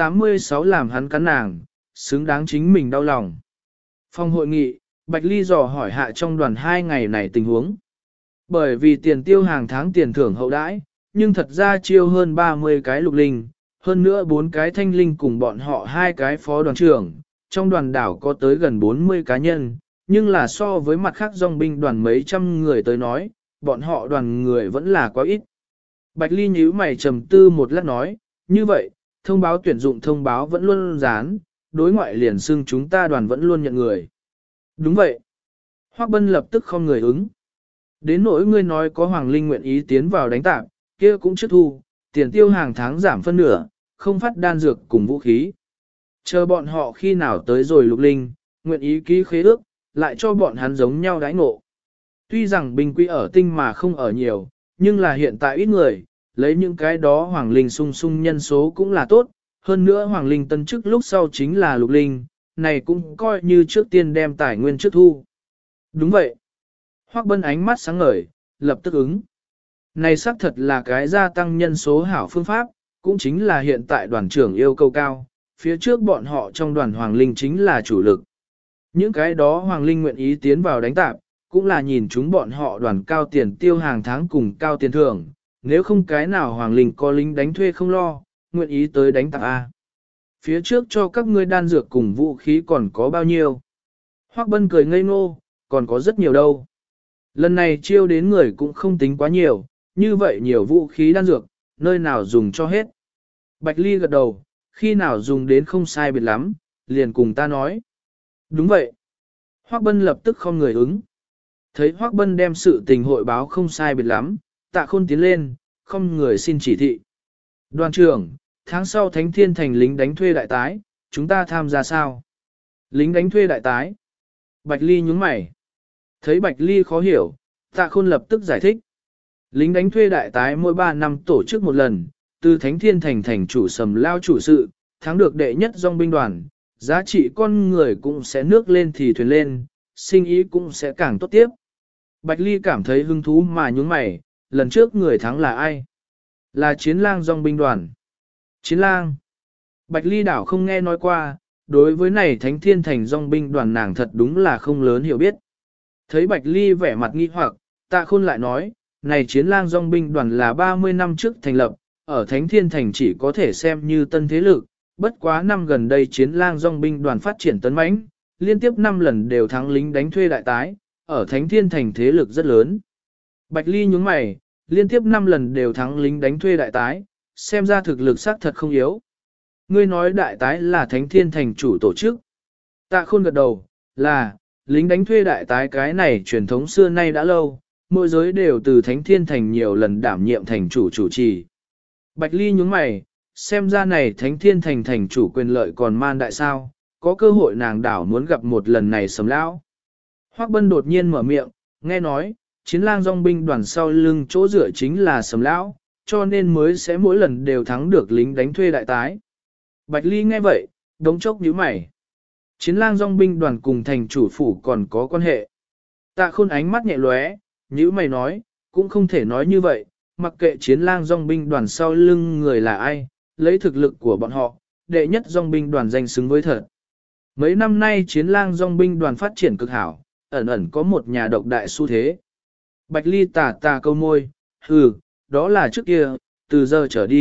386 làm hắn cắn nàng, xứng đáng chính mình đau lòng. Phòng hội nghị, Bạch Ly dò hỏi hạ trong đoàn 2 ngày này tình huống. Bởi vì tiền tiêu hàng tháng tiền thưởng hậu đãi, nhưng thật ra chiêu hơn 30 cái lục linh, hơn nữa 4 cái thanh linh cùng bọn họ 2 cái phó đoàn trưởng, trong đoàn đảo có tới gần 40 cá nhân, nhưng là so với mặt khác dòng binh đoàn mấy trăm người tới nói, bọn họ đoàn người vẫn là quá ít. Bạch Ly nhíu mày trầm tư một lát nói, như vậy, thông báo tuyển dụng thông báo vẫn luôn dán, đối ngoại liền xưng chúng ta đoàn vẫn luôn nhận người. Đúng vậy. Hoắc Bân lập tức không người ứng. Đến nỗi ngươi nói có Hoàng Linh nguyện ý tiến vào đánh tạp, kia cũng trước thu, tiền tiêu hàng tháng giảm phân nửa, không phát đan dược cùng vũ khí. Chờ bọn họ khi nào tới rồi lục linh, nguyện ý ký khế ước, lại cho bọn hắn giống nhau đãi ngộ. Tuy rằng binh quý ở tinh mà không ở nhiều, nhưng là hiện tại ít người, lấy những cái đó Hoàng Linh sung sung nhân số cũng là tốt, hơn nữa Hoàng Linh tân chức lúc sau chính là lục linh, này cũng coi như trước tiên đem tài nguyên trước thu. Đúng vậy. Hoắc Bân ánh mắt sáng ngời, lập tức ứng. Này xác thật là cái gia tăng nhân số hảo phương pháp, cũng chính là hiện tại đoàn trưởng yêu cầu cao, phía trước bọn họ trong đoàn Hoàng Linh chính là chủ lực. Những cái đó Hoàng Linh nguyện ý tiến vào đánh tạp, cũng là nhìn chúng bọn họ đoàn cao tiền tiêu hàng tháng cùng cao tiền thưởng, nếu không cái nào Hoàng Linh có lính đánh thuê không lo, nguyện ý tới đánh tạp A. Phía trước cho các ngươi đan dược cùng vũ khí còn có bao nhiêu? Hoắc Bân cười ngây ngô, còn có rất nhiều đâu. Lần này chiêu đến người cũng không tính quá nhiều, như vậy nhiều vũ khí đan dược, nơi nào dùng cho hết. Bạch Ly gật đầu, khi nào dùng đến không sai biệt lắm, liền cùng ta nói. Đúng vậy. Hoắc Bân lập tức không người ứng. Thấy Hoắc Bân đem sự tình hội báo không sai biệt lắm, Tạ Khôn tiến lên, không người xin chỉ thị. Đoàn trưởng, tháng sau Thánh Thiên thành lính đánh thuê đại tái, chúng ta tham gia sao? Lính đánh thuê đại tái. Bạch Ly nhướng mày. Thấy Bạch Ly khó hiểu, Tạ Khôn lập tức giải thích. Lính đánh thuê đại tái mỗi 3 năm tổ chức một lần, từ Thánh Thiên thành thành chủ Sầm Lao chủ sự, thắng được đệ nhất dòng binh đoàn, giá trị con người cũng sẽ nước lên thì thuyền lên, sinh ý cũng sẽ càng tốt tiếp. Bạch Ly cảm thấy hứng thú mà nhướng mày, lần trước người thắng là ai? Là Chiến Lang dòng binh đoàn. Chiến Lang. Bạch Ly đảo không nghe nói qua, đối với này Thánh Thiên thành dòng binh đoàn nàng thật đúng là không lớn hiểu biết. Thấy Bạch Ly vẻ mặt nghi hoặc, Tạ Khôn lại nói, này Chiến Lang dòng binh đoàn là 30 năm trước thành lập, ở Thánh Thiên thành chỉ có thể xem như tân thế lực, bất quá năm gần đây Chiến Lang dòng binh đoàn phát triển tấn mãnh, liên tiếp 5 lần đều thắng lính đánh thuê đại tái, ở Thánh Thiên thành thế lực rất lớn. Bạch Ly nhướng mày, liên tiếp 5 lần đều thắng lính đánh thuê đại tái, xem ra thực lực xác thật không yếu. Ngươi nói đại tái là Thánh Thiên thành chủ tổ chức. Tạ Khôn gật đầu, là, lính đánh thuê đại tái cái này truyền thống xưa nay đã lâu, mỗi giới đều từ Thánh Thiên thành nhiều lần đảm nhiệm thành chủ chủ trì. Bạch Ly nhướng mày, xem ra này Thánh Thiên thành thành chủ quyền lợi còn man đại sao, có cơ hội nàng đảo muốn gặp một lần này Sầm Lão. Hoắc Bân đột nhiên mở miệng, nghe nói, Chiến Lang dòng binh đoàn sau lưng chỗ dựa chính là Sầm Lão, cho nên mới sẽ mỗi lần đều thắng được lính đánh thuê đại tái. Bạch Ly nghe vậy, đống chốc nhíu mày. Chiến Lang dòng binh đoàn cùng thành chủ phủ còn có quan hệ. Tạ Khôn ánh mắt nhẹ lóe, nhíu mày nói, cũng không thể nói như vậy, mặc kệ Chiến Lang dòng binh đoàn sau lưng người là ai, lấy thực lực của bọn họ, đệ nhất dòng binh đoàn danh xứng với thật. Mấy năm nay Chiến Lang dòng binh đoàn phát triển cực hảo, ẩn ẩn có một nhà độc đại xu thế. Bạch Ly tà câu môi, đó là trước kia, từ giờ trở đi,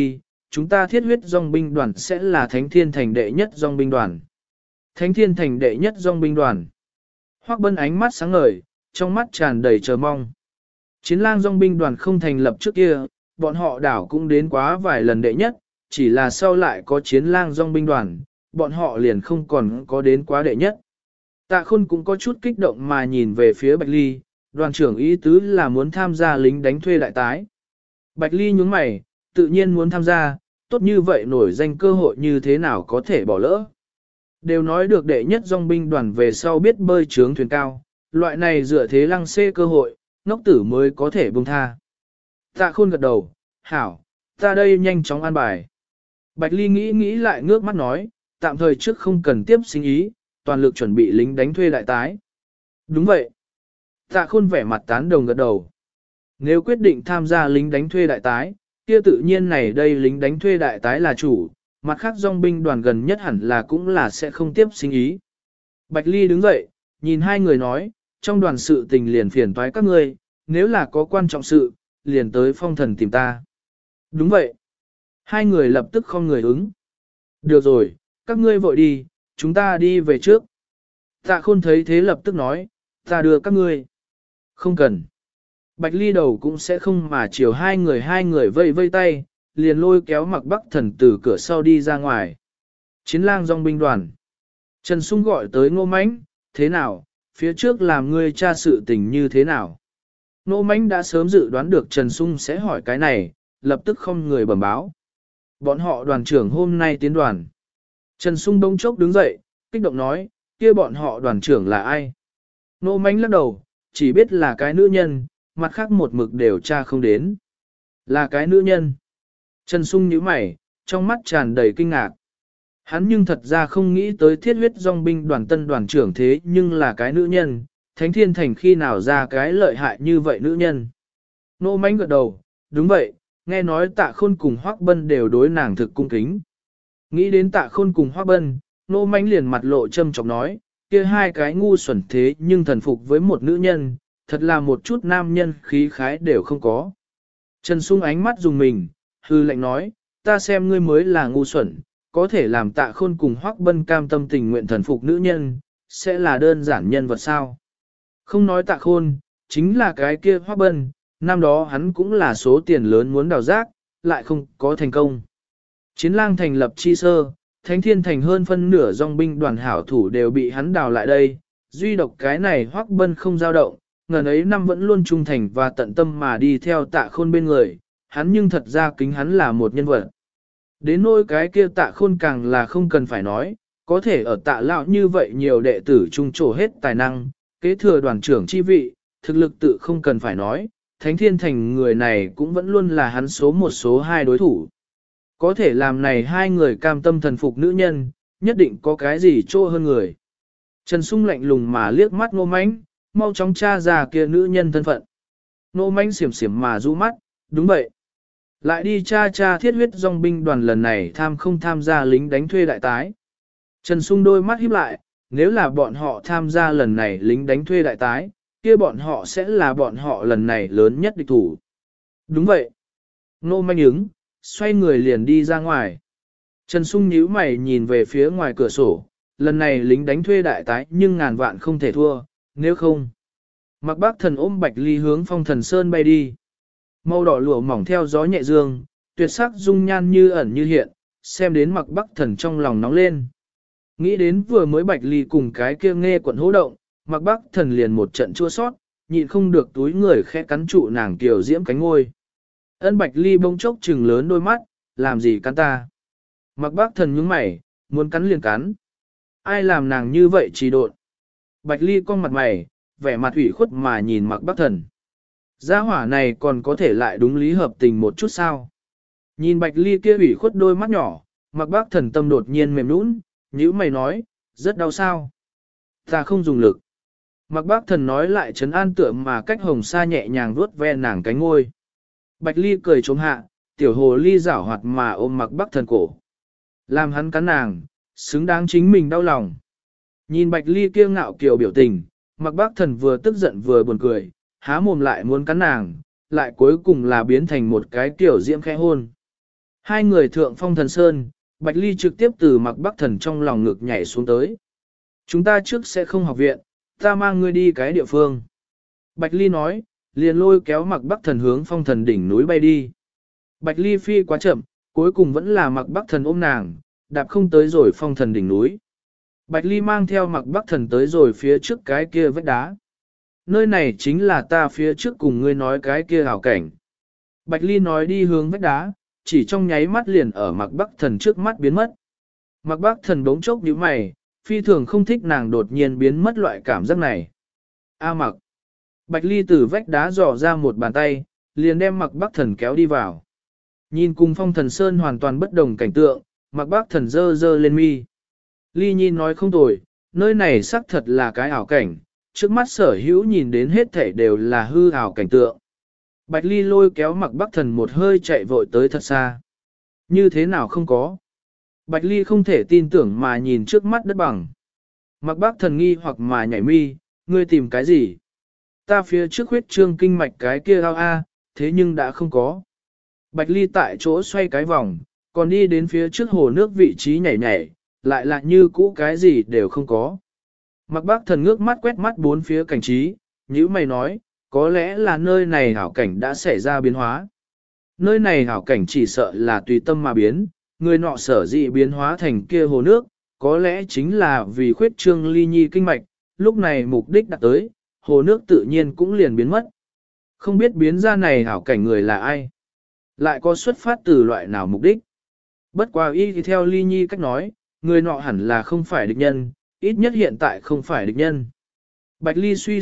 chúng ta thiết huyết dòng binh đoàn sẽ là Thánh Thiên Thành đệ nhất dòng binh đoàn. Thánh Thiên Thành đệ nhất dòng binh đoàn. Hoắc Bân ánh mắt sáng ngời, trong mắt tràn đầy chờ mong. Chiến lang dòng binh đoàn không thành lập trước kia, bọn họ đảo cũng đến quá vài lần đệ nhất, chỉ là sau lại có chiến lang dòng binh đoàn, bọn họ liền không còn có đến quá đệ nhất. Tạ Khôn cũng có chút kích động mà nhìn về phía Bạch Ly, đoàn trưởng ý tứ là muốn tham gia lính đánh thuê đại tái. Bạch Ly nhướng mày, tự nhiên muốn tham gia, tốt như vậy nổi danh cơ hội như thế nào có thể bỏ lỡ. Đều nói được đệ nhất dòng binh đoàn về sau biết bơi trướng thuyền cao, loại này dựa thế lăng xê cơ hội, ngốc tử mới có thể buông tha. Tạ Khôn gật đầu, hảo, ta đây nhanh chóng an bài. Bạch Ly nghĩ lại ngước mắt nói, tạm thời trước không cần tiếp sinh ý, toàn lực chuẩn bị lính đánh thuê đại tái. Đúng vậy. Tạ Khôn vẻ mặt tán đồng gật đầu. Nếu quyết định tham gia lính đánh thuê đại tái, kia tự nhiên này đây lính đánh thuê đại tái là chủ, mặt khác dòng binh đoàn gần nhất hẳn là cũng là sẽ không tiếp sinh ý. Bạch Ly đứng dậy, nhìn hai người nói, trong đoàn sự tình liền phiền toái các ngươi, nếu là có quan trọng sự, liền tới phong thần tìm ta. Đúng vậy. Hai người lập tức không người ứng. Được rồi, các ngươi vội đi, chúng ta đi về trước. Tạ Khôn thấy thế lập tức nói, ta đưa các ngươi. Không cần. Bạch Ly đầu cũng sẽ không mà chiều hai người vây vây tay, liền lôi kéo Mặc Bắc Thần từ cửa sau đi ra ngoài. Chiến lang dòng binh đoàn. Trần Sung gọi tới Ngô Mánh, thế nào, phía trước làm ngươi tra sự tình như thế nào. Ngô Mánh đã sớm dự đoán được Trần Sung sẽ hỏi cái này, lập tức không người bẩm báo. Bọn họ đoàn trưởng hôm nay tiến đoàn. Trần Sung bỗng chốc đứng dậy, kích động nói, kia bọn họ đoàn trưởng là ai? Ngô Mánh lắc đầu, chỉ biết là cái nữ nhân, mặt khác một mực đều tra không đến. Là cái nữ nhân. Trần Sung nhíu mày, trong mắt tràn đầy kinh ngạc. Hắn nhưng thật ra không nghĩ tới thiết huyết dòng binh đoàn tân đoàn trưởng thế nhưng là cái nữ nhân, Thánh Thiên Thành khi nào ra cái lợi hại như vậy nữ nhân. Nô Mánh gật đầu, đúng vậy, nghe nói Tạ Khôn cùng Hoắc Bân đều đối nàng thực cung kính. Nghĩ đến Tạ Khôn cùng Hoắc Bân, Nô Mánh liền mặt lộ châm chọc nói, kia hai cái ngu xuẩn thế nhưng thần phục với một nữ nhân, thật là một chút nam nhân khí khái đều không có. Trần Sung ánh mắt dùng mình, hư lệnh nói, ta xem ngươi mới là ngu xuẩn, có thể làm Tạ Khôn cùng Hoắc Bân cam tâm tình nguyện thần phục nữ nhân, sẽ là đơn giản nhân vật sao. Không nói Tạ Khôn, chính là cái kia Hoắc Bân, năm đó hắn cũng là số tiền lớn muốn đào giác, lại không có thành công. Chiến lang thành lập chi sơ, Thánh Thiên Thành hơn phân nửa dòng binh đoàn hảo thủ đều bị hắn đào lại đây, duy độc cái này Hoắc Bân không dao động, ngần ấy năm vẫn luôn trung thành và tận tâm mà đi theo Tạ Khôn bên người, hắn nhưng thật ra kính hắn là một nhân vật. Đến nỗi cái kia Tạ Khôn càng là không cần phải nói, có thể ở Tạ lão như vậy nhiều đệ tử trung trổ hết tài năng, kế thừa đoàn trưởng chi vị, thực lực tự không cần phải nói, Thánh Thiên Thành người này cũng vẫn luôn là hắn số một số hai đối thủ. Có thể làm này hai người cam tâm thần phục nữ nhân, nhất định có cái gì trô hơn người. Trần Sung lạnh lùng mà liếc mắt Ngô Mánh, mau chóng tra ra kia nữ nhân thân phận. Ngô Mánh xiểm xiểm mà rũ mắt, đúng vậy. Lại đi tra thiết huyết dòng binh đoàn lần này không tham gia lính đánh thuê đại tái. Trần Sung đôi mắt híp lại, nếu là bọn họ tham gia lần này lính đánh thuê đại tái, kia bọn họ sẽ là bọn họ lần này lớn nhất địch thủ. Đúng vậy. Ngô Mánh ứng, xoay người liền đi ra ngoài. Trần Sung nhíu mày nhìn về phía ngoài cửa sổ, lần này lính đánh thuê đại tái nhưng ngàn vạn không thể thua, nếu không. Mặc Bác Thần ôm Bạch Ly hướng Phong Thần Sơn bay đi. Màu đỏ lụa mỏng theo gió nhẹ dương, tuyệt sắc dung nhan như ẩn như hiện, xem đến Mặc Bắc Thần trong lòng nóng lên. Nghĩ đến vừa mới Bạch Ly cùng cái kia nghe quận hô động, Mặc Bắc Thần liền một trận chua sót, nhịn không được túi người khẽ cắn trụ nàng kiều diễm cánh ngôi. Ân Bạch Ly bỗng chốc trừng lớn đôi mắt, làm gì cắn ta? Mặc Bắc Thần nhướng mày, muốn cắn liền cắn. Ai làm nàng như vậy trì độn? Bạch Ly cong mặt mày, vẻ mặt ủy khuất mà nhìn Mặc Bắc Thần. Gia hỏa này còn có thể lại đúng lý hợp tình một chút sao? Nhìn Bạch Ly kia ủy khuất đôi mắt nhỏ, Mặc Bắc Thần tâm đột nhiên mềm nũng, nhíu mày nói, rất đau sao? Ta không dùng lực. Mặc Bắc Thần nói lại trấn an tựa mà cách hồng sa nhẹ nhàng vuốt ve nàng cánh ngôi. Bạch Ly cười trống hạ, tiểu hồ ly giảo hoạt mà ôm Mặc Bắc Thần cổ. Làm hắn cắn nàng, xứng đáng chính mình đau lòng. Nhìn Bạch Ly kia ngạo kiều biểu tình, Mặc Bắc Thần vừa tức giận vừa buồn cười, há mồm lại muốn cắn nàng, lại cuối cùng là biến thành một cái tiểu diễm khẽ hôn. Hai người thượng phong thần sơn, Bạch Ly trực tiếp từ Mạc Bắc Thần trong lòng ngực nhảy xuống tới. Chúng ta trước sẽ không học viện, ta mang ngươi đi cái địa phương. Bạch Ly nói, liền lôi kéo Mạc Bắc Thần hướng phong thần đỉnh núi bay đi. Bạch Ly phi quá chậm, cuối cùng vẫn là Mạc Bắc Thần ôm nàng, đạp không tới rồi phong thần đỉnh núi. Bạch Ly mang theo Mạc Bắc Thần tới rồi phía trước cái kia vách đá. Nơi này chính là ta phía trước cùng ngươi nói cái kia hảo cảnh. Bạch Ly nói đi hướng vách đá, chỉ trong nháy mắt liền ở Mạc Bắc Thần trước mắt biến mất. Mạc Bắc Thần đống chốc nhíu mày, phi thường không thích nàng đột nhiên biến mất loại cảm giác này. A Mạc. Bạch Ly từ vách đá dò ra một bàn tay, liền đem Mạc Bắc Thần kéo đi vào. Nhìn cùng phong thần sơn hoàn toàn bất đồng cảnh tượng, Mạc Bắc Thần dơ dơ lên mi. Ly Nhi nói không tồi, nơi này xác thật là cái ảo cảnh, trước mắt sở hữu nhìn đến hết thảy đều là hư ảo cảnh tượng. Bạch Ly lôi kéo Mạc Bắc Thần một hơi chạy vội tới thật xa. Như thế nào không có? Bạch Ly không thể tin tưởng mà nhìn trước mắt đất bằng. Mạc Bắc Thần nghi hoặc mà nhảy mi, ngươi tìm cái gì? Ta phía trước huyết trương kinh mạch cái kia ao a, thế nhưng đã không có. Bạch Ly tại chỗ xoay cái vòng, còn đi đến phía trước hồ nước vị trí nhảy nhảy, lại là như cũ cái gì đều không có. Mạc Bắc Thần ngước mắt quét mắt bốn phía cảnh trí, nhữ mày nói, có lẽ là nơi này hảo cảnh đã xảy ra biến hóa. Nơi này hảo cảnh chỉ sợ là tùy tâm mà biến, người nọ sở dị biến hóa thành kia hồ nước, có lẽ chính là vì khuyết trương ly nhi kinh mạch, lúc này mục đích đạt tới, hồ nước tự nhiên cũng liền biến mất. Không biết biến ra này hảo cảnh người là ai, lại có xuất phát từ loại nào mục đích. Bất qua y thì theo ly nhi cách nói, người nọ hẳn là không phải địch nhân, ít nhất hiện tại không phải địch nhân. Bạch Ly suy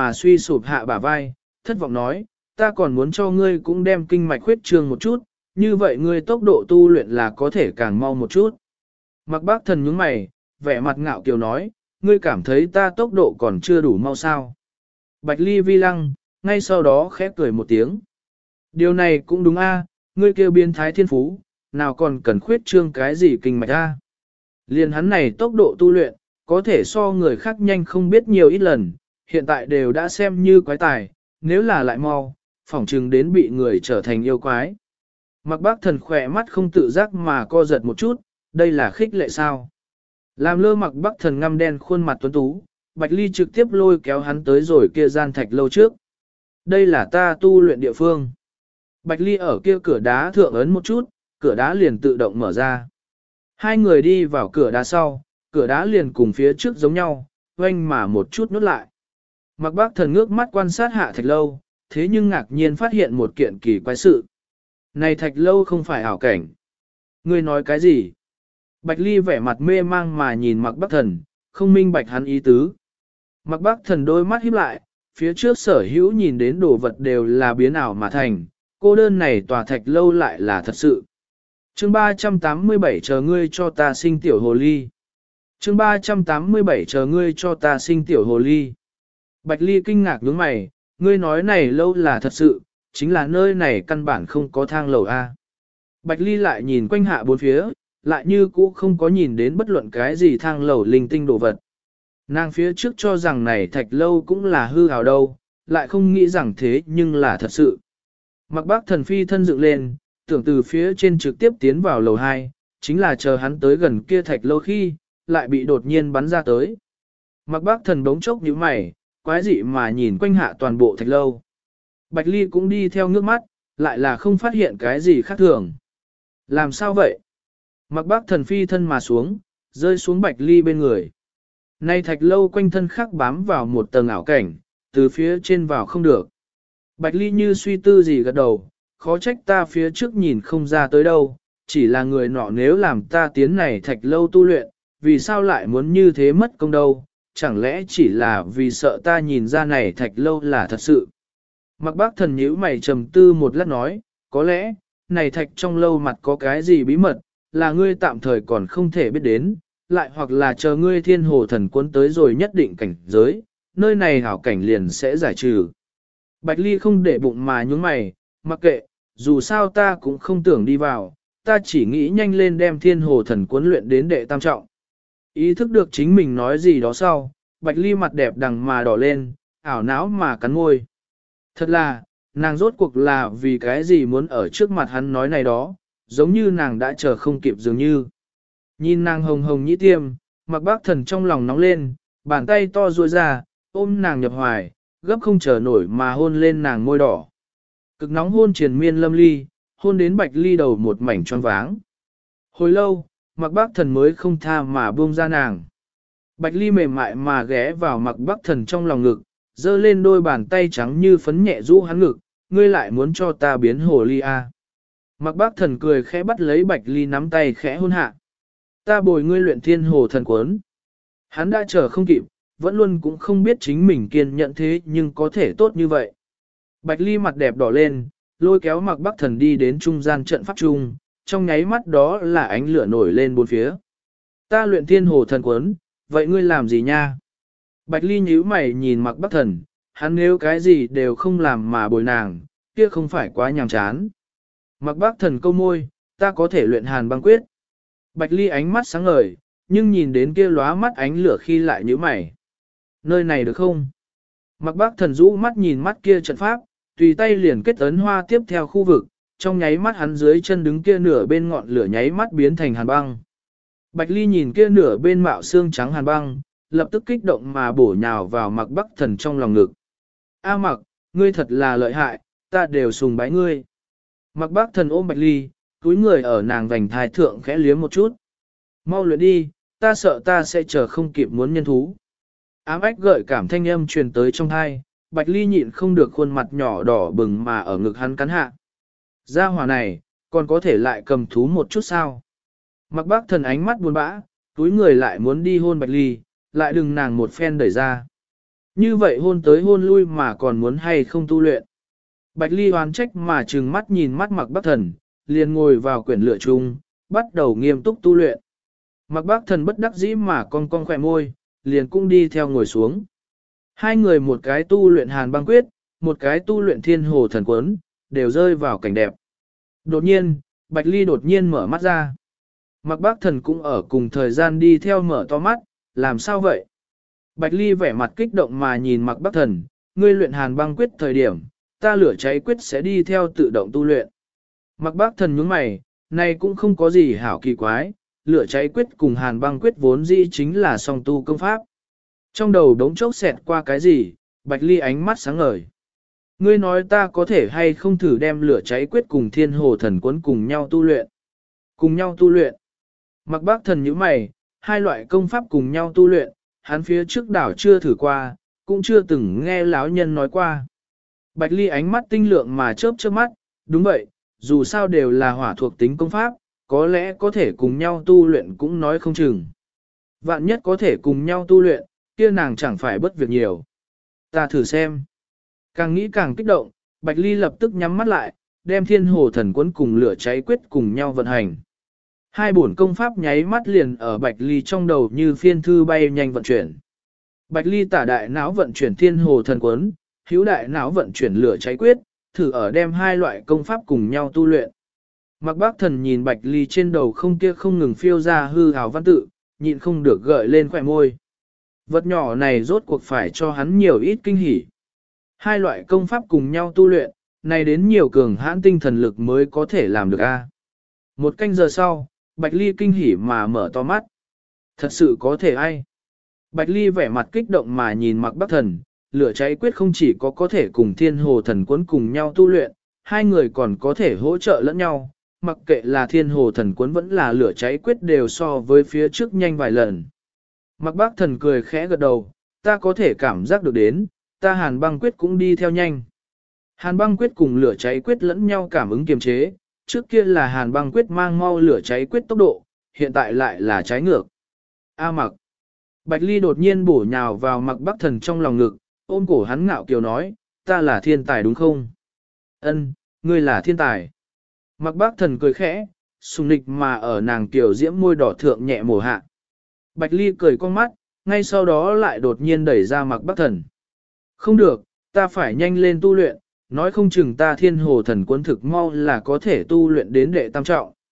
sụp hạ bả vai, thất vọng nói, ta còn muốn cho ngươi cũng đem kinh mạch khuyết trương một chút, như vậy ngươi tốc độ tu luyện là có thể càng mau một chút. Mạc Bắc Thần nhướng mày, vẻ mặt ngạo kiều nói, ngươi cảm thấy ta tốc độ còn chưa đủ mau sao. Bạch Ly vi lăng, ngay sau đó khẽ cười một tiếng. Điều này cũng đúng a, ngươi kêu biến thái thiên phú, nào còn cần khuyết trương cái gì kinh mạch a. Liên hắn này tốc độ tu luyện, có thể so người khác nhanh không biết nhiều ít lần, hiện tại đều đã xem như quái tài, nếu là lại mau, phỏng chừng đến bị người trở thành yêu quái. Mạc Bắc Thần khỏe mắt không tự giác mà co giật một chút, đây là khích lệ sao. Làm lơ Mạc Bắc Thần ngăm đen khuôn mặt tuấn tú, Bạch Ly trực tiếp lôi kéo hắn tới rồi kia gian thạch lâu trước. Đây là ta tu luyện địa phương. Bạch Ly ở kia cửa đá thượng ấn một chút, cửa đá liền tự động mở ra. Hai người đi vào cửa đá sau, cửa đá liền cùng phía trước giống nhau, oanh mà một chút nút lại. Mạc Bắc Thần ngước mắt quan sát hạ thạch lâu, thế nhưng ngạc nhiên phát hiện một kiện kỳ quái sự. Này thạch lâu không phải ảo cảnh. Ngươi nói cái gì? Bạch Ly vẻ mặt mê mang mà nhìn Mạc Bắc Thần, không minh bạch hắn ý tứ. Mạc Bắc Thần đôi mắt híp lại, phía trước sở hữu nhìn đến đồ vật đều là biến ảo mà thành, cô đơn này tòa thạch lâu lại là thật sự. Chương 387 chờ ngươi cho ta sinh tiểu hồ ly. Chương 387 chờ ngươi cho ta sinh tiểu hồ ly. Bạch Ly kinh ngạc nhướng mày, ngươi nói này lâu là thật sự, chính là nơi này căn bản không có thang lầu A. Bạch Ly lại nhìn quanh hạ bốn phía, lại như cũ không có nhìn đến bất luận cái gì thang lầu linh tinh đồ vật. Nàng phía trước cho rằng này thạch lâu cũng là hư ảo đâu, lại không nghĩ rằng thế nhưng là thật sự. Mạc Bắc Thần phi thân dựng lên, tưởng từ phía trên trực tiếp tiến vào lầu 2, chính là chờ hắn tới gần kia thạch lâu khi, lại bị đột nhiên bắn ra tới. Mạc Bắc Thần đống chốc nhíu mày, quái dị mà nhìn quanh hạ toàn bộ thạch lâu. Bạch Ly cũng đi theo ngước mắt, lại là không phát hiện cái gì khác thường. Làm sao vậy? Mạc Bắc Thần phi thân mà xuống, rơi xuống Bạch Ly bên người. Nay thạch lâu quanh thân khắc bám vào một tầng ảo cảnh, từ phía trên vào không được. Bạch Ly như suy tư gì gật đầu, khó trách ta phía trước nhìn không ra tới đâu, chỉ là người nọ nếu làm ta tiến này thạch lâu tu luyện, vì sao lại muốn như thế mất công đâu, chẳng lẽ chỉ là vì sợ ta nhìn ra này thạch lâu là thật sự. Mạc Bắc Thần nhíu mày trầm tư một lát nói, có lẽ, này thạch trong lâu mặt có cái gì bí mật, là ngươi tạm thời còn không thể biết đến, lại hoặc là chờ ngươi thiên hồ thần cuốn tới rồi nhất định cảnh giới, nơi này hảo cảnh liền sẽ giải trừ. Bạch Ly không để bụng mà nhún mày, mặc kệ, dù sao ta cũng không tưởng đi vào, ta chỉ nghĩ nhanh lên đem thiên hồ thần cuốn luyện đến đệ tam trọng. Ý thức được chính mình nói gì đó sau, Bạch Ly mặt đẹp đằng mà đỏ lên, ảo não mà cắn môi. Thật là, nàng rốt cuộc là vì cái gì muốn ở trước mặt hắn nói này đó, giống như nàng đã chờ không kịp dường như. Nhìn nàng hồng hồng nhĩ tiêm, Mạc Bác Thần trong lòng nóng lên, bàn tay to duỗi ra, ôm nàng nhập hoài, gấp không chờ nổi mà hôn lên nàng môi đỏ. Cực nóng hôn triền miên lâm ly, hôn đến Bạch Ly đầu một mảnh choáng váng. Hồi lâu, Mạc Bác Thần mới không tha mà buông ra nàng. Bạch Ly mềm mại mà ghé vào Mạc Bác Thần trong lòng ngực, giơ lên đôi bàn tay trắng như phấn nhẹ rũ hắn ngực, ngươi lại muốn cho ta biến hồ ly à. Mạc Bác Thần cười khẽ bắt lấy Bạch Ly nắm tay khẽ hôn hạ. Ta bồi ngươi luyện thiên hồ thần cuốn. Hắn đã chờ không kịp, vẫn luôn cũng không biết chính mình kiên nhẫn thế nhưng có thể tốt như vậy. Bạch Ly mặt đẹp đỏ lên, lôi kéo Mạc Bác Thần đi đến trung gian trận pháp trung, trong nháy mắt đó là ánh lửa nổi lên bốn phía. Ta luyện thiên hồ thần cuốn, vậy ngươi làm gì nha? Bạch Ly nhíu mày nhìn Mạc Bác Thần, hắn nếu cái gì đều không làm mà bồi nàng, kia không phải quá nhàm chán. Mạc Bác Thần câu môi, ta có thể luyện hàn băng quyết. Bạch Ly ánh mắt sáng ngời, nhưng nhìn đến kia lóa mắt ánh lửa khi lại nhíu mày. Nơi này được không? Mạc Bác Thần rũ mắt nhìn mắt kia trận pháp, tùy tay liền kết ấn hoa tiếp theo khu vực, trong nháy mắt hắn dưới chân đứng kia nửa bên ngọn lửa nháy mắt biến thành hàn băng. Bạch Ly nhìn kia nửa bên mạo xương trắng hàn băng, lập tức kích động mà bổ nhào vào Mạc Bác Thần trong lòng ngực. A Mạc, ngươi thật là lợi hại, ta đều sùng bái ngươi. Mạc Bác Thần ôm Bạch Ly, túi người ở nàng vành thai thượng khẽ liếm một chút. Mau luyện đi, ta sợ ta sẽ chờ không kịp muốn nhân thú. Ám ách gợi cảm thanh âm truyền tới trong thai, Bạch Ly nhịn không được khuôn mặt nhỏ đỏ bừng mà ở ngực hắn cắn hạ. Gia hỏa này, còn có thể lại cầm thú một chút sao? Mạc Bác Thần ánh mắt buồn bã, túi người lại muốn đi hôn Bạch Ly, lại đừng nàng một phen đẩy ra. Như vậy hôn tới hôn lui mà còn muốn hay không tu luyện. Bạch Ly oán trách mà trừng mắt nhìn mắt Mạc Bác Thần, liền ngồi vào quyển lựa chung, bắt đầu nghiêm túc tu luyện. Mạc Bác Thần bất đắc dĩ mà cong cong khỏe môi, liền cũng đi theo ngồi xuống. Hai người một cái tu luyện hàn băng quyết, một cái tu luyện thiên hồ thần quấn, đều rơi vào cảnh đẹp. Đột nhiên, Bạch Ly đột nhiên mở mắt ra. Mạc Bác Thần cũng ở cùng thời gian đi theo mở to mắt, làm sao vậy? Bạch Ly vẻ mặt kích động mà nhìn Mạc Bác Thần, ngươi luyện hàn băng quyết thời điểm, ta lửa cháy quyết sẽ đi theo tự động tu luyện. Mạc Bác Thần nhướng mày, này cũng không có gì hảo kỳ quái, lửa cháy quyết cùng hàn băng quyết vốn dĩ chính là song tu công pháp. Trong đầu đống chốc xẹt qua cái gì, Bạch Ly ánh mắt sáng ngời. Ngươi nói ta có thể hay không thử đem lửa cháy quyết cùng thiên hồ thần quấn cùng nhau tu luyện. Cùng nhau tu luyện. Mạc Bác Thần nhíu mày, hai loại công pháp cùng nhau tu luyện, hắn phía trước đảo chưa thử qua, cũng chưa từng nghe lão nhân nói qua. Bạch Ly ánh mắt tinh lượng mà chớp chớp mắt, đúng vậy, dù sao đều là hỏa thuộc tính công pháp, có lẽ có thể cùng nhau tu luyện cũng nói không chừng. Vạn nhất có thể cùng nhau tu luyện, kia nàng chẳng phải bất việc nhiều. Ta thử xem. Càng nghĩ càng kích động, Bạch Ly lập tức nhắm mắt lại, đem thiên hồ thần quấn cùng lửa cháy quyết cùng nhau vận hành. Hai bổn công pháp nháy mắt liền ở Bạch Ly trong đầu như phiên thư bay nhanh vận chuyển. Bạch Ly tả đại não vận chuyển thiên hồ thần quấn, hữu đại não vận chuyển lửa cháy quyết, thử ở đem hai loại công pháp cùng nhau tu luyện. Mạc Bác Thần nhìn Bạch Ly trên đầu không kia không ngừng phiêu ra hư ảo văn tự, nhịn không được gợi lên khỏe môi. Vật nhỏ này rốt cuộc phải cho hắn nhiều ít kinh hỉ. Hai loại công pháp cùng nhau tu luyện, này đến nhiều cường hãn tinh thần lực mới có thể làm được a. Một canh giờ sau, Bạch Ly kinh hỉ mà mở to mắt. Thật sự có thể ai? Bạch Ly vẻ mặt kích động mà nhìn Mạc Bác Thần, lửa cháy quyết không chỉ có thể cùng thiên hồ thần quấn cùng nhau tu luyện, hai người còn có thể hỗ trợ lẫn nhau, mặc kệ là thiên hồ thần quấn vẫn là lửa cháy quyết đều so với phía trước nhanh vài lần. Mạc Bác Thần cười khẽ gật đầu, ta có thể cảm giác được đến, ta hàn băng quyết cũng đi theo nhanh. Hàn băng quyết cùng lửa cháy quyết lẫn nhau cảm ứng kiềm chế, trước kia là hàn băng quyết mang mau lửa cháy quyết tốc độ, hiện tại lại là trái ngược. A Mạc. Bạch Ly đột nhiên bổ nhào vào Mạc Bác Thần trong lòng ngực, ôm cổ hắn ngạo kiều nói, ta là thiên tài đúng không? Ân, ngươi là thiên tài. Mạc Bác Thần cười khẽ, sùng nịch mà ở nàng tiểu diễm môi đỏ thượng nhẹ mổ hạ. Bạch Ly cười con mắt, ngay sau đó lại đột nhiên đẩy ra Mạc Bác Thần. Không được, ta phải nhanh lên tu luyện, nói không chừng ta thiên hồ thần cuốn thực mau là có thể tu luyện đến đệ tam trọng.